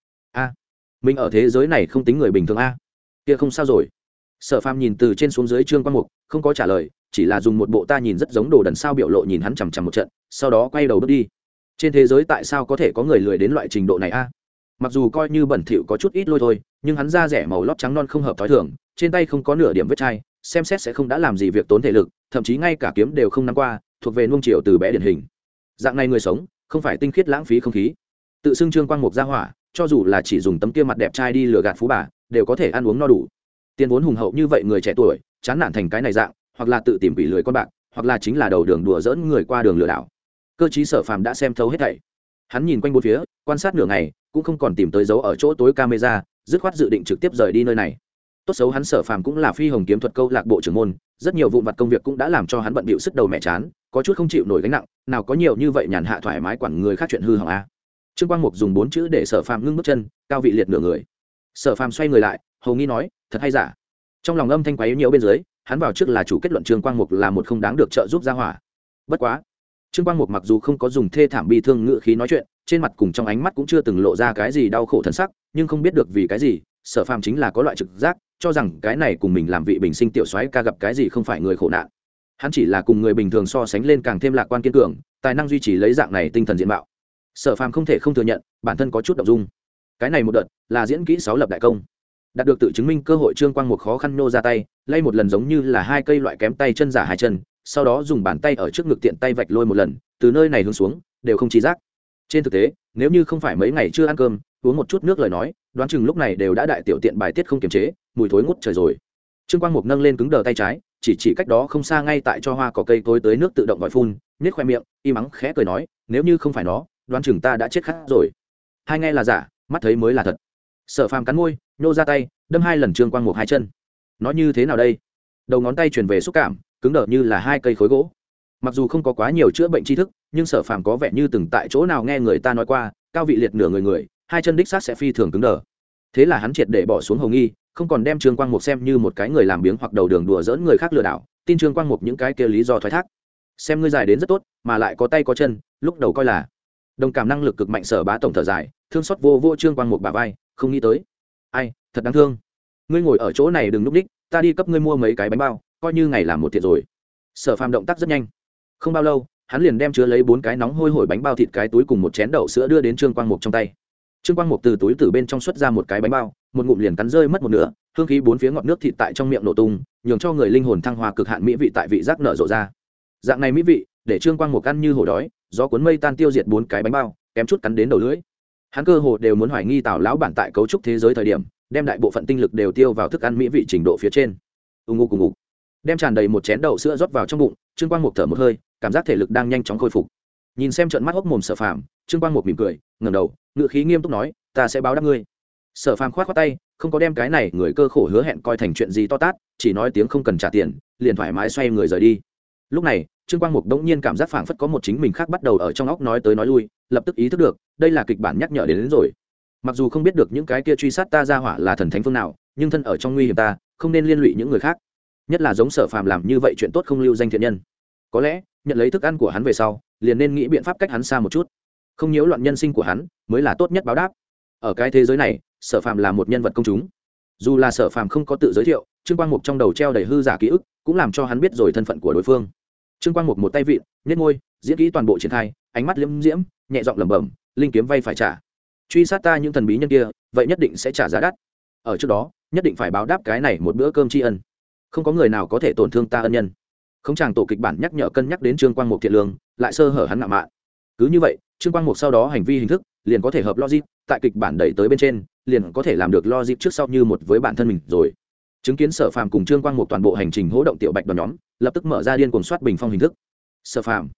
Mình ở thế giới này không tính người bình thường kia không sao rồi. Sở Phàm nhìn từ trên xuống dưới Trương Quang Mục, không có trả lời, chỉ là dùng một bộ ta nhìn rất giống đồ đần sao biểu lộ nhìn hắn chằm chằm một trận, sau đó quay đầu bước đi. Trên thế giới tại sao có thể có người lười đến loại trình độ này mặc dù coi như bẩn thỉu có chút ít lôi thôi, nhưng hắn da rẻ màu lót trắng non không hợp thói thường, trên tay không có nửa điểm vết chai, xem xét sẽ không đã làm gì việc tốn thể lực, thậm chí ngay cả kiếm đều không nắm qua, thuộc về nuông chiều từ bé điển hình. Dạng này người sống không phải tinh khiết lãng phí không khí. Tự xưng Trương Quang Mục ra hỏa, cho dù là chỉ dùng tấm kia mặt đẹp trai đi lừa gạt phú bà, đều có thể ăn uống no đủ. Tiền vốn hùng hậu như vậy người trẻ tuổi chán nản thành cái này dạng, hoặc là tự tìm bị lười con bạc, hoặc là chính là đầu đường đùa dỡn người qua đường lừa đảo. Cơ chí Sở Phàm đã xem thấu hết thảy. Hắn nhìn quanh bốn phía, quan sát nửa ngày, cũng không còn tìm tới dấu ở chỗ tối camera, dứt khoát dự định trực tiếp rời đi nơi này. Tốt xấu hắn Sở Phàm cũng là phi hồng kiếm thuật câu lạc bộ trưởng môn, rất nhiều vụn vặt công việc cũng đã làm cho hắn bận bịu sức đầu mẹ chán, có chút không chịu nổi gánh nặng, nào có nhiều như vậy nhàn hạ thoải mái quản người khác chuyện hư hỏng Trương Quang Mục dùng 4 chữ để Sở Phàm ngưng bước chân, cao vị liệt nửa người. Sở Phàm xoay người lại, hầu nghi nói, thật hay giả? Trong lòng âm thanh quấy nhiễu bên dưới, hắn vào trước là chủ kết luận Trương Quang Mục là một không đáng được trợ giúp gia hỏa. Bất quá, Trương Quang Mục mặc dù không có dùng thê thảm bi thương ngữ khí nói chuyện, trên mặt cùng trong ánh mắt cũng chưa từng lộ ra cái gì đau khổ thân sắc, nhưng không biết được vì cái gì, Sở Phàm chính là có loại trực giác, cho rằng cái này cùng mình làm vị bình sinh tiểu soái ca gặp cái gì không phải người khổ nạn. Hắn chỉ là cùng người bình thường so sánh lên càng thêm lạc quan kiên cường, tài năng duy trì lấy dạng này tinh thần diện mạo. Sở Phàm không thể không thừa nhận, bản thân có chút động dung. Cái này một đợt là diễn kỹ 6 lập đại công. Đạt được tự chứng minh cơ hội, Trương Quang Mục khó khăn nô ra tay, lay một lần giống như là 2 cây loại kém tay chân giả 2 chân, sau đó dùng bàn tay ở trước ngực tiện tay vạch lôi một lần, từ nơi này hướng xuống đều không chi giác. Trên thực tế, nếu như không phải mấy ngày chưa ăn cơm, uống một chút nước lời nói, đoán chừng lúc này đều đã đại tiểu tiện bài tiết không kiềm chế, mùi thối ngút trời rồi. Trương Quang Mục nâng lên cứng đờ tay trái, chỉ cách đó không xa ngay tại cho hoa cỏ cây tối tới nước tự động vòi phun, nhếch khoe miệng, im mắng khẽ cười nói, nếu như không phải nó, đoán chừng ta đã chết khát rồi. Hai nghe là giả, mắt thấy mới là thật. Sở Phàm cắn môi, nhô ra tay, đâm 2 lần Trương Quang Mục 2 chân. Nói như thế nào đây? Đầu ngón tay truyền về xúc cảm, cứng đờ như là 2 cây khối gỗ. Mặc dù không có quá nhiều chữa bệnh tri thức, nhưng Sở Phàm có vẻ như từng tại chỗ nào nghe người ta nói qua, cao vị liệt nửa người, 2 chân đích xác sẽ phi thường cứng đờ. Thế là hắn triệt để bỏ xuống hồng nghi, không còn đem Trương Quang Mục xem như một cái người làm biếng hoặc đầu đường đùa dỡn người khác lừa đảo, tin Trương Quang Mục những cái kia lý do thoái thác. Xem ngươi dài đến rất tốt, mà lại có tay có chân, lúc đầu coi là đồng cảm năng lực cực mạnh. Sở Bá tổng thở dài, thương xót vô Trương Quang Mục bả vai, không nghĩ tới, ai, thật đáng thương. Ngươi ngồi ở chỗ này đừng núp đích, ta đi cấp ngươi mua mấy cái bánh bao, coi như ngày làm một thiệt rồi. Sở Phàm động tác rất nhanh, không bao lâu hắn liền đem chứa lấy 4 cái nóng hôi hổi bánh bao thịt cái túi cùng một chén đậu sữa đưa đến Trương Quang Mục trong tay. Trương Quang Mục từ túi từ bên trong xuất ra một cái bánh bao, một ngụm liền cắn rơi mất một nửa, hương khí 4 phía ngọt nước thịt tại trong miệng nổ tung, nhường cho người linh hồn thăng hoa cực hạn mỹ vị tại vị giác nở rộ ra. Dạng này mỹ vị để Trương Quang Mục ăn như hổ đói, gió cuốn mây tan tiêu diệt 4 cái bánh bao, kém chút cắn đến đầu lưỡi. Hắn cơ hồ đều muốn hoài nghi Tào lão bản tại cấu trúc thế giới thời điểm, đem đại bộ phận tinh lực đều tiêu vào thức ăn mỹ vị trình độ phía trên. Cùng ngủ. Đem tràn đầy một chén đậu sữa rót vào trong bụng, Trương Quang Mục thở một hơi, cảm giác thể lực đang nhanh chóng khôi phục. Nhìn xem trợn mắt hốc mồm Sở Phàm, Trương Quang Mục mỉm cười, ngẩng đầu, ngữ khí nghiêm túc nói, ta sẽ báo đáp ngươi. Sở Phàm khoát tay, không có đem cái này người cơ khổ hứa hẹn coi thành chuyện gì to tát, chỉ nói tiếng không cần trả tiền, liền thoải mái xoay người rời đi. Lúc này Trương Quang Mục đống nhiên cảm giác phảng phất có một chính mình khác bắt đầu ở trong óc nói tới nói lui, lập tức ý thức được đây là kịch bản nhắc nhở đến rồi. Mặc dù không biết được những cái kia truy sát ta ra hỏa là thần thánh phương nào, nhưng thân ở trong nguy hiểm ta không nên liên lụy những người khác, nhất là giống Sở Phàm làm như vậy chuyện tốt không lưu danh thiện nhân. Có lẽ nhận lấy thức ăn của hắn về sau, liền nên nghĩ biện pháp cách hắn xa một chút, không nhiễu loạn nhân sinh của hắn mới là tốt nhất báo đáp. Ở cái thế giới này, Sở Phàm là một nhân vật công chúng, dù là Sở Phàm không có tự giới thiệu, Trương Quang Mục trong đầu treo đầy hư giả ký ức, cũng làm cho hắn biết rồi thân phận của đối phương. Trương Quang Mục một tay vịn, nhếch môi, diễn kỹ toàn bộ triển khai, ánh mắt liễm diễm, nhẹ giọng lẩm bẩm, linh kiếm vay phải trả. Truy sát ta những thần bí nhân kia, vậy nhất định sẽ trả giá đắt. Ở trước đó, nhất định phải báo đáp cái này một bữa cơm tri ân. Không có người nào có thể tổn thương ta ân nhân. Không chàng tổ kịch bản nhắc nhở cân nhắc đến Trương Quang Mục thiện lương, lại sơ hở hắn ngạo mạn. Cứ như vậy, Trương Quang Mục sau đó hành vi hình thức liền có thể hợp logic, tại kịch bản đẩy tới bên trên, liền có thể làm được logic trước sau như một với bản thân mình rồi. Chứng kiến Sở Phàm cùng Trương Quang Mục toàn bộ hành trình hỗ động tiểu bạch đoàn nhóm, lập tức mở ra điên cuồng soát bình phong hình thức. Sở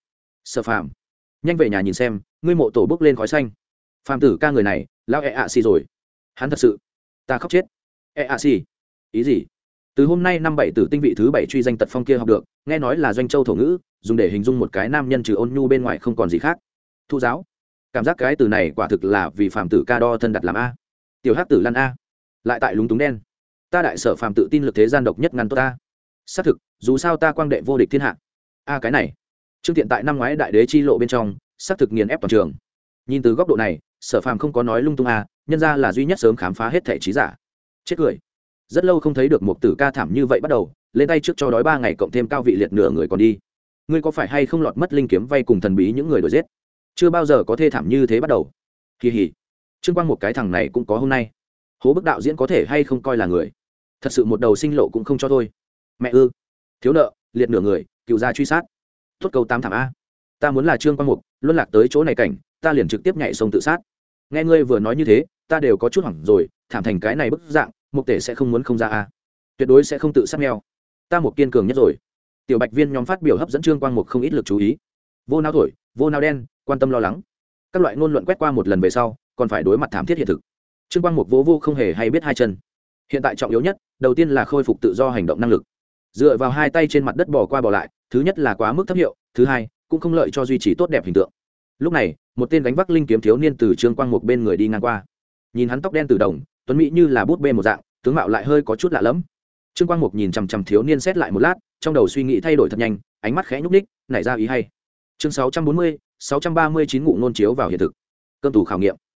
Phàm, nhanh về nhà nhìn xem, ngươi mộ tổ bốc lên khói xanh. Phàm tử ca người này, lão xì rồi. Hắn thật sự, ta khóc chết. Xì, ý gì? từ hôm nay năm bảy tử tinh vị thứ 7 truy danh tật phong kia học được, nghe nói là doanh châu thổ ngữ, dùng để hình dung một cái nam nhân trừ ôn nhu bên ngoài không còn gì khác. Thụ giáo, cảm giác cái từ này quả thực là vì phàm tử ca đo thân đặt làm a. Tiểu hắc tử lăn a, lại tại lúng túng đen. Ta đại sở phàm tự tin lực thế gian độc nhất ngăn tốt ta. Xác thực, dù sao ta quang đệ vô địch thiên hạ. A cái này, Trương Tiện tại năm ngoái đại đế chi lộ bên trong, xác thực nghiền ép toàn trường. Nhìn từ góc độ này, Sở Phàm không có nói lung tung a, nhân ra là duy nhất sớm khám phá hết thể trí giả. Chết cười. Rất lâu không thấy được một tử ca thảm như vậy bắt đầu, lên tay trước cho đói 3 ngày cộng thêm cao vị liệt nửa người còn đi. Ngươi có phải hay không lọt mất linh kiếm vay cùng thần bí những người đuổi giết? Chưa bao giờ có thê thảm như thế bắt đầu. Kỳ hỉ. Trương Quang một cái thằng này cũng có hôm nay. Hố bức đạo diễn có thể hay không coi là người. Thật sự một đầu sinh lộ cũng không cho thôi. Mẹ ư. Thiếu nợ, liệt nửa người, cựu gia truy sát. Tốt câu 8 thảm a. Ta muốn là Trương Quang Mục, luân lạc tới chỗ này cảnh, ta liền trực tiếp nhảy sông tự sát. Nghe ngươi vừa nói như thế, ta đều có chút hoảng rồi, thảm thành cái này bức dạng, Mục Tể sẽ không muốn không ra a. Tuyệt đối sẽ không tự sát meo. Ta một kiên cường nhất rồi. Tiểu Bạch Viên nhóm phát biểu hấp dẫn Trương Quang Mục không ít lực chú ý. Vô nao thổi, vô nao đen, quan tâm lo lắng. Các loại ngôn luận quét qua một lần về sau, còn phải đối mặt thảm thiết hiện thực. Trương Quang Mục vô không hề hay biết hai chân. Hiện tại trọng yếu nhất, đầu tiên là khôi phục tự do hành động năng lực. Dựa vào hai tay trên mặt đất bò qua bò lại, thứ nhất là quá mức thấp hiệu, thứ hai cũng không lợi cho duy trì tốt đẹp hình tượng. Lúc này, một tên gánh vác linh kiếm thiếu niên từ Trương Quang Mục bên người đi ngang qua. Nhìn hắn tóc đen từ đồng, tuấn mỹ như là bút bê một dạng, tướng mạo lại hơi có chút lạ lẫm. Trương Quang Mục nhìn chằm chằm thiếu niên xét lại một lát, trong đầu suy nghĩ thay đổi thật nhanh, ánh mắt khẽ nhúc nhích, nảy ra ý hay. Chương 640, 639 ngụ ngôn chiếu vào hiện thực. Cơm tủ khảo nghiệm.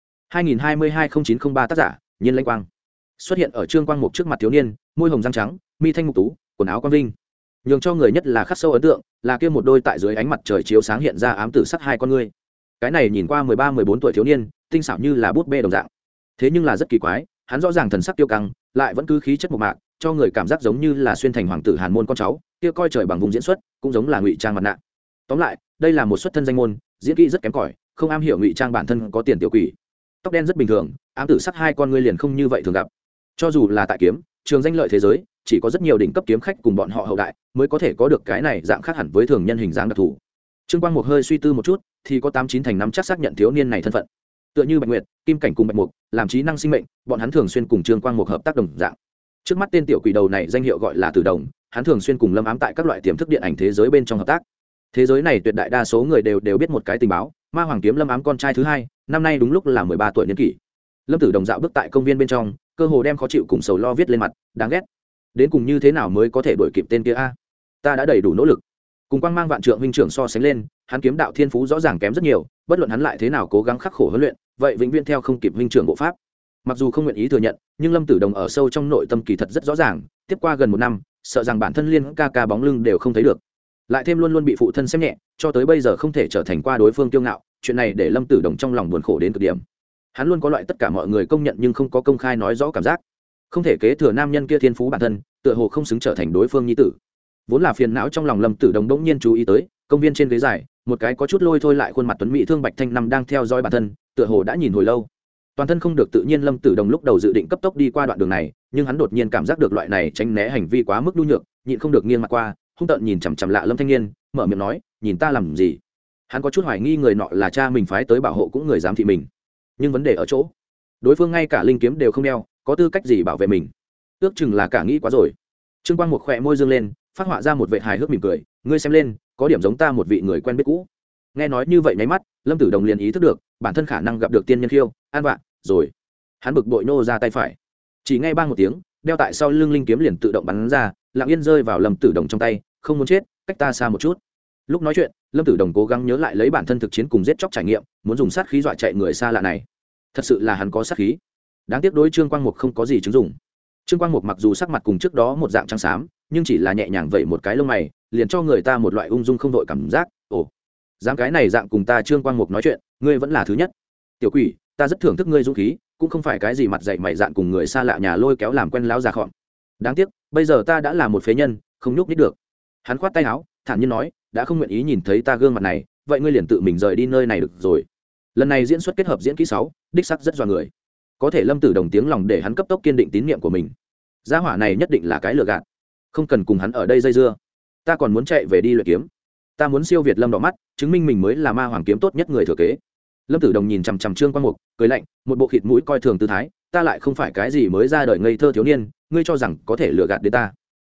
2022-0903 tác giả, Nhiên Lãnh Quang. Xuất hiện ở Trương Quang Mục trước mặt thiếu niên, môi hồng răng trắng, mi thanh mục tú, quần áo quang vinh. Nhường cho người nhất là khắc sâu ấn tượng, là kia một đôi tại dưới ánh mặt trời chiếu sáng hiện ra ám tử sắc hai con ngươi. Cái này nhìn qua 13-14 tuổi thiếu niên, tinh xảo như là bút bê đồng dạng. Thế nhưng là rất kỳ quái, hắn rõ ràng thần sắc tiêu căng, lại vẫn cứ khí chất mộc mạc, cho người cảm giác giống như là xuyên thành hoàng tử Hàn môn con cháu, kia coi trời bằng vùng diễn xuất, cũng giống là ngụy trang mặt nạ. Tóm lại, đây là một xuất thân danh môn, diễn kỹ rất kém cỏi, không am hiểu ngụy trang bản thân có tiền tiểu quỷ. Tóc đen rất bình thường, ám tử sắc hai con ngươi liền không như vậy thường gặp. Cho dù là tại kiếm trường danh lợi thế giới, chỉ có rất nhiều đỉnh cấp kiếm khách cùng bọn họ hậu đại mới có thể có được cái này dạng khác hẳn với thường nhân hình dáng đặc thù. Trương Quang Mục hơi suy tư một chút, thì có 8-9 thành nắm chắc xác nhận thiếu niên này thân phận. Tựa như Bạch Nguyệt, Kim Cảnh cùng Bạch Mục, làm trí năng sinh mệnh, bọn hắn thường xuyên cùng Trương Quang Mục hợp tác đồng dạng. Trước mắt tên tiểu quỷ đầu này danh hiệu gọi là Tử Đồng, hắn thường xuyên cùng Lâm Ám tại các loại tiềm thức điện ảnh thế giới bên trong hợp tác. Thế giới này tuyệt đại đa số người đều biết một cái tình báo, Ma Hoàng Kiếm Lâm Ám con trai thứ hai, năm nay đúng lúc là 13 tuổi niên kỷ. Lâm Tử Đồng dạo bước tại công viên bên trong, cơ hồ đem khó chịu cùng sầu lo viết lên mặt, đáng ghét. Đến cùng như thế nào mới có thể đuổi kịp tên kia a? Ta đã đầy đủ nỗ lực. Cùng Quang Mang Vạn Trượng huynh trưởng so sánh lên, hắn kiếm đạo thiên phú rõ ràng kém rất nhiều, bất luận hắn lại thế nào cố gắng khắc khổ huấn luyện, vậy vĩnh viễn theo không kịp huynh trưởng bộ pháp. Mặc dù không nguyện ý thừa nhận, nhưng Lâm Tử Đồng ở sâu trong nội tâm kỳ thật rất rõ ràng, tiếp qua gần 1 năm, sợ rằng bản thân liên ca bóng lưng đều không thấy được. Lại thêm luôn luôn bị phụ thân xem nhẹ, cho tới bây giờ không thể trở thành qua đối phương kiêu ngạo, chuyện này để Lâm Tử Đồng trong lòng buồn khổ đến cực điểm. Hắn luôn có loại tất cả mọi người công nhận nhưng không có công khai nói rõ cảm giác, không thể kế thừa nam nhân kia thiên phú bản thân, tựa hồ không xứng trở thành đối phương nhi tử. Vốn là phiền não trong lòng Lâm Tử Đồng bỗng nhiên chú ý tới, công viên trên ghế dài, một cái có chút lôi thôi lại khuôn mặt tuấn mỹ thương Bạch Thanh Năm đang theo dõi bản thân, tựa hồ đã nhìn hồi lâu. Toàn thân không được tự nhiên, Lâm Tử Đồng lúc đầu dự định cấp tốc đi qua đoạn đường này, nhưng hắn đột nhiên cảm giác được loại này tránh né hành vi quá mức nhu nhược, nhịn không được nghiêng mặt qua, hung tợn nhìn chằm chằm lạ Lâm thanh niên, mở miệng nói, nhìn ta làm gì? Hắn có chút hoài nghi người nọ là cha mình phái tới bảo hộ cũng người giám thị mình, nhưng vấn đề ở chỗ, đối phương ngay cả linh kiếm đều không đeo, có tư cách gì bảo vệ mình? Ước chừng là cả nghĩ quá rồi. Trương Quang một khỏe môi dương lên, phát họa ra một vệt hài hước mỉm cười, ngươi xem lên, có điểm giống ta một vị người quen biết cũ. Nghe nói như vậy nháy mắt, Lâm Tử Đồng liền ý thức được bản thân khả năng gặp được tiên nhân khiêu, an vạ rồi. Hắn bực bội nô ra tay phải, chỉ nghe bang một tiếng, đeo tại sau lưng linh kiếm liền tự động bắn ra, lặng yên rơi vào Lâm Tử Đồng trong tay, không muốn chết, cách ta xa một chút. Lúc nói chuyện, Lâm Tử Đồng cố gắng nhớ lại lấy bản thân thực chiến cùng giết chóc trải nghiệm, muốn dùng sát khí dọa chạy người xa lạ này. Thật sự là hắn có sát khí. Đáng tiếc đối Trương Quang Mục không có gì chứng dụng. Trương Quang Mục mặc dù sắc mặt cùng trước đó một dạng trắng xám, nhưng chỉ là nhẹ nhàng vậy một cái lông mày, liền cho người ta một loại ung dung không đội cảm giác. Ồ, dám cái này dạng cùng ta Trương Quang Mục nói chuyện, ngươi vẫn là thứ nhất. Tiểu quỷ, ta rất thưởng thức ngươi dũng khí, cũng không phải cái gì mặt dạy mày dạn cùng người xa lạ nhà lôi kéo làm quen láo già khọm. Đáng tiếc, bây giờ ta đã là một phế nhân, không nhúc nhích được. Hắn khoát tay áo, thản nhiên nói, đã không nguyện ý nhìn thấy ta gương mặt này, vậy ngươi liền tự mình rời đi nơi này được rồi. Lần này diễn xuất kết hợp diễn kỹ 6, đích sắc rất dọa người. Có thể Lâm Tử Đồng tiếng lòng để hắn cấp tốc kiên định tín nhiệm của mình. Gia hỏa này nhất định là cái lừa gạt, không cần cùng hắn ở đây dây dưa. Ta còn muốn chạy về đi luyện kiếm, ta muốn siêu việt Lâm đỏ mắt, chứng minh mình mới là Ma Hoàng kiếm tốt nhất người thừa kế. Lâm Tử Đồng nhìn chằm chằm Trương Quang Mục, cười lạnh, một bộ khịt mũi coi thường tư thái, ta lại không phải cái gì mới ra đời ngây thơ thiếu niên, ngươi cho rằng có thể lừa gạt đến ta?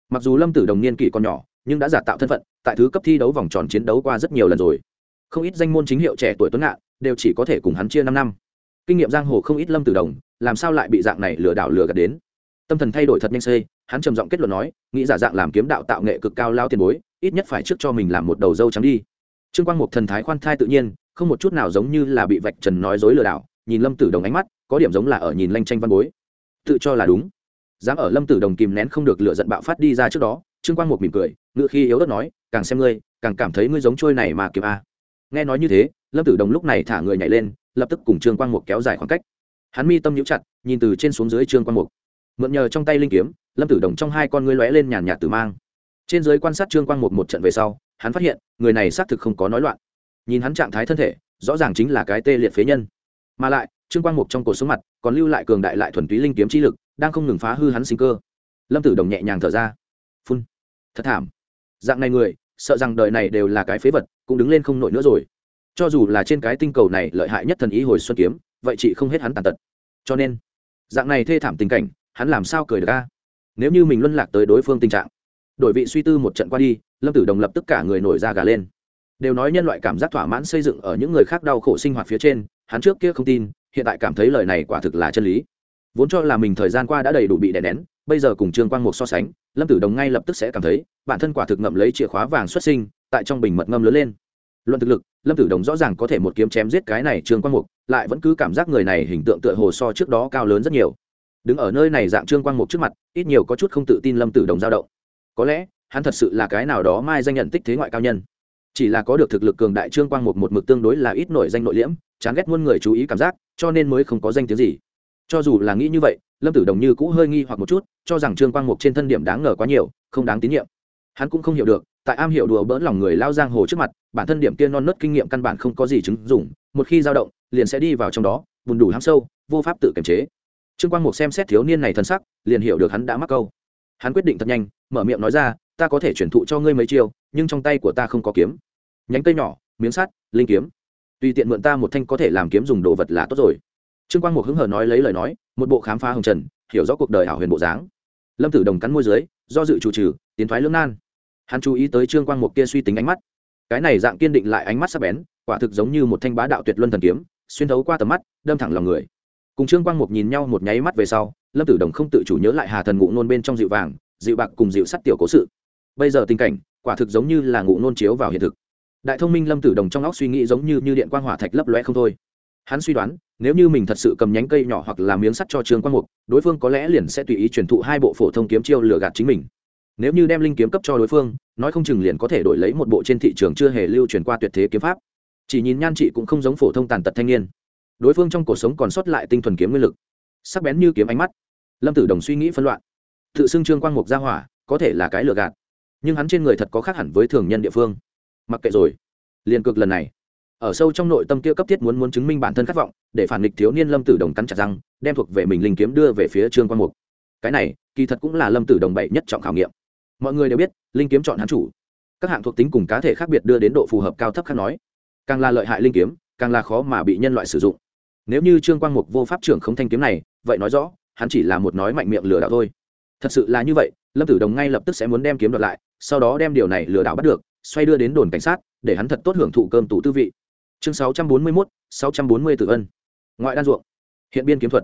mặc dù lâm tử đồng niên kỷ còn nhỏ nhưng đã giả tạo thân phận tại thứ cấp thi đấu vòng tròn chiến đấu qua rất nhiều lần rồi, không ít danh môn chính hiệu trẻ tuổi tuấn ngạn đều chỉ có thể cùng hắn chia 5 năm kinh nghiệm giang hồ, không ít lâm tử đồng làm sao lại bị dạng này lừa đảo lừa gạt đến. Tâm thần thay đổi thật nhanh xê, hắn trầm giọng kết luận nói, nghĩ giả dạng làm kiếm đạo tạo nghệ cực cao lao tiền bối, ít nhất phải trước cho mình làm một đầu dâu trắng đi. Trương Quang Mục thần thái khoan thai tự nhiên, không một chút nào giống như là bị vạch trần nói dối lừa đảo, nhìn lâm tử đồng ánh mắt có điểm giống là ở nhìn lanh tranh văn bối, tự cho là đúng. Dám ở lâm tử đồng kìm nén không được lửa giận bạo phát đi ra trước đó, Trương Quang Mục mỉm cười, ngựa khi yếu ớt nói, càng xem ngươi càng cảm thấy ngươi giống trôi này mà kiếm a. Nghe nói như thế, lâm tử đồng lúc này thả người nhảy lên, lập tức cùng Trương Quang Mục kéo dài khoảng cách. Hắn mi tâm nhíu chặt, nhìn từ trên xuống dưới Trương Quang Mục, mượn nhờ trong tay linh kiếm, lâm tử đồng trong hai con ngươi lóe lên nhàn nhạt tử mang. Trên dưới quan sát Trương Quang Mục một trận về sau, hắn phát hiện người này xác thực không có nói loạn. Nhìn hắn trạng thái thân thể, rõ ràng chính là cái tê liệt phế nhân, mà lại Trương Quang Mục trong cổ sống mặt còn lưu lại cường đại lại thuần túy linh kiếm chi lực, đang không ngừng phá hư hắn sinh cơ. Lâm tử đồng nhẹ nhàng thở ra, phun, thật thảm, dạng này người sợ rằng đời này đều là cái phế vật, cũng đứng lên không nổi nữa rồi. Cho dù là trên cái tinh cầu này lợi hại nhất thần ý hồi xuân kiếm, vậy chị không hết hắn tàn tật. Cho nên dạng này thê thảm tình cảnh, hắn làm sao cười được a? Nếu như mình luân lạc tới đối phương tình trạng. Đổi vị suy tư một trận qua đi, lâm tử đồng lập tức cả người nổi da gà lên. Đều nói nhân loại cảm giác thỏa mãn xây dựng ở những người khác đau khổ sinh hoạt phía trên, hắn trước kia không tin, hiện tại cảm thấy lời này quả thực là chân lý. Vốn cho là mình thời gian qua đã đầy đủ bị đè nén, bây giờ cùng Trương Quang Mục so sánh, lâm tử đồng ngay lập tức sẽ cảm thấy bản thân quả thực ngậm lấy chìa khóa vàng xuất sinh, tại trong bình mật ngâm lớn lên. Luận thực lực, lâm tử đồng rõ ràng có thể một kiếm chém giết cái này Trương Quang Mục, lại vẫn cứ cảm giác người này hình tượng tựa hồ so trước đó cao lớn rất nhiều. Đứng ở nơi này dạng Trương Quang Mục trước mặt, ít nhiều có chút không tự tin lâm tử đồng dao động. Có lẽ hắn thật sự là cái nào đó mai danh nhận tích thế ngoại cao nhân, chỉ là có được thực lực cường đại. Trương Quang Mục một mực tương đối là ít nổi danh nội liễm, chán ghét muôn người chú ý cảm giác, cho nên mới không có danh tiếng gì. Cho dù là nghĩ như vậy, lâm tử đồng như cũ hơi nghi hoặc một chút, cho rằng Trương Quang Mục trên thân điểm đáng ngờ quá nhiều, không đáng tín nhiệm. Hắn cũng không hiểu được, tại am hiểu đùa bỡn lòng người lao giang hồ trước mặt, bản thân điểm kia non nớt kinh nghiệm căn bản không có gì chứng dụng, một khi dao động liền sẽ đi vào trong đó, bùn đủ hám sâu, vô pháp tự kiềm chế. Trương Quang Mục xem xét thiếu niên này thân sắc, liền hiểu được hắn đã mắc câu. Hắn quyết định thật nhanh, mở miệng nói ra, ta có thể chuyển thụ cho ngươi mấy chiêu, nhưng trong tay của ta không có kiếm, nhánh cây nhỏ, miếng sắt, linh kiếm, tùy tiện mượn ta một thanh có thể làm kiếm dùng đồ vật là tốt rồi. Trương Quang Mục hứng hờ nói lấy lời nói, một bộ khám phá hồng trần, hiểu rõ cuộc đời ảo huyền bộ dáng. Lâm tử đồng cắn môi dưới, do dự chủ trừ, tiến thoái lưỡng nan. Hắn chú ý tới Trương Quang Mục kia suy tính ánh mắt, cái này dạng kiên định lại ánh mắt sắc bén, quả thực giống như một thanh bá đạo tuyệt luân thần kiếm, xuyên thấu qua tầm mắt, đâm thẳng lòng người. Cùng Trương Quang Mục nhìn nhau một nháy mắt về sau, lâm tử đồng không tự chủ nhớ lại Hà Thần Ngụ Nôn bên trong dịu vàng, dịu bạc cùng dịu sắt tiểu cố sự. Bây giờ tình cảnh quả thực giống như là Ngụ Nôn chiếu vào hiện thực. Đại thông minh lâm tử đồng trong óc suy nghĩ giống như điện quang hỏa thạch lấp lóe không thôi. Hắn suy đoán, nếu như mình thật sự cầm nhánh cây nhỏ hoặc là miếng sắt cho Trương Quang Mục, đối phương có lẽ liền sẽ tùy ý truyền thụ hai bộ phổ thông kiếm chiêu lừa gạt chính mình. Nếu như đem linh kiếm cấp cho đối phương, nói không chừng liền có thể đổi lấy một bộ trên thị trường chưa hề lưu truyền qua tuyệt thế kiếm pháp. Chỉ nhìn nhan trị cũng không giống phổ thông tàn tật thanh niên, đối phương trong cuộc sống còn sót lại tinh thuần kiếm nguyên lực, sắc bén như kiếm ánh mắt. Lâm tử đồng suy nghĩ phân loạn, tự xưng Trương Quang Mục ra hỏa có thể là cái lừa gạt, nhưng hắn trên người thật có khác hẳn với thường nhân địa phương. Mặc kệ rồi, liền cực lần này ở sâu trong nội tâm kia cấp thiết muốn chứng minh bản thân khát vọng, để phản nghịch thiếu niên lâm tử đồng cắn chặt răng, đem thuộc về mình linh kiếm đưa về phía Trương Quang Mục. Cái này kỳ thật cũng là lâm tử đồng bậy nhất trọng khảo nghiệm. Mọi người đều biết linh kiếm chọn hắn chủ, các hạng thuộc tính cùng cá thể khác biệt đưa đến độ phù hợp cao thấp khác nói, càng là lợi hại linh kiếm càng là khó mà bị nhân loại sử dụng. Nếu như Trương Quang Mục vô pháp trưởng không thanh kiếm này, vậy nói rõ hắn chỉ là một nói mạnh miệng lừa đảo thôi. Thật sự là như vậy, lâm tử đồng ngay lập tức sẽ muốn đem kiếm đoạt lại, sau đó đem điều này lừa đảo bắt được, xoay đưa đến đồn cảnh sát, để hắn thật tốt hưởng thụ cơm tủ tư vị. Chương 641, 640 Tử Ân. Ngoại đan ruộng. Hiện biên kiếm thuật.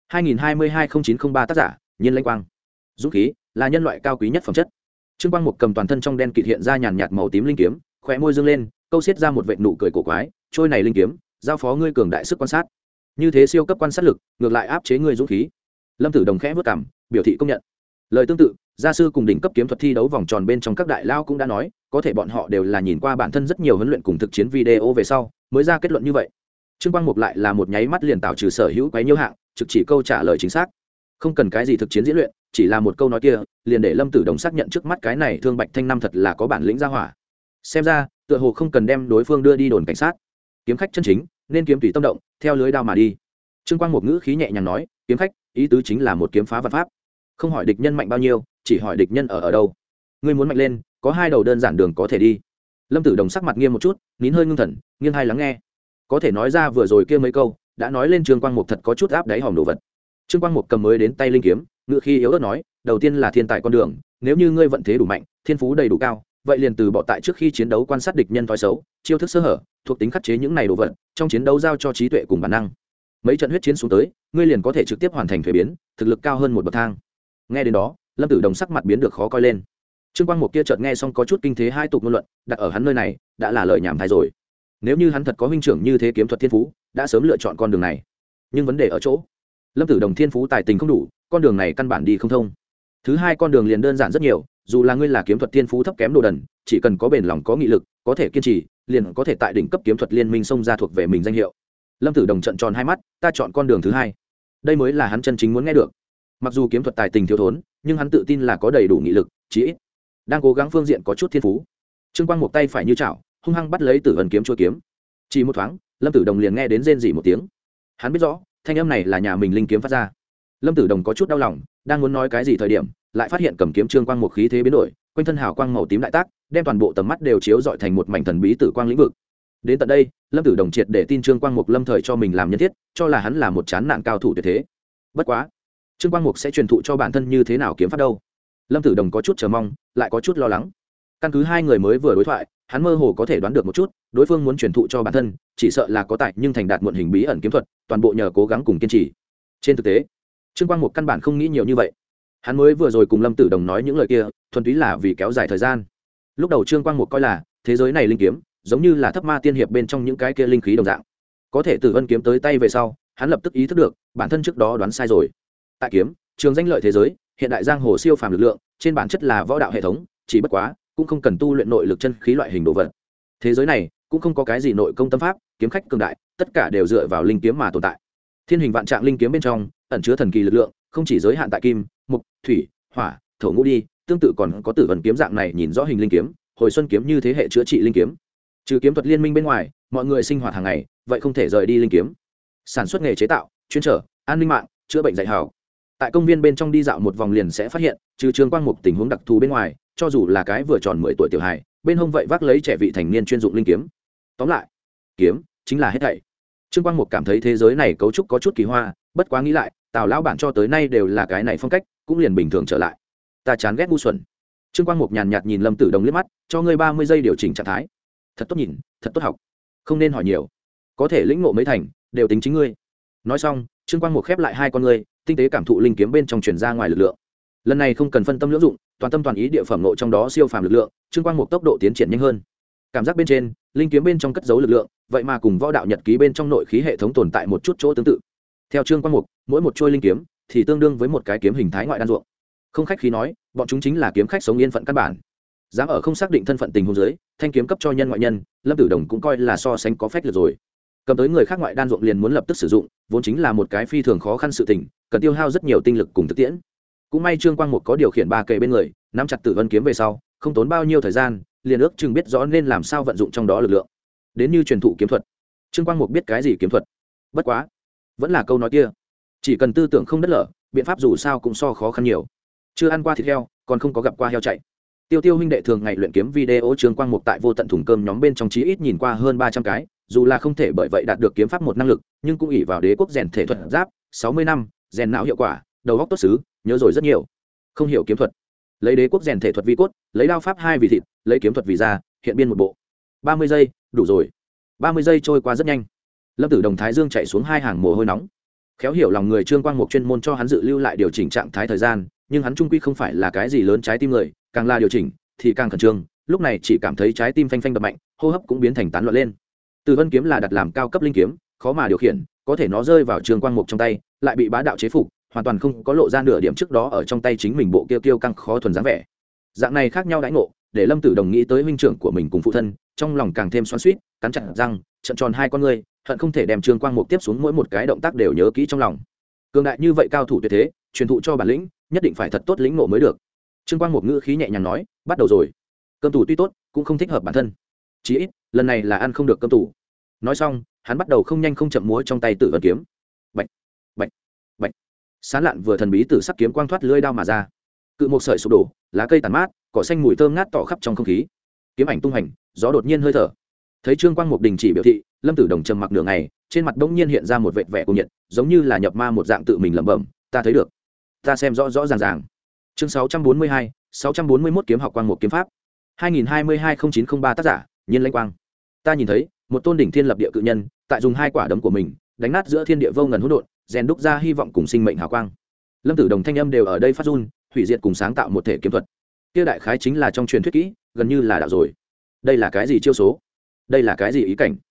2022-0903 tác giả, Nhiên Lãnh Quang. Dũng khí là nhân loại cao quý nhất phẩm chất. Trương Quang Mục cầm toàn thân trong đen kịt hiện ra nhàn nhạt màu tím linh kiếm, khóe môi dương lên, câu xiết ra một vệt nụ cười cổ quái, trôi này linh kiếm, giao phó ngươi cường đại sức quan sát. Như thế siêu cấp quan sát lực, ngược lại áp chế ngươi dũng khí. Lâm tử đồng khẽ vút cằm, biểu thị công nhận. Lời tương tự, gia sư cùng đỉnh cấp kiếm thuật thi đấu vòng tròn bên trong các đại lao cũng đã nói, có thể bọn họ đều là nhìn qua bản thân rất nhiều huấn luyện cùng thực chiến video về sau mới ra kết luận như vậy. Trương Quang Mục lại là một nháy mắt liền tạo trừ sở hữu quấy nhiễu hạng, trực chỉ câu trả lời chính xác, không cần cái gì thực chiến diễn luyện, chỉ là một câu nói kia liền để lâm tử đồng xác nhận trước mắt cái này Thương Bạch Thanh Năm thật là có bản lĩnh ra hỏa. Xem ra tựa hồ không cần đem đối phương đưa đi đồn cảnh sát, kiếm khách chân chính nên kiếm tùy tâm động, theo lưới đao mà đi. Trương Quang Mục ngữ khí nhẹ nhàng nói, kiếm khách ý tứ chính là một kiếm phá vạn pháp, không hỏi địch nhân mạnh bao nhiêu, chỉ hỏi địch nhân ở đâu. Ngươi muốn mạnh lên, có hai đầu đơn giản đường có thể đi. Lâm tử đồng sắc mặt nghiêm một chút, nín hơi ngưng thần, nghiêng hai lắng nghe. Có thể nói ra vừa rồi kia mấy câu đã nói lên Trương Quang Mục thật có chút áp đáy hòm đồ vật. Trương Quang Mục cầm mới đến tay linh kiếm, ngựa khi yếu ớt nói, đầu tiên là thiên tài con đường, nếu như ngươi vận thế đủ mạnh, thiên phú đầy đủ cao, vậy liền từ bỏ tại trước khi chiến đấu quan sát địch nhân thói xấu, chiêu thức sơ hở, thuộc tính khắc chế những này đồ vật, trong chiến đấu giao cho trí tuệ cùng bản năng. Mấy trận huyết chiến xuống tới, ngươi liền có thể trực tiếp hoàn thành thuế biến, thực lực cao hơn một bậc thang. Nghe đến đó, Lâm Tử Đồng sắc mặt biến được khó coi lên. Trương Quang Mục kia chợt nghe xong có chút kinh thế hai tục ngôn luận, đặt ở hắn nơi này, đã là lời nhảm thái rồi. Nếu như hắn thật có huynh trưởng như thế kiếm thuật thiên phú, đã sớm lựa chọn con đường này. Nhưng vấn đề ở chỗ, Lâm Tử Đồng thiên phú tài tình không đủ, con đường này căn bản đi không thông. Thứ hai con đường liền đơn giản rất nhiều, dù là ngươi là kiếm thuật thiên phú thấp kém đồ đần, chỉ cần có bền lòng có nghị lực, có thể kiên trì, liền có thể tại đỉnh cấp kiếm thuật liên minh xông ra thuộc về mình danh hiệu. Lâm Tử Đồng trợn tròn hai mắt, ta chọn con đường thứ hai. Đây mới là hắn chân chính muốn nghe được. Mặc dù kiếm thuật tài tình thiếu thốn, nhưng hắn tự tin là có đầy đủ nghị lực, chí ít đang cố gắng phương diện có chút thiên phú. Trương Quang một tay phải như chảo, hung hăng bắt lấy Tử Ân kiếm chuôi kiếm. Chỉ một thoáng, Lâm Tử Đồng liền nghe đến rên rỉ một tiếng. Hắn biết rõ, thanh âm này là nhà mình linh kiếm phát ra. Lâm Tử Đồng có chút đau lòng, đang muốn nói cái gì thời điểm, lại phát hiện cầm kiếm Trương Quang một khí thế biến đổi, quanh thân hào quang màu tím đại tác, đem toàn bộ tầm mắt đều chiếu rọi thành một mảnh thần bí tử quang lĩnh vực. Đến tận đây, Lâm Tử Đồng triệt để tin Trương Quang Mục lâm thời cho mình làm nhân thiết, cho là hắn là một chán nản cao thủ tuyệt thế. Bất quá, Trương Quang Mục sẽ truyền thụ cho bản thân như thế nào kiếm pháp đâu? Lâm Tử Đồng có chút chờ mong, lại có chút lo lắng. Căn cứ hai người mới vừa đối thoại, hắn mơ hồ có thể đoán được một chút, đối phương muốn truyền thụ cho bản thân, chỉ sợ là có tài nhưng thành đạt muộn hình bí ẩn kiếm thuật, toàn bộ nhờ cố gắng cùng kiên trì. Trên thực tế, Trương Quang Mục căn bản không nghĩ nhiều như vậy. Hắn mới vừa rồi cùng Lâm Tử Đồng nói những lời kia, thuần túy là vì kéo dài thời gian. Lúc đầu Trương Quang Mục coi là thế giới này linh kiếm, giống như là thấp ma tiên hiệp bên trong những cái kia linh khí đồng dạng. Có thể Tử Vân kiếm tới tay về sau, hắn lập tức ý thức được, bản thân trước đó đoán sai rồi. Tại kiếm, trường danh lợi thế giới, hiện đại giang hồ siêu phàm lực lượng, trên bản chất là võ đạo hệ thống, chỉ bất quá, cũng không cần tu luyện nội lực chân khí loại hình đồ vật. Thế giới này cũng không có cái gì nội công tâm pháp, kiếm khách cường đại, tất cả đều dựa vào linh kiếm mà tồn tại. Thiên hình vạn trạng linh kiếm bên trong, ẩn chứa thần kỳ lực lượng, không chỉ giới hạn tại kim, mộc, thủy, hỏa, thổ ngũ đi, tương tự còn có Tử Vân kiếm dạng này nhìn rõ hình linh kiếm, Hồi Xuân kiếm như thế hệ chữa trị linh kiếm. Trừ kiếm thuật liên minh bên ngoài, mọi người sinh hoạt hàng ngày, vậy không thể rời đi linh kiếm. Sản xuất nghề chế tạo, chuyên trở, an ninh mạng, chữa bệnh dạy hảo. Tại công viên bên trong đi dạo một vòng liền sẽ phát hiện, trừ Trương Quang Mục tình huống đặc thù bên ngoài, cho dù là cái vừa tròn 10 tuổi tiểu hài, bên hông vậy vác lấy trẻ vị thành niên chuyên dụng linh kiếm. Tóm lại, kiếm chính là hết thảy. Trương Quang Mục cảm thấy thế giới này cấu trúc có chút kỳ hoa, bất quá nghĩ lại, Tào lão bản cho tới nay đều là cái này phong cách, cũng liền bình thường trở lại. Ta chán ghét ngu xuẩn. Trương Quang Mục nhàn nhạt nhìn Lâm Tử Đồng liếc mắt, cho ngươi 30 giây điều chỉnh trạng thái. Thật tốt nhìn, thật tốt học, không nên hỏi nhiều, có thể lĩnh ngộ mấy thành, đều tính chính ngươi. Nói xong, Trương Quang Mục khép lại hai con ngươi, tinh tế cảm thụ linh kiếm bên trong truyền ra ngoài lực lượng. Lần này không cần phân tâm lưỡng dụng, toàn tâm toàn ý địa phẩm ngộ trong đó siêu phàm lực lượng, Trương Quang Mục tốc độ tiến triển nhanh hơn. Cảm giác bên trên, linh kiếm bên trong cất giấu lực lượng, vậy mà cùng võ đạo nhật ký bên trong nội khí hệ thống tồn tại một chút chỗ tương tự. Theo Trương Quang Mục, mỗi một trôi linh kiếm thì tương đương với một cái kiếm hình thái ngoại đan ruộng. Không khách khí nói, bọn chúng chính là kiếm khách sống yên phận căn bản. Dám ở không xác định thân phận tình huống dưới, thanh kiếm cấp cho nhân ngoại nhân, Lâm Tử Đồng cũng coi là so sánh có phách lực rồi. Cầm tới người khác ngoại đan ruộng liền muốn lập tức sử dụng, vốn chính là một cái phi thường khó khăn sự tình, cần tiêu hao rất nhiều tinh lực cùng thực tiễn. Cũng may Trương Quang Mục có điều khiển ba kề bên người, nắm chặt Tử Vân kiếm về sau, không tốn bao nhiêu thời gian, liền ước chừng biết rõ nên làm sao vận dụng trong đó lực lượng. Đến như truyền thụ kiếm thuật, Trương Quang Mục biết cái gì kiếm thuật. Bất quá, vẫn là câu nói kia, chỉ cần tư tưởng không đất lở, biện pháp dù sao cũng so khó khăn nhiều. Chưa ăn qua thịt heo, còn không có gặp qua heo chạy. Tiêu huynh đệ thường ngày luyện kiếm video Trương Quang Mục tại vô tận thùng cơm nhóm bên trong chí ít nhìn qua hơn 300 cái, dù là không thể bởi vậy đạt được kiếm pháp một năng lực, nhưng cũng ỷ vào đế quốc rèn thể thuật giáp 60 năm, rèn não hiệu quả, đầu óc tốt xứ, nhớ rồi rất nhiều. Không hiểu kiếm thuật, lấy đế quốc rèn thể thuật vi cốt, lấy đao pháp hai vì thịt, lấy kiếm thuật vì da, hiện biên một bộ. 30 giây, đủ rồi. 30 giây trôi qua rất nhanh. Lâm Tử Đồng thái dương chạy xuống hai hàng mồ hôi nóng. Khéo hiểu lòng người Trương Quang Mục chuyên môn cho hắn dự lưu lại điều chỉnh trạng thái thời gian, nhưng hắn trung quy không phải là cái gì lớn trái tim người, càng là điều chỉnh thì càng khẩn trương, lúc này chỉ cảm thấy trái tim phanh phanh đập mạnh, hô hấp cũng biến thành tán loạn lên. Từ Vân kiếm là đặt làm cao cấp linh kiếm, khó mà điều khiển, có thể nó rơi vào Trương Quang Mục trong tay, lại bị bá đạo chế phục, hoàn toàn không có lộ ra nửa điểm trước đó ở trong tay chính mình bộ kiêu kiêu căng khó thuần dáng vẻ. Dạng này khác nhau đãi ngộ, để Lâm Tử Đồng nghĩ tới huynh trưởng của mình cùng phụ thân, trong lòng càng thêm xoắn xuýt, cắn chặt răng, trợn tròn hai con ngươi, hận không thể đem Trương Quang Mục tiếp xuống mỗi một cái động tác đều nhớ kỹ trong lòng. Cường đại như vậy cao thủ tuyệt thế, truyền thụ cho bản lĩnh, nhất định phải thật tốt lĩnh ngộ mới được. Trương Quang Mục ngữ khí nhẹ nhàng nói, bắt đầu rồi. Cơm tủ tuy tốt, cũng không thích hợp bản thân. Chí ít, lần này là ăn không được cơm tủ. Nói xong, hắn bắt đầu không nhanh không chậm múa trong tay Tử Vân kiếm. Bạch, bạch, bạch. Sán lạn vừa thần bí tử sắc kiếm quang thoát lưỡi đao mà ra. Cự một sợi sụp đổ, lá cây tàn mát, cỏ xanh mùi thơm ngát tỏ khắp trong không khí. Kiếm ảnh tung hành, gió đột nhiên hơi thở. Thấy Trương Quang Mục đình chỉ biểu thị, Lâm Tử Đồng trầm mặc nửa ngày, trên mặt bỗng nhiên hiện ra một vệt vẻ cuồng nhiệt, giống như là nhập ma một dạng tự mình lẩm bẩm, ta thấy được, ta xem rõ rõ ràng ràng. chương 642, 641 kiếm học quang một kiếm pháp 2022-0903 tác giả Nhiên Lãnh Quang. Ta nhìn thấy một tôn đỉnh thiên lập địa cự nhân tại dùng hai quả đấm của mình đánh nát giữa thiên địa vô ngần hỗn độn, rèn đúc ra hy vọng cùng sinh mệnh hào quang. Lâm Tử Đồng thanh âm đều ở đây phát run, hủy diệt cùng sáng tạo một thể kiếm thuật. Kia đại khái chính là trong truyền thuyết kỹ, gần như là đạo rồi. Đây là cái gì chiêu số? Đây là cái gì ý cảnh?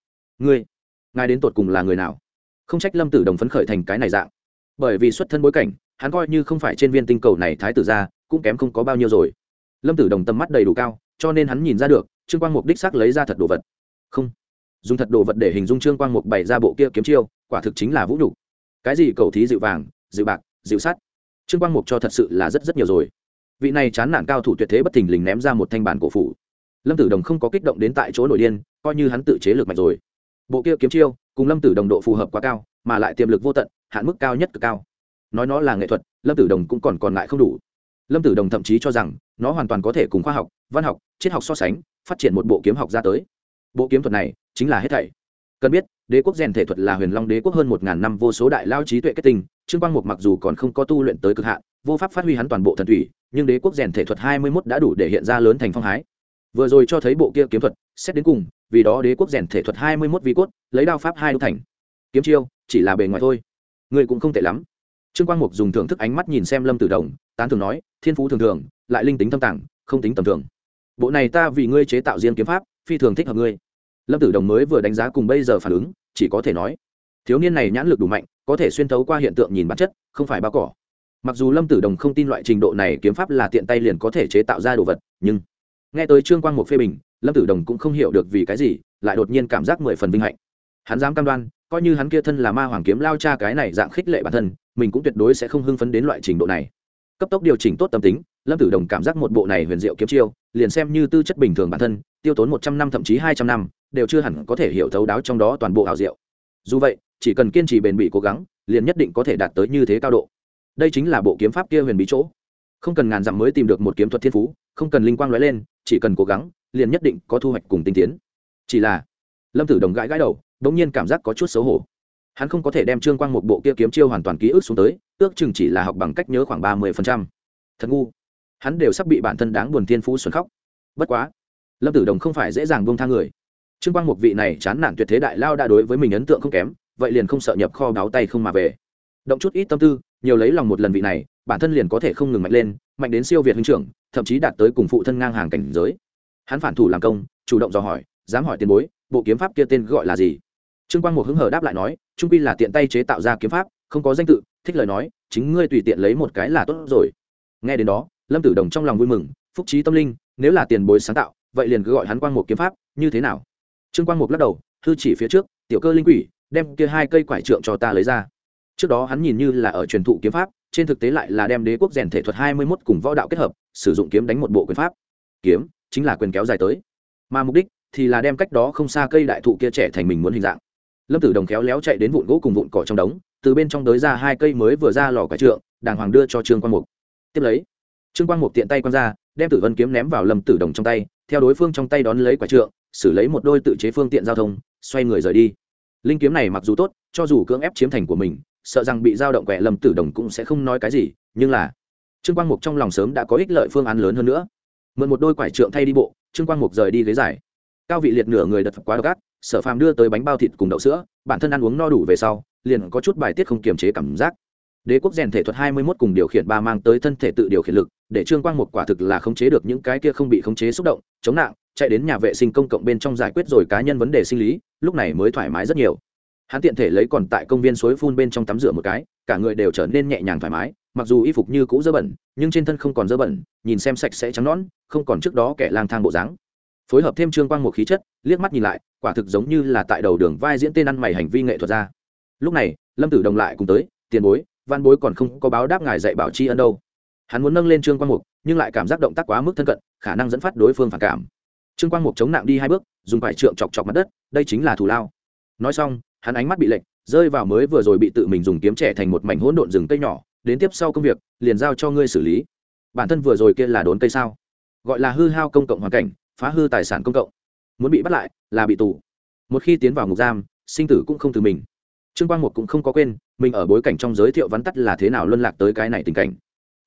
Ngài đến tột cùng là người nào? Không trách Lâm Tử Đồng phấn khởi thành cái này dạng, bởi vì xuất thân bối cảnh, hắn coi như không phải trên viên tinh cầu này thái tử gia, cũng kém không có bao nhiêu rồi. Lâm Tử Đồng tầm mắt đầy đủ cao, cho nên hắn nhìn ra được Trương Quang Mục đích xác lấy ra thật đồ vật. Không dùng thật đồ vật để hình dung Trương Quang Mục bày ra bộ kia kiếm chiêu, quả thực chính là vũ nhục. Cái gì cầu thí dịu vàng, dịu bạc, dịu sắt, Trương Quang Mục cho thật sự là rất nhiều rồi. Vị này chán nản cao thủ tuyệt thế bất thình lình ném ra một thanh bản cổ phủ. Lâm Tử Đồng không có kích động đến tại chỗ nổi điên, coi như hắn tự chế lực mạnh rồi. Bộ kia kiếm chiêu cùng Lâm Tử Đồng độ phù hợp quá cao, mà lại tiềm lực vô tận, hạn mức cao nhất cực cao. Nói nó là nghệ thuật, Lâm Tử Đồng cũng còn lại không đủ. Lâm Tử Đồng thậm chí cho rằng nó hoàn toàn có thể cùng khoa học, văn học, triết học so sánh, phát triển một bộ kiếm học ra tới. Bộ kiếm thuật này chính là hết thảy. Cần biết, đế quốc rèn thể thuật là Huyền Long đế quốc hơn 1000 năm vô số đại lao trí tuệ kết tinh, Trương Quang Mục mặc dù còn không có tu luyện tới cực hạn, vô pháp phát huy hắn toàn bộ thần thủy, nhưng đế quốc rèn thể thuật 21 đã đủ để hiện ra lớn thành phong hái. Vừa rồi cho thấy bộ kia kiếm thuật, xét đến cùng, vì đó đế quốc rèn thể thuật 21 vi cốt, lấy đao pháp hai đúc thành. Kiếm chiêu chỉ là bề ngoài thôi. Người cũng không tệ lắm. Trương Quang Mục dùng thưởng thức ánh mắt nhìn xem Lâm Tử Đồng, tán thường nói, thiên phú thường thường, lại linh tính thâm tàng, không tính tầm thường. Bộ này ta vì ngươi chế tạo riêng kiếm pháp, phi thường thích hợp ngươi. Lâm Tử Đồng mới vừa đánh giá cùng bây giờ phản ứng, chỉ có thể nói, thiếu niên này nhãn lực đủ mạnh, có thể xuyên thấu qua hiện tượng nhìn bản chất, không phải bao cỏ. Mặc dù Lâm Tử Đồng không tin loại trình độ này kiếm pháp là tiện tay liền có thể chế tạo ra đồ vật, nhưng nghe tới Trương Quang Mục phê bình, Lâm Tử Đồng cũng không hiểu được vì cái gì, lại đột nhiên cảm giác 10 phần vinh hạnh. Hắn dám cam đoan, coi như hắn kia thân là ma hoàng kiếm lao cha cái này dạng khích lệ bản thân, mình cũng tuyệt đối sẽ không hưng phấn đến loại trình độ này. Cấp tốc điều chỉnh tốt tâm tính, Lâm Tử Đồng cảm giác một bộ này huyền diệu kiếm chiêu, liền xem như tư chất bình thường bản thân, tiêu tốn 100 năm thậm chí 200 năm, đều chưa hẳn có thể hiểu thấu đáo trong đó toàn bộ ảo diệu. Dù vậy, chỉ cần kiên trì bền bỉ cố gắng, liền nhất định có thể đạt tới như thế cao độ. Đây chính là bộ kiếm pháp kia huyền bí chỗ. Không cần ngàn dặm mới tìm được một kiếm thuật thiên phú, không cần linh quang lóe lên, chỉ cần cố gắng, liền nhất định có thu hoạch cùng tinh tiến. Chỉ là, Lâm Tử Đồng gãi gãi đầu, bỗng nhiên cảm giác có chút xấu hổ. Hắn không có thể đem Trương Quang một bộ kia kiếm chiêu hoàn toàn ký ức xuống tới, ước chừng chỉ là học bằng cách nhớ khoảng 30%. Thật ngu. Hắn đều sắp bị bản thân đáng buồn thiên phú xuẩn khóc. Bất quá, Lâm Tử Đồng không phải dễ dàng buông tha người. Trương Quang một vị này chán nản tuyệt thế đại lao đã đối với mình ấn tượng không kém, vậy liền không sợ nhập kho báo tay không mà về. Động chút ít tâm tư, nhiều lấy lòng một lần vị này, bản thân liền có thể không ngừng mạnh lên, mạnh đến siêu việt huynh trưởng, thậm chí đạt tới cùng phụ thân ngang hàng cảnh giới. Hắn phản thủ làm công, chủ động dò hỏi, dám hỏi tiền bối, bộ kiếm pháp kia tên gọi là gì? Trương Quang một hứng hờ đáp lại nói, trung quy là tiện tay chế tạo ra kiếm pháp, không có danh tự, thích lời nói, chính ngươi tùy tiện lấy một cái là tốt rồi. Nghe đến đó, Lâm Tử Đồng trong lòng vui mừng, phúc trí tâm linh, nếu là tiền bối sáng tạo, vậy liền cứ gọi hắn Quang một kiếm pháp, như thế nào? Trương Quang một lắc đầu, thư chỉ phía trước, tiểu cơ linh quỷ, đem kia hai cây quải trượng cho ta lấy ra. Trước đó hắn nhìn như là ở truyền thụ kiếm pháp, trên thực tế lại là đem đế quốc rèn thể thuật 21 cùng võ đạo kết hợp, sử dụng kiếm đánh một bộ quyền pháp. Kiếm chính là quyền kéo dài tới, mà mục đích thì là đem cách đó không xa cây đại thụ kia trẻ thành mình muốn hình dạng. Lâm Tử Đồng khéo léo chạy đến vụn gỗ cùng vụn cỏ trong đống, từ bên trong đới ra hai cây mới vừa ra lò quải trượng, đàng hoàng đưa cho Trương Quang Mục. Tiếp lấy, Trương Quang Mục tiện tay quăng ra, đem Tử Vân kiếm ném vào Lâm Tử Đồng trong tay, theo đối phương trong tay đón lấy quải trượng, xử lấy một đôi tự chế phương tiện giao thông, xoay người rời đi. Linh kiếm này mặc dù tốt, cho dù cưỡng ép chiếm thành của mình, sợ rằng bị dao động quẹ Lâm Tử Đồng cũng sẽ không nói cái gì, nhưng là Trương Quang Mục trong lòng sớm đã có ích lợi phương án lớn hơn nữa. Mượn một đôi quải trượng thay đi bộ, Trương Quang Mục rời đi ghế dài. Cao vị liệt nửa người đật quá độc ác, Sở Phàm đưa tới bánh bao thịt cùng đậu sữa, bản thân ăn uống no đủ về sau, liền có chút bài tiết không kiềm chế cảm giác. Đế quốc rèn thể thuật 21 cùng điều khiển 3 mang tới thân thể tự điều khiển lực, để Trương Quang Mục quả thực là khống chế được những cái kia không bị khống chế xúc động, chống nặng, chạy đến nhà vệ sinh công cộng bên trong giải quyết rồi cá nhân vấn đề sinh lý, lúc này mới thoải mái rất nhiều. Hắn tiện thể lấy còn tại công viên suối phun bên trong tắm rửa một cái, cả người đều trở nên nhẹ nhàng thoải mái, mặc dù y phục như cũ dơ bẩn, nhưng trên thân không còn dơ bẩn, nhìn xem sạch sẽ trắng nõn, không còn trước đó kẻ lang thang bộ dáng. Phối hợp thêm Trương Quang Mục khí chất, liếc mắt nhìn lại, quả thực giống như là tại đầu đường vai diễn tên ăn mày hành vi nghệ thuật ra. Lúc này, Lâm Tử Đồng lại cùng tới, tiền bối, văn bối còn không có báo đáp ngài dạy bảo tri ân đâu. Hắn muốn nâng lên Trương Quang Mục, nhưng lại cảm giác động tác quá mức thân cận, khả năng dẫn phát đối phương phản cảm. Trương Quang Mục chống nặng đi 2 bước, dùng quải trượng chọc chọc mặt đất, đây chính là thù lao. Nói xong, hắn ánh mắt bị lệch, rơi vào mới vừa rồi bị tự mình dùng kiếm trẻ thành một mảnh hỗn độn rừng cây nhỏ, đến tiếp sau công việc, liền giao cho ngươi xử lý. Bản thân vừa rồi kia là đốn cây sao? Gọi là hư hao công cộng hoàn cảnh, phá hư tài sản công cộng. Muốn bị bắt lại, là bị tù. Một khi tiến vào ngục giam, sinh tử cũng không từ mình. Trương Quang Mục cũng không có quên, mình ở bối cảnh trong giới thiệu vắn tắt là thế nào luân lạc tới cái này tình cảnh.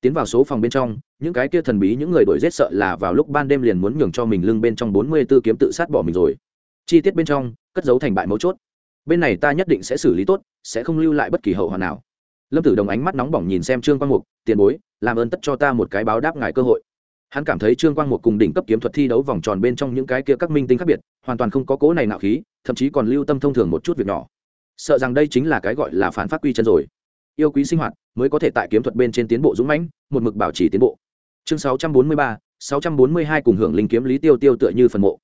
tiến vào số phòng bên trong, những cái kia thần bí những người đuổi giết sợ là vào lúc ban đêm liền muốn nhường cho mình lưng bên trong 44 kiếm tự sát bỏ mình rồi. Chi tiết bên trong cất giấu thành bại mấu chốt. Bên này ta nhất định sẽ xử lý tốt, sẽ không lưu lại bất kỳ hậu quả nào. Lâm Tử Đồng ánh mắt nóng bỏng nhìn xem Trương Quang Mục, tiền bối, làm ơn tất cho ta một cái báo đáp ngài cơ hội. Hắn cảm thấy Trương Quang Mục cùng đỉnh cấp kiếm thuật thi đấu vòng tròn bên trong những cái kia các minh tinh khác biệt, hoàn toàn không có cố này nạo khí, thậm chí còn lưu tâm thông thường một chút việc nhỏ. Sợ rằng đây chính là cái gọi là phản phát quy chân rồi. Yêu quý sinh hoạt mới có thể tại kiếm thuật bên trên tiến bộ dũng mãnh, một mực bảo trì tiến bộ. Chương 643, 642 cùng hưởng linh kiếm Lý Tiêu Tiêu tựa như phần mộ.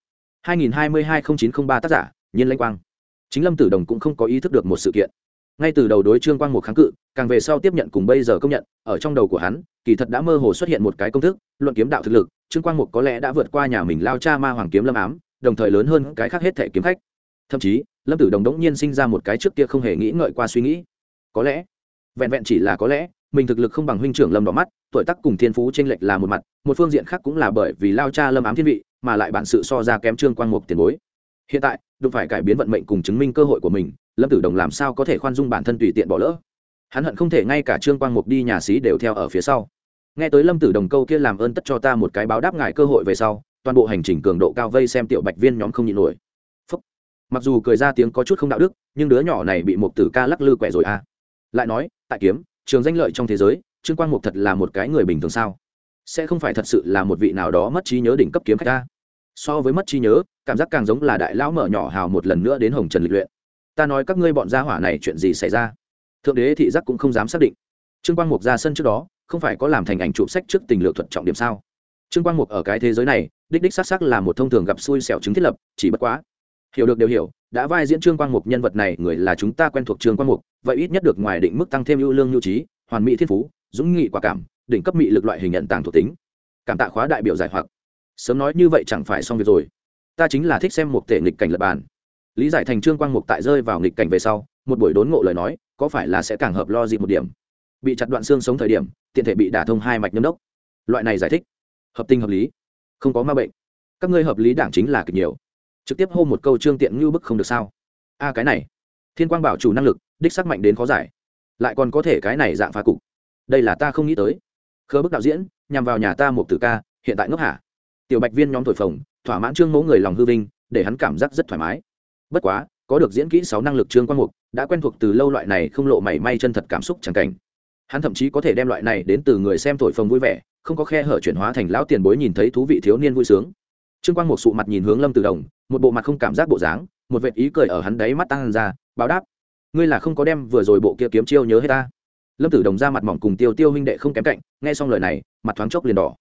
2022-0903 tác giả, Nhiên Lãnh Quang. Chính Lâm Tử Đồng cũng không có ý thức được một sự kiện. Ngay từ đầu đối Trương Quang Mục kháng cự, càng về sau tiếp nhận cùng bây giờ công nhận, ở trong đầu của hắn, kỳ thật đã mơ hồ xuất hiện một cái công thức, luận kiếm đạo thực lực, Trương Quang Mục có lẽ đã vượt qua nhà mình lao cha ma hoàng kiếm Lâm Ám, đồng thời lớn hơn cái khác hết thảy kiếm khách. Thậm chí, Lâm Tử Đồng đống nhiên sinh ra một cái trước kia không hề nghĩ ngợi qua suy nghĩ. Có lẽ, vẹn vẹn chỉ là có lẽ, mình thực lực không bằng huynh trưởng Lâm Đỏ Mắt, tuổi tác cùng thiên phú chênh lệch là một mặt, một phương diện khác cũng là bởi vì lao cha Lâm Ám thiên vị, mà lại bản sự so ra kém Trương Quang Mục tiền bối. Hiện tại, đụng phải cải biến vận mệnh cùng chứng minh cơ hội của mình, Lâm Tử Đồng làm sao có thể khoan dung bản thân tùy tiện bỏ lỡ. Hắn hận không thể ngay cả Trương Quang Mục đi nhà xí đều theo ở phía sau. Nghe tới Lâm Tử Đồng câu kia làm ơn tất cho ta một cái báo đáp ngài cơ hội về sau, toàn bộ hành trình cường độ cao vây xem tiểu Bạch Viên nhóm không nhịn nổi. Phúc. Mặc dù cười ra tiếng có chút không đạo đức, nhưng đứa nhỏ này bị một tử ca lắc lư quẻ rồi à. Lại nói, tại kiếm, trường danh lợi trong thế giới, Trương Quang Mục thật là một cái người bình thường sao? Sẽ không phải thật sự là một vị nào đó mất trí nhớ đỉnh cấp kiếm khách ta. So với mất trí nhớ, cảm giác càng giống là đại lão mở nhỏ hào một lần nữa đến hồng trần lịch luyện. Ta nói các ngươi bọn gia hỏa này chuyện gì xảy ra? Thượng đế thị giác cũng không dám xác định. Trương Quang Mục ra sân trước đó, không phải có làm thành ảnh chụp sách trước tình lược thuật trọng điểm sao? Trương Quang Mục ở cái thế giới này, đích đích xác xác là một thông thường gặp xui xẻo chứng thiết lập, chỉ bất quá. Hiểu được đều hiểu, đã vai diễn Trương Quang Mục nhân vật này người là chúng ta quen thuộc Trương Quang Mục, vậy ít nhất được ngoài định mức tăng thêm ưu lương nhu trí, hoàn mỹ thiên phú, dũng nghị quả cảm, đỉnh cấp mị lực loại hình nhận tàng thuộc tính. Cảm tạ khóa đại biểu giải hoặc. Sớm nói như vậy chẳng phải xong việc rồi. Ta chính là thích xem một tể nghịch cảnh lật bàn. Lý giải thành Trương Quang Mục tại rơi vào nghịch cảnh về sau, một buổi đốn ngộ lời nói, có phải là sẽ càng hợp lo gì một điểm. Bị chặt đoạn xương sống thời điểm, tiện thể bị đả thông hai mạch nhâm đốc. Loại này giải thích, hợp tình hợp lý, không có ma bệnh. Các ngươi hợp lý đảng chính là cực nhiều. Trực tiếp hô một câu Trương Tiện Ngưu bức không được sao? A cái này, Thiên Quang bảo chủ năng lực, đích sắc mạnh đến khó giải. Lại còn có thể cái này dạng phá cục. Đây là ta không nghĩ tới. Khớ bức đạo diễn, nhằm vào nhà ta một tử ca, hiện tại ngốc hả? Tiểu Bạch Viên nhóm thổi phồng, thỏa mãn Trương Mỗ người lòng hư vinh, để hắn cảm giác rất thoải mái. Bất quá, có được diễn kỹ 6 năng lực Trương Quang Mục, đã quen thuộc từ lâu loại này không lộ mảy may chân thật cảm xúc chẳng cảnh. Hắn thậm chí có thể đem loại này đến từ người xem thổi phồng vui vẻ, không có khe hở chuyển hóa thành lão tiền bối nhìn thấy thú vị thiếu niên vui sướng. Trương Quang Mục sụ mặt nhìn hướng Lâm Tử Đồng, một bộ mặt không cảm giác bộ dáng, một vệt ý cười ở hắn đáy mắt tăng ra, báo đáp. Ngươi là không có đem vừa rồi bộ kia kiếm chiêu nhớ hết ta. Lâm Tử Đồng ra mặt mỏng cùng Tiêu Tiêu huynh đệ không kém cạnh, nghe xong lời này, mặt thoáng chốc liền đỏ.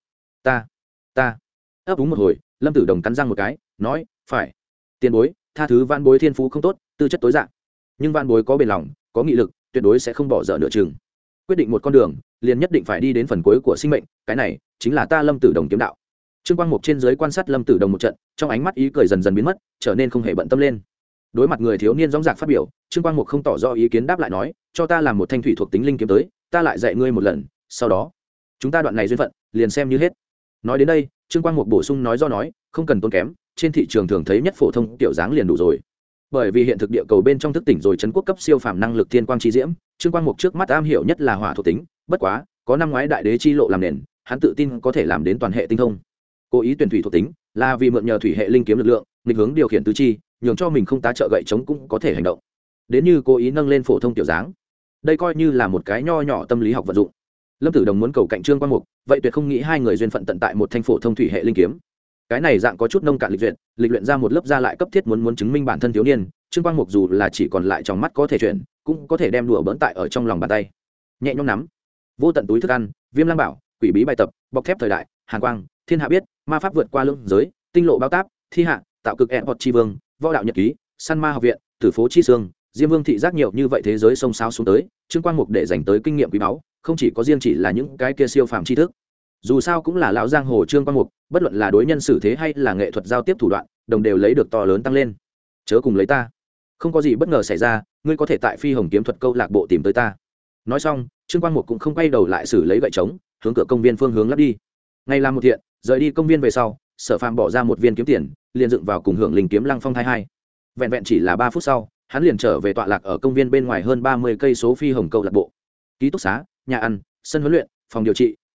Ta ấp úng một hồi, Lâm Tử Đồng cắn răng một cái, nói, phải. Tiền bối, tha thứ van bối thiên phú không tốt, tư chất tối dạng, nhưng van bối có bền lòng, có nghị lực, tuyệt đối sẽ không bỏ dở nửa chừng. Quyết định một con đường, liền nhất định phải đi đến phần cuối của sinh mệnh, cái này chính là ta Lâm Tử Đồng kiếm đạo. Trương Quang Mục trên dưới quan sát Lâm Tử Đồng một trận, trong ánh mắt ý cười dần dần biến mất, trở nên không hề bận tâm lên. Đối mặt người thiếu niên dõng dạc phát biểu, Trương Quang Mục không tỏ rõ ý kiến đáp lại nói, cho ta làm một thanh thủy thuộc tính linh kiếm tới, ta lại dạy ngươi một lần, sau đó chúng ta đoạn này duyên phận liền xem như hết. Nói đến đây, Trương Quang Mục bổ sung nói do nói, không cần tốn kém, trên thị trường thường thấy nhất phổ thông tiểu dáng liền đủ rồi. Bởi vì hiện thực địa cầu bên trong thức tỉnh rồi trấn quốc cấp siêu phàm năng lực thiên quang chi diễm, Trương Quang Mục trước mắt am hiểu nhất là hỏa thuộc tính, bất quá, có năm ngoái đại đế chi lộ làm nền, hắn tự tin có thể làm đến toàn hệ tinh thông. Cố ý tuyển thủy thuộc tính, là vì mượn nhờ thủy hệ linh kiếm lực lượng, nghịch hướng điều khiển tứ chi, nhường cho mình không tá trợ gậy chống cũng có thể hành động. Đến như cố ý nâng lên phổ thông tiểu dáng. Đây coi như là một cái nho nhỏ tâm lý học vận dụng. Lâm Tử Đồng muốn cầu cạnh Trương Quang Mục, vậy tuyệt không nghĩ hai người duyên phận tận tại một thanh phổ thông thủy hệ linh kiếm. Cái này dạng có chút nông cạn lịch luyện ra một lớp ra lại cấp thiết muốn chứng minh bản thân thiếu niên, Trương Quang Mục dù là chỉ còn lại trong mắt có thể chuyển, cũng có thể đem đùa bỡn tại ở trong lòng bàn tay. Nhẹ nhõm nắm, vô tận túi thức ăn, Viêm Lang Bảo, quỷ bí bài tập, bọc thép thời đại, Hàn Quang, Thiên Hạ biết, ma pháp vượt qua lưỡng giới, tinh lộ báo táp, thi hạ, tạo cực ẹn chi vương, võ đạo nhật ký, săn ma học viện, tử phố chi sương, Diêm Vương thị giác nhiều như vậy thế giới sông sáo xuống tới, Trương Quang Mục để dành tới kinh nghiệm quý báu, không chỉ có riêng chỉ là những cái kia siêu phàm tri thức. Dù sao cũng là lão giang hồ Trương Quang Mục, bất luận là đối nhân xử thế hay là nghệ thuật giao tiếp thủ đoạn, đồng đều lấy được to lớn tăng lên. Chớ cùng lấy ta, không có gì bất ngờ xảy ra, ngươi có thể tại Phi Hồng kiếm thuật câu lạc bộ tìm tới ta. Nói xong, Trương Quang Mục cũng không quay đầu lại xử lấy gậy trống, hướng cửa công viên phương hướng lắp đi. Ngay làm một thiện, rời đi công viên về sau, Sở Phàm bỏ ra một viên kiếm tiền, liền dựng vào cùng hưởng linh kiếm Lăng Phong 22. Vẹn vẹn chỉ là 3 phút sau, hắn liền trở về tọa lạc ở công viên bên ngoài hơn 30 cây số Phi Hồng câu lạc bộ. Ký túc xá, nhà ăn, sân huấn luyện, phòng điều trị,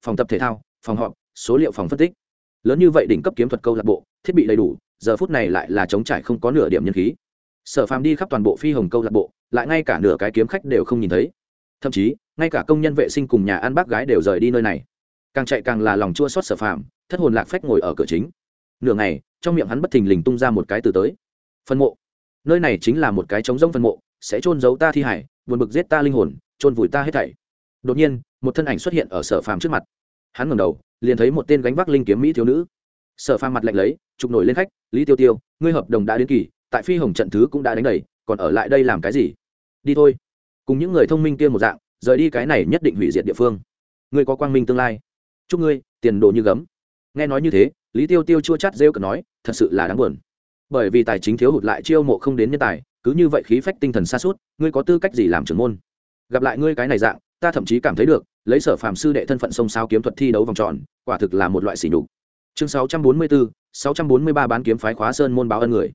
phòng tập thể thao, phòng họp, số liệu phòng phân tích. Lớn như vậy đỉnh cấp kiếm thuật câu lạc bộ, thiết bị đầy đủ, giờ phút này lại là trống trải không có nửa điểm nhân khí. Sở Phàm đi khắp toàn bộ phi hồng câu lạc bộ, lại ngay cả nửa cái kiếm khách đều không nhìn thấy. Thậm chí, ngay cả công nhân vệ sinh cùng nhà ăn bác gái đều rời đi nơi này. Càng chạy càng là lòng chua xót Sở Phàm, thất hồn lạc phách ngồi ở cửa chính. Nửa ngày, trong miệng hắn bất thình lình tung ra một cái từ tới. Phân mộ. Nơi này chính là một cái trống rỗng phân mộ, sẽ chôn giấu ta thi hải, buồn bực giết ta linh hồn, chôn vùi ta hết thảy. Đột nhiên, một thân ảnh xuất hiện ở Sở Phàm trước mặt. Hắn ngẩng đầu, liền thấy một tên gánh vác linh kiếm mỹ thiếu nữ. Sở Phàm mặt lạnh lấy, chụp nổi lên khách, Lý Tiêu Tiêu, ngươi hợp đồng đã đến kỳ, tại phi hồng trận thứ cũng đã đánh đầy, còn ở lại đây làm cái gì? Đi thôi. Cùng những người thông minh kia một dạng, rời đi cái này nhất định hủy diệt địa phương. Ngươi có quang minh tương lai. Chúc ngươi tiền đồ như gấm. Nghe nói như thế, Lý Tiêu Tiêu chua chát rêu cợt nói, thật sự là đáng buồn. Bởi vì tài chính thiếu hụt lại chiêu mộ không đến nhân tài, cứ như vậy khí phách tinh thần sa sút, ngươi có tư cách gì làm trưởng môn? Gặp lại ngươi cái này dạng, ta thậm chí cảm thấy được, lấy Sở Phàm sư đệ thân phận sông sao kiếm thuật thi đấu vòng tròn, quả thực là một loại sỉ nhục. Chương 644, 643 bán kiếm phái khóa sơn môn báo ân người.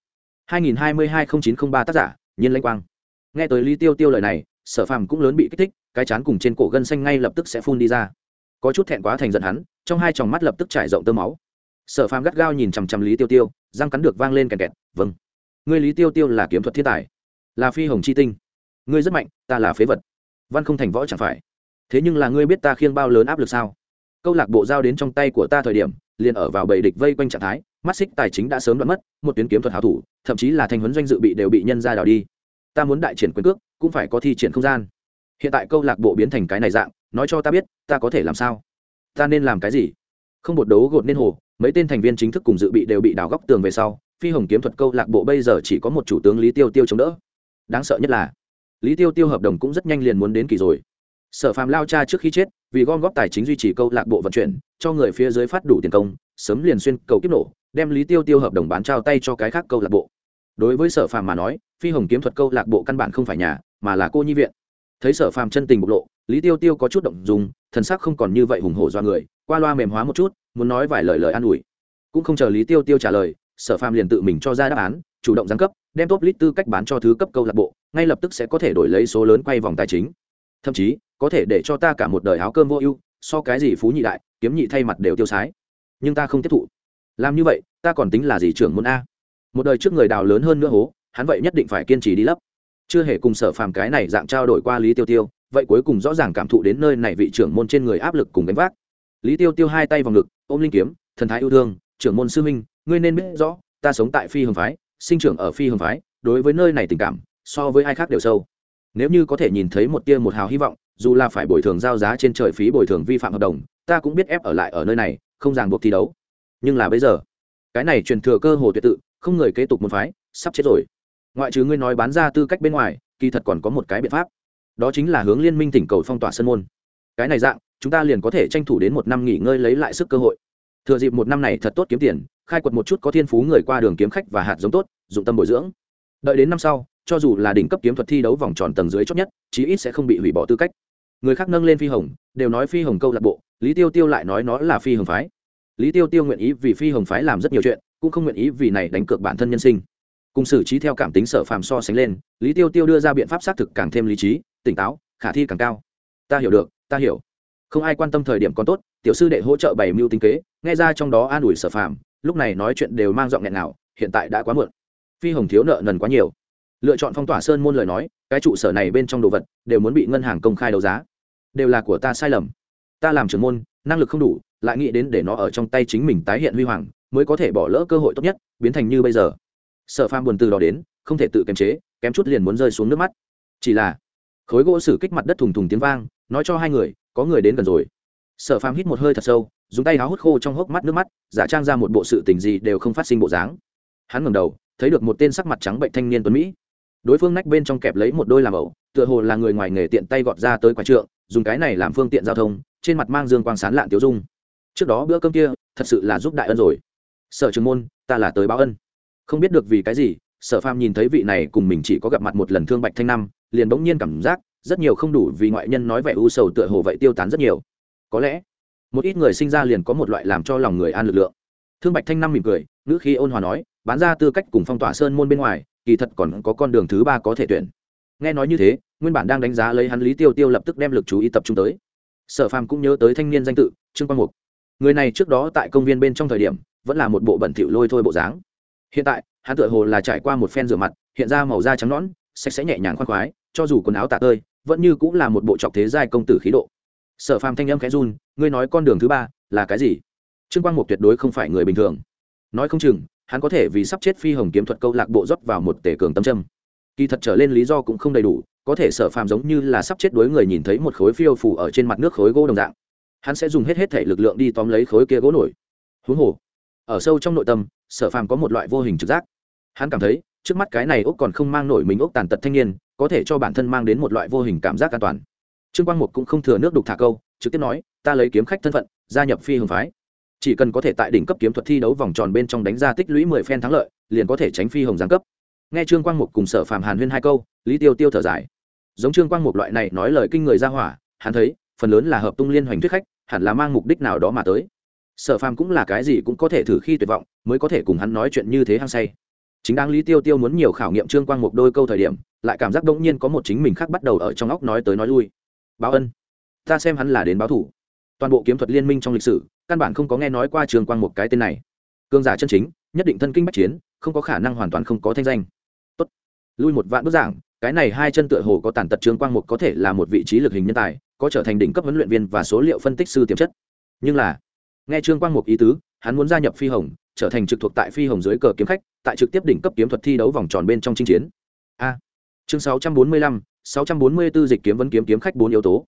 2022-0903 tác giả, Nhiên Lãnh Quang. Nghe tới Lý Tiêu Tiêu lời này, Sở Phàm cũng lớn bị kích thích, cái chán cùng trên cổ gân xanh ngay lập tức sẽ phun đi ra. Có chút thẹn quá thành giận hắn, trong hai tròng mắt lập tức trải rộng tơ máu. Sở Phàm gắt gao nhìn chằm chằm Lý Tiêu Tiêu, răng cắn được vang lên kẹt kẹt, "Vâng, ngươi Lý Tiêu Tiêu là kiếm thuật thiên tài, là phi hồng chi tinh. Ngươi rất mạnh, ta là phế vật. Văn không thành võ chẳng phải. Thế nhưng là ngươi biết ta khiêng bao lớn áp lực sao? Câu lạc bộ giao đến trong tay của ta thời điểm, liền ở vào bầy địch vây quanh trạng thái, mắt xích tài chính đã sớm đoạn mất, một tuyến kiếm thuật hảo thủ, thậm chí là thành huấn doanh dự bị đều bị nhân ra đào đi. Ta muốn đại triển quyền cước, cũng phải có thi triển không gian. Hiện tại câu lạc bộ biến thành cái này dạng, nói cho ta biết, ta có thể làm sao? Ta nên làm cái gì?" Không bột đấu gột nên hồ, mấy tên thành viên chính thức cùng dự bị đều bị đào góc tường về sau, phi hồng kiếm thuật câu lạc bộ bây giờ chỉ có một chủ tướng Lý Tiêu Tiêu chống đỡ. Đáng sợ nhất là, Lý Tiêu Tiêu hợp đồng cũng rất nhanh liền muốn đến kỳ rồi. Sở Phàm lao cha trước khi chết, vì gom góp tài chính duy trì câu lạc bộ vận chuyển, cho người phía dưới phát đủ tiền công, sớm liền xuyên cầu kiếp nổ, đem Lý Tiêu Tiêu hợp đồng bán trao tay cho cái khác câu lạc bộ. Đối với Sở Phàm mà nói, phi hồng kiếm thuật câu lạc bộ căn bản không phải nhà, mà là cô nhi viện. Thấy Sở Phàm chân tình bộc lộ, Lý Tiêu Tiêu có chút động dung, thần sắc không còn như vậy hùng hổ do người, qua loa mềm hóa một chút, muốn nói vài lời an ủi. Cũng không chờ Lý Tiêu Tiêu trả lời, Sở Phàm liền tự mình cho ra đáp án, chủ động giáng cấp, đem top list tư cách bán cho thứ cấp câu lạc bộ, ngay lập tức sẽ có thể đổi lấy số lớn quay vòng tài chính. Thậm chí, có thể để cho ta cả một đời áo cơm vô ưu, so cái gì phú nhị đại, kiếm nhị thay mặt đều tiêu sái. Nhưng ta không tiếp thụ. Làm như vậy, ta còn tính là gì trưởng môn a? Một đời trước người đào lớn hơn nữa hố, hắn vậy nhất định phải kiên trì đi lấp. Chưa hề cùng Sở Phàm cái này dạng trao đổi qua Lý Tiêu Tiêu, vậy cuối cùng rõ ràng cảm thụ đến nơi này vị trưởng môn trên người áp lực cùng gánh vác. Lý Tiêu Tiêu hai tay vào ngực, ôm linh kiếm, thần thái yêu thương, "Trưởng môn sư huynh, ngươi nên biết rõ, ta sống tại phi hồng phái, sinh trưởng ở phi hồng phái, đối với nơi này tình cảm so với ai khác đều sâu. Nếu như có thể nhìn thấy một tia một hào hy vọng, dù là phải bồi thường giao giá trên trời phí bồi thường vi phạm hợp đồng, ta cũng biết ép ở lại ở nơi này, không ràng buộc thi đấu. Nhưng là bây giờ, cái này truyền thừa cơ hồ tuyệt tự, không người kế tục môn phái, sắp chết rồi. Ngoại trừ ngươi nói bán ra tư cách bên ngoài, kỳ thật còn có một cái biện pháp, đó chính là hướng liên minh thỉnh cầu phong tỏa sân môn. Cái này dạng, chúng ta liền có thể tranh thủ đến một năm nghỉ ngơi lấy lại sức cơ hội. Thừa dịp một năm này thật tốt kiếm tiền, khai quật một chút có thiên phú người qua đường kiếm khách và hạt giống tốt, dụng tâm bồi dưỡng. Đợi đến năm sau, cho dù là đỉnh cấp kiếm thuật thi đấu vòng tròn tầng dưới chót nhất, chí ít sẽ không bị hủy bỏ tư cách. Người khác nâng lên phi hồng, đều nói phi hồng câu lạc bộ, Lý Tiêu Tiêu lại nói nó là phi hồng phái. Lý Tiêu Tiêu nguyện ý vì phi hồng phái làm rất nhiều chuyện, cũng không nguyện ý vì này đánh cược bản thân nhân sinh. Cùng xử trí theo cảm tính Sở Phàm so sánh lên, Lý Tiêu Tiêu đưa ra biện pháp xác thực càng thêm lý trí, tỉnh táo, khả thi càng cao. Ta hiểu được, ta hiểu. Không ai quan tâm thời điểm còn tốt, tiểu sư đệ hỗ trợ bày mưu tính kế, nghe ra trong đó an ủi Sở Phàm, lúc này nói chuyện đều mang giọng nghẹn ngào, hiện tại đã quá muộn. Phi hồng thiếu nợ nần quá nhiều. Lựa chọn phong tỏa sơn môn lời nói, cái trụ sở này bên trong đồ vật đều muốn bị ngân hàng công khai đấu giá. Đều là của ta sai lầm. Ta làm trưởng môn, năng lực không đủ, lại nghĩ đến để nó ở trong tay chính mình tái hiện huy hoàng, mới có thể bỏ lỡ cơ hội tốt nhất, biến thành như bây giờ. Sở Phàm buồn từ đó đến, không thể tự kiềm chế, kém chút liền muốn rơi xuống nước mắt. Chỉ là, khối gỗ sử kích mặt đất thùng thùng tiếng vang, nói cho hai người, có người đến gần rồi. Sở Phàm hít một hơi thật sâu, dùng tay áo hút khô trong hốc mắt nước mắt, giả trang ra một bộ sự tình gì đều không phát sinh bộ dáng. Hắn ngẩng đầu, thấy được một tên sắc mặt trắng bệnh thanh niên tuấn mỹ. Đối phương nách bên trong kẹp lấy một đôi làm ẩu, tựa hồ là người ngoài nghề tiện tay gọt ra tới quả trượng, dùng cái này làm phương tiện giao thông, trên mặt mang dương quang sáng lạn tiêu dung. Trước đó bữa cơm kia, thật sự là giúp đại ân rồi. Sở trưởng môn, ta là tới báo ân. Không biết được vì cái gì, Sở Phàm nhìn thấy vị này cùng mình chỉ có gặp mặt một lần thương bạch thanh năm, liền bỗng nhiên cảm giác rất nhiều không đủ vì ngoại nhân nói vẻ u sầu tựa hồ vậy tiêu tán rất nhiều. Có lẽ, một ít người sinh ra liền có một loại làm cho lòng người an lực lượng. Thương bạch thanh năm mỉm cười, ngữ khí ôn hòa nói, bán ra tư cách cùng phong tỏa sơn môn bên ngoài, kỳ thật còn có con đường thứ ba có thể tuyển. Nghe nói như thế, nguyên bản đang đánh giá lấy hắn Lý Tiêu Tiêu lập tức đem lực chú ý tập trung tới. Sở Phàm cũng nhớ tới thanh niên danh tự, Trương Quang Mục. Người này trước đó tại công viên bên trong thời điểm vẫn là một bộ bẩn thỉu lôi thôi bộ dáng, hiện tại hắn tựa hồ là trải qua một phen rửa mặt, hiện ra màu da trắng nõn, sạch sẽ nhẹ nhàng khoan khoái, cho dù quần áo tả tơi vẫn như cũng là một bộ trọc thế giai công tử khí độ. Sở Phàm thanh âm khẽ run, ngươi nói con đường thứ ba là cái gì? Trương Quang Mục tuyệt đối không phải người bình thường, nói không chừng hắn có thể vì sắp chết phi hồng kiếm thuật câu lạc bộ rót vào một tể cường tâm châm. Kỳ thật trở lên lý do cũng không đầy đủ, có thể Sở Phàm giống như là sắp chết đuối người nhìn thấy một khối phiêu phù ở trên mặt nước khối gỗ đồng dạng, hắn sẽ dùng hết thể lực lượng đi tóm lấy khối kia gỗ nổi. Huống hồ, ở sâu trong nội tâm, Sở Phàm có một loại vô hình trực giác, hắn cảm thấy trước mắt cái này ốc còn không mang nổi mình ốc tàn tật thanh niên, có thể cho bản thân mang đến một loại vô hình cảm giác an toàn. Trương Quang Mục cũng không thừa nước đục thả câu, trực tiếp nói, ta lấy kiếm khách thân phận gia nhập phi hồng phái, chỉ cần có thể tại đỉnh cấp kiếm thuật thi đấu vòng tròn bên trong đánh ra tích lũy 10 phen thắng lợi, liền có thể tránh phi hồng giáng cấp. Nghe Trương Quang Mục cùng Sở Phàm hàn huyên hai câu, Lý Tiêu Tiêu thở dài. Giống Trương Quang Mục loại này nói lời kinh người ra hỏa, hắn thấy phần lớn là hợp tung liên hoành thuyết khách, hẳn là mang mục đích nào đó mà tới. Sở Phàm cũng là cái gì cũng có thể thử khi tuyệt vọng, mới có thể cùng hắn nói chuyện như thế hăng say. Chính đáng Lý Tiêu Tiêu muốn nhiều khảo nghiệm Trương Quang Mục đôi câu thời điểm, lại cảm giác đột nhiên có một chính mình khác bắt đầu ở trong óc nói tới nói lui. Báo ân, ta xem hắn là đến báo thủ. Toàn bộ kiếm thuật liên minh trong lịch sử, căn bản không có nghe nói qua Trương Quang Mục cái tên này. Cương giả chân chính, nhất định thân kinh bách chiến, không có khả năng hoàn toàn không có thanh danh. Tốt, lui một vạn bước giảng, cái này hai chân tựa hồ có tàn tật Trương Quang Mục có thể là một vị trí lực hình nhân tài, có trở thành đỉnh cấp huấn luyện viên và số liệu phân tích sư tiềm chất. Nhưng là, nghe Trương Quang Mục ý tứ, hắn muốn gia nhập phi hồng, trở thành trực thuộc tại phi hồng dưới cờ kiếm khách, tại trực tiếp đỉnh cấp kiếm thuật thi đấu vòng tròn bên trong chinh chiến. A. Chương 645, 644 dịch kiếm vấn kiếm kiếm khách 4 yếu tố.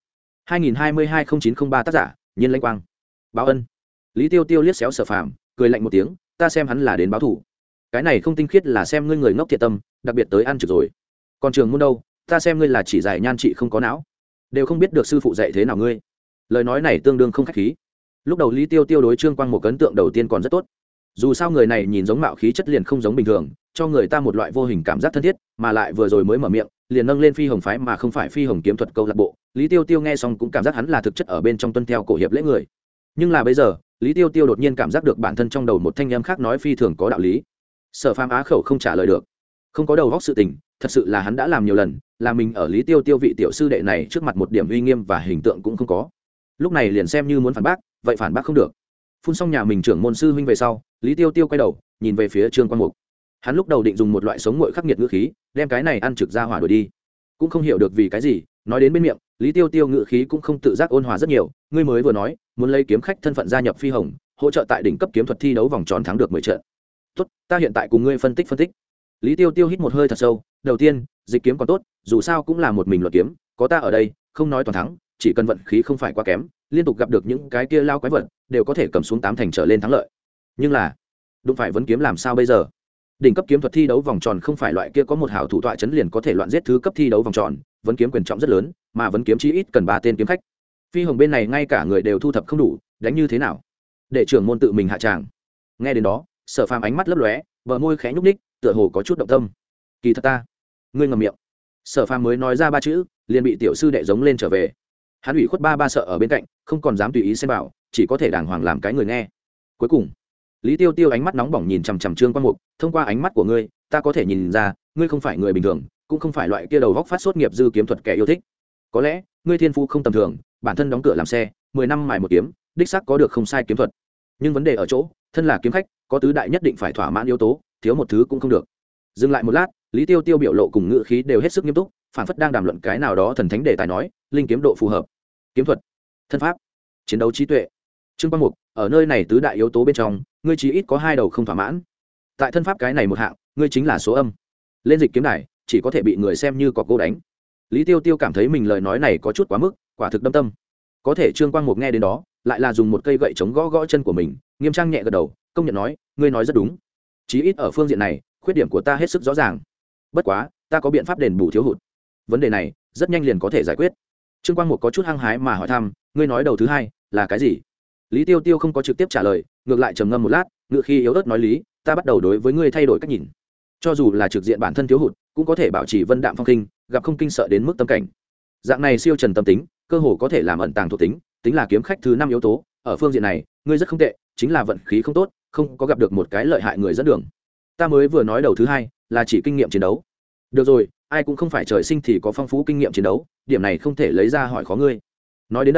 2022-0903 tác giả, Nhiên Lãnh Quang. Báo ân. Lý Tiêu Tiêu liếc xéo Sở Phàm, cười lạnh một tiếng, ta xem hắn là đến báo thủ. Cái này không tinh khiết là xem ngươi người ngốc thiệt tâm, đặc biệt tới ăn trực rồi. Còn Trường Môn đâu, ta xem ngươi là chỉ giải nhan trị không có não, đều không biết được sư phụ dạy thế nào ngươi. Lời nói này tương đương không khách khí. Lúc đầu Lý Tiêu Tiêu đối Trương Quang một ấn tượng đầu tiên còn rất tốt, dù sao người này nhìn giống mạo khí chất liền không giống bình thường, cho người ta một loại vô hình cảm giác thân thiết, mà lại vừa rồi mới mở miệng liền nâng lên phi hồng phái mà không phải phi hồng kiếm thuật câu lạc bộ. Lý Tiêu Tiêu nghe xong cũng cảm giác hắn là thực chất ở bên trong tuân theo cổ hiệp lễ người. Nhưng là bây giờ Lý Tiêu Tiêu đột nhiên cảm giác được bản thân trong đầu một thanh âm khác nói phi thường có đạo lý. Sở Phàm á khẩu không trả lời được, không có đầu góc sự tình, thật sự là hắn đã làm nhiều lần, là mình ở Lý Tiêu Tiêu vị tiểu sư đệ này trước mặt một điểm uy nghiêm và hình tượng cũng không có. Lúc này liền xem như muốn phản bác, vậy phản bác không được. Phun xong nhà mình trưởng môn sư huynh về sau, Lý Tiêu Tiêu quay đầu nhìn về phía Trương Quang Mục. Hắn lúc đầu định dùng một loại sống nguội khắc nghiệt ngữ khí đem cái này ăn trực ra hỏa đuổi đi, cũng không hiểu được vì cái gì nói đến bên miệng Lý Tiêu Tiêu ngữ khí cũng không tự giác ôn hòa rất nhiều. Ngươi mới vừa nói muốn lấy kiếm khách thân phận gia nhập phi hồng, hỗ trợ tại đỉnh cấp kiếm thuật thi đấu vòng tròn thắng được 10 trận. Tốt, ta hiện tại cùng ngươi phân tích. Lý Tiêu Tiêu hít một hơi thật sâu. Đầu tiên, dịch kiếm còn tốt, dù sao cũng là một mình luật kiếm, có ta ở đây, không nói toàn thắng, chỉ cần vận khí không phải quá kém, liên tục gặp được những cái kia lao quái vật, đều có thể cầm xuống 8 thành trở lên thắng lợi. Nhưng là, đụng phải vấn kiếm làm sao bây giờ? Đỉnh cấp kiếm thuật thi đấu vòng tròn không phải loại kia có một hảo thủ tọa chấn liền có thể loạn giết thứ cấp thi đấu vòng tròn, vấn kiếm quyền trọng rất lớn, mà vấn kiếm chí ít cần 3 tên kiếm khách. Phi hồng bên này ngay cả người đều thu thập không đủ, đánh như thế nào? Để trưởng môn tự mình hạ tràng. Nghe đến đó, Sở Phàm ánh mắt lấp lóe, bờ môi khẽ nhúc nhích, tựa hồ có chút động tâm. Kỳ thật ta, ngươi ngậm miệng. Sở Phàm mới nói ra 3 chữ, liền bị tiểu sư đệ giống lên trở về. Hắn ủy khuất ba sợ ở bên cạnh, không còn dám tùy ý xen vào, chỉ có thể đàng hoàng làm cái người nghe. Cuối cùng, Lý Tiêu Tiêu ánh mắt nóng bỏng nhìn chằm chằm Trương Quang Mục, thông qua ánh mắt của ngươi, ta có thể nhìn ra, ngươi không phải người bình thường, cũng không phải loại kia đầu góc phát sốt nghiệp dư kiếm thuật kẻ yêu thích. Có lẽ, ngươi thiên phú không tầm thường, bản thân đóng cửa làm xe, 10 năm mài một kiếm, đích xác có được không sai kiếm thuật. Nhưng vấn đề ở chỗ, thân là kiếm khách, có tứ đại nhất định phải thỏa mãn yếu tố, thiếu một thứ cũng không được. Dừng lại một lát, Lý Tiêu Tiêu biểu lộ cùng ngữ khí đều hết sức nghiêm túc, phản phất đang đàm luận cái nào đó thần thánh đề tài nói, linh kiếm độ phù hợp, kiếm thuật, thân pháp, chiến đấu trí tuệ. Trương Quang Mục, ở nơi này tứ đại yếu tố bên trong, ngươi chỉ ít có 2 đầu không thỏa mãn. Tại thân pháp cái này một hạng, ngươi chính là số âm. Lên dịch kiếm này, chỉ có thể bị người xem như cọc gỗ đánh. Lý Tiêu Tiêu cảm thấy mình lời nói này có chút quá mức, quả thực đâm tâm. Có thể Trương Quang Mục nghe đến đó, lại là dùng một cây gậy chống gõ chân của mình, nghiêm trang nhẹ gật đầu, công nhận nói, ngươi nói rất đúng. Chí ít ở phương diện này, khuyết điểm của ta hết sức rõ ràng. Bất quá, ta có biện pháp đền bù thiếu hụt. Vấn đề này, rất nhanh liền có thể giải quyết. Trương Quang Mục có chút hăng hái mà hỏi thăm, ngươi nói đầu thứ hai là cái gì? Lý Tiêu Tiêu không có trực tiếp trả lời, ngược lại trầm ngâm một lát, ngựa khi yếu ớt nói lý, ta bắt đầu đối với ngươi thay đổi cách nhìn. Cho dù là trực diện bản thân thiếu hụt, cũng có thể bảo trì vân đạm phong khinh, gặp không kinh sợ đến mức tâm cảnh. Dạng này siêu trần tâm tính, cơ hồ có thể làm ẩn tàng thuộc tính, tính là kiếm khách thứ 5 yếu tố, ở phương diện này, ngươi rất không tệ, chính là vận khí không tốt, không có gặp được một cái lợi hại người dẫn đường. Ta mới vừa nói đầu thứ hai là chỉ kinh nghiệm chiến đấu. Được rồi, ai cũng không phải trời sinh thì có phong phú kinh nghiệm chiến đấu, điểm này không thể lấy ra hỏi khó ngươi. Nói đến đây,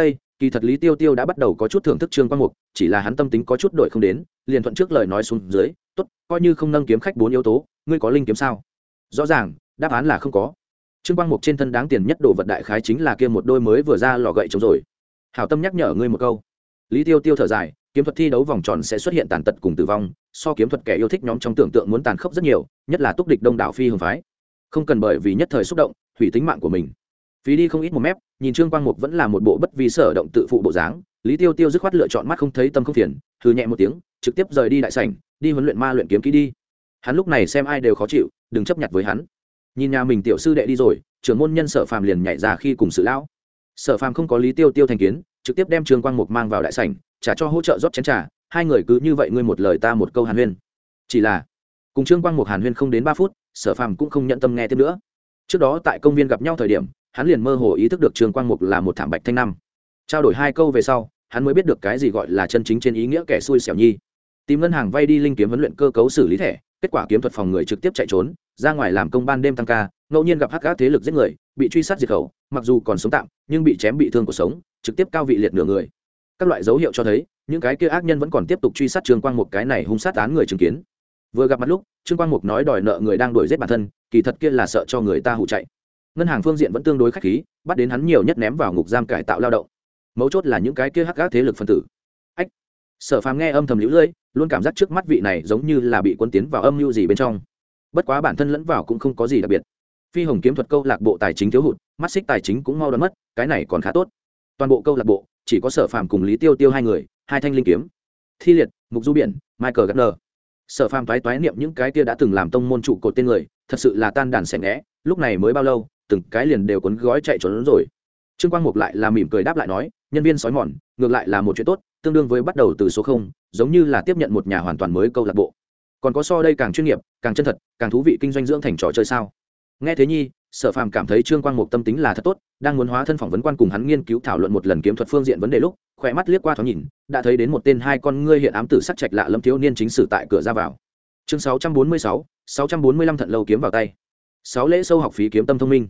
Kỳ thật Lý Tiêu Tiêu đã bắt đầu có chút thưởng thức Trương Quang Mục, chỉ là hắn tâm tính có chút đổi không đến, liền thuận trước lời nói xuống dưới, "Tốt, coi như không nâng kiếm khách 4 yếu tố, ngươi có linh kiếm sao?" Rõ ràng, đáp án là không có. Trương Quang Mục trên thân đáng tiền nhất đồ vật đại khái chính là kia một đôi mới vừa ra lò gậy trống rồi. Hảo tâm nhắc nhở ngươi một câu. Lý Tiêu Tiêu thở dài, kiếm thuật thi đấu vòng tròn sẽ xuất hiện tàn tật cùng tử vong, so kiếm thuật kẻ yêu thích nhóm trong tưởng tượng muốn tàn khốc rất nhiều, nhất là túc địch đông đảo phi hồng phái. Không cần bởi vì nhất thời xúc động, hủy tính mạng của mình. Phí đi không ít một mép, nhìn Trương Quang Mục vẫn là một bộ bất vi sở động tự phụ bộ dáng, Lý Tiêu Tiêu dứt khoát lựa chọn mắt không thấy tâm không phiền, hừ nhẹ một tiếng, trực tiếp rời đi đại sảnh, đi huấn luyện ma luyện kiếm kỹ đi. Hắn lúc này xem ai đều khó chịu, đừng chấp nhặt với hắn. Nhìn nhà mình tiểu sư đệ đi rồi, trưởng môn nhân Sở Phàm liền nhảy ra khi cùng sự lão. Sở Phàm không có Lý Tiêu Tiêu thành kiến, trực tiếp đem Trương Quang Mục mang vào đại sảnh, trả cho hỗ trợ rót chén trà, hai người cứ như vậy ngươi một lời ta một câu hàn huyên. Chỉ là cùng Trương Quang Mục hàn huyên không đến 3 phút, Sở Phàm cũng không nhận tâm nghe tiếp nữa. Trước đó tại công viên gặp nhau thời điểm, hắn liền mơ hồ ý thức được Trương Quang Mục là một thảm bạch thanh năm. Trao đổi 2 câu về sau, hắn mới biết được cái gì gọi là chân chính trên ý nghĩa kẻ xui xẻo nhi. Tìm ngân hàng vay đi linh kiếm huấn luyện cơ cấu xử lý thẻ, kết quả kiếm thuật phòng người trực tiếp chạy trốn, ra ngoài làm công ban đêm tăng ca, ngẫu nhiên gặp hắc ác thế lực giết người, bị truy sát diệt khẩu, mặc dù còn sống tạm, nhưng bị chém bị thương cuộc sống, trực tiếp cao vị liệt nửa người. Các loại dấu hiệu cho thấy, những cái kia ác nhân vẫn còn tiếp tục truy sát Trương Quang Mục cái này hung sát án người chứng kiến. Vừa gặp mặt lúc, Trương Quang Mục nói đòi nợ người đang đuổi giết bản thân, kỳ thật kia là sợ cho người ta hụ chạy. Ngân hàng phương diện vẫn tương đối khách khí, bắt đến hắn nhiều nhất ném vào ngục giam cải tạo lao động. Mấu chốt là những cái kia hắc ác thế lực phân tử. Ách. Sở Phàm nghe âm thầm liễu lưỡi, luôn cảm giác trước mắt vị này giống như là bị cuốn tiến vào âm mưu gì bên trong. Bất quá bản thân lẫn vào cũng không có gì đặc biệt. Phi Hồng kiếm thuật câu lạc bộ tài chính thiếu hụt, mắt xích tài chính cũng mau đoán mất, cái này còn khá tốt. Toàn bộ câu lạc bộ chỉ có Sở Phàm cùng Lý Tiêu Tiêu 2 người, 2 thanh linh kiếm. Thi Liệt, Mục Du Biển, Michael Gardner. Sở Phàm toái niệm những cái kia đã từng làm tông môn trụ cột tên người, thật sự là tan đàn xẻ nghé, lúc này mới bao lâu, từng cái liền đều cuốn gói chạy trốn rồi. Trương Quang Mục lại là mỉm cười đáp lại nói, nhân viên sói mòn, ngược lại là một chuyện tốt, tương đương với bắt đầu từ số 0, giống như là tiếp nhận một nhà hoàn toàn mới câu lạc bộ. Còn có so đây càng chuyên nghiệp, càng chân thật, càng thú vị kinh doanh dưỡng thành trò chơi sao? Nghe thế nhi, Sở Phàm cảm thấy Trương Quang Mục tâm tính là thật tốt, đang muốn hóa thân phỏng vấn quan cùng hắn nghiên cứu thảo luận một lần kiếm thuật phương diện vấn đề lúc, khỏe mắt liếc qua thoáng nhìn, đã thấy đến một tên 2 con ngươi hiện ám tử sắc trạch lạ lẫm thiếu niên chính sử tại cửa ra vào. Chương 646, 645 thận lâu kiếm vào tay. 6 lễ sâu học phí kiếm tâm thông minh.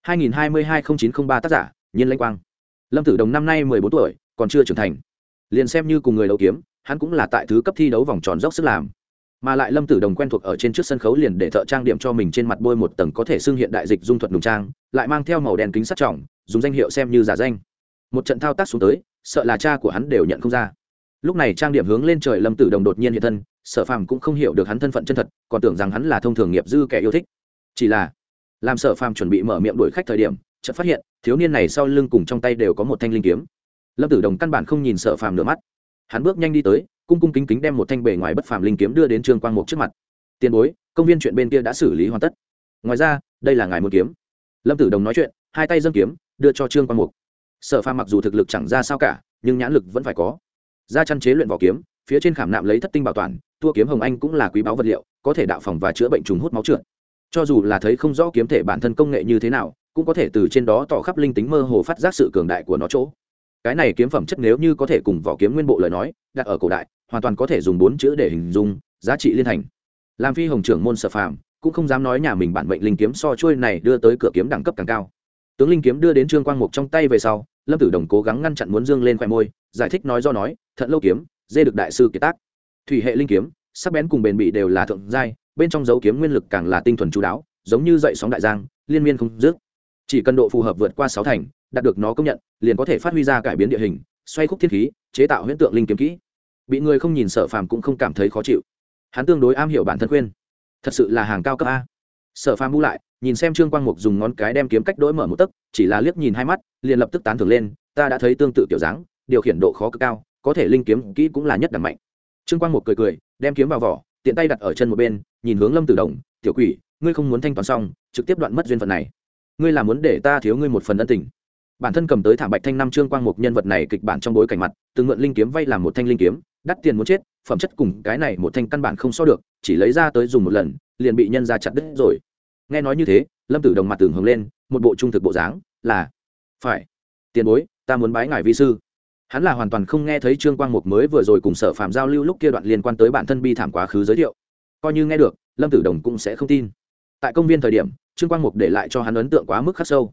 2022-0903 tác giả, Nhiên Lãnh Quang. Lâm Tử Đồng năm nay 14 tuổi, còn chưa trưởng thành. Liền xem như cùng người đấu kiếm, hắn cũng là tại thứ cấp thi đấu vòng tròn dốc sức làm. Mà lại Lâm Tử Đồng quen thuộc ở trên trước sân khấu liền để thợ trang điểm cho mình trên mặt bôi một tầng có thể xưng hiện đại dịch dung thuật nùng trang, lại mang theo màu đen kính sắt trọng, dùng danh hiệu xem như giả danh. Một trận thao tác xuống tới, sợ là cha của hắn đều nhận không ra. Lúc này trang điểm hướng lên trời Lâm Tử Đồng đột nhiên hiện thân, Sở Phàm cũng không hiểu được hắn thân phận chân thật, còn tưởng rằng hắn là thông thường nghiệp dư kẻ yêu thích. Chỉ là làm Sở Phàm chuẩn bị mở miệng đuổi khách thời điểm, chợt phát hiện thiếu niên này sau lưng cùng trong tay đều có một thanh linh kiếm. Lâm Tử Đồng căn bản không nhìn Sở Phàm nửa mắt, hắn bước nhanh đi tới, cung cung kính kính đem một thanh bề ngoài bất phàm linh kiếm đưa đến Trương Quang Mục trước mặt. Tiền bối, công viên chuyện bên kia đã xử lý hoàn tất, ngoài ra đây là ngài muốn kiếm. Lâm Tử Đồng nói chuyện, 2 tay dâng kiếm đưa cho Trương Quang Mục. Sở Phàm mặc dù thực lực chẳng ra sao cả, nhưng nhãn lực vẫn phải có. Ra chăn chế luyện vỏ kiếm, phía trên khảm nạm lấy thất tinh bảo toàn, tua kiếm hồng anh cũng là quý báu vật liệu, có thể đạo phòng và chữa bệnh trùng hút máu trượt. Cho dù là thấy không rõ kiếm thể bản thân công nghệ như thế nào, cũng có thể từ trên đó tỏ khắp linh tính mơ hồ phát giác sự cường đại của nó chỗ. Cái này kiếm phẩm chất nếu như có thể cùng vỏ kiếm nguyên bộ lời nói, đặt ở cổ đại, hoàn toàn có thể dùng 4 chữ để hình dung, giá trị liên thành. Làm Phi Hồng trưởng môn Sở Phàm, cũng không dám nói nhà mình bản mệnh linh kiếm so trôi này đưa tới cửa kiếm đẳng cấp càng cao. Tướng linh kiếm đưa đến Trương Quang Mục trong tay về sau, Lâm Tử Đồng cố gắng ngăn chặn muốn dương lên khóe môi, giải thích nói do nói, thận lâu kiếm, dê được đại sư kiệt tác. Thủy hệ linh kiếm, sắc bén cùng bền bỉ đều là thượng giai, bên trong dấu kiếm nguyên lực càng là tinh thuần chú đáo, giống như dậy sóng đại giang, liên miên không dứt. Chỉ cần độ phù hợp vượt qua 6 thành, đạt được nó công nhận, liền có thể phát huy ra cải biến địa hình, xoay khúc thiên khí, chế tạo huyễn tượng linh kiếm kỹ. Bị người không nhìn Sở Phàm cũng không cảm thấy khó chịu. Hắn tương đối am hiểu bản thân khuyên, thật sự là hàng cao cấp a. Sở Phàm bu lại, nhìn xem Trương Quang Mục dùng ngón cái đem kiếm cách đổi mở một tấc, chỉ là liếc nhìn 2 mắt, liền lập tức tán thưởng lên, ta đã thấy tương tự kiểu dáng, điều khiển độ khó cực cao, có thể linh kiếm kỹ cũng là nhất đẳng mạnh. Trương Quang Mục cười cười, đem kiếm vào vỏ, tiện tay đặt ở chân một bên, nhìn hướng Lâm Tử Đồng, tiểu quỷ, ngươi không muốn thanh toán xong, trực tiếp đoạn mất duyên phận này. Ngươi là muốn để ta thiếu ngươi một phần ân tình. Bản thân cầm tới thảm bạch thanh năm Trương Quang Mục nhân vật này kịch bản trong bối cảnh mặt, từng mượn linh kiếm vay làm một thanh linh kiếm, đắt tiền muốn chết, phẩm chất cùng cái này một thanh căn bản không so được, chỉ lấy ra tới dùng một lần, liền bị nhân ra chặt đứt rồi. Nghe nói như thế, Lâm Tử Đồng mặt tường hồng lên, một bộ trung thực bộ dáng, là phải, tiền bối, ta muốn bái ngài vi sư. Hắn là hoàn toàn không nghe thấy Trương Quang Mục mới vừa rồi cùng Sở Phàm giao lưu lúc kia đoạn liên quan tới bản thân bi thảm quá khứ giới thiệu, coi như nghe được, Lâm Tử Đồng cũng sẽ không tin. Tại công viên thời điểm, Trương Quang Mục để lại cho hắn ấn tượng quá mức khắc sâu.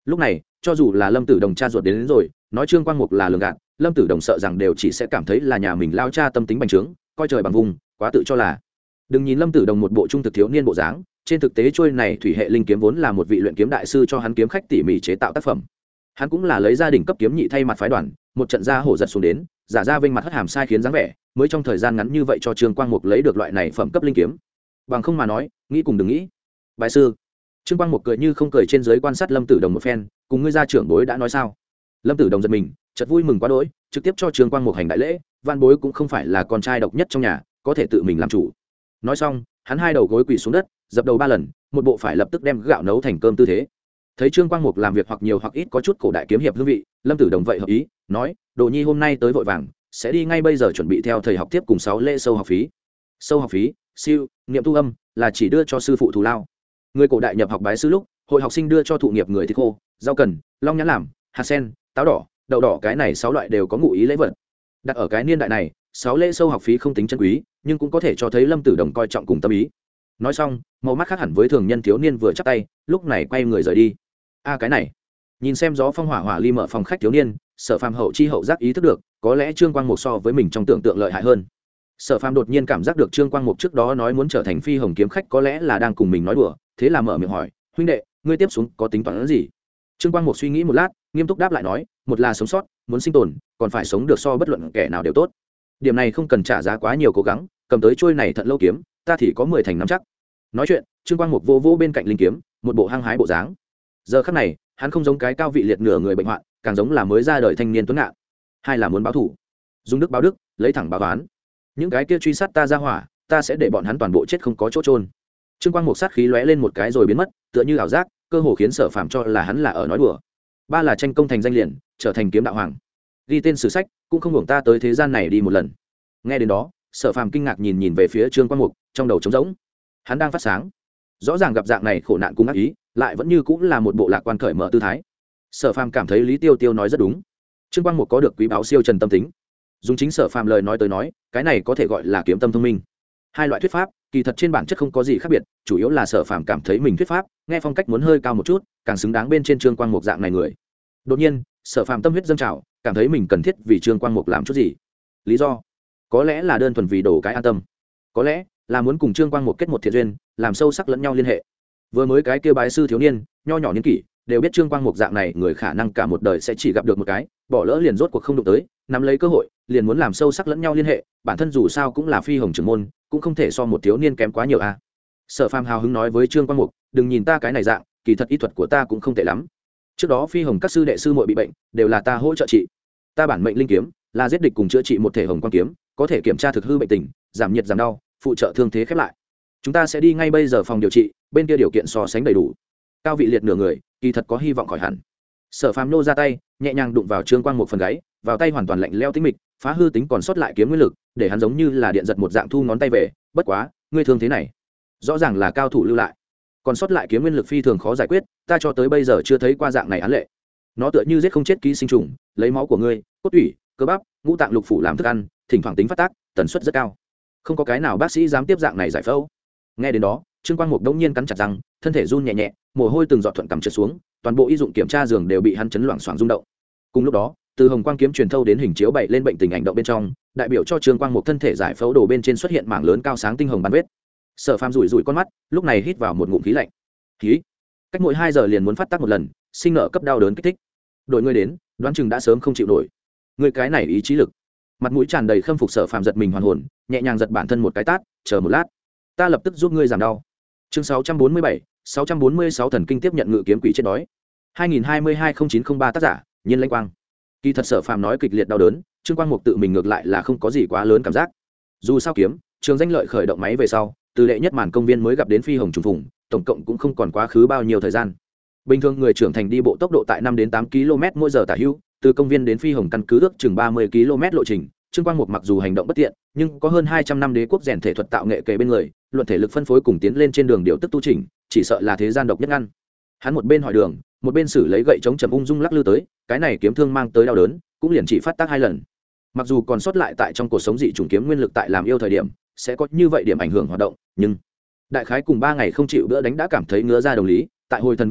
lúc này cho dù là lâm tử đồng cha ruột đến rồi nói trương quang mục là lường gạt, lâm tử đồng sợ rằng đều chỉ sẽ cảm thấy là nhà mình lao cha tâm tính bành trướng, coi trời bằng vùng, quá tự cho là. Đừng nhìn lâm tử đồng một bộ trung thực thiếu niên bộ dáng, trên thực tế trôi này thủy hệ linh kiếm vốn là một vị luyện kiếm đại sư cho hắn kiếm khách tỉ mỉ chế tạo tác phẩm. Hắn cũng là lấy gia đình cấp kiếm nhị thay mặt phái đoàn, một trận ra hổ giật xuống đến, giả ra vênh mặt hất hàm sai khiến dáng vẻ, mới trong thời gian ngắn như vậy cho trương quang mục lấy được loại này phẩm cấp linh kiếm. Bằng không mà nói, nghĩ cùng đừng nghĩ. Bái sư. Trương quang mục cười như không cười trên dưới quan sát lâm tử đồng một phen, cùng ngươi gia trưởng bối đã nói sao? Lâm tử đồng giật mình, chợt vui mừng quá đỗi, trực tiếp cho trương quang mục hành đại lễ, van bối cũng không phải là con trai độc nhất trong nhà, có thể tự mình làm chủ. Nói xong, hắn hai đầu gối quỳ xuống đất, dập đầu 3 lần, một bộ phải lập tức đem gạo nấu thành cơm tư thế. Thấy trương quang mục làm việc hoặc nhiều hoặc ít có chút cổ đại kiếm hiệp hương vị, lâm tử đồng vậy hợp ý, nói đồ nhi hôm nay tới vội vàng, sẽ đi ngay bây giờ chuẩn bị theo thầy học tiếp cùng 6 lễ sâu học phí. Sâu học phí, siêu niệm tu âm là chỉ đưa cho sư phụ thù lao. Người cổ đại nhập học bái sư lúc, hội học sinh đưa cho thụ nghiệp người thịt khô, rau cần, long nhãn làm, hạt sen, táo đỏ, đậu đỏ, cái này 6 loại đều có ngụ ý lễ vật. Đặt ở cái niên đại này, 6 lễ sâu học phí không tính chân quý, nhưng cũng có thể cho thấy lâm tử đồng coi trọng cùng tâm ý. Nói xong, màu mắt khác hẳn với thường nhân thiếu niên vừa chắp tay, lúc này quay người rời đi. Cái này, nhìn xem gió phong hỏa hỏa ly mở phòng khách thiếu niên, Sở Phàm hậu chi hậu giác ý thức được, có lẽ trương quang mục so với mình trong tưởng tượng lợi hại hơn. Sở Phàm đột nhiên cảm giác được trương quang mục trước đó nói muốn trở thành phi hồng kiếm khách có lẽ là đang cùng mình nói đùa, thế là mở miệng hỏi, huynh đệ, ngươi tiếp xuống có tính toán gì? Trương quang mục suy nghĩ một lát, nghiêm túc đáp lại nói, một là sống sót, muốn sinh tồn, còn phải sống được so bất luận kẻ nào đều tốt. Điểm này không cần trả giá quá nhiều cố gắng, cầm tới trôi này thận lâu kiếm, ta thì có 10 thành nắm chắc. Nói chuyện, trương quang mục vô vô bên cạnh linh kiếm, một bộ hăng hái bộ dáng. Giờ khắc này, hắn không giống cái cao vị liệt nửa người bệnh hoạn, càng giống là mới ra đời thanh niên tuấn ngạn. Hai là muốn báo thù, dùng đức báo đức, lấy thẳng báo toán. Những cái kia truy sát ta ra hỏa, ta sẽ để bọn hắn toàn bộ chết không có chỗ trôn. Trương quang mục sát khí lóe lên một cái rồi biến mất, tựa như ảo giác, cơ hồ khiến Sở Phàm cho là hắn là ở nói đùa. Ba là tranh công thành danh liền, trở thành kiếm đạo hoàng, ghi tên sử sách, cũng không hưởng ta tới thế gian này đi một lần. Nghe đến đó, Sở Phàm kinh ngạc nhìn về phía trương quang mục, trong đầu trống rỗng. Hắn đang phát sáng, rõ ràng gặp dạng này khổ nạn cùng ác ý, lại vẫn như cũng là một bộ lạc quan cởi mở tư thái. Sở Phàm cảm thấy Lý Tiêu Tiêu nói rất đúng, trương quang mục có được quý báu siêu trần tâm tính. Dùng chính Sở Phàm lời nói tới nói, cái này có thể gọi là kiếm tâm thông minh. Hai loại thuyết pháp kỳ thật trên bản chất không có gì khác biệt, chủ yếu là Sở Phàm cảm thấy mình thuyết pháp nghe phong cách muốn hơi cao một chút, càng xứng đáng bên trên trương quang mục dạng này người. Đột nhiên, Sở Phàm tâm huyết dâng trào, cảm thấy mình cần thiết vì trương quang mục làm chút gì. Lý do có lẽ là đơn thuần vì đổ cái an tâm, có lẽ là muốn cùng trương quang mục kết một thiện duyên, làm sâu sắc lẫn nhau liên hệ. Vừa mới cái kia bái sư thiếu niên nho nhỏ niên kỷ đều biết trương quang mục dạng này người khả năng cả một đời sẽ chỉ gặp được một cái, bỏ lỡ liền rốt cuộc không đụng tới, nắm lấy cơ hội liền muốn làm sâu sắc lẫn nhau liên hệ, bản thân dù sao cũng là phi hồng trưởng môn, cũng không thể so một thiếu niên kém quá nhiều a. Sở Phàm hào hứng nói với trương quang mục, đừng nhìn ta cái này dạng, kỳ thật y thuật của ta cũng không tệ lắm. Trước đó phi hồng các sư đệ sư muội bị bệnh, đều là ta hỗ trợ trị. Ta bản mệnh linh kiếm là giết địch cùng chữa trị một thể hồng quang kiếm, có thể kiểm tra thực hư bệnh tình, giảm nhiệt giảm đau, phụ trợ thương thế khép lại. Chúng ta sẽ đi ngay bây giờ phòng điều trị, bên kia điều kiện so sánh đầy đủ. Cao vị liệt nửa người, kỳ thật có hy vọng khỏi hẳn. Sở Phàm nô ra tay, nhẹ nhàng đụng vào trương quang một phần gáy, vào tay hoàn toàn lạnh lẽo tĩnh mịch, phá hư tính còn sót lại kiếm nguyên lực, để hắn giống như là điện giật một dạng thu ngón tay về. Bất quá, ngươi thương thế này, rõ ràng là cao thủ lưu lại, còn sót lại kiếm nguyên lực phi thường khó giải quyết, ta cho tới bây giờ chưa thấy qua dạng này án lệ. Nó tựa như giết không chết ký sinh trùng, lấy máu của ngươi, cốt tủy, cơ bắp, ngũ tạng lục phủ làm thức ăn, thỉnh thoảng tính phát tác, tần suất rất cao. Không có cái nào bác sĩ dám tiếp dạng này giải phẫu. Nghe đến đó, trương quang mục đống nhiên cắn chặt răng, thân thể run nhẹ nhẹ, mồ hôi từng giọt thuận cằm trượt xuống, toàn bộ y dụng kiểm tra giường đều bị hắn chấn loảng xoảng rung động. Cùng lúc đó, từ hồng quang kiếm truyền thâu đến hình chiếu bày lên bệnh tình ảnh động bên trong, đại biểu cho trương quang mục thân thể giải phẫu đồ bên trên xuất hiện mảng lớn cao sáng tinh hồng ban vết. Sở Phàm rủi rủi con mắt, lúc này hít vào một ngụm khí lạnh. Khí, cách mỗi 2 giờ liền muốn phát tác một lần, sinh nợ cấp đau đớn kích thích. Đội ngươi đến, đoán chừng đã sớm không chịu nổi. Ngươi cái này ý chí lực. Mặt mũi tràn đầy khâm phục Sở Phàm giật mình hoàn hồn, nhẹ nhàng giật bản thân một cái tát, chờ một lát, ta lập tức giúp ngươi giảm đau. Chương 647, 646 thần kinh tiếp nhận ngự kiếm quỷ chết đói. 2022-0903 tác giả, Nhiên Lãnh Quang. Kỳ thật Sở Phàm nói kịch liệt đau đớn, Trương Quang Mục tự mình ngược lại là không có gì quá lớn cảm giác. Dù sao kiếm, trường danh lợi khởi động máy về sau, từ đệ nhất màn công viên mới gặp đến phi hồng trùng phùng, tổng cộng cũng không còn quá khứ bao nhiêu thời gian. Bình thường người trưởng thành đi bộ tốc độ tại 5 đến 8 km mỗi giờ tả hữu, từ công viên đến phi hồng căn cứ ước chừng 30 km lộ trình. Trương Quang Mục mặc dù hành động bất tiện, nhưng có hơn 200 năm đế quốc rèn thể thuật tạo nghệ kề bên người, luận thể lực phân phối cùng tiến lên trên đường điều tức tu chỉnh, chỉ sợ là thế gian độc nhất ngăn. Hắn một bên hỏi đường, một bên xử lấy gậy chống chầm ung dung lắc lư tới, cái này kiếm thương mang tới đau đớn, cũng liền chỉ phát tác 2 lần. Mặc dù còn sót lại tại trong cuộc sống dị chủng kiếm nguyên lực tại làm yêu thời điểm, sẽ có như vậy điểm ảnh hưởng hoạt động, nhưng đại khái cùng 3 ngày không chịu đỡ đánh đã cảm thấy ngứa ra đồng lý, tại hồi thần về sau,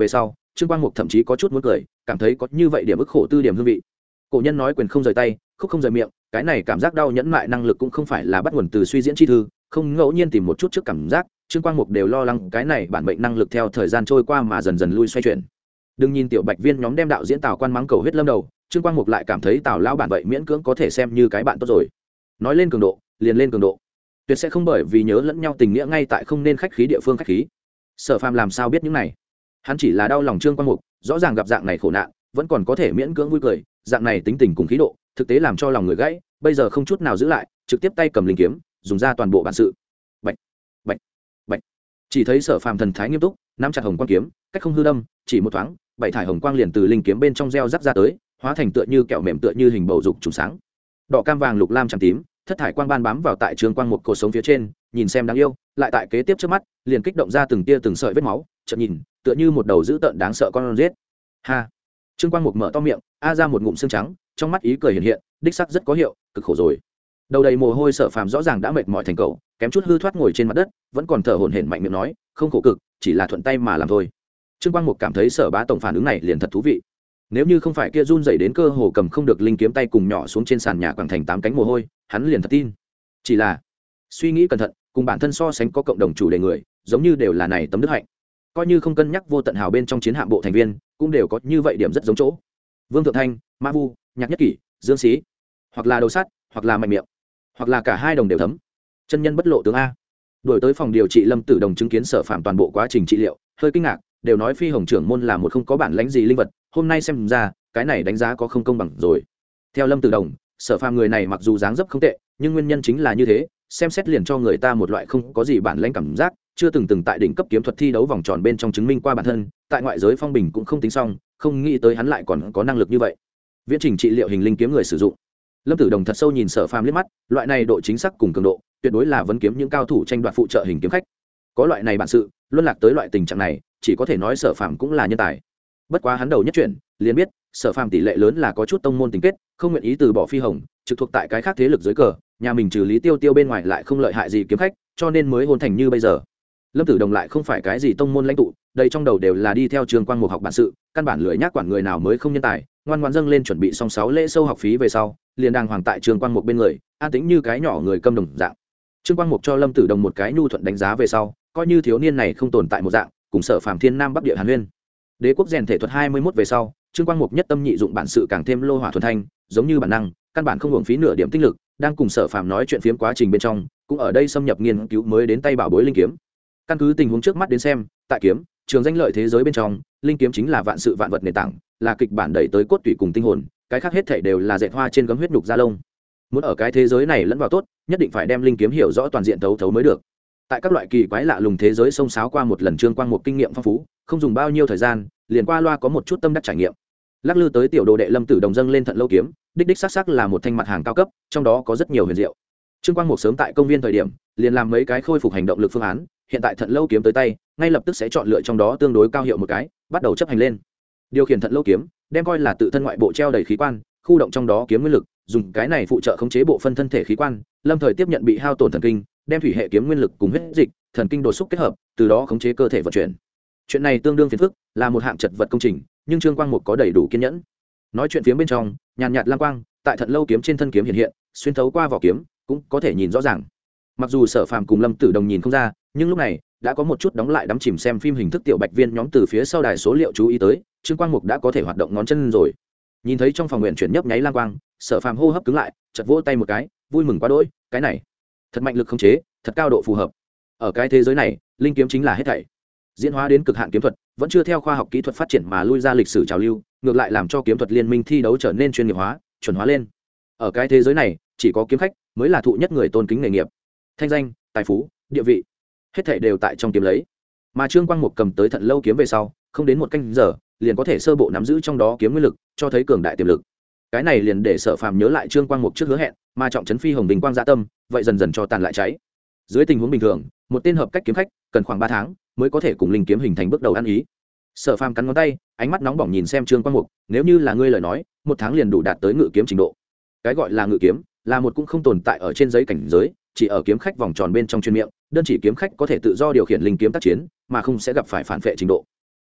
Trương Quang Mục thậm chí có chút muốn cười, cảm thấy có như vậy điểm ức khổ tư điểm hương vị. Cổ nhân nói quyền không rời tay, khúc không rời miệng, cái này cảm giác đau nhẫn mại năng lực cũng không phải là bắt nguồn từ suy diễn chi thư, không ngẫu nhiên tìm một chút trước cảm giác. Trương Quang Mục đều lo lắng cái này bản mệnh năng lực theo thời gian trôi qua mà dần dần lui xoay chuyển. Đừng nhìn tiểu Bạch Viên nhóm đem đạo diễn Tào Quan mắng cầu huyết lâm đầu, Trương Quang Mục lại cảm thấy Tào lão bản vậy miễn cưỡng có thể xem như cái bạn tốt rồi. Nói lên cường độ, liền lên cường độ, tuyệt sẽ không bởi vì nhớ lẫn nhau tình nghĩa ngay tại không nên khách khí địa phương khách khí. Sở Phàm làm sao biết những này? Hắn chỉ là đau lòng Trương Quang Mục, rõ ràng gặp dạng này khổ nạn, vẫn còn có thể miễn cưỡng vui cười, dạng này tính tình cùng khí độ, thực tế làm cho lòng người gãy, bây giờ không chút nào giữ lại, trực tiếp tay cầm linh kiếm, dùng ra toàn bộ bản sự. Bạch, bạch, bạch. Chỉ thấy Sở Phàm thần thái nghiêm túc, nắm chặt hồng quang kiếm, cách không hư đâm, chỉ một thoáng, bảy thải hồng quang liền từ linh kiếm bên trong gieo rắc ra tới, hóa thành tựa như kẹo mềm tựa như hình bầu dục trùng sáng. Đỏ cam vàng lục lam trắng tím, thất thải quang ban bám vào tại Trương Quang một cột sống phía trên, nhìn xem đáng yêu, lại tại kế tiếp trước mắt, liền kích động ra từng tia từng sợi vết máu, chợt nhìn, tựa như một đầu dữ tợn đáng sợ con rết. Ha. Trương Quang Mục mở to miệng, a ra một ngụm xương trắng, trong mắt ý cười hiện hiện, đích sắc rất có hiệu, cực khổ rồi. Đầu đầy mồ hôi Sở Phàm rõ ràng đã mệt mỏi thành cầu, kém chút hư thoát ngồi trên mặt đất, vẫn còn thở hổn hển mạnh miệng nói, không khổ cực, chỉ là thuận tay mà làm thôi. Trương Quang Mục cảm thấy Sở Bá tổng phản ứng này liền thật thú vị. Nếu như không phải kia run rẩy đến cơ hồ cầm không được linh kiếm tay cùng nhỏ xuống trên sàn nhà quẳng thành 8 cánh mồ hôi, hắn liền thật tin. Chỉ là suy nghĩ cẩn thận, cùng bản thân so sánh có cộng đồng chủ đề người, giống như đều là này tấm đức hạnh. Coi như không cân nhắc vô tận hào bên trong chiến hạm bộ thành viên, cũng đều có như vậy điểm rất giống chỗ. Vương Thượng Thanh, Ma Vu, Nhạc Nhất Kỷ, Dương Sĩ, hoặc là đầu sắt, hoặc là mạnh miệng, hoặc là cả hai đồng đều thấm. Chân nhân bất lộ tướng a. Đổi tới phòng điều trị Lâm Tử Đồng chứng kiến Sở Phạm toàn bộ quá trình trị liệu, hơi kinh ngạc, đều nói Phi Hồng trưởng môn là một không có bản lãnh gì linh vật, hôm nay xem ra, cái này đánh giá có không công bằng rồi. Theo Lâm Tử Đồng, Sở Phạm người này mặc dù dáng dấp không tệ, nhưng nguyên nhân chính là như thế, xem xét liền cho người ta một loại không có gì bản lãnh cảm giác, chưa từng tại đỉnh cấp kiếm thuật thi đấu vòng tròn bên trong chứng minh qua bản thân, tại ngoại giới phong bình cũng không tính xong, không nghĩ tới hắn lại còn có năng lực như vậy. Viễn trình trị liệu hình linh kiếm người sử dụng. Lâm Tử Đồng thật sâu nhìn Sở Phàm liếc mắt, loại này độ chính xác cùng cường độ, tuyệt đối là vấn kiếm những cao thủ tranh đoạt phụ trợ hình kiếm khách. Có loại này bản sự, luân lạc tới loại tình trạng này, chỉ có thể nói Sở Phàm cũng là nhân tài. Bất quá hắn đầu nhất chuyển, liền biết, Sở Phàm tỷ lệ lớn là có chút tông môn tình kết, không nguyện ý từ bỏ Phi Hồng, trực thuộc tại cái khác thế lực dưới cờ, nhà mình trừ Lý Tiêu Tiêu bên ngoài lại không lợi hại gì kiếm khách, cho nên mới hôn thành như bây giờ. Lâm Tử Đồng lại không phải cái gì tông môn lãnh tụ, đây trong đầu đều là đi theo Trương Quang Mục học bản sự, căn bản lười nhác quản người nào mới không nhân tài, ngoan ngoãn dâng lên chuẩn bị xong 6 lễ sâu học phí về sau, liền đàng hoàng tại Trương Quang Mục bên người, an tĩnh như cái nhỏ người câm đồng dạng. Trương Quang Mục cho Lâm Tử Đồng một cái nhu thuận đánh giá về sau, coi như thiếu niên này không tồn tại một dạng, cùng Sở Phàm Thiên Nam Bắc Địa Hàn Huyên. Đế quốc rèn thể thuật 21 về sau, Trương Quang Mục nhất tâm nhị dụng bản sự càng thêm lô hỏa thuần thanh, giống như bản năng, căn bản không hưởng phí nửa điểm tinh lực, đang cùng Sở Phàm nói chuyện phiếm quá trình bên trong, cũng ở đây xâm nhập nghiên cứu mới đến tay bảo bối linh kiếm. Căn cứ tình huống trước mắt đến xem, tại kiếm trường danh lợi thế giới bên trong, linh kiếm chính là vạn sự vạn vật nền tảng, là kịch bản đẩy tới cốt tủy cùng tinh hồn, cái khác hết thảy đều là dệt hoa trên gấm huyết nhục da lông. Muốn ở cái thế giới này lẫn vào tốt, nhất định phải đem linh kiếm hiểu rõ toàn diện thấu thấu mới được. Tại các loại kỳ quái lạ lùng thế giới xông xáo qua một lần, Trương Quang Mục kinh nghiệm phong phú, không dùng bao nhiêu thời gian, liền qua loa có một chút tâm đắc trải nghiệm. Lắc lư tới tiểu đồ đệ Lâm Tử Đồng dâng lên Thận Lâu kiếm, đích xác là một thanh mặt hàng cao cấp, trong đó có rất nhiều huyền diệu. Trương Quang Mục sớm tại công viên thời điểm, liền làm mấy cái khôi phục hành động lực phương án, hiện tại Thận Lâu kiếm tới tay, ngay lập tức sẽ chọn lựa trong đó tương đối cao hiệu một cái, bắt đầu chấp hành lên. Điều khiển Thận Lâu kiếm, đem coi là tự thân ngoại bộ treo đầy khí quan, khu động trong đó kiếm nguyên lực, dùng cái này phụ trợ khống chế bộ phân thân thể khí quan, lâm thời tiếp nhận bị hao tổn thần kinh, đem thủy hệ kiếm nguyên lực cùng huyết dịch, thần kinh đột xúc kết hợp, từ đó khống chế cơ thể vận chuyển. Chuyện này tương đương phiền phức, là một hạng chật vật công trình, nhưng Trương Quang Mục có đầy đủ kiên nhẫn. Nói chuyện phía bên trong, nhàn nhạt lam quang, tại Thận Lâu kiếm trên thân kiếm hiện hiện, xuyên thấu qua vỏ kiếm, cũng có thể nhìn rõ ràng. Mặc dù Sở Phàm cùng Lâm Tử Đồng nhìn không ra, nhưng lúc này đã có một chút đóng lại đắm chìm xem phim hình thức tiểu Bạch Viên nhóm từ phía sau đài số liệu chú ý tới, Trương Quang Mục đã có thể hoạt động ngón chân rồi. Nhìn thấy trong phòng nguyện chuyển nhấp nháy lam quang, Sở Phàm hô hấp cứng lại, chợt vỗ tay một cái, vui mừng quá đỗi, cái này thật mạnh lực khống chế, thật cao độ phù hợp. Ở cái thế giới này, linh kiếm chính là hết thảy. Diễn hóa đến cực hạn kiếm thuật, vẫn chưa theo khoa học kỹ thuật phát triển mà lui ra lịch sử trào lưu, ngược lại làm cho kiếm thuật liên minh thi đấu trở nên chuyên nghiệp hóa, chuẩn hóa lên. Ở cái thế giới này, chỉ có kiếm khách mới là thụ nhất người tôn kính nghề nghiệp. Thanh danh, tài phú, địa vị, hết thảy đều tại trong kiếm lấy. Mà Trương Quang Mục cầm tới Thận Lâu kiếm về sau, không đến một canh giờ, liền có thể sơ bộ nắm giữ trong đó kiếm nguyên lực, cho thấy cường đại tiềm lực. Cái này liền để Sở Phàm nhớ lại Trương Quang Mục trước hứa hẹn, mà trọng trấn Phi Hồng Đình quang dạ tâm, vậy dần dần cho tàn lại cháy. Dưới tình huống bình thường, một tên hợp cách kiếm khách cần khoảng 3 tháng mới có thể cùng linh kiếm hình thành bước đầu ăn ý. Sở Phàm cắn ngón tay, ánh mắt nóng bỏng nhìn xem Trương Quang Mục, nếu như là ngươi lời nói, 1 tháng liền đủ đạt tới ngự kiếm trình độ. Cái gọi là ngự kiếm, là một cũng không tồn tại ở trên giấy cảnh giới, chỉ ở kiếm khách vòng tròn bên trong chuyên miệng, đơn chỉ kiếm khách có thể tự do điều khiển linh kiếm tác chiến, mà không sẽ gặp phải phản phệ trình độ.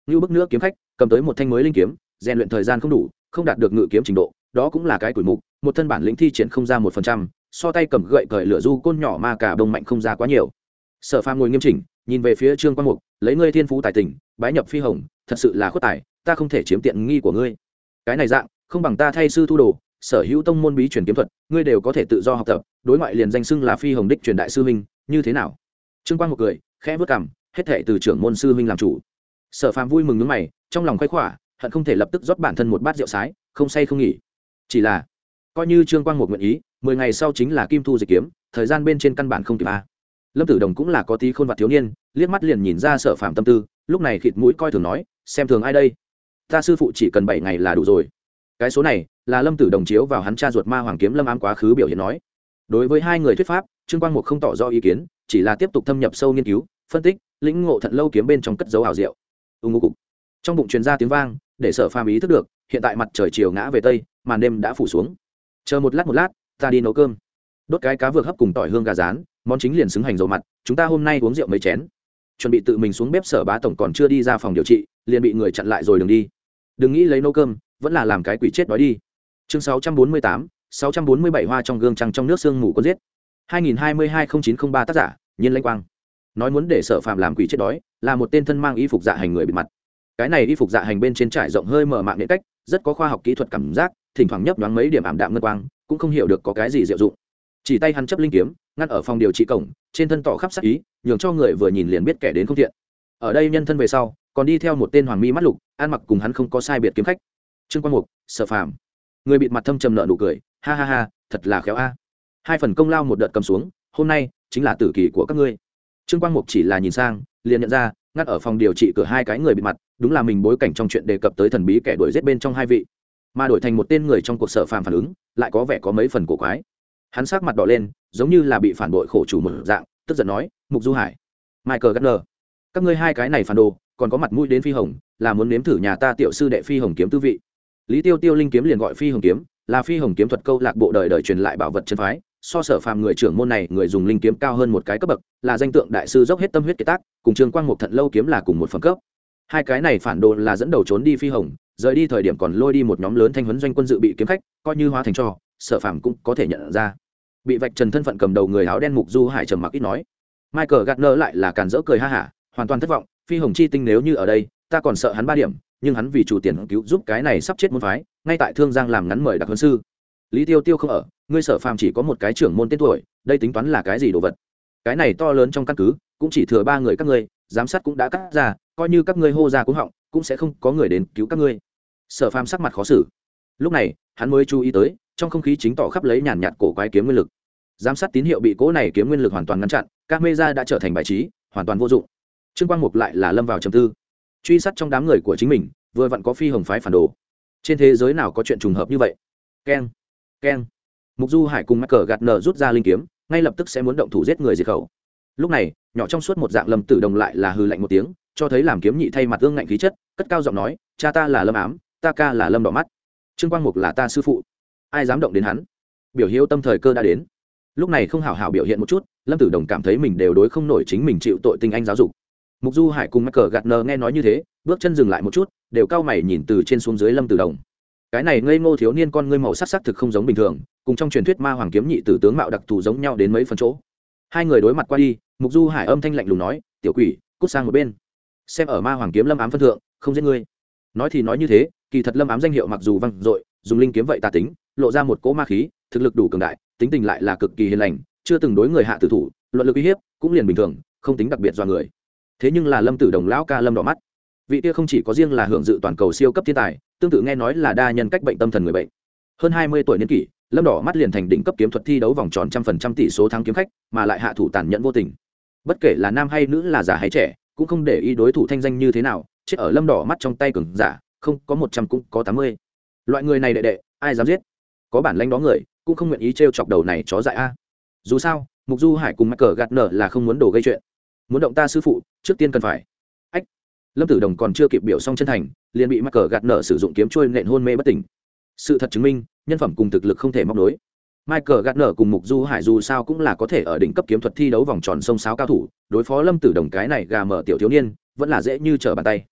như bức nữa kiếm khách cầm tới một thanh mới linh kiếm, rèn luyện thời gian không đủ, không đạt được ngự kiếm trình độ, đó cũng là cái tuổi mục, một thân bản lĩnh thi triển không ra 1%, so tay cầm gậy cởi lửa du côn nhỏ ma cả bông mạnh không ra quá nhiều. Sở Phàm ngồi nghiêm chỉnh, nhìn về phía Trương Quang Mục, lấy ngươi thiên phú tài tình, bái nhập phi hồng, thật sự là khuất tài, ta không thể chiếm tiện nghi của ngươi. Cái này dạng, không bằng ta thay sư thu đồ, sở hữu tông môn bí truyền kiếm thuật, ngươi đều có thể tự do học tập, đối ngoại liền danh xưng là phi hồng đích truyền đại sư huynh, như thế nào? Trương Quang Mục cười, khẽ vút cằm, hết thảy từ trưởng môn sư huynh làm chủ. Sở Phàm vui mừng nhướng mày, trong lòng khoái khỏa, hận không thể lập tức rót bản thân một bát rượu sái, không say không nghỉ. Chỉ là, coi như Trương Quang Mục nguyện ý, 10 ngày sau chính là Kim Thu Dịch kiếm, thời gian bên trên căn bản không kịp a. Lâm Tử Đồng cũng là có tí khôn vặt thiếu niên, liếc mắt liền nhìn ra Sở Phàm tâm tư, lúc này khịt mũi coi thường nói, xem thường ai đây? Ta sư phụ chỉ cần 7 ngày là đủ rồi. Cái số này là Lâm Tử Đồng chiếu vào hắn cha ruột Ma Hoàng kiếm Lâm Ám quá khứ biểu hiện nói. Đối với hai người thuyết pháp, Trương Quang Mục không tỏ rõ ý kiến, chỉ là tiếp tục thâm nhập sâu nghiên cứu, phân tích, lĩnh ngộ Thận Lâu kiếm bên trong cất dấu ảo diệu. Ngô cục. Trong bụng truyền ra tiếng vang, để Sở Phàm ý thức được, hiện tại mặt trời chiều ngã về tây, màn đêm đã phủ xuống. Chờ một lát, ta đi nấu cơm. Đốt cái cá vược hấp cùng tỏi hương gà rán, món chính liền xứng hành dầu mặt, chúng ta hôm nay uống rượu mấy chén. Chuẩn bị tự mình xuống bếp, Sở Bá tổng còn chưa đi ra phòng điều trị, liền bị người chặn lại rồi đừng đi. Đừng nghĩ lấy nấu cơm, vẫn là làm cái quỷ chết đói đi. Chương 648, 647 hoa trong gương trăng trong nước sương mù có giết. 2022-0903 tác giả, Nhiên Lãnh Quang. Nói muốn để Sở Phàm làm quỷ chết đói, là một tên thân mang y phục dạ hành người bịt mặt. Cái này y phục dạ hành bên trên trải rộng hơi mở mạng điện cách, rất có khoa học kỹ thuật cảm giác, thỉnh thoảng nhấp nhoáng mấy điểm ảm đạm ngân quang, cũng không hiểu được có cái gì diệu dụng. Chỉ tay hắn chấp linh kiếm, ngăn ở phòng điều trị cổng, trên thân tỏ khắp sát ý, nhường cho người vừa nhìn liền biết kẻ đến không thiện. Ở đây nhân thân về sau, còn đi theo một tên hoàng mi mắt lục, ăn mặc cùng hắn không có sai biệt kiếm khách. Trương Quang Mục, Sở Phàm. Người bịt mặt thâm trầm nợ nụ cười, ha ha ha, thật là khéo a. Hai phần công lao một đợt cầm xuống, hôm nay chính là tử kỳ của các ngươi. Trương Quang Mục chỉ là nhìn sang, liền nhận ra, ngắt ở phòng điều trị cửa hai cái người bịt mặt, đúng là mình bối cảnh trong chuyện đề cập tới thần bí kẻ đuổi giết bên trong hai vị, mà đổi thành một tên người trong cuộc Sở Phàm phản ứng, lại có vẻ có mấy phần cổ quái. Hắn sắc mặt đỏ lên, giống như là bị phản bội khổ chủ một dạng, tức giận nói, Mục Du Hải, Michael Gardner, các ngươi hai cái này phản đồ, còn có mặt mũi đến phi hồng, là muốn nếm thử nhà ta tiểu sư đệ phi hồng kiếm tư vị. Lý Tiêu Tiêu linh kiếm liền gọi phi hồng kiếm, là phi hồng kiếm thuật câu lạc bộ đời đời truyền lại bảo vật chân phái, so Sở Phàm người trưởng môn này người dùng linh kiếm cao hơn một cái cấp bậc, là danh tượng đại sư dốc hết tâm huyết kiệt tác, cùng Trương Quang Mục Thận Lâu kiếm là cùng một phẩm cấp. Hai cái này phản đồ là dẫn đầu trốn đi phi hồng, rời đi thời điểm còn lôi đi một nhóm lớn thanh huấn doanh quân dự bị kiếm khách, coi như hóa thành cho Sở Phàm cũng có thể nhận ra. Bị vạch trần thân phận cầm đầu người áo đen Mục Du Hải trầm mặc ít nói. Michael Gardner lại là càn rỡ cười ha hả, hoàn toàn thất vọng, phi hồng chi tinh nếu như ở đây, ta còn sợ hắn 3 điểm, nhưng hắn vì chủ tiền cứu giúp cái này sắp chết môn phái, ngay tại Thương Giang làm ngắn mời đặc huấn sư. Lý Tiêu Tiêu không ở, ngươi Sở Phàm chỉ có một cái trưởng môn tên tuổi, đây tính toán là cái gì đồ vật? Cái này to lớn trong căn cứ, cũng chỉ thừa 3 người các ngươi, giám sát cũng đã cắt ra, coi như các ngươi hô ra cũng họng, cũng sẽ không có người đến cứu các ngươi. Sở Phàm sắc mặt khó xử. Lúc này, hắn mới chú ý tới, trong không khí chính tỏ khắp lấy nhàn nhạt cổ quái kiếm nguyên lực. Giám sát tín hiệu bị cỗ này kiếm nguyên lực hoàn toàn ngăn chặn, các camera đã trở thành bài trí, hoàn toàn vô dụng. Trương Quang Mục lại là lâm vào trầm tư. Truy sát trong đám người của chính mình, vừa vặn có phi hồng phái phản đồ. Trên thế giới nào có chuyện trùng hợp như vậy? Keng, keng. Mục Du Hải cùng Michael Gardner rút ra linh kiếm, ngay lập tức sẽ muốn động thủ giết người diệt khẩu. Lúc này, nhỏ trong suốt một dạng Lâm Tử Đồng lại là hừ lạnh một tiếng, cho thấy làm kiếm nhị thay mặt ương ngạnh khí chất, cất cao giọng nói, cha ta là Lâm Ám, ta ca là Lâm Đỏ Mắt, Trương Quang Mục là ta sư phụ, ai dám động đến hắn? Biểu hiếu tâm thời cơ đã đến. Lúc này không hảo hảo biểu hiện một chút, Lâm Tử Đồng cảm thấy mình đều đối không nổi chính mình chịu tội tinh anh giáo dục. Mục Du Hải cùng Michael Gardner nghe nói như thế, bước chân dừng lại một chút, đều cao mày nhìn từ trên xuống dưới Lâm Tử Đồng. Cái này ngây ngô thiếu niên con ngươi màu sắc thực không giống bình thường, cùng trong truyền thuyết ma hoàng kiếm nhị tử tướng mạo đặc thù giống nhau đến mấy phần chỗ. Hai người đối mặt qua đi, Mục Du Hải âm thanh lạnh lùng nói, tiểu quỷ, cút sang một bên. Xem ở ma hoàng kiếm Lâm Ám phân thượng, không giết ngươi. Nói thì nói như thế, kỳ thật Lâm Ám danh hiệu mặc dù vang dội, dùng linh kiếm vậy tà tính, lộ ra một cỗ ma khí, thực lực đủ cường đại, tính tình lại là cực kỳ hiền lành, chưa từng đối người hạ tử thủ, luận lực uy hiếp cũng liền bình thường, không tính đặc biệt do người. Thế nhưng là Lâm Tử Đồng lão ca Lâm Đỏ Mắt, vị kia không chỉ có riêng là hưởng dự toàn cầu siêu cấp thiên tài, tương tự nghe nói là đa nhân cách bệnh tâm thần người bệnh. Hơn 20 tuổi niên kỷ, Lâm Đỏ Mắt liền thành đỉnh cấp kiếm thuật thi đấu vòng tròn 100% tỷ số thắng kiếm khách, mà lại hạ thủ tàn nhẫn vô tình. Bất kể là nam hay nữ, là già hay trẻ, cũng không để ý đối thủ thanh danh như thế nào, chết ở Lâm Đỏ Mắt trong tay cường giả, không có 100 cũng có 80. Loại người này đệ đệ, ai dám giết? Có bản lĩnh đó người, cũng không nguyện ý trêu chọc đầu này chó dại a. Dù sao, Mục Du Hải cùng Michael Gardner là không muốn đổ gây chuyện. Muốn động ta sư phụ, trước tiên cần phải. Ách. Lâm Tử Đồng còn chưa kịp biểu xong chân thành, liền bị Michael Gardner sử dụng kiếm trôi nện hôn mê bất tỉnh. Sự thật chứng minh, nhân phẩm cùng thực lực không thể móc nối. Michael Gardner cùng Mục Du Hải dù sao cũng là có thể ở đỉnh cấp kiếm thuật thi đấu vòng tròn sông sáo cao thủ, đối phó Lâm Tử Đồng cái này gà mở tiểu thiếu niên, vẫn là dễ như trở bàn tay.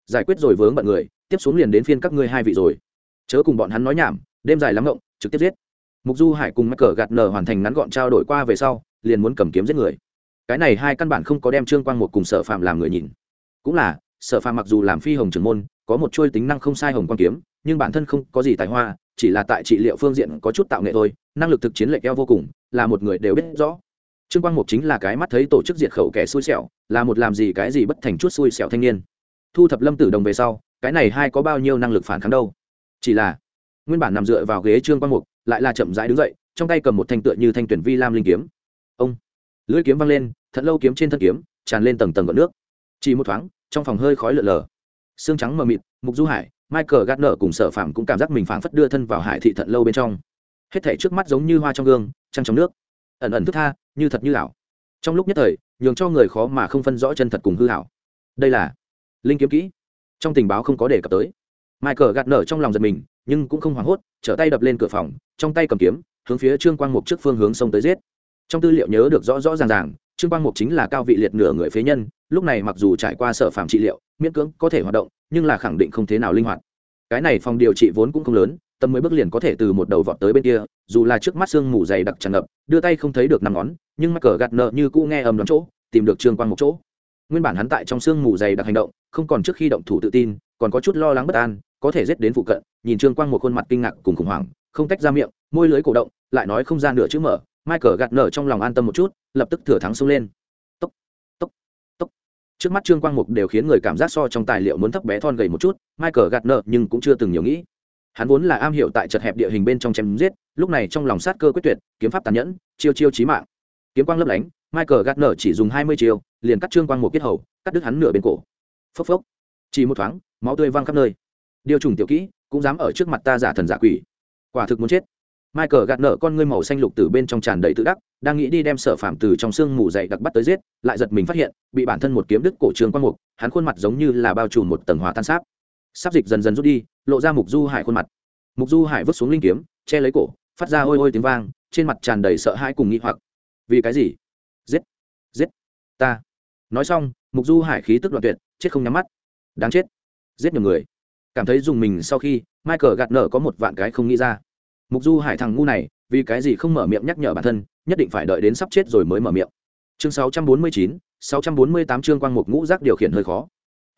giải quyết rồi vướng bận người, tiếp xuống liền đến phiên các ngươi hai vị rồi. Chớ cùng bọn hắn nói nhảm, đêm dài lắm ngộng, trực tiếp giết. Mục Du Hải cùng Michael Gardner hoàn thành ngắn gọn trao đổi qua về sau, liền muốn cầm kiếm giết người. Cái này hai căn bản không có đem Trương Quang Một cùng Sở Phạm làm người nhìn. Cũng là, Sở Phạm mặc dù làm phi hồng trưởng môn, có một chuôi tính năng không sai hồng quang kiếm, nhưng bản thân không có gì tài hoa, chỉ là tại trị liệu phương diện có chút tạo nghệ thôi, năng lực thực chiến lệch eo vô cùng, là một người đều biết rõ. Trương Quang Mục chính là cái mắt thấy tổ chức diệt khẩu kẻ xui xẻo, là một làm gì cái gì bất thành chút xui xẻo thanh niên. Thu thập Lâm Tử Đồng về sau, cái này hai có bao nhiêu năng lực phản kháng đâu? Chỉ là nguyên bản nằm dựa vào ghế Trương Quang Mục, lại là chậm rãi đứng dậy, trong tay cầm một thanh tựa như thanh tuyển vi lam linh kiếm. Ông lưỡi kiếm văng lên, Thận Lâu kiếm trên thân kiếm tràn lên tầng tầng gợn nước. Chỉ một thoáng, trong phòng hơi khói lượn lờ. Sương trắng mờ mịt, Mục Du Hải, Michael Gardner cùng Sở Phạm cũng cảm giác mình phảng phất đưa thân vào Hải thị Thận Lâu bên trong. Hết thảy trước mắt giống như hoa trong gương, trăng trong nước, ẩn ẩn thức tha, như thật như ảo. Trong lúc nhất thời, nhường cho người khó mà không phân rõ chân thật cùng hư ảo. Đây là linh kiếm kỹ. Trong tình báo không có đề cập tới. Michael Gardner trong lòng giật mình, nhưng cũng không hoảng hốt, trở tay đập lên cửa phòng, trong tay cầm kiếm, hướng phía Trương Quang Mục trước phương hướng xông tới giết. Trong tư liệu nhớ được rõ rõ ràng ràng, Trương Quang Mục chính là cao vị liệt nửa người phế nhân, lúc này mặc dù trải qua Sở Phạm trị liệu, miễn cưỡng có thể hoạt động, nhưng là khẳng định không thế nào linh hoạt. Cái này phòng điều trị vốn cũng không lớn, tầm 10 bước liền có thể từ một đầu vọt tới bên kia, dù là trước mắt sương mù dày đặc tràn ngập, đưa tay không thấy được năm ngón, nhưng Michael Gardner như cũ nghe âm đoán chỗ, tìm được Trương Quang Mục chỗ. Nguyên bản hắn tại trong sương mù dày đặc hành động, không còn trước khi động thủ tự tin, còn có chút lo lắng bất an, có thể giết đến phụ cận, nhìn Trương Quang Mục khuôn mặt kinh ngạc cùng khủng hoảng, không tách ra miệng, môi lưỡi cổ động, lại nói không ra nửa chữ mở, Michael Gardner trong lòng an tâm một chút, lập tức thừa thắng xông lên. Tốc, tốc, tốc. Trước mắt Trương Quang Mục đều khiến người cảm giác so trong tài liệu muốn thấp bé thon gầy một chút, Michael Gardner nhưng cũng chưa từng nhiều nghĩ. Hắn vốn là am hiểu tại chật hẹp địa hình bên trong chém giết, lúc này trong lòng sát cơ quyết tuyệt, kiếm pháp tàn nhẫn, chiêu chiêu chí mạng. Kiếm quang lấp lánh, Michael Gardner chỉ dùng 20 chiêu, liền cắt Trương Quang Mục kết hầu, cắt đứt hắn nửa bên cổ. Phốc phốc. Chỉ một thoáng, máu tươi văng khắp nơi. Điều trùng tiểu kỹ, cũng dám ở trước mặt ta giả thần giả quỷ. Quả thực muốn chết. Michael Gardner con ngươi màu xanh lục từ bên trong tràn đầy tự đắc, đang nghĩ đi đem Sở Phạm từ trong xương mù dày đặc bắt tới giết, lại giật mình phát hiện, bị bản thân một kiếm đứt cổ Trương Quang Mục, hắn khuôn mặt giống như là bao trùm một tầng hỏa tan sáp. Sáp dịch dần dần rút đi, lộ ra Mục Du Hải khuôn mặt. Mục Du Hải vứt xuống linh kiếm, che lấy cổ, phát ra ôi ôi tiếng vang, trên mặt tràn đầy sợ hãi cùng nghi hoặc. Vì cái gì? Giết, giết ta. Nói xong, Mục Du Hải khí tức đoạn tuyệt, chết không nhắm mắt. Đáng chết, giết nhiều người. Cảm thấy dùng mình sau khi, Michael Gardner có một vạn cái không nghĩ ra. Mục Du Hải thằng ngu này, vì cái gì không mở miệng nhắc nhở bản thân, nhất định phải đợi đến sắp chết rồi mới mở miệng. Chương 649, 648 chương Quang Mục ngũ giác điều khiển hơi khó.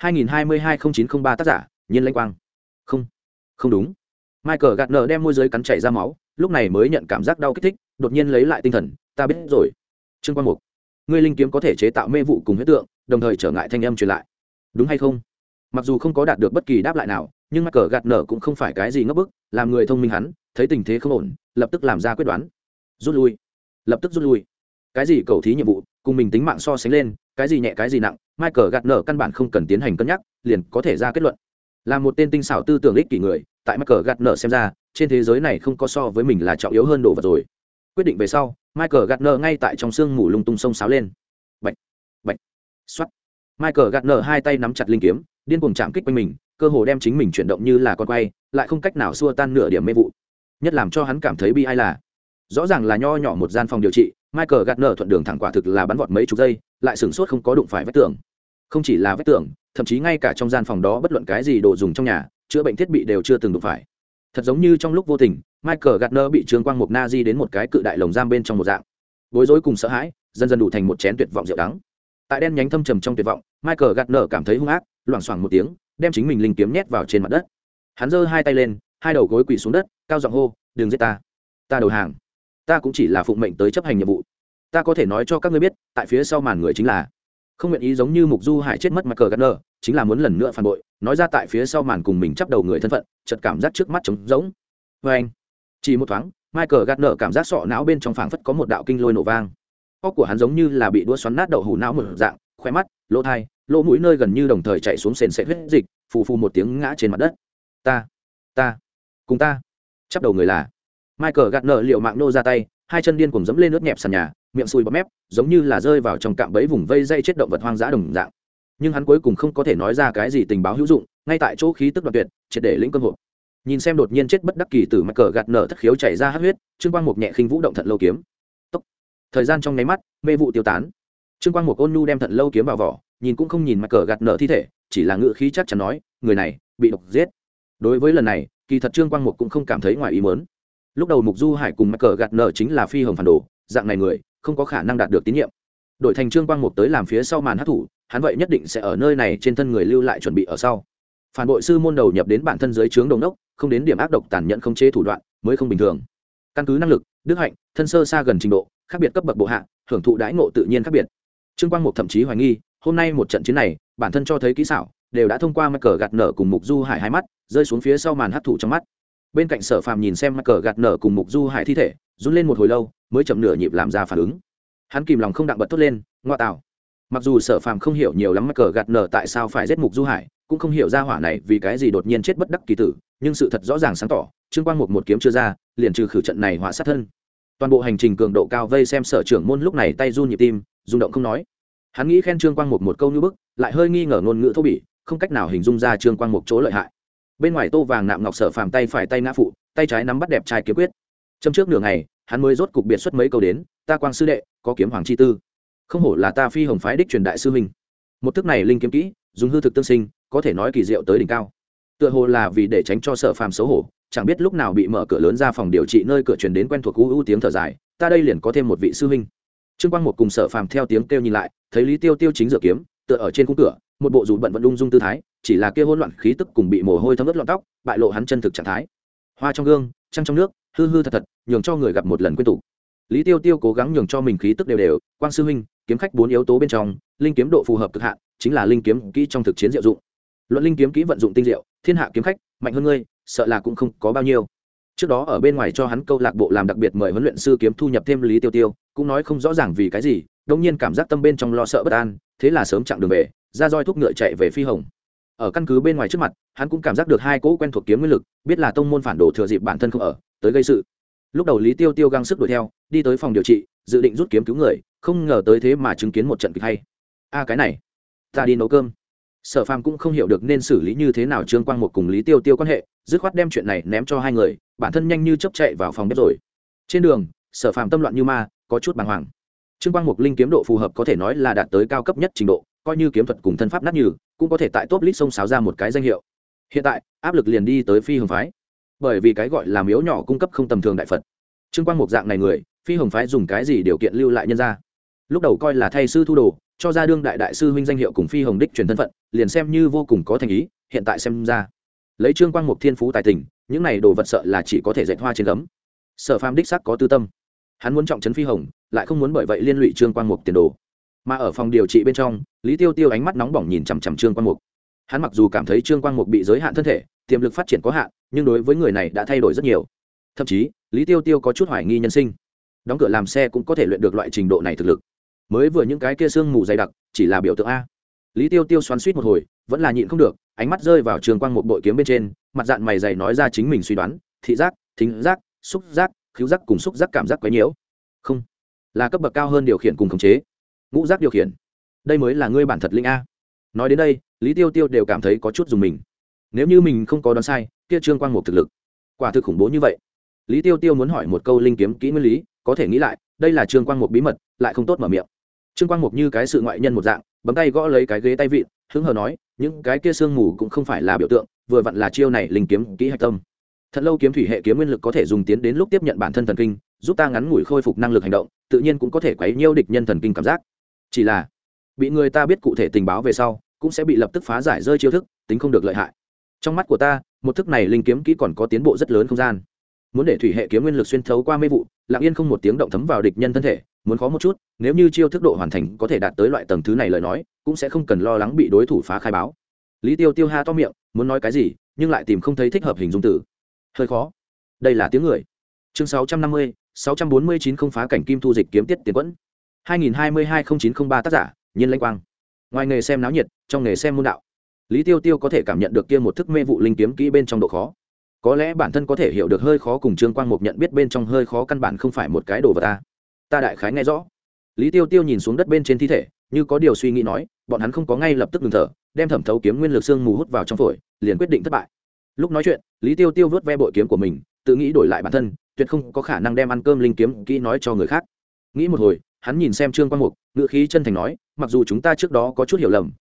2022-0903 tác giả, Nhiên Lãnh Quang. Không, không đúng. Michael Gardner đem môi dưới cắn chảy ra máu, lúc này mới nhận cảm giác đau kích thích, đột nhiên lấy lại tinh thần, ta biết rồi. Trương Quang Mục, ngươi linh kiếm có thể chế tạo mê vụ cùng huyết tượng, đồng thời trở ngại thanh âm truyền lại. Đúng hay không? Mặc dù không có đạt được bất kỳ đáp lại nào, nhưng Michael Gardner cũng không phải cái gì ngốc bức, làm người thông minh hắn, thấy tình thế không ổn, lập tức làm ra quyết đoán. Rút lui, lập tức rút lui. Cái gì cầu thí nhiệm vụ, cùng mình tính mạng so sánh lên, cái gì nhẹ cái gì nặng, Michael Gardner căn bản không cần tiến hành cân nhắc, liền có thể ra kết luận. Là một tên tinh xảo tư tưởng ích kỷ người, tại Michael Gardner xem ra, trên thế giới này không có so với mình là trọng yếu hơn đồ vật rồi. Quyết định về sau, Michael Gardner ngay tại trong sương mù lung tung sông sáo lên. Bạch, bạch, xoát. Michael Gardner hai tay nắm chặt linh kiếm, điên cuồng chạm kích quanh mình, cơ hồ đem chính mình chuyển động như là con quay, lại không cách nào xua tan nửa điểm mê vụ. Nhất làm cho hắn cảm thấy bi ai là, rõ ràng là nho nhỏ một gian phòng điều trị, Michael Gardner thuận đường thẳng quả thực là bắn vọt mấy chục giây, lại sửng sốt không có đụng phải vách tường. Không chỉ là vách tường, thậm chí ngay cả trong gian phòng đó bất luận cái gì đồ dùng trong nhà, chữa bệnh thiết bị đều chưa từng đụng phải. Thật giống như trong lúc vô tình, Michael Gardner bị Trương Quang Mục Nazi đến một cái cự đại lồng giam bên trong một dạng. Bối rối cùng sợ hãi, dần dần đủ thành một chén tuyệt vọng rượu đắng. Tại đen nhánh thâm trầm trong tuyệt vọng, Michael Gardner cảm thấy hung ác, loảng xoảng một tiếng, đem chính mình linh kiếm nhét vào trên mặt đất. Hắn giơ hai tay lên, hai đầu gối quỳ xuống đất, cao giọng hô, "Đừng giết ta, ta đầu hàng. Ta cũng chỉ là phụng mệnh tới chấp hành nhiệm vụ. Ta có thể nói cho các ngươi biết, tại phía sau màn người chính là không nguyện ý giống như Mục Du Hải chết mất Michael Gardner, chính là muốn lần nữa phản bội, nói ra tại phía sau màn cùng mình chắp đầu người thân phận, chợt cảm giác trước mắt trống rỗng." Và anh, chỉ một thoáng, Michael Gardner cảm giác sọ não bên trong phảng phất có một đạo kinh lôi nổ vang. Óc của hắn giống như là bị đũa xoắn nát đậu hũ não một dạng, khóe mắt, lỗ tai, lỗ mũi nơi gần như đồng thời chạy xuống sền sệt huyết dịch, phù phù một tiếng ngã trên mặt đất. Ta, cùng ta, chắp đầu người là Michael Gardner liều mạng nô ra tay, hai chân điên cuồng dẫm lên nước nhẹp sàn nhà, miệng sùi bọt mép, giống như là rơi vào trong cạm bẫy vùng vây dây chết động vật hoang dã đồng dạng. Nhưng hắn cuối cùng không có thể nói ra cái gì tình báo hữu dụng, ngay tại chỗ khí tức đoạn tuyệt, triệt để lĩnh cơn hộp. Nhìn xem đột nhiên chết bất đắc kỳ từ Michael Gardner thất khiếu chảy ra hắc huyết, Trương Quang Mục nhẹ khinh vũ động Thận Lâu kiếm. Tốc. Thời gian trong nháy mắt, mê vụ tiêu tán. Trương Quang Mục ôn nhu đem Thận Lâu kiếm vào vỏ, nhìn cũng không nhìn Michael Gardner thi thể, chỉ là ngữ khí chắc chắn nói người này bị độc giết. Đối với lần này kỳ thật trương quang mục cũng không cảm thấy ngoài ý mớn. Lúc đầu mục du hải cùng mắc cờ gạt nở chính là phi hồng phản đồ, dạng này người không có khả năng đạt được tín nhiệm. Đổi thành trương quang mục tới làm phía sau màn hát thủ, hắn vậy nhất định sẽ ở nơi này trên thân người lưu lại chuẩn bị ở sau. Phản bội sư môn đầu nhập đến bản thân dưới trướng đồng đốc, không đến điểm ác độc tàn nhẫn không chế thủ đoạn mới không bình thường. Căn cứ năng lực, đức hạnh, thân sơ xa gần trình độ khác biệt cấp bậc bộ hạ, hưởng thụ đãi ngộ tự nhiên khác biệt. Trương Quang Mục thậm chí hoài nghi hôm nay một trận chiến này bản thân cho thấy kỹ xảo đều đã thông qua mắc cờ gạt nở cùng mục du hải hai mắt rơi xuống phía sau màn hấp thụ trong mắt. Bên cạnh Sở Phàm nhìn xem mắc cờ gạt nở cùng mục du hải thi thể run lên một hồi lâu mới chậm nửa nhịp làm ra phản ứng. Hắn kìm lòng không đặng bật thốt lên ngoa tạo. Mặc dù Sở Phàm không hiểu nhiều lắm mắc cờ gạt nở tại sao phải giết mục du hải, cũng không hiểu ra hỏa này vì cái gì đột nhiên chết bất đắc kỳ tử, nhưng sự thật rõ ràng sáng tỏ, Trương Quang Mục một kiếm chưa ra liền trừ khử trận này hỏa sát thân. Toàn bộ hành trình cường độ cao vây xem Sở trưởng môn lúc này tay run nhịp tim rung động không nói. Hắn nghĩ khen Trương Quang Mục một câu như bức, lại hơi nghi ngờ ngôn ngữ thô bỉ, không cách nào hình dung ra Trương Quang Mục chỗ lợi hại. Bên ngoài tô vàng nạm ngọc Sở Phàm tay phải tay ngã phụ, tay trái nắm bắt đẹp trai kiếm quyết. Châm trước nửa ngày, hắn mới rốt cục biệt xuất mấy câu đến, ta Quang sư đệ, có kiếm hoàng chi tư. Không hổ là ta phi hồng phái đích truyền đại sư huynh. Một thức này linh kiếm kỹ, dùng hư thực tương sinh, có thể nói kỳ diệu tới đỉnh cao. Tựa hồ là vì để tránh cho Sở Phàm xấu hổ, chẳng biết lúc nào bị mở cửa lớn ra phòng điều trị nơi cửa truyền đến quen thuộc u tiếng thở dài, ta đây liền có thêm một vị sư huynh. Trương Quang Mục cùng Sở Phàm theo tiếng kêu nhìn lại, thấy Lý Tiêu Tiêu chính rửa kiếm, tựa ở trên khung cửa, một bộ dù bận vận ung dung tư thái, chỉ là kia hỗn loạn khí tức cùng bị mồ hôi thấm ướt lọn tóc, bại lộ hắn chân thực trạng thái. Hoa trong gương, trăng trong nước, hư hư thật thật, nhường cho người gặp một lần quên tụ. Lý Tiêu Tiêu cố gắng nhường cho mình khí tức đều đều, Quang sư huynh, kiếm khách bốn yếu tố bên trong, linh kiếm độ phù hợp cực hạn, chính là linh kiếm kỹ trong thực chiến diệu dụng. Luận linh kiếm kỹ vận dụng tinh diệu, thiên hạ kiếm khách, mạnh hơn ngươi, sợ là cũng không có bao nhiêu. Trước đó ở bên ngoài cho hắn câu lạc bộ làm đặc biệt mời huấn luyện sư kiếm thu nhập thêm Lý Tiêu Tiêu, cũng nói không rõ ràng vì cái gì, đột nhiên cảm giác tâm bên trong lo sợ bất an, thế là sớm chặng đường về, ra roi thúc ngựa chạy về Phi Hồng. Ở căn cứ bên ngoài trước mặt, hắn cũng cảm giác được hai cỗ quen thuộc kiếm nguyên lực, biết là tông môn phản đồ thừa dịp bản thân không ở, tới gây sự. Lúc đầu Lý Tiêu Tiêu gắng sức đuổi theo, đi tới phòng điều trị, dự định rút kiếm cứu người, không ngờ tới thế mà chứng kiến một trận kịch hay. A cái này, ta đi nấu cơm. Sở Phàm cũng không hiểu được nên xử lý như thế nào Trương Quang Mục cùng Lý Tiêu Tiêu quan hệ, dứt khoát đem chuyện này ném cho hai người, bản thân nhanh như chớp chạy vào phòng bếp rồi. Trên đường, Sở Phàm tâm loạn như ma, có chút bàng hoàng. Trương Quang Mục linh kiếm độ phù hợp có thể nói là đạt tới cao cấp nhất trình độ, coi như kiếm thuật cùng thân pháp nát như, cũng có thể tại top list sông sáo ra một cái danh hiệu. Hiện tại, áp lực liền đi tới Phi Hồng phái. Bởi vì cái gọi là miếu nhỏ cung cấp không tầm thường đại Phật. Trương Quang Mục dạng này người, Phi Hồng phái dùng cái gì điều kiện lưu lại nhân ra? Lúc đầu coi là thay sư thu đồ, cho ra đương đại đại sư huynh danh hiệu cùng Phi Hồng đích truyền thân phận, liền xem như vô cùng có thành ý, hiện tại xem ra, lấy Trương Quang Mục thiên phú tài tình, những này đồ vật sợ là chỉ có thể dệt hoa trên gấm. Sở Phàm đích xác có tư tâm, hắn muốn trọng trấn Phi Hồng, lại không muốn bởi vậy liên lụy Trương Quang Mục tiền đồ. Mà ở phòng điều trị bên trong, Lý Tiêu Tiêu ánh mắt nóng bỏng nhìn chằm chằm Trương Quang Mục. Hắn mặc dù cảm thấy Trương Quang Mục bị giới hạn thân thể, tiềm lực phát triển có hạn, nhưng đối với người này đã thay đổi rất nhiều. Thậm chí, Lý Tiêu Tiêu có chút hoài nghi nhân sinh. Đóng cửa làm xe cũng có thể luyện được loại trình độ này thực lực. Mới vừa những cái kia xương mù dày đặc, chỉ là biểu tượng a. Lý Tiêu Tiêu xoắn xuýt một hồi, vẫn là nhịn không được, ánh mắt rơi vào Trương Quang Mục bội kiếm bên trên, mặt dạn mày dày nói ra chính mình suy đoán, thị giác, thính giác, xúc giác, khứu giác cùng xúc giác cảm giác quấy nhiễu. Không, là cấp bậc cao hơn điều khiển cùng khống chế. Ngũ giác điều khiển. Đây mới là ngươi bản thật linh a. Nói đến đây, Lý Tiêu Tiêu đều cảm thấy có chút dùng mình. Nếu như mình không có đoán sai, kia Trương Quang Mục thực lực quả thực khủng bố như vậy. Lý Tiêu Tiêu muốn hỏi một câu linh kiếm kỹ nguyên lý, có thể nghĩ lại, đây là Trương Quang Mục bí mật, lại không tốt mở miệng. Trương Quang Mục như cái sự ngoại nhân một dạng, bấm tay gõ lấy cái ghế tay vịn, hứng hờ nói, những cái kia sương mù cũng không phải là biểu tượng, vừa vặn là chiêu này linh kiếm kỹ hạch tâm. Thật lâu kiếm thủy hệ kiếm nguyên lực có thể dùng tiến đến lúc tiếp nhận bản thân thần kinh, giúp ta ngắn ngủi khôi phục năng lực hành động, tự nhiên cũng có thể quấy nhiễu địch nhân thần kinh cảm giác. Chỉ là bị người ta biết cụ thể tình báo về sau, cũng sẽ bị lập tức phá giải rơi chiêu thức, tính không được lợi hại. Trong mắt của ta, một thức này linh kiếm kỹ còn có tiến bộ rất lớn không gian. Muốn để thủy hệ kiếm nguyên lực xuyên thấu qua mê vụ, lặng yên không một tiếng động thấm vào địch nhân thân thể, muốn khó một chút, nếu như chiêu thức độ hoàn thành có thể đạt tới loại tầng thứ này lời nói, cũng sẽ không cần lo lắng bị đối thủ phá khai báo. Lý Tiêu Tiêu ha to miệng, muốn nói cái gì, nhưng lại tìm không thấy thích hợp hình dung từ. Hơi khó. Đây là tiếng người. Chương 650, 649 không phá cảnh kim thu dịch kiếm tiết tiền quẫn. 2022-0903 tác giả, Nhiên Lãnh Quang. Ngoài nghề xem náo nhiệt, trong nghề xem môn đạo. Lý Tiêu Tiêu có thể cảm nhận được kia một thức mê vụ linh kiếm kỹ bên trong độ khó. Có lẽ bản thân có thể hiểu được hơi khó cùng Trương Quang Mục nhận biết bên trong hơi khó căn bản không phải một cái đồ vật ta đại khái nghe rõ. Lý Tiêu Tiêu nhìn xuống đất bên trên thi thể, như có điều suy nghĩ nói, bọn hắn không có ngay lập tức ngừng thở, đem thẩm thấu kiếm nguyên lực xương mù hút vào trong phổi, liền quyết định thất bại. Lúc nói chuyện, Lý Tiêu Tiêu vớt ve bội kiếm của mình, tự nghĩ đổi lại bản thân, tuyệt không có khả năng đem ăn cơm linh kiếm kỹ nói cho người khác. Nghĩ một hồi, hắn nhìn xem Trương Quang Mục, ngữ khí chân thành nói, mặc dù chúng ta trước đó có chút hiểu lầm,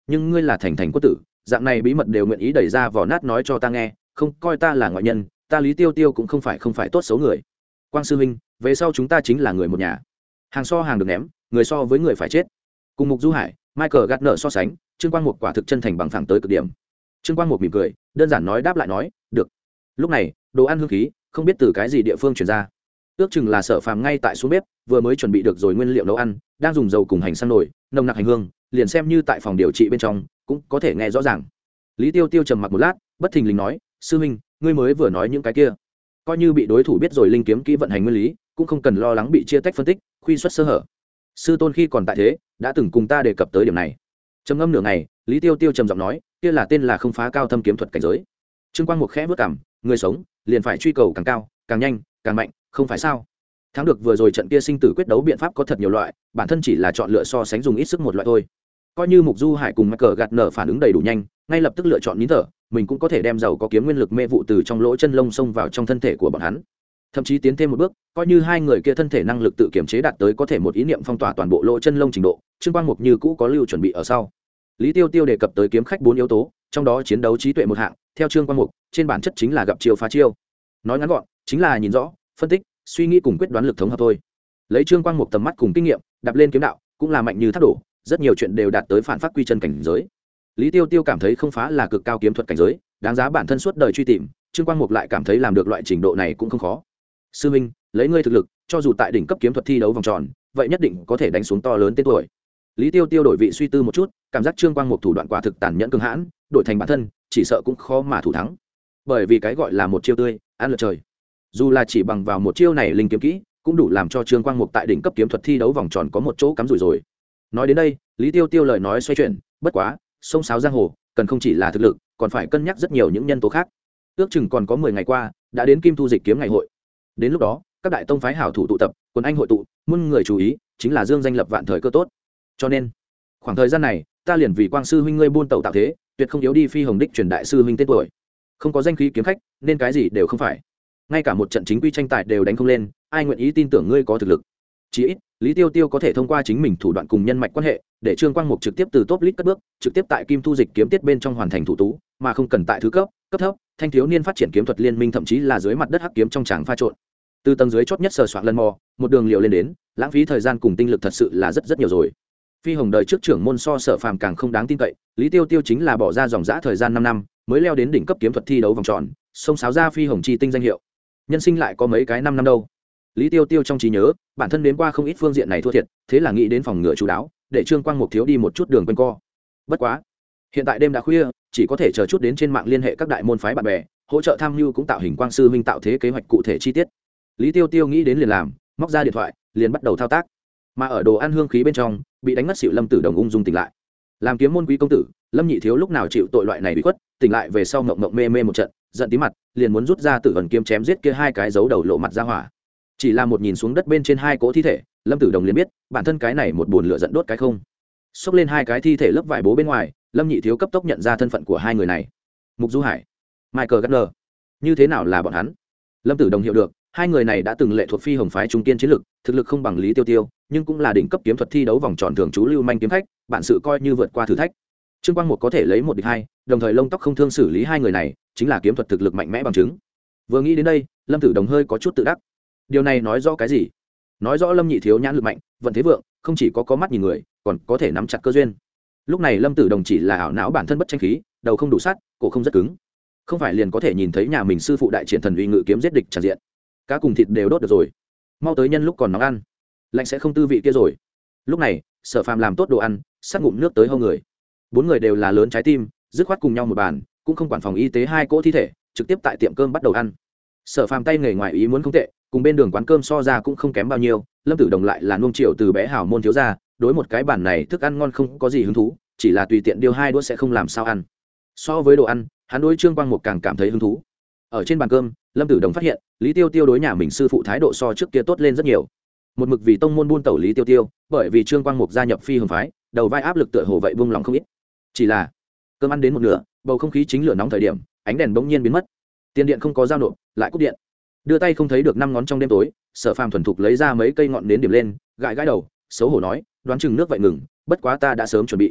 nhưng ngươi là thành thành quốc tử, dạng này bí mật đều nguyện ý đẩy ra vỏ nát nói cho ta nghe, không coi ta là ngoại nhân, ta Lý Tiêu Tiêu cũng không phải tốt xấu người. Quang sư huynh, về sau chúng ta chính là người một nhà. Hàng so hàng được ném, người so với người phải chết. Cùng Mục Du Hải, Michael gạt nợ so sánh, Trương Quang Mục quả thực chân thành bằng phẳng tới cực điểm. Trương Quang Mục mỉm cười, đơn giản nói đáp lại nói, được. Lúc này, đồ ăn hương khí, không biết từ cái gì địa phương truyền ra. Ước chừng là Sở Phàm ngay tại xuống bếp, vừa mới chuẩn bị được rồi nguyên liệu nấu ăn, đang dùng dầu cùng hành sang nồi, nồng nặc hành hương, liền xem như tại phòng điều trị bên trong, cũng có thể nghe rõ ràng. Lý Tiêu Tiêu trầm mặc một lát, bất thình lình nói, sư huynh, ngươi mới vừa nói những cái kia, coi như bị đối thủ biết rồi linh kiếm kỹ vận hành nguyên lý, cũng không cần lo lắng bị chia tách phân tích, khuy xuất sơ hở. Sư tôn khi còn tại thế, đã từng cùng ta đề cập tới điểm này. Trầm ngâm nửa ngày, Lý Tiêu Tiêu trầm giọng nói, kia là tên là không phá cao thâm kiếm thuật cảnh giới. Trương Quang Mục khẽ bước cằm, người sống liền phải truy cầu càng cao, càng nhanh, càng mạnh, không phải sao? Thắng được vừa rồi trận kia sinh tử quyết đấu biện pháp có thật nhiều loại, bản thân chỉ là chọn lựa so sánh dùng ít sức một loại thôi. Coi như Mục Du Hải cùng Michael gạt nở phản ứng đầy đủ nhanh, ngay lập tức lựa chọn nín thở, mình cũng có thể đem giàu có kiếm nguyên lực mê vụ từ trong lỗ chân lông xông vào trong thân thể của bọn hắn. Thậm chí tiến thêm một bước, coi như hai người kia thân thể năng lực tự kiểm chế đạt tới có thể một ý niệm phong tỏa toàn bộ lỗ chân lông trình độ, Trương Quang Mục như cũ có lưu chuẩn bị ở sau. Lý Tiêu Tiêu đề cập tới kiếm khách 4 yếu tố, trong đó chiến đấu trí tuệ một hạng, theo Trương Quang Mục, trên bản chất chính là gặp chiêu phá chiêu. Nói ngắn gọn, chính là nhìn rõ, phân tích, suy nghĩ cùng quyết đoán lực thống hợp thôi. Lấy Trương Quang Mục tầm mắt cùng kinh nghiệm, đạp lên kiếm đạo, cũng là mạnh như thác đổ, rất nhiều chuyện đều đạt tới phản phát quy chân cảnh giới. Lý Tiêu Tiêu cảm thấy không phá là cực cao kiếm thuật cảnh giới, đáng giá bản thân suốt đời truy tìm, Trương Quang Mục lại cảm thấy làm được loại trình độ này cũng không khó. Sư minh, lấy ngươi thực lực, cho dù tại đỉnh cấp kiếm thuật thi đấu vòng tròn, vậy nhất định có thể đánh xuống to lớn tên tuổi. Lý Tiêu Tiêu đổi vị suy tư một chút, cảm giác Trương Quang Mục thủ đoạn quả thực tàn nhẫn cường hãn, đổi thành bản thân, chỉ sợ cũng khó mà thủ thắng. Bởi vì cái gọi là một chiêu tươi, ăn lượt trời. Dù là chỉ bằng vào một chiêu này linh kiếm kỹ, cũng đủ làm cho Trương Quang Mục tại đỉnh cấp kiếm thuật thi đấu vòng tròn có một chỗ cắm rủi rồi. Nói đến đây, Lý Tiêu Tiêu lời nói xoay chuyển, bất quá, sông sáo giang hồ, cần không chỉ là thực lực, còn phải cân nhắc rất nhiều những nhân tố khác. Ước chừng còn có 10 ngày qua, đã đến Kim Thu Dịch kiếm ngày hội. Đến lúc đó, các đại tông phái hảo thủ tụ tập, quần anh hội tụ, muôn người chú ý, chính là dương danh lập vạn thời cơ tốt. Cho nên, khoảng thời gian này, ta liền vì Quang sư huynh ngươi buôn tẩu tạo thế, tuyệt không yếu đi phi hồng đích truyền đại sư huynh tên tuổi. Không có danh khí kiếm khách, nên cái gì đều không phải. Ngay cả một trận chính quy tranh tài đều đánh không lên, ai nguyện ý tin tưởng ngươi có thực lực. Chỉ ít, Lý Tiêu Tiêu có thể thông qua chính mình thủ đoạn cùng nhân mạch quan hệ, để Trương Quang Mục trực tiếp từ top list cất bước, trực tiếp tại Kim Thu Dịch kiếm tiết bên trong hoàn thành thủ tú, mà không cần tại thứ cấp, cấp thấp, thanh thiếu niên phát triển kiếm thuật liên minh thậm chí là dưới mặt đất hắc kiếm trong tràng pha trộn. Từ tầng dưới chót nhất sờ soạn lần mò, một đường liều lên đến, lãng phí thời gian cùng tinh lực thật sự là rất nhiều rồi. Phi hồng đời trước trưởng môn so Sở Phàm càng không đáng tin cậy, Lý Tiêu Tiêu chính là bỏ ra dòng dã thời gian 5 năm, mới leo đến đỉnh cấp kiếm thuật thi đấu vòng tròn, xông sáo ra phi hồng chi tinh danh hiệu. Nhân sinh lại có mấy cái 5 năm đâu. Lý Tiêu Tiêu trong trí nhớ, bản thân đến qua không ít phương diện này thua thiệt, thế là nghĩ đến phòng ngừa chú đáo, để Trương Quang Mục thiếu đi một chút đường quanh co. Bất quá, hiện tại đêm đã khuya, chỉ có thể chờ chút đến trên mạng liên hệ các đại môn phái bạn bè, hỗ trợ tham mưu cũng tạo hình Quang sư huynh tạo thế kế hoạch cụ thể chi tiết. Lý Tiêu Tiêu nghĩ đến liền làm, móc ra điện thoại, liền bắt đầu thao tác. Mà ở đồ ăn hương khí bên trong, bị đánh ngất xỉu Lâm Tử Đồng ung dung tỉnh lại. Làm kiếm môn quý công tử, Lâm Nhị Thiếu lúc nào chịu tội loại này bị khuất, tỉnh lại về sau ngậm mê một trận, giận tí mặt, liền muốn rút ra Tử Vân kiếm chém giết kia hai cái giấu đầu lộ mặt ra hỏa. Chỉ là một nhìn xuống đất bên trên hai cỗ thi thể, Lâm Tử Đồng liền biết, bản thân cái này một buồn lửa giận đốt cái không. Xốc lên hai cái thi thể lớp vải bố bên ngoài, Lâm Nhị Thiếu cấp tốc nhận ra thân phận của hai người này. Mục Du Hải, Michael Gardner. Như thế nào là bọn hắn? Lâm Tử Đồng hiểu được, hai người này đã từng lệ thuộc phi hồng phái trung kiên chiến lực, thực lực không bằng Lý Tiêu Tiêu, nhưng cũng là đỉnh cấp kiếm thuật thi đấu vòng tròn thường trú lưu manh kiếm khách, bản sự coi như vượt qua thử thách. Trương Quang Mục có thể lấy một địch hai, đồng thời lông tóc không thương xử lý hai người này, chính là kiếm thuật thực lực mạnh mẽ bằng chứng. Vừa nghĩ đến đây, Lâm Tử Đồng hơi có chút tự đắc. Điều này nói rõ cái gì? Nói rõ Lâm Nhị Thiếu nhãn lực mạnh, vận thế vượng, không chỉ có mắt nhìn người, còn có thể nắm chặt cơ duyên. Lúc này Lâm Tử Đồng chỉ là ảo não bản thân bất tranh khí, đầu không đủ sát, cổ không rất cứng, không phải liền có thể nhìn thấy nhà mình sư phụ đại triển thần uy ngự kiếm giết địch tràn diện. Cá cùng thịt đều đốt được rồi, mau tới nhân lúc còn nóng ăn, lạnh sẽ không tư vị kia rồi. Lúc này Sở Phàm làm tốt đồ ăn, sát ngụm nước tới hâu người. Bốn người đều là lớn trái tim, dứt khoát cùng nhau một bàn, cũng không quản phòng y tế hai cỗ thi thể, trực tiếp tại tiệm cơm bắt đầu ăn. Sở Phàm tay nghề ngoài ý muốn không tệ, cùng bên đường quán cơm so ra cũng không kém bao nhiêu. Lâm Tử Đồng lại là nuông chiều từ bé hảo môn thiếu gia, đối một cái bản này thức ăn ngon không có gì hứng thú, chỉ là tùy tiện điêu hai đũa sẽ không làm sao ăn. So với đồ ăn, hắn đối Trương Quang Mục càng cảm thấy hứng thú. Ở trên bàn cơm, Lâm Tử Đồng phát hiện Lý Tiêu Tiêu đối nhà mình sư phụ thái độ so trước kia tốt lên rất nhiều. Một mực vì tông môn buôn tẩu Lý Tiêu Tiêu, bởi vì Trương Quang Mục gia nhập phi hồng phái, đầu vai áp lực tựa hồ vậy buông lòng không ít. Chỉ là cơm ăn đến một nửa, bầu không khí chính lửa nóng thời điểm, ánh đèn bỗng nhiên biến mất, tiền điện không có giao nộp, lại cúp điện. Đưa tay không thấy được 5 ngón trong đêm tối, Sở Phàm thuần thục lấy ra mấy cây ngọn nến điểm lên, gãi gãi đầu, xấu hổ nói, đoán chừng nước vậy ngừng, bất quá ta đã sớm chuẩn bị.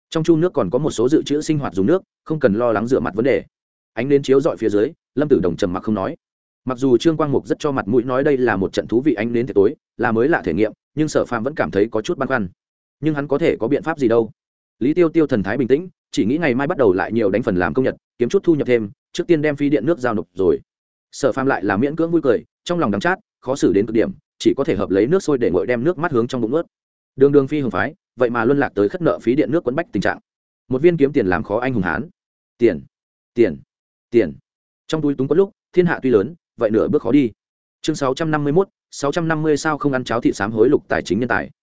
trong chu nước còn có một số dự trữ sinh hoạt dùng nước, không cần lo lắng rửa mặt vấn đề. Ánh đến chiếu dọi phía dưới, Lâm Tử Đồng trầm mặc không nói. Mặc dù Trương Quang Mục rất cho mặt mũi nói đây là một trận thú vị ánh đến tối, là mới lạ thể nghiệm, nhưng Sở Phàm vẫn cảm thấy có chút băn khoăn. Nhưng hắn có thể có biện pháp gì đâu? Lý Tiêu Tiêu thần thái bình tĩnh, chỉ nghĩ ngày mai bắt đầu lại nhiều đánh phần làm công nhật, kiếm chút thu nhập thêm, trước tiên đem phí điện nước giao nộp rồi. Sở Phàm lại là miễn cưỡng vui cười, trong lòng đắng chát, khó xử đến cực điểm, chỉ có thể hợp lấy nước sôi để nguội đem nước mắt hướng trong bụng nuốt. Đường Đường phi hồng phái, vậy mà luân lạc tới khất nợ phí điện nước quấn bách tình trạng. Một viên kiếm tiền làm khó anh hùng hán. Tiền, tiền, tiền. Trong túi túng có lúc, thiên hạ tuy lớn, vậy nửa bước khó đi. Chương 651, 650 sao không ăn cháo thịt sám hối lục tài chính nhân tài.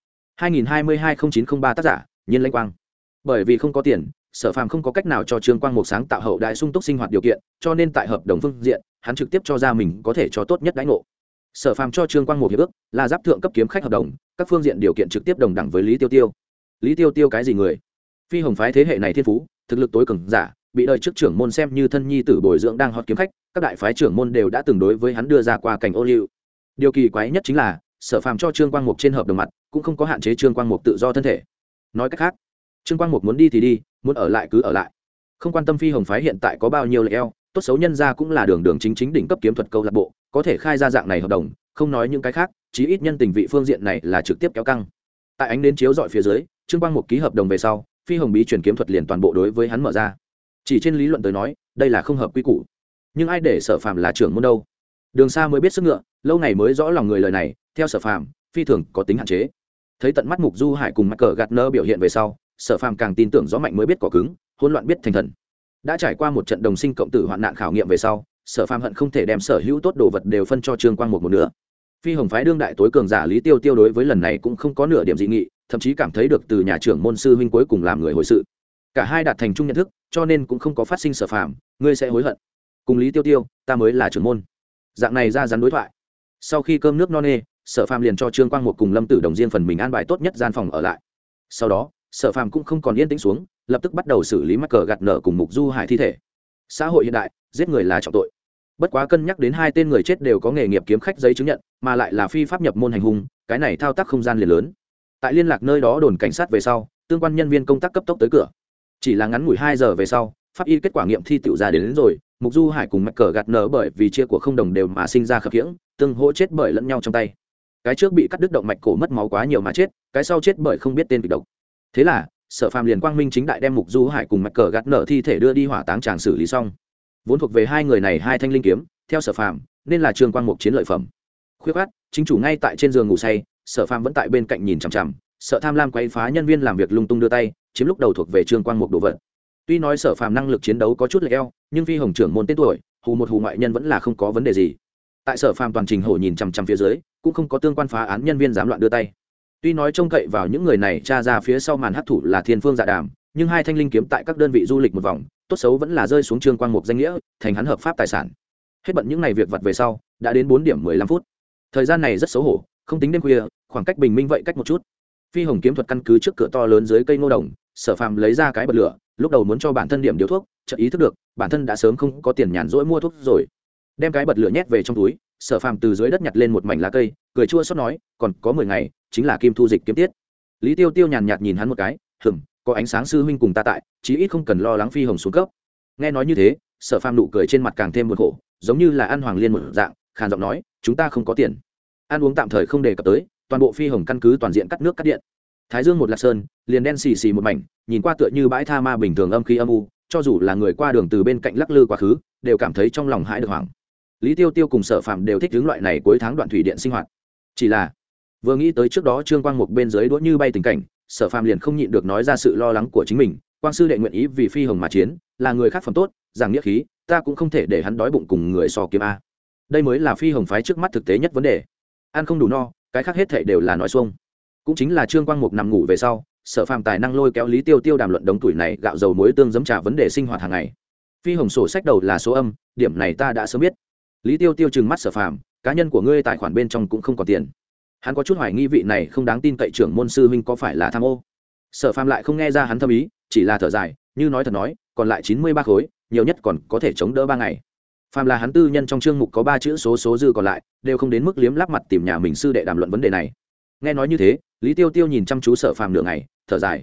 2022-0903 tác giả, Nhiên Lãnh Quang. Bởi vì không có tiền, Sở Phàm không có cách nào cho Trương Quang Mục sáng tạo hậu đại sung túc sinh hoạt điều kiện, cho nên tại hợp đồng phương diện, hắn trực tiếp cho ra mình có thể cho tốt nhất đãi ngộ. Sở Phàm cho Trương Quang Mục hiệp ước là giáp thượng cấp kiếm khách hợp đồng, các phương diện điều kiện trực tiếp đồng đẳng với Lý Tiêu Tiêu. Lý Tiêu Tiêu cái gì người? Phi hồng phái thế hệ này thiên phú, thực lực tối cường giả, bị đời trước trưởng môn xem như thân nhi tử bồi dưỡng đang hot kiếm khách, các đại phái trưởng môn đều đã từng đối với hắn đưa ra qua cảnh ô liu. Điều kỳ quái nhất chính là, Sở Phàm cho Trương Quang Mục trên hợp đồng mặt, cũng không có hạn chế Trương Quang Mục tự do thân thể. Nói cách khác, Trương Quang Mục muốn đi thì đi, muốn ở lại cứ ở lại, không quan tâm phi hồng phái hiện tại có bao nhiêu lệ eo, tốt xấu nhân ra cũng là đường đường chính chính đỉnh cấp kiếm thuật câu lạc bộ, có thể khai ra dạng này hợp đồng, không nói những cái khác, chí ít nhân tình vị phương diện này là trực tiếp kéo căng. Tại ánh đến chiếu dọi phía dưới, Trương Quang Mục ký hợp đồng về sau, phi hồng bí truyền kiếm thuật liền toàn bộ đối với hắn mở ra. Chỉ trên lý luận tới nói, đây là không hợp quy củ, nhưng ai để Sở Phàm là trưởng môn đâu? Đường xa mới biết sức ngựa, lâu ngày mới rõ lòng người lời này, theo Sở Phàm, phi thường có tính hạn chế. Thấy tận mắt Mục Du Hải cùng Michael Gardner biểu hiện về sau, Sở Phàm càng tin tưởng gió mạnh mới biết cỏ cứng, hỗn loạn biết thành thần. Đã trải qua một trận đồng sinh cộng tử hoạn nạn khảo nghiệm về sau, Sở Phàm hận không thể đem sở hữu tốt đồ vật đều phân cho Trương Quang một nửa. Phi hồng phái đương đại tối cường giả Lý Tiêu Tiêu đối với lần này cũng không có nửa điểm dị nghị, thậm chí cảm thấy được từ nhà trưởng môn sư huynh cuối cùng làm người hồi sự. Cả hai đạt thành chung nhận thức, cho nên cũng không có phát sinh Sở Phàm, ngươi sẽ hối hận. Cùng Lý Tiêu Tiêu, ta mới là trưởng môn. Dạng này ra rắn đối thoại. Sau khi cơm nước no nê, Sở Phàm liền cho Trương Quang một cùng Lâm Tử Đồng riêng phần mình an bài tốt nhất gian phòng ở lại. Sau đó, Sở Phàm cũng không còn yên tĩnh xuống, lập tức bắt đầu xử lý mắc cờ gạt nợ cùng Mục Du Hải thi thể. Xã hội hiện đại, giết người là trọng tội. Bất quá cân nhắc đến hai tên người chết đều có nghề nghiệp kiếm khách giấy chứng nhận, mà lại là phi pháp nhập môn hành hung, cái này thao tác không gian liền lớn. Tại liên lạc nơi đó đồn cảnh sát về sau, tương quan nhân viên công tác cấp tốc tới cửa. Chỉ là ngắn ngủi 2 giờ về sau, pháp y kết quả nghiệm thi tựu ra đến rồi, Mục Du Hải cùng mắc cờ gạt nợ bởi vì chia của không đồng đều mà sinh ra khập khiễng, tương hỗ chết bởi lẫn nhau trong tay. Cái trước bị cắt đứt động mạch cổ mất máu quá nhiều mà chết, cái sau chết bởi không biết tên kịch độc. Thế là Sở Phàm liền quang minh chính đại đem Mục Du Hải cùng mạch cờ gạt nợ thi thể đưa đi hỏa táng tràng xử lý xong. Vốn thuộc về hai người này hai thanh linh kiếm, theo Sở Phàm nên là Trương Quang Mục chiến lợi phẩm. Khuyết khát, chính chủ ngay tại trên giường ngủ say, Sở Phàm vẫn tại bên cạnh nhìn chằm chằm, sợ tham lam quấy phá nhân viên làm việc lung tung đưa tay, chiếm lúc đầu thuộc về Trương Quang Mục đồ vật. Tuy nói Sở Phàm năng lực chiến đấu có chút lệch eo, nhưng phi hồng trưởng môn tên tuổi, hù một hù ngoại nhân vẫn là không có vấn đề gì. Tại Sở Phàm toàn trình hổ nhìn chằm chằm phía dưới, cũng không có tương quan phá án nhân viên dám loạn đưa tay. Tuy nói trông cậy vào những người này tra ra phía sau màn hắc thủ là Thiên Phương Dạ Đàm, nhưng hai thanh linh kiếm tại các đơn vị du lịch một vòng, tốt xấu vẫn là rơi xuống Trương Quang Mục danh nghĩa, thành hắn hợp pháp tài sản. Hết bận những ngày việc vặt về sau, đã đến 4 điểm 15 phút. Thời gian này rất xấu hổ, không tính đêm khuya, khoảng cách bình minh vậy cách một chút. Phi hồng kiếm thuật căn cứ trước cửa to lớn dưới cây ngô đồng, Sở Phàm lấy ra cái bật lửa, lúc đầu muốn cho bản thân điểm điếu thuốc, chợt ý thức được, bản thân đã sớm không có tiền nhàn rỗi mua thuốc rồi. Đem cái bật lửa nhét về trong túi, Sở Phàm từ dưới đất nhặt lên một mảnh lá cây, cười chua xót nói, còn có 10 ngày, chính là kim thu dịch kiếm tiết. Lý Tiêu Tiêu nhàn nhạt nhìn hắn một cái, có ánh sáng sư huynh cùng ta tại, chí ít không cần lo lắng phi hồng xuống cấp. Nghe nói như thế, Sở Phàm nụ cười trên mặt càng thêm buồn khổ, giống như là ăn hoàng liên một dạng, khàn giọng nói, chúng ta không có tiền, ăn uống tạm thời không đề cập tới, toàn bộ phi hồng căn cứ toàn diện cắt nước cắt điện. Thái Dương một lạc sơn, liền đen xì xì một mảnh, nhìn qua tựa như bãi tha ma bình thường âm khí âm u, cho dù là người qua đường từ bên cạnh lắc lư quá khứ, đều cảm thấy trong lòng hãi được hoảng. Lý Tiêu Tiêu cùng Sở Phàm đều thích hướng loại này cuối tháng đoạn thủy điện sinh hoạt. Chỉ là vừa nghĩ tới trước đó Trương Quang Mục bên dưới đũa như bay tình cảnh, Sở Phàm liền không nhịn được nói ra sự lo lắng của chính mình. Quang sư đệ nguyện ý vì phi hồng mà chiến, là người khác phẩm tốt, giảng nghĩa khí, ta cũng không thể để hắn đói bụng cùng người so kiếm a. Đây mới là phi hồng phái trước mắt thực tế nhất vấn đề. Ăn không đủ no, cái khác hết thảy đều là nói xuông. Cũng chính là Trương Quang Mục nằm ngủ về sau, Sở Phàm tài năng lôi kéo Lý Tiêu Tiêu đàm luận đống tuổi này gạo dầu muối tương giấm trà vấn đề sinh hoạt hàng ngày. Phi hồng sổ sách đầu là số âm, điểm này ta đã sớm biết. Lý Tiêu Tiêu trừng mắt Sở Phàm, cá nhân của ngươi tài khoản bên trong cũng không có tiền. Hắn có chút hoài nghi vị này không đáng tin cậy trưởng môn sư huynh có phải là tham ô. Sở Phàm lại không nghe ra hắn thâm ý, chỉ là thở dài, như nói thật nói, còn lại 93 khối, nhiều nhất còn có thể chống đỡ 3 ngày. Phàm là hắn tư nhân trong chương mục có 3 chữ số dư còn lại, đều không đến mức liếm láp mặt tìm nhà mình sư đệ đàm luận vấn đề này. Nghe nói như thế, Lý Tiêu Tiêu nhìn chăm chú Sở Phàm nửa ngày, thở dài.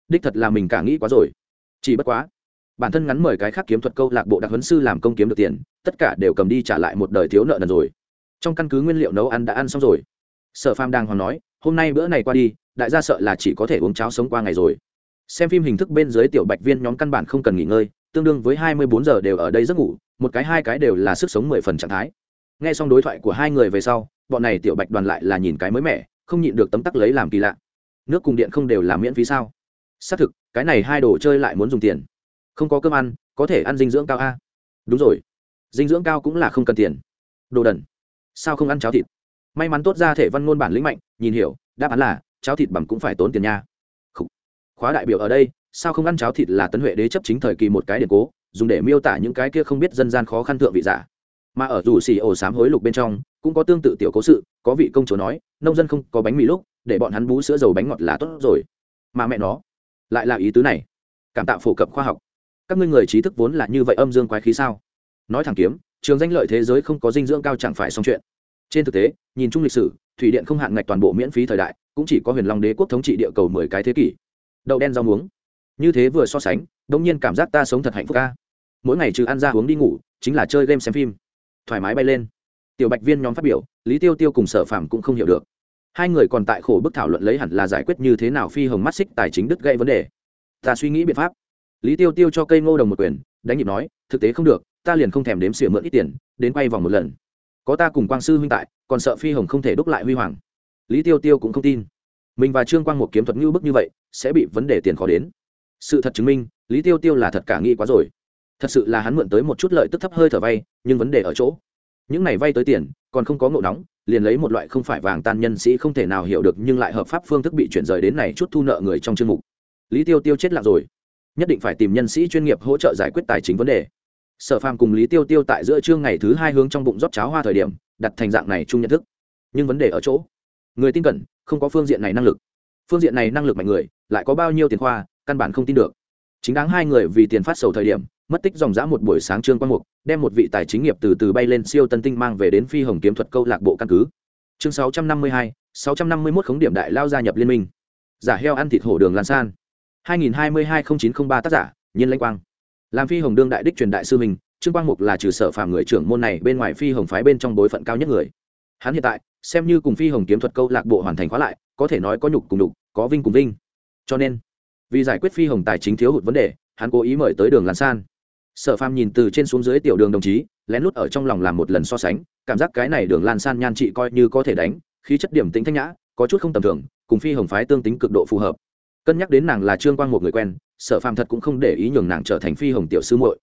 đích thật là mình cả nghĩ quá rồi. Chỉ bất quá bản thân ngắn mời cái khác kiếm thuật câu lạc bộ đặc huấn sư làm công kiếm được tiền, tất cả đều cầm đi trả lại một đời thiếu nợ nần rồi. Trong căn cứ nguyên liệu nấu ăn đã ăn xong rồi, Sở Phàm đang hoàng nói, hôm nay bữa này qua đi, đại gia sợ là chỉ có thể uống cháo sống qua ngày rồi. Xem phim hình thức bên dưới tiểu bạch viên nhóm căn bản không cần nghỉ ngơi, tương đương với 24 giờ đều ở đây giấc ngủ, một cái hai cái đều là sức sống 10 phần trạng thái. Nghe xong đối thoại của hai người về sau, bọn này tiểu bạch đoàn lại là nhìn cái mới mẻ, không nhịn được tấm tắc lấy làm kỳ lạ. Nước cùng điện không đều là miễn phí sao? Xác thực, cái này hai đồ chơi lại muốn dùng tiền. Không có cơm ăn, có thể ăn dinh dưỡng cao a? Đúng rồi, dinh dưỡng cao cũng là không cần tiền. Đồ đần. Sao không ăn cháo thịt? May mắn tốt ra thể văn ngôn bản lĩnh mạnh, nhìn hiểu, đáp án là cháo thịt bằm cũng phải tốn tiền nha. Khóa đại biểu ở đây, sao không ăn cháo thịt là Tấn Huệ đế chấp chính thời kỳ một cái điển cố, dùng để miêu tả những cái kia không biết dân gian khó khăn thượng vị giả. Mà ở rủ xì ổ sám hối lục bên trong cũng có tương tự tiểu cố sự, có vị công chúa nói nông dân không có bánh mì lúc để bọn hắn bú sữa dầu bánh ngọt là tốt rồi, mà mẹ nó lại là ý tứ này. Cảm tạ phổ cập khoa học, các ngươi người trí thức vốn là như vậy âm dương quái khí sao? Nói thẳng kiếm, trường danh lợi thế giới không có dinh dưỡng cao chẳng phải xong chuyện. Trên thực tế, nhìn chung lịch sử, thủy điện không hạn ngạch toàn bộ miễn phí thời đại, cũng chỉ có Huyền Long đế quốc thống trị địa cầu 10 cái thế kỷ. Đậu đen rau muống, như thế vừa so sánh, đống nhiên cảm giác ta sống thật hạnh phúc a. Mỗi ngày trừ ăn ra uống đi ngủ, chính là chơi game xem phim, thoải mái bay lên. Tiểu bạch viên nhóm phát biểu, Lý Tiêu Tiêu cùng Sở Phàm cũng không hiểu được. Hai người còn tại khổ bức thảo luận lấy hẳn là giải quyết như thế nào phi hồng mắt xích tài chính đứt gãy vấn đề. Ta suy nghĩ biện pháp. Lý Tiêu Tiêu cho cây ngô đồng một quyền, đánh nhịp nói, thực tế không được, ta liền không thèm đếm xỉa mượn ít tiền, đến quay vòng một lần. Có ta cùng Quang sư huynh tại, còn sợ phi hồng không thể đúc lại huy hoàng. Lý Tiêu Tiêu cũng không tin mình và Trương Quang một kiếm thuật như bức như vậy sẽ bị vấn đề tiền khó đến. Sự thật chứng minh, Lý Tiêu Tiêu là thật cả nghĩ quá rồi. Thật sự là hắn mượn tới một chút lợi tức thấp hơi thở vay, nhưng vấn đề ở chỗ những này vay tới tiền còn không có ngộ nóng, liền lấy một loại không phải vàng tan nhân sĩ không thể nào hiểu được nhưng lại hợp pháp phương thức bị chuyển rời đến này chút thu nợ người trong chương mục. Lý Tiêu Tiêu chết lặng rồi, nhất định phải tìm nhân sĩ chuyên nghiệp hỗ trợ giải quyết tài chính vấn đề. Sở Phàm cùng Lý Tiêu Tiêu tại giữa trưa ngày thứ hai hướng trong bụng rót cháo hoa thời điểm đặt thành dạng này chung nhận thức, nhưng vấn đề ở chỗ người tin cẩn không có phương diện này năng lực. Phương diện này năng lực mạnh người lại có bao nhiêu tiền khoa, căn bản không tin được. Chính đáng hai người vì tiền phát sầu thời điểm mất tích dòng dã một buổi sáng. Trương Quang Mục đem một vị tài chính nghiệp từ từ bay lên siêu tân tinh mang về đến phi hồng kiếm thuật câu lạc bộ căn cứ. Chương 652, 651 khống điểm đại lao gia nhập liên minh. Giả heo ăn thịt hổ đường lan san. 2022-0903 tác giả Nhiên Lãnh Quang. Làm phi hồng đương đại đích truyền đại sư mình, Trương Quang Mục là trừ Sở Phàm người trưởng môn này bên ngoài phi hồng phái bên trong bối phận cao nhất người. Hắn hiện tại xem như cùng phi hồng kiếm thuật câu lạc bộ hoàn thành khóa lại, có thể nói có nhục cùng nhục, có vinh cùng vinh. Cho nên vì giải quyết phi hồng tài chính thiếu hụt vấn đề, hắn cố ý mời tới đường lan san. Sở Phàm nhìn từ trên xuống dưới tiểu đường đồng chí, lén lút ở trong lòng làm một lần so sánh, cảm giác cái này đường lan san nhan trị coi như có thể đánh, khí chất điểm tĩnh thanh nhã, có chút không tầm thường, cùng phi hồng phái tương tính cực độ phù hợp. Cân nhắc đến nàng là Trương Quang một người quen, Sở Phàm thật cũng không để ý nhường nàng trở thành phi hồng tiểu sư muội.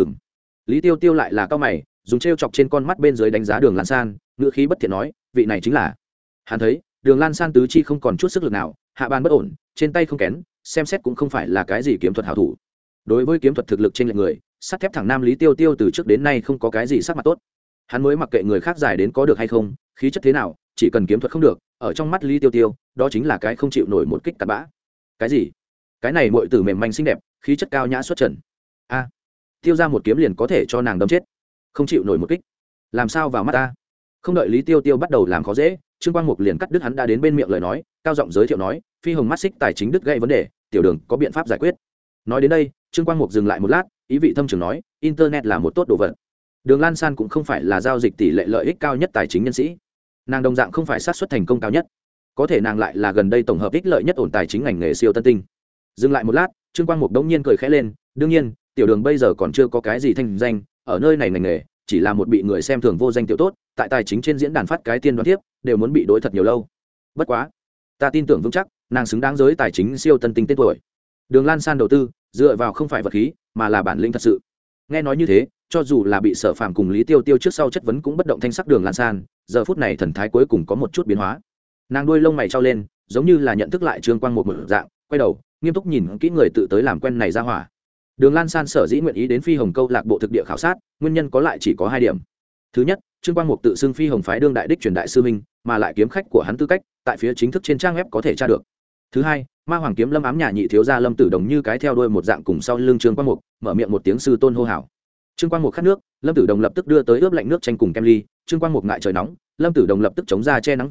Lý Tiêu Tiêu lại là cao mày, dùng trêu chọc trên con mắt bên dưới đánh giá đường lan san, ngữ khí bất thiện nói, vị này chính là. Hắn thấy đường lan san tứ chi không còn chút sức lực nào, hạ bàn bất ổn, trên tay không kén, xem xét cũng không phải là cái gì kiếm thuật hảo thủ. Đối với kiếm thuật thực lực trên lệch người, sắt thép thẳng nam Lý Tiêu Tiêu từ trước đến nay không có cái gì sắc mặt tốt. Hắn mới mặc kệ người khác giải đến có được hay không, khí chất thế nào, chỉ cần kiếm thuật không được, ở trong mắt Lý Tiêu Tiêu, đó chính là cái không chịu nổi một kích cặn bã. Cái gì? Cái này muội tử mềm manh xinh đẹp, khí chất cao nhã xuất trần. A, tiêu ra một kiếm liền có thể cho nàng đâm chết, không chịu nổi một kích, làm sao vào mắt ta? Không đợi Lý Tiêu Tiêu bắt đầu làm khó dễ, Trương Quang Mục liền cắt đứt hắn đã đến bên miệng lời nói, cao giọng giới thiệu nói, phi hồng mắt xích tài chính đứt gây vấn đề, tiểu đường có biện pháp giải quyết. Nói đến đây, Trương Quang Mục dừng lại một lát, ý vị thâm trường nói, internet là một tốt đồ vật. Đường Lan San cũng không phải là giao dịch tỷ lệ lợi ích cao nhất tài chính nhân sĩ, nàng đồng dạng không phải xác suất thành công cao nhất, có thể nàng lại là gần đây tổng hợp ích lợi nhất ổn tài chính ngành nghề siêu tân tinh. Dừng lại một lát, Trương Quang Mục đống nhiên cười khẽ lên, đương nhiên, tiểu đường bây giờ còn chưa có cái gì thanh danh, ở nơi này ngành nghề chỉ là một bị người xem thường vô danh tiểu tốt, tại tài chính trên diễn đàn phát cái tiên đoán tiếp, đều muốn bị đối thật nhiều lâu. Bất quá, ta tin tưởng vững chắc, nàng xứng đáng giới tài chính siêu tân tinh tên tuổi. Đường Lan San đầu tư, dựa vào không phải vật khí, mà là bản lĩnh thật sự. Nghe nói như thế, cho dù là bị Sở Phàm cùng Lý Tiêu Tiêu trước sau chất vấn cũng bất động thanh sắc. Đường Lan San, giờ phút này thần thái cuối cùng có một chút biến hóa. Nàng đuôi lông mày trao lên, giống như là nhận thức lại Trương Quang một dạng, quay đầu, nghiêm túc nhìn kỹ người tự tới làm quen này ra hỏa. Đường Lan San sở dĩ nguyện ý đến phi hồng câu lạc bộ thực địa khảo sát, nguyên nhân có lại chỉ có hai điểm. Thứ nhất, Trương Quang Mục tự xưng phi hồng phái đương đại đích truyền đại sư minh, mà lại kiếm khách của hắn tư cách, tại phía chính thức trên trang web có thể tra được. Thứ hai, Ma Hoàng kiếm Lâm ám nhà nhị thiếu gia Lâm Tử Đồng như cái theo đuôi một dạng cùng sau lưng Trương Quang Mục, mở miệng một tiếng sư tôn hô hào. Trương Quang Mục khát nước, Lâm Tử Đồng lập tức đưa tới ướp lạnh nước chanh cùng kem ly. Trương Quang Mục ngại trời nóng, Lâm Tử Đồng lập tức chống ra che nắng dù,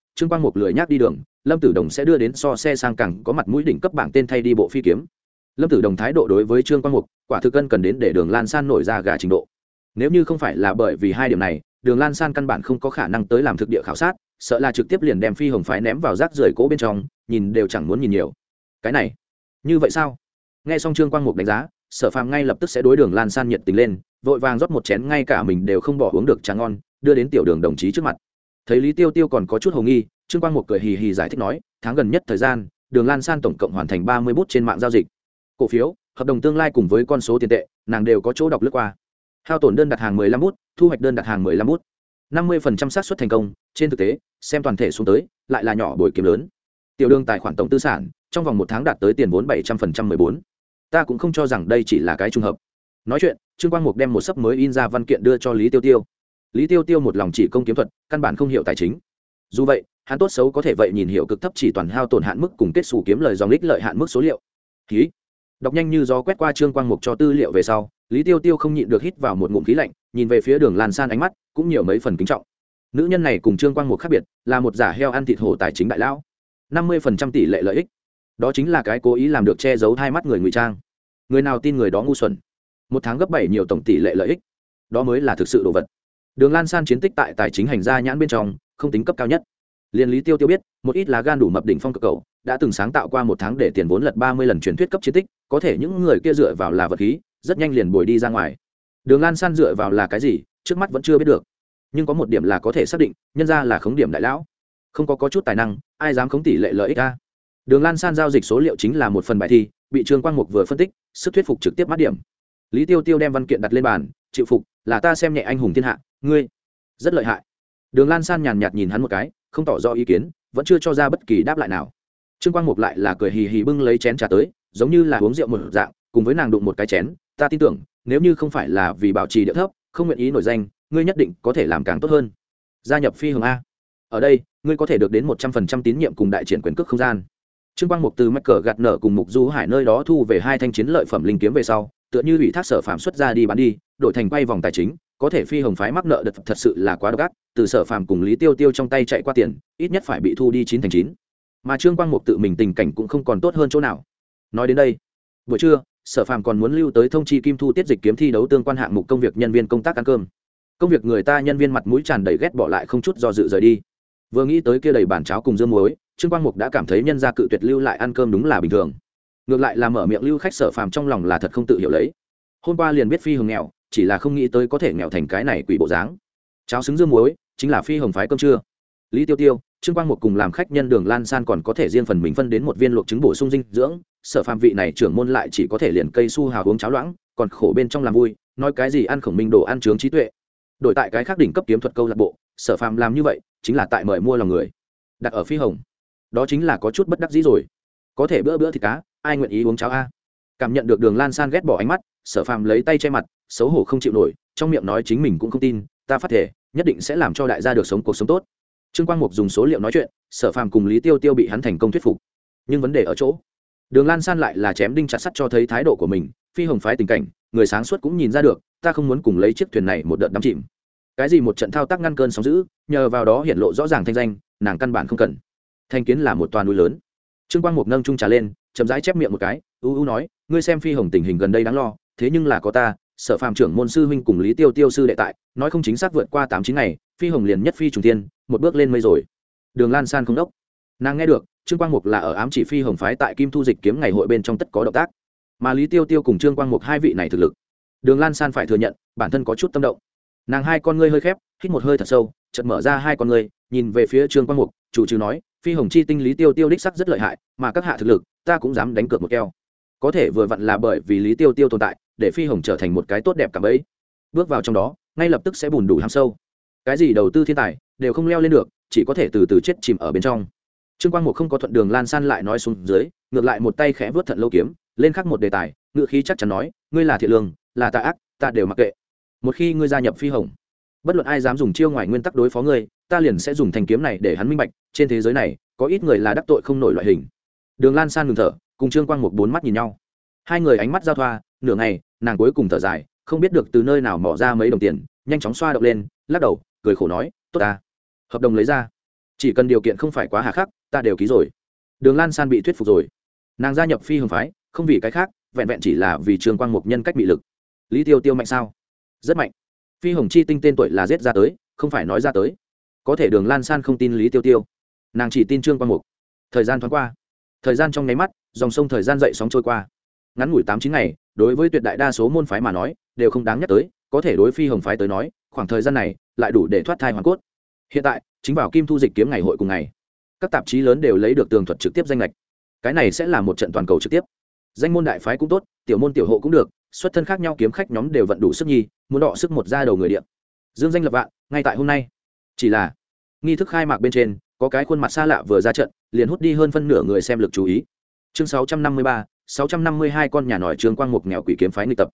Trương Quang Mục lười nhác đi đường, Lâm Tử Đồng sẽ đưa đến so xe sang cẳng có mặt mũi đỉnh cấp bảng tên thay đi bộ phi kiếm. Lâm Tử Đồng thái độ đối với Trương Quang Mục quả thực cần đến để Đường Lan San nổi ra gà trình độ. Nếu như không phải là bởi vì hai điểm này, Đường Lan San căn bản không có khả năng tới làm thực địa khảo sát, sợ là trực tiếp liền đem phi hồng phái ném vào rác rưởi cỗ bên trong, nhìn đều chẳng muốn nhìn nhiều. Cái này, như vậy sao? Nghe xong Trương Quang Mục đánh giá, Sở Phàm ngay lập tức sẽ đối Đường Lan San nhiệt tình lên, vội vàng rót một chén ngay cả mình đều không bỏ uống được trà ngon, đưa đến tiểu Đường đồng chí trước mặt. Thấy Lý Tiêu Tiêu còn có chút hồ nghi, Trương Quang Mục cười hì hì giải thích nói, tháng gần nhất thời gian, Đường Lan San tổng cộng hoàn thành 30 bút trên mạng giao dịch. Cổ phiếu, hợp đồng tương lai cùng với con số tiền tệ, nàng đều có chỗ đọc lướt qua. Hao tổn đơn đặt hàng 15 bút, thu hoạch đơn đặt hàng 15 bút. 50% xác suất thành công, trên thực tế, xem toàn thể xuống tới, lại là nhỏ bồi kiếm lớn. Tiểu Đường tài khoản tổng tư sản, trong vòng 1 tháng đạt tới tiền vốn 700% 14. Ta cũng không cho rằng đây chỉ là cái trùng hợp. Nói chuyện, Trương Quang Mục đem một sấp mới in ra văn kiện đưa cho Lý Tiêu Tiêu. Lý Tiêu Tiêu một lòng chỉ công kiếm thuật, căn bản không hiểu tài chính. Dù vậy, hắn tốt xấu có thể vậy nhìn hiểu cực thấp chỉ toàn hao tổn hạn mức cùng kết sủ kiếm lời dòng ích lợi hạn mức số liệu. Khí. Đọc nhanh như gió quét qua Trương Quang Mục cho tư liệu về sau, Lý Tiêu Tiêu không nhịn được hít vào một ngụm khí lạnh, nhìn về phía Đường Lan San ánh mắt cũng nhiều mấy phần kính trọng. Nữ nhân này cùng Trương Quang Mục khác biệt, là một giả heo ăn thịt hổ tài chính đại lão. 50% tỷ lệ lợi ích, đó chính là cái cố ý làm được che giấu hai mắt người ngụy trang. Người nào tin người đó ngu xuẩn. 1 tháng gấp 7 nhiều tổng tỷ lệ lợi ích, đó mới là thực sự đồ vật. Đường Lan San chiến tích tại tài chính hành gia nhãn bên trong không tính cấp cao nhất. Liên Lý Tiêu Tiêu biết, một ít lá gan đủ mập đỉnh phong cực cầu đã từng sáng tạo qua 1 tháng để tiền vốn lật 30 lần truyền thuyết cấp chiến tích, có thể những người kia dựa vào là vật khí, rất nhanh liền bồi đi ra ngoài. Đường Lan San dựa vào là cái gì, trước mắt vẫn chưa biết được. Nhưng có một điểm là có thể xác định, nhân ra là khống điểm đại lão. Không có chút tài năng, ai dám khống tỷ lệ lợi ích a. Đường Lan San giao dịch số liệu chính là một phần bài thi, bị Trương Quang Mục vừa phân tích, sức thuyết phục trực tiếp mát điểm. Lý Tiêu Tiêu đem văn kiện đặt lên bàn, chịu phục, là ta xem nhẹ anh hùng thiên hạ, ngươi rất lợi hại. Đường Lan San nhàn nhạt nhìn hắn một cái, không tỏ rõ ý kiến, vẫn chưa cho ra bất kỳ đáp lại nào. Trương Quang Mục lại là cười hì hì bưng lấy chén trà tới, giống như là uống rượu một dạng, cùng với nàng đụng một cái chén, ta tin tưởng, nếu như không phải là vì bảo trì địa thấp, không nguyện ý nổi danh, ngươi nhất định có thể làm càng tốt hơn. Gia nhập phi hồng a. Ở đây, ngươi có thể được đến 100% tín nhiệm cùng đại triển quyền cước không gian. Trương Quang Mục từ mắc cờ gạt nở cùng Mục Du Hải nơi đó thu về 2 thanh chiến lợi phẩm linh kiếm về sau, tựa như ủy thác Sở Phàm xuất ra đi bán đi, đổi thành quay vòng tài chính, có thể phi hồng phái mắc nợ thật sự là quá độc ác, từ Sở Phàm cùng Lý Tiêu Tiêu trong tay chạy qua tiền, ít nhất phải bị thu đi 9 thành 9. Mà Trương Quang Mục tự mình tình cảnh cũng không còn tốt hơn chỗ nào. Nói đến đây, buổi trưa, Sở Phàm còn muốn lưu tới thông chi Kim Thu tiết dịch kiếm thi đấu tương quan hạng mục công việc nhân viên công tác ăn cơm. Công việc người ta nhân viên mặt mũi tràn đầy ghét bỏ lại không chút do dự rời đi. Vừa nghĩ tới kia đầy bàn cháo cùng dưa muối, Trương Quang Mục đã cảm thấy nhân gia cự tuyệt lưu lại ăn cơm đúng là bình thường. Ngược lại là mở miệng lưu khách Sở Phàm trong lòng là thật không tự hiểu lấy. Hôm qua liền biết phi hồng nghèo, chỉ là không nghĩ tới có thể nghèo thành cái này quỷ bộ dáng. Cháo xứng dưa muối chính là phi hồng phái cơm trưa. Lý Tiêu Tiêu, Trương Quang Mục cùng làm khách nhân Đường Lan San còn có thể riêng phần mình phân đến một viên luộc trứng bổ sung dinh dưỡng. Sở Phàm vị này trưởng môn lại chỉ có thể liền cây su hào uống cháo loãng, còn khổ bên trong làm vui, nói cái gì ăn khổng minh đồ ăn trướng trí tuệ. Đổi tại cái khác đỉnh cấp kiếm thuật câu lạc bộ, Sở Phàm làm như vậy chính là tại mời mua lòng người. Đặt ở phi hồng, đó chính là có chút bất đắc dĩ rồi. Có thể bữa bữa thịt cá, ai nguyện ý uống cháo a. Cảm nhận được Đường Lan San ghét bỏ ánh mắt, Sở Phàm lấy tay che mặt, xấu hổ không chịu nổi, trong miệng nói chính mình cũng không tin, ta phát thể nhất định sẽ làm cho đại gia được sống cuộc sống tốt. Trương Quang Mục dùng số liệu nói chuyện, Sở Phàm cùng Lý Tiêu Tiêu bị hắn thành công thuyết phục. Nhưng vấn đề ở chỗ, Đường Lan San lại là chém đinh chặt sắt cho thấy thái độ của mình, phi hồng phái tình cảnh, người sáng suốt cũng nhìn ra được, ta không muốn cùng lấy chiếc thuyền này một đợt đắm chìm. Cái gì một trận thao tác ngăn cơn sóng dữ, nhờ vào đó hiện lộ rõ ràng thanh danh, nàng căn bản không cần. Thanh kiến là một toàn núi lớn. Trương Quang Mục nâng chung trà lên, chậm rãi chép miệng một cái, nói, ngươi xem phi hồng tình hình gần đây đáng lo, thế nhưng là có ta, Sở Phàm trưởng môn sư huynh cùng Lý Tiêu Tiêu sư đệ tại, nói không chính xác vượt qua 8-9 ngày, phi hồng liền nhất phi trùng thiên, một bước lên mây rồi. Đường Lan San không đốc, nàng nghe được Trương Quang Mục là ở ám chỉ phi hồng phái tại Kim Thu dịch kiếm ngày hội bên trong tất có động tác, mà Lý Tiêu Tiêu cùng Trương Quang Mục hai vị này thực lực, Đường Lan San phải thừa nhận bản thân có chút tâm động. Nàng hai con ngươi hơi khép, hít một hơi thật sâu, chợt mở ra hai con ngươi, nhìn về phía Trương Quang Mục, chủ trừ nói, phi hồng chi tinh Lý Tiêu Tiêu đích sắc rất lợi hại, mà các hạ thực lực, ta cũng dám đánh cược một keo. Có thể vừa vặn là bởi vì Lý Tiêu Tiêu tồn tại, để phi hồng trở thành một cái tốt đẹp cả bấy. Bước vào trong đó, ngay lập tức sẽ bùn đủ ham sâu. Cái gì đầu tư thiên tài đều không leo lên được, chỉ có thể từ từ chết chìm ở bên trong. Trương Quang Mục không có thuận Đường Lan San lại nói xuống dưới, ngược lại một tay khẽ vớt thận lâu kiếm, lên khắc một đề tài, ngựa khí chắc chắn nói, ngươi là thiện lương, là tà ác, ta đều mặc kệ. Một khi ngươi gia nhập phi hồng, bất luận ai dám dùng chiêu ngoài nguyên tắc đối phó ngươi, ta liền sẽ dùng thanh kiếm này để hắn minh bạch, trên thế giới này có ít người là đắc tội không nổi loại hình. Đường Lan San ngừng thở, cùng Trương Quang Mục bốn mắt nhìn nhau. Hai người ánh mắt giao thoa, nửa ngày, nàng cuối cùng thở dài, không biết được từ nơi nào mỏ ra mấy đồng tiền, nhanh chóng xoa động lên, lắc đầu, cười khổ nói, tốt ta. Hợp đồng lấy ra. chỉ cần điều kiện không phải quá hà khắc ta đều ký rồi. Đường Lan San bị thuyết phục rồi, nàng gia nhập phi hồng phái không vì cái khác, vẹn vẹn chỉ là vì Trương Quang Mục nhân cách bị lực. Lý Tiêu Tiêu mạnh sao? Rất mạnh. Phi hồng chi tinh tên tuổi là giết ra tới, không phải nói ra tới. Có thể Đường Lan San không tin Lý Tiêu Tiêu, nàng chỉ tin Trương Quang Mục. Thời gian thoáng qua, thời gian trong nháy mắt, dòng sông thời gian dậy sóng trôi qua, ngắn ngủi 8-9 ngày, đối với tuyệt đại đa số môn phái mà nói đều không đáng nhắc tới, có thể đối phi hồng phái tới nói khoảng thời gian này lại đủ để thoát thai hoàn cốt. Hiện tại chính vào Kim Thu Dịch Kiếm ngày hội cùng ngày, các tạp chí lớn đều lấy được tường thuật trực tiếp danh lệch. Cái này sẽ là một trận toàn cầu trực tiếp, danh môn đại phái cũng tốt, tiểu môn tiểu hộ cũng được, xuất thân khác nhau kiếm khách nhóm đều vận đủ sức nhi, muốn đọ sức một ra đầu người điện, dương danh lập vạn ngay tại hôm nay. Chỉ là nghi thức khai mạc bên trên có cái khuôn mặt xa lạ vừa ra trận liền hút đi hơn phân nửa người xem lực chú ý. Chương 653, 652 con nhà nổi Trương Quang Mục nghèo quỷ kiếm phái nghịch tập.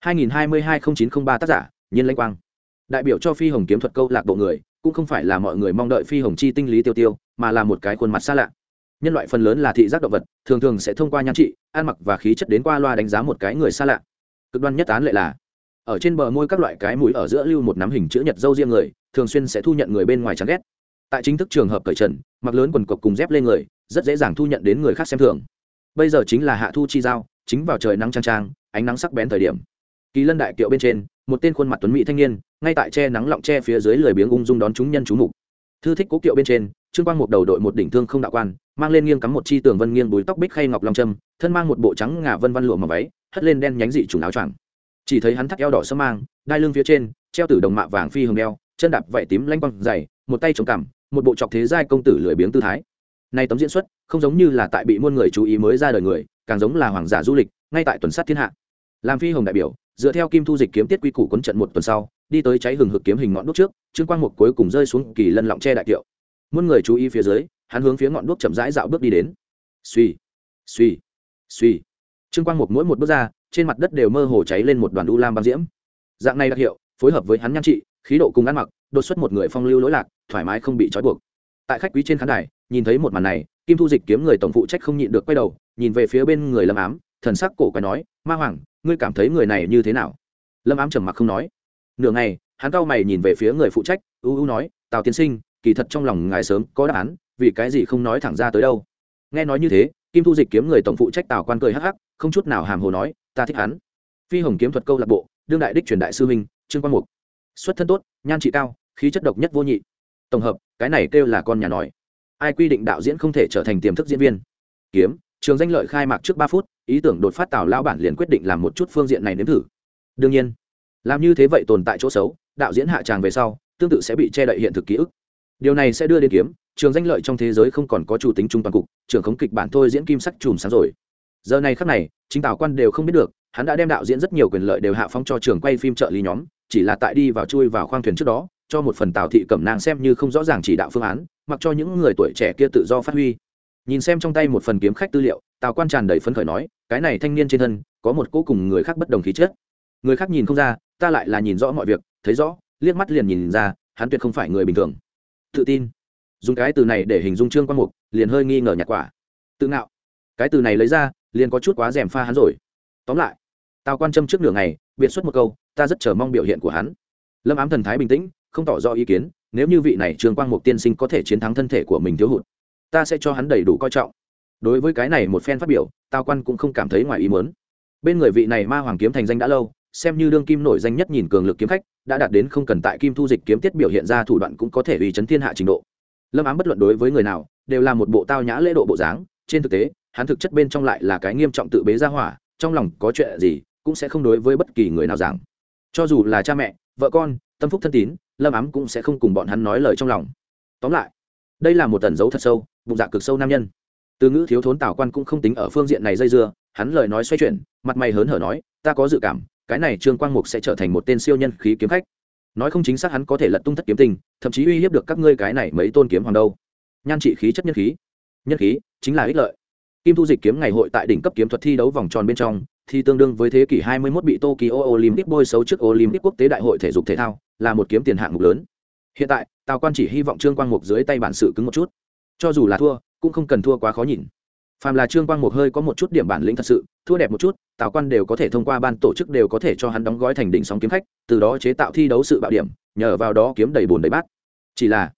2022-0903 tác giả, Nhiên Lãnh Quang. Đại biểu cho phi hồng kiếm thuật câu lạc bộ người, cũng không phải là mọi người mong đợi phi hồng chi tinh Lý Tiêu Tiêu, mà là một cái khuôn mặt xa lạ. Nhân loại phần lớn là thị giác động vật, thường thường sẽ thông qua nhan trị, ăn mặc và khí chất đến qua loa đánh giá một cái người xa lạ. Cực đoan nhất án lệ là ở trên bờ môi các loại cái mũi ở giữa lưu một nắm hình chữ nhật dâu riêng người, thường xuyên sẽ thu nhận người bên ngoài chán ghét. Tại chính thức trường hợp cởi trần, mặc lớn quần cộc cùng dép lên người, rất dễ dàng thu nhận đến người khác xem thường. Bây giờ chính là hạ thu chi giao, chính vào trời nắng chang chang, ánh nắng sắc bén thời điểm. Kỳ Lân đại kiệu bên trên, một tên khuôn mặt tuấn mỹ thanh niên, ngay tại che nắng lọng che phía dưới lười biếng ung dung đón chúng nhân chú mục. Thư thích cố kiệu bên trên, Trương Quang Mục đầu đội một đỉnh thương không đạo quan, mang lên nghiêng cắm một chi tường vân nghiêng búi tóc bích khay ngọc long trâm, thân mang một bộ trắng ngà vân vân lụa màu váy, hất lên đen nhánh dị trùng áo choàng. Chỉ thấy hắn thắt eo đỏ sẫm mang, đai lưng phía trên treo tử đồng mạ vàng phi hồng đeo, chân đạp vảy tím lanh quang dày, một tay chống cằm, một bộ trọc thế giai công tử lười biếng tư thái. Này tấm diễn xuất, không giống như là tại bị muôn người chú ý mới ra đời người, càng giống là hoàng giả du lịch, ngay tại tuần sát thiên hạ. Làm phi hồng đại biểu, dựa theo Kim Thu Dịch Kiếm tiết quy củ cuốn trận một tuần sau, đi tới cháy hừng hực kiếm hình ngọn đuốc trước, Trương Quang Mục cuối cùng rơi xuống Kỳ Lân lọng che đại kiệu. Muôn người chú ý phía dưới, hắn hướng phía ngọn đuốc chậm rãi dạo bước đi đến. Xuy, xuy, xuy. Trương Quang Mục mỗi một bước ra, trên mặt đất đều mơ hồ cháy lên một đoàn u lam băng diễm. Dạng này đặc hiệu, phối hợp với hắn nhan trị, khí độ cùng ăn mặc, đột xuất một người phong lưu lỗi lạc, thoải mái không bị trói buộc. Tại khách quý trên khán đài, nhìn thấy một màn này, Kim Thu Dịch Kiếm người tổng phụ trách không nhịn được quay đầu, nhìn về phía bên người Lâm Ám, thần sắc cổ quái nói: "Ma Hoàng, ngươi cảm thấy người này như thế nào?" Lâm Ám trầm mặc không nói. Nửa ngày, hắn cau mày nhìn về phía người phụ trách, nói: "Tào tiên sinh, kỳ thật trong lòng ngài sớm có đáp án, vì cái gì không nói thẳng ra tới đâu?" Nghe nói như thế, Kim Thu Dịch Kiếm người tổng phụ trách Tào Quan cười hắc hắc, không chút nào hàm hồ nói: "Ta thích hắn." Phi hồng kiếm thuật câu lạc bộ, đương đại đích truyền đại sư huynh, Trương Quang Mục. Xuất thân tốt, nhan trị cao, khí chất độc nhất vô nhị. Tổng hợp, cái này kêu là con nhà nòi. Ai quy định đạo diễn không thể trở thành tiềm thức diễn viên? Kiếm, trường danh lợi khai mạc trước 3 phút, ý tưởng đột phát Tào lão bản liền quyết định làm một chút phương diện này nếm thử. Đương nhiên, làm như thế vậy tồn tại chỗ xấu, đạo diễn hạ tràng về sau, tương tự sẽ bị che đậy hiện thực ký ức. Điều này sẽ đưa đến kiếm, trường danh lợi trong thế giới không còn có chủ tính trung toàn cục, trưởng khống kịch bản thôi diễn kim sắc chùm sáng rồi. Giờ này khắc này, chính Tào Quan đều không biết được, hắn đã đem đạo diễn rất nhiều quyền lợi đều hạ phóng cho trường quay phim trợ lý nhóm, chỉ là tại đi vào chui vào khoang thuyền trước đó, cho một phần Tào thị cẩm nang xem như không rõ ràng chỉ đạo phương án, mặc cho những người tuổi trẻ kia tự do phát huy. Nhìn xem trong tay một phần kiếm khách tư liệu, Tào Quan tràn đầy phấn khởi nói: "Cái này thanh niên trên thân có một cô cùng người khác bất đồng khí chất. Người khác nhìn không ra, ta lại là nhìn rõ mọi việc, thấy rõ, liếc mắt liền nhìn ra, hắn tuyệt không phải người bình thường." Tự tin, dùng cái từ này để hình dung Trương Quang Mục, liền hơi nghi ngờ nhạt quả. Tự ngạo, cái từ này lấy ra, liền có chút quá rèm pha hắn rồi. Tóm lại, Tào Quan châm trước nửa ngày, biện xuất một câu: "Ta rất chờ mong biểu hiện của hắn." Lâm Ám thần thái bình tĩnh, không tỏ rõ ý kiến, nếu như vị này Trương Quang Mục tiên sinh có thể chiến thắng thân thể của mình thiếu hụt, ta sẽ cho hắn đầy đủ coi trọng. Đối với cái này một phen phát biểu, Tào Quan cũng không cảm thấy ngoài ý muốn. Bên người vị này Ma Hoàng kiếm thành danh đã lâu, xem như đương kim nổi danh nhất nhìn cường lực kiếm khách, đã đạt đến không cần tại Kim Thu Dịch Kiếm tiết biểu hiện ra thủ đoạn cũng có thể uy chấn thiên hạ trình độ. Lâm Ám bất luận đối với người nào, đều là một bộ tao nhã lễ độ bộ dáng, trên thực tế, hắn thực chất bên trong lại là cái nghiêm trọng tự bế ra hỏa, trong lòng có chuyện gì, cũng sẽ không đối với bất kỳ người nào giảng. Cho dù là cha mẹ, vợ con, tâm phúc thân tín, Lâm Ám cũng sẽ không cùng bọn hắn nói lời trong lòng. Tóm lại, đây là một tẩn dấu thật sâu, bụng dạ cực sâu nam nhân. Từ ngữ thiếu thốn Tào Quan cũng không tính ở phương diện này dây dưa, hắn lời nói xoay chuyển, mặt mày hớn hở nói: "Ta có dự cảm, cái này Trương Quang Mục sẽ trở thành một tên siêu nhân khí kiếm khách. Nói không chính xác hắn có thể lật tung thất kiếm tinh, thậm chí uy hiếp được các ngươi cái này mấy tôn kiếm hoàng đâu." Nhan trị khí chất nhân khí chính là ích lợi. Kim Thu Dịch Kiếm ngày hội tại đỉnh cấp kiếm thuật thi đấu vòng tròn bên trong, thì tương đương với thế kỷ 21 bị Tokyo Olympic bôi xấu trước Olympic quốc tế đại hội thể dục thể thao, là một kiếm tiền hạng mục lớn. Hiện tại, Tào Quan chỉ hy vọng Trương Quang Mục dưới tay bản sự cứng một chút, cho dù là thua, cũng không cần thua quá khó nhìn. Phàm là Trương Quang Mục hơi có một chút điểm bản lĩnh thật sự, thua đẹp một chút, Tào Quan đều có thể thông qua ban tổ chức đều có thể cho hắn đóng gói thành đỉnh sóng kiếm khách, từ đó chế tạo thi đấu sự bạo điểm, nhờ vào đó kiếm đầy bùn đầy bát. Chỉ là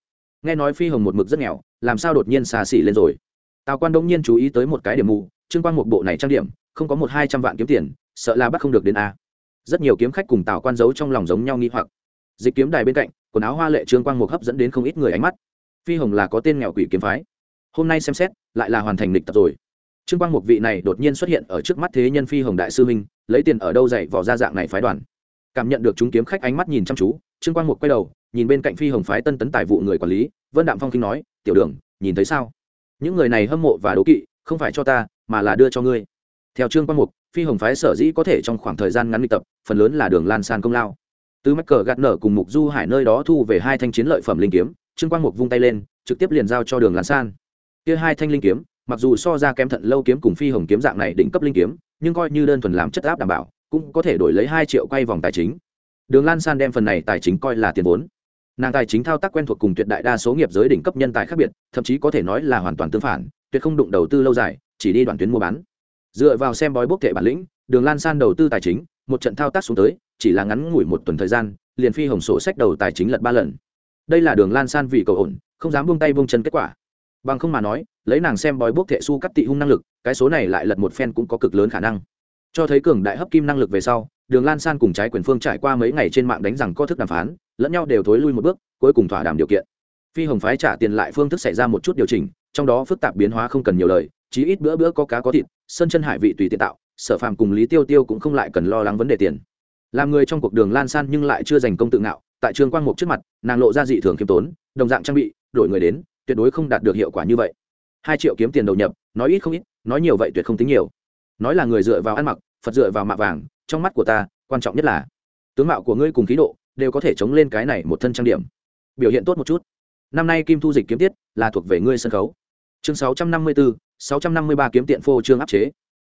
nghe nói phi hồng một mực rất nghèo, làm sao đột nhiên xa xỉ lên rồi? Tào Quan đông nhiên chú ý tới một cái điểm mù, Trương Quang một bộ này trang điểm không có 100-200 vạn kiếm tiền, sợ là bắt không được đến a. Rất nhiều kiếm khách cùng Tào Quan giấu trong lòng giống nhau nghi hoặc. Dịch kiếm đài bên cạnh, quần áo hoa lệ Trương Quang một hấp dẫn đến không ít người ánh mắt. Phi hồng là có tên nghèo quỷ kiếm phái, hôm nay xem xét lại là hoàn thành lịch tập rồi. Trương Quang một vị này đột nhiên xuất hiện ở trước mắt thế nhân Phi hồng đại sư huynh, lấy tiền ở đâu dạy vỏ ra dạng này phái đoàn. Cảm nhận được chúng kiếm khách ánh mắt nhìn chăm chú, Trương Quang một quay đầu nhìn bên cạnh Phi hồng phái Tân Tấn tài vụ người quản lý Vân Đạm Phong kinh nói, tiểu đường nhìn thấy sao, những người này hâm mộ và đố kỵ không phải cho ta mà là đưa cho ngươi. Theo Trương Quang Mục, Phi hồng phái sở dĩ có thể trong khoảng thời gian ngắn luyện tập, phần lớn là Đường Lan San công lao. Từ mắc cờ gạt nở cùng Mục Du Hải nơi đó thu về 2 thanh chiến lợi phẩm linh kiếm, Trương Quang Mục vung tay lên trực tiếp liền giao cho Đường Lan San. Kia 2 thanh linh kiếm mặc dù so ra kém Thận Lâu kiếm cùng Phi hồng kiếm dạng này đỉnh cấp linh kiếm, nhưng coi như đơn thuần làm chất áp đảm bảo cũng có thể đổi lấy 2 triệu quay vòng tài chính. Đường Lan San đem phần này tài chính coi là tiền vốn. Nàng tài chính thao tác quen thuộc cùng tuyệt đại đa số nghiệp giới đỉnh cấp nhân tài khác biệt, thậm chí có thể nói là hoàn toàn tương phản, tuyệt không đụng đầu tư lâu dài, chỉ đi đoạn tuyến mua bán. Dựa vào xem bói bốc thể bản lĩnh, Đường Lan San đầu tư tài chính, một trận thao tác xuống tới, chỉ là ngắn ngủi 1 tuần thời gian, liền Phi hồng sổ sách đầu tài chính lật 3 lần. Đây là Đường Lan San vì cầu ổn, không dám buông tay buông chân kết quả. Bằng không mà nói, lấy nàng xem bói bốc thể su cắt tị hung năng lực, cái số này lại lật một phen cũng có cực lớn khả năng. Cho thấy cường đại hấp kim năng lực về sau, Đường Lan San cùng trái quyền phương trải qua mấy ngày trên mạng đánh rằng có thức đàm phán, lẫn nhau đều thối lui một bước, cuối cùng thỏa đàm điều kiện. Phi hồng phái trả tiền lại phương thức xảy ra một chút điều chỉnh, trong đó phức tạp biến hóa không cần nhiều lời, chí ít bữa bữa có cá có thịt, sơn chân hải vị tùy tiện tạo, Sở Phàm cùng Lý Tiêu Tiêu cũng không lại cần lo lắng vấn đề tiền. Làm người trong cuộc Đường Lan San nhưng lại chưa dành công tự ngạo, tại Trương Quang Mục trước mặt, nàng lộ ra dị thường khiêm tốn, đồng dạng trang bị, đổi người đến, tuyệt đối không đạt được hiệu quả như vậy. 2 triệu kiếm tiền đầu nhập, nói ít không ít, nói nhiều vậy tuyệt không tính nhiều. Nói là người dựa vào ăn mặc, Phật dựa vào mạ vàng, trong mắt của ta, quan trọng nhất là tướng mạo của ngươi cùng khí độ đều có thể chống lên cái này một thân trang điểm, biểu hiện tốt một chút. Năm nay Kim Thu dịch kiếm tiết là thuộc về ngươi sân khấu. Chương 654, 653 kiếm tiện phô trương áp chế.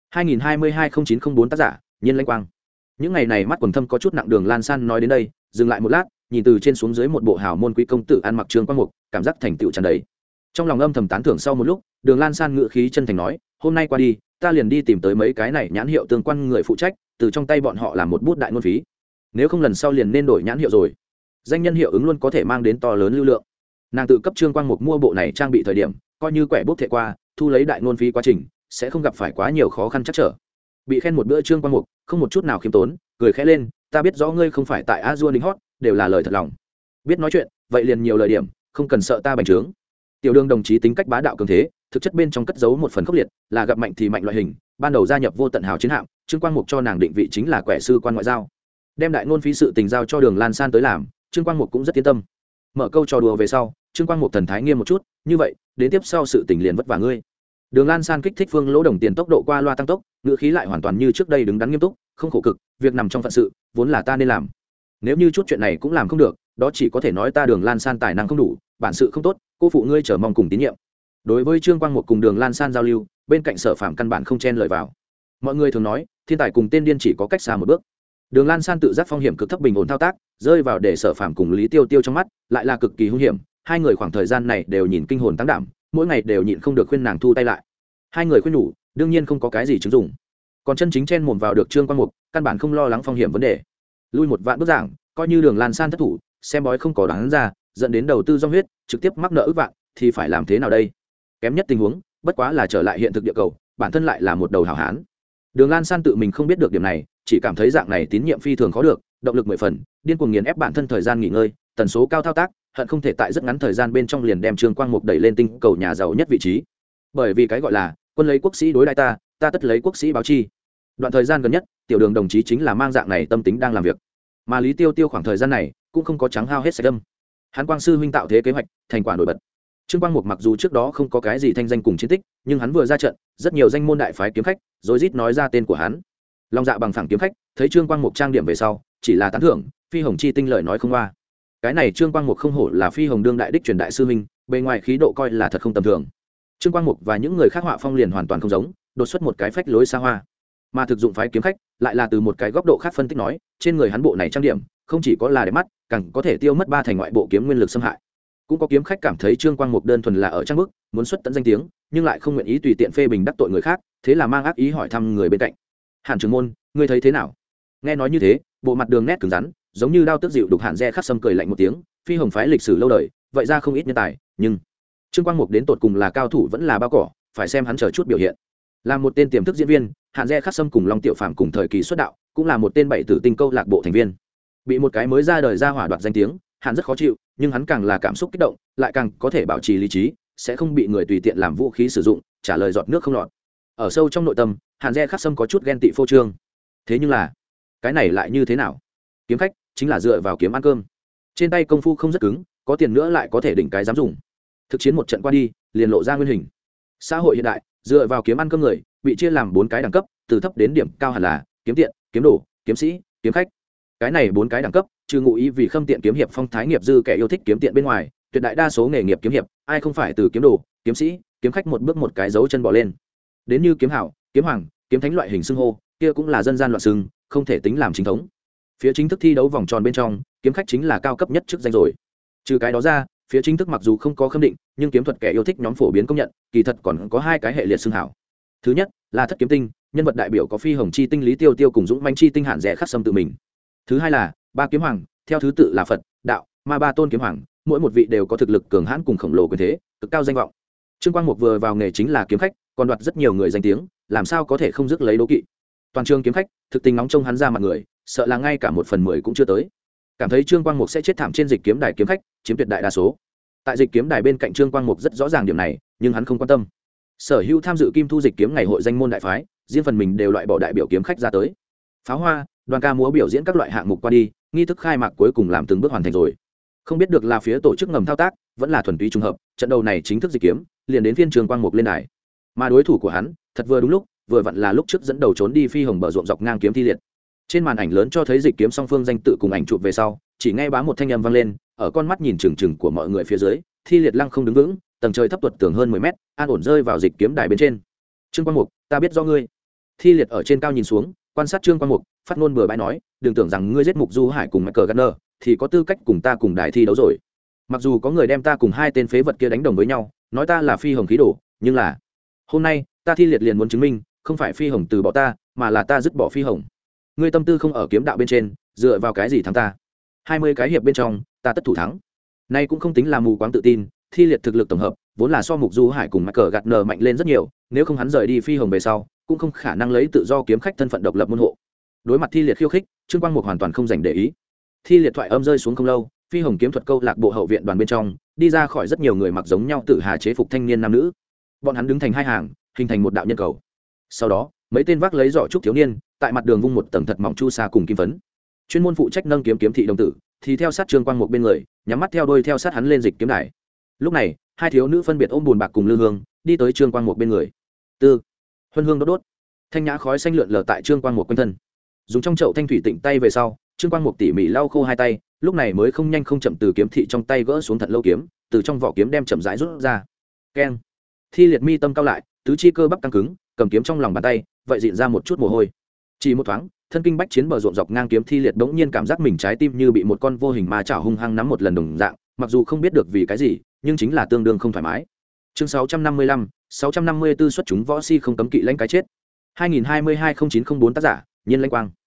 2022-0904 tác giả, Nhiên Lãnh Quang. Những ngày này mắt quần thâm có chút nặng. Đường Lan San nói đến đây, dừng lại một lát, nhìn từ trên xuống dưới một bộ hào môn quý công tử ăn mặc Trương Quang Mục, cảm giác thành tựu tràn đầy. Trong lòng âm thầm tán thưởng sau một lúc, Đường Lan San ngữ khí chân thành nói, hôm nay qua đi, ta liền đi tìm tới mấy cái này nhãn hiệu tương quan người phụ trách, từ trong tay bọn họ làm một bút đại ngôn phí. Nếu không lần sau liền nên đổi nhãn hiệu rồi. Danh nhân hiệu ứng luôn có thể mang đến to lớn lưu lượng. Nàng tự cấp Trương Quang Mục mua bộ này trang bị thời điểm, coi như quẻ bút thể qua, thu lấy đại ngôn phí quá trình, sẽ không gặp phải quá nhiều khó khăn chắc trở. Bị khen một bữa Trương Quang Mục, không một chút nào khiêm tốn, cười khẽ lên, ta biết rõ ngươi không phải tại Azure đính hót, đều là lời thật lòng. Biết nói chuyện, vậy liền nhiều lời điểm, không cần sợ ta bành trướng. Tiểu Đường đồng chí tính cách bá đạo cường thế, thực chất bên trong cất giấu một phần khốc liệt, là gặp mạnh thì mạnh loại hình. Ban đầu gia nhập Vô Tận Hào chiến hạm, Trương Quang Mục cho nàng định vị chính là quẻ sư quan ngoại giao. Đem đại ngôn phí sự tình giao cho Đường Lan San tới làm, Trương Quang Mục cũng rất yên tâm. Mở câu trò đùa về sau, Trương Quang Mục thần thái nghiêm một chút, như vậy, đến tiếp sau sự tình liền vất vả ngươi. Đường Lan San kích thích Phương Lỗ đồng tiền tốc độ qua loa tăng tốc, ngữ khí lại hoàn toàn như trước đây đứng đắn nghiêm túc, không khổ cực, việc nằm trong phận sự, vốn là ta nên làm. Nếu như chút chuyện này cũng làm không được, đó chỉ có thể nói ta Đường Lan San tài năng không đủ, bản sự không tốt, cô phụ ngươi chờ mong cùng tín nhiệm. Đối với Trương Quang Mục cùng Đường Lan San giao lưu, bên cạnh Sở Phàm căn bản không chen lời vào. Mọi người thường nói, thiên tài cùng tên điên chỉ có cách xa một bước. Đường Lan San tự giác phong hiểm cực thấp bình ổn thao tác, rơi vào để Sở Phàm cùng Lý Tiêu Tiêu trong mắt, lại là cực kỳ hung hiểm. Hai người khoảng thời gian này đều nhìn kinh hồn tăng đảm, mỗi ngày đều nhịn không được khuyên nàng thu tay lại. Hai người khuyên nhủ, đương nhiên không có cái gì chứng dụng. Còn chân chính chen mồm vào được Trương Quang Mục, căn bản không lo lắng phong hiểm vấn đề. Lui một vạn bước giảng, coi như Đường Lan San thất thủ, xem bói không có đoán ra, dẫn đến đầu tư do huyết, trực tiếp mắc nợ ức vạn, thì phải làm thế nào đây? Kém nhất tình huống, bất quá là trở lại hiện thực địa cầu, bản thân lại là một đầu hảo hán. Đường Lan San tự mình không biết được điểm này, chỉ cảm thấy dạng này tín nhiệm phi thường khó được, động lực 10 phần, điên cuồng nghiền ép bản thân thời gian nghỉ ngơi, tần số cao thao tác, hận không thể tại rất ngắn thời gian bên trong liền đem Trương Quang Mục đẩy lên tinh cầu nhà giàu nhất vị trí. Bởi vì cái gọi là quân lấy quốc sĩ đối đãi ta, ta tất lấy quốc sĩ báo chi. Đoạn thời gian gần nhất, Tiểu Đường đồng chí chính là mang dạng này tâm tính đang làm việc, mà Lý Tiêu Tiêu khoảng thời gian này cũng không có trắng hao hết sạch đâm. Hắn Quang sư huynh tạo thế kế hoạch, thành quả nổi bật. Trương Quang Mục mặc dù trước đó không có cái gì thanh danh cùng chiến tích, nhưng hắn vừa ra trận, rất nhiều danh môn đại phái kiếm khách rối rít nói ra tên của hắn. Long Dạ bằng phẳng kiếm khách thấy Trương Quang Mục trang điểm về sau, chỉ là tán thưởng, phi hồng chi tinh lợi nói không qua. Cái này Trương Quang Mục không hổ là phi hồng đương đại đích truyền đại sư huynh, bề ngoài khí độ coi là thật không tầm thường. Trương Quang Mục và những người khác họa phong liền hoàn toàn không giống, đột xuất một cái phách lối xa hoa. Mà thực dụng phái kiếm khách lại là từ một cái góc độ khác phân tích nói, trên người hắn bộ này trang điểm, không chỉ có là đẹp mắt, càng có thể tiêu mất 3 thành ngoại bộ kiếm nguyên lực xâm hại. Cũng có kiếm khách cảm thấy Trương Quang Mục đơn thuần là ở trang bức, muốn xuất tận danh tiếng, nhưng lại không nguyện ý tùy tiện phê bình đắc tội người khác, thế là mang ác ý hỏi thăm người bên cạnh. Hàn Trường Môn, ngươi thấy thế nào? Nghe nói như thế, bộ mặt đường nét cứng rắn, giống như đao tước dịu đục Hàn Dè khắc sâm cười lạnh một tiếng, phi hồng phái lịch sử lâu đời, vậy ra không ít nhân tài, nhưng trương quang mục đến tột cùng là cao thủ vẫn là bao cỏ, phải xem hắn chờ chút biểu hiện. Là một tên tiềm thức diễn viên, Hàn Dè Khắc Sâm cùng Long Tiểu Phàm cùng thời kỳ xuất đạo, cũng là một tên bảy tử tinh câu lạc bộ thành viên. Bị một cái mới ra đời ra hỏa đoạt danh tiếng, hắn rất khó chịu, nhưng hắn càng là cảm xúc kích động, lại càng có thể bảo trì lý trí, sẽ không bị người tùy tiện làm vũ khí sử dụng, trả lời giọt nước không lọt. Ở sâu trong nội tâm, Hàn Dè Khắc Sâm có chút ghen tị phô trương. Thế nhưng là, cái này lại như thế nào? Kiếm khách chính là dựa vào kiếm ăn cơm. Trên tay công phu không rất cứng, có tiền nữa lại có thể đỉnh cái dám dùng. Thực chiến một trận qua đi, liền lộ ra nguyên hình. Xã hội hiện đại, dựa vào kiếm ăn cơm người, bị chia làm 4 cái đẳng cấp, từ thấp đến điểm cao hẳn là kiếm tiện, kiếm đồ, kiếm sĩ, kiếm khách. Cái này 4 cái đẳng cấp, trừ ngụ ý vì khâm tiện kiếm hiệp phong thái nghiệp dư kẻ yêu thích kiếm tiện bên ngoài, tuyệt đại đa số nghề nghiệp kiếm hiệp, ai không phải từ kiếm đồ, kiếm sĩ, kiếm khách một bước một cái dấu chân bò lên. Đến như kiếm hảo, kiếm hoàng, kiếm thánh loại hình xưng hô, kia cũng là dân gian loạn xưng, không thể tính làm chính thống. Phía chính thức thi đấu vòng tròn bên trong, kiếm khách chính là cao cấp nhất chức danh rồi. Trừ cái đó ra, phía chính thức mặc dù không có khâm định, nhưng kiếm thuật kẻ yêu thích nhóm phổ biến công nhận, kỳ thật còn có 2 cái hệ liệt xưng hảo. Thứ nhất là Thất kiếm tinh, nhân vật đại biểu có Phi Hồng chi tinh Lý Tiêu Tiêu cùng Dũng manh chi tinh Hàn Dè Khắc Sâm tự mình. Thứ hai là Ba kiếm hoàng, theo thứ tự là Phật, đạo, ma ba tôn kiếm hoàng, mỗi một vị đều có thực lực cường hãn cùng khổng lồ quyền thế, cực cao danh vọng. Trương Quang Mục vừa vào nghề chính là kiếm khách, còn đoạt rất nhiều người danh tiếng, làm sao có thể không dứt lấy đố kỵ. Toàn trường kiếm khách, thực tình nóng trông hắn ra mặt người, sợ là ngay cả 1/10 cũng chưa tới. Cảm thấy Trương Quang Mục sẽ chết thảm trên dịch kiếm đài kiếm khách, chiếm tuyệt đại đa số. Tại dịch kiếm đài bên cạnh Trương Quang Mục rất rõ ràng điểm này, nhưng hắn không quan tâm. Sở hữu tham dự Kim Thu dịch kiếm ngày hội danh môn đại phái, riêng phần mình đều loại bỏ đại biểu kiếm khách ra tới. Pháo hoa, đoàn ca múa biểu diễn các loại hạng mục qua đi, nghi thức khai mạc cuối cùng làm từng bước hoàn thành rồi. Không biết được là phía tổ chức ngầm thao tác, vẫn là thuần túy trùng hợp, trận đầu này chính thức dịch kiếm, liền đến phiên Trương Quang Mục lên đài. Mà đối thủ của hắn, thật vừa đúng lúc, vừa vặn là lúc trước dẫn đầu trốn đi Phi Hồng bờ ruộng dọc ngang kiếm Thi Liệt. Trên màn ảnh lớn cho thấy dịch kiếm song phương danh tự cùng ảnh chụp về sau, chỉ nghe bá một thanh âm vang lên, ở con mắt nhìn chừng chừng của mọi người phía dưới, Thi Liệt lăng không đứng vững, tầng trời thấp tuột tường hơn 10 mét, an ổn rơi vào dịch kiếm đài bên trên. Trương Quang Mục, ta biết do ngươi. Thi Liệt ở trên cao nhìn xuống, quan sát Trương Quang Mục, phát ngôn bừa bãi nói, đừng tưởng rằng ngươi giết Mục Du Hải cùng Michael Gardner, thì có tư cách cùng ta cùng đài thi đấu rồi. Mặc dù có người đem ta cùng 2 tên phế vật kia đánh đồng với nhau, nói ta là Phi Hồng khí đồ, nhưng là hôm nay ta Thi Liệt liền muốn chứng minh, không phải Phi Hồng từ bỏ ta, mà là ta dứt bỏ Phi Hồng. Ngươi tâm tư không ở kiếm đạo bên trên, dựa vào cái gì thắng ta? 20 cái hiệp bên trong, ta tất thủ thắng. Nay cũng không tính là mù quáng tự tin, Thi Liệt thực lực tổng hợp vốn là so Mục Du Hải cùng Michael Gardner mạnh lên rất nhiều, nếu không hắn rời đi Phi Hồng về sau, cũng không khả năng lấy tự do kiếm khách thân phận độc lập môn hộ. Đối mặt Thi Liệt khiêu khích, Trương Quang Mục hoàn toàn không dành để ý. Thi Liệt thoại âm rơi xuống không lâu, Phi Hồng kiếm thuật câu lạc bộ hậu viện đoàn bên trong, đi ra khỏi rất nhiều người mặc giống nhau tự hà chế phục thanh niên nam nữ. Bọn hắn đứng thành 2 hàng, hình thành một đạo nhân cầu. Sau đó, mấy tên vác lấy giỏ trúc thiếu niên, tại mặt đường vung một tầng thật mỏng chu sa cùng kim phấn. Chuyên môn phụ trách nâng kiếm kiếm thị đồng tử, thì theo sát Trương Quang Mục bên người, nhắm mắt theo đuôi theo sát hắn lên dịch kiếm đài. Lúc này, 2 thiếu nữ phân biệt ôm buồn bạc cùng lư hương, đi tới Trương Quang Mục bên người. Tư, huân hương đốt đốt, thanh nhã khói xanh lượn lờ tại Trương Quang Mục quanh thân. Dùng trong chậu thanh thủy tịnh tay về sau, Trương Quang Mục tỉ mỉ lau khô 2 tay, lúc này mới không nhanh không chậm từ kiếm thị trong tay gỡ xuống thật lâu kiếm, từ trong vỏ kiếm đem chậm rãi rút ra. Keng. Thi Liệt mi tâm cao lại, tứ chi cơ bắp căng cứng, cầm kiếm trong lòng bàn tay, vậy dịn ra một chút mồ hôi. Chỉ một thoáng, thân kinh bách chiến bờ ruộng dọc ngang kiếm Thi Liệt bỗng nhiên cảm giác mình trái tim như bị một con vô hình ma chảo hung hăng nắm một lần đồng dạng, mặc dù không biết được vì cái gì, nhưng chính là tương đương không thoải mái. Chương 655, 654 xuất chúng võ si không cấm kỵ lãnh cái chết. 2022-0904 tác giả, Nhiên Lãnh Quang.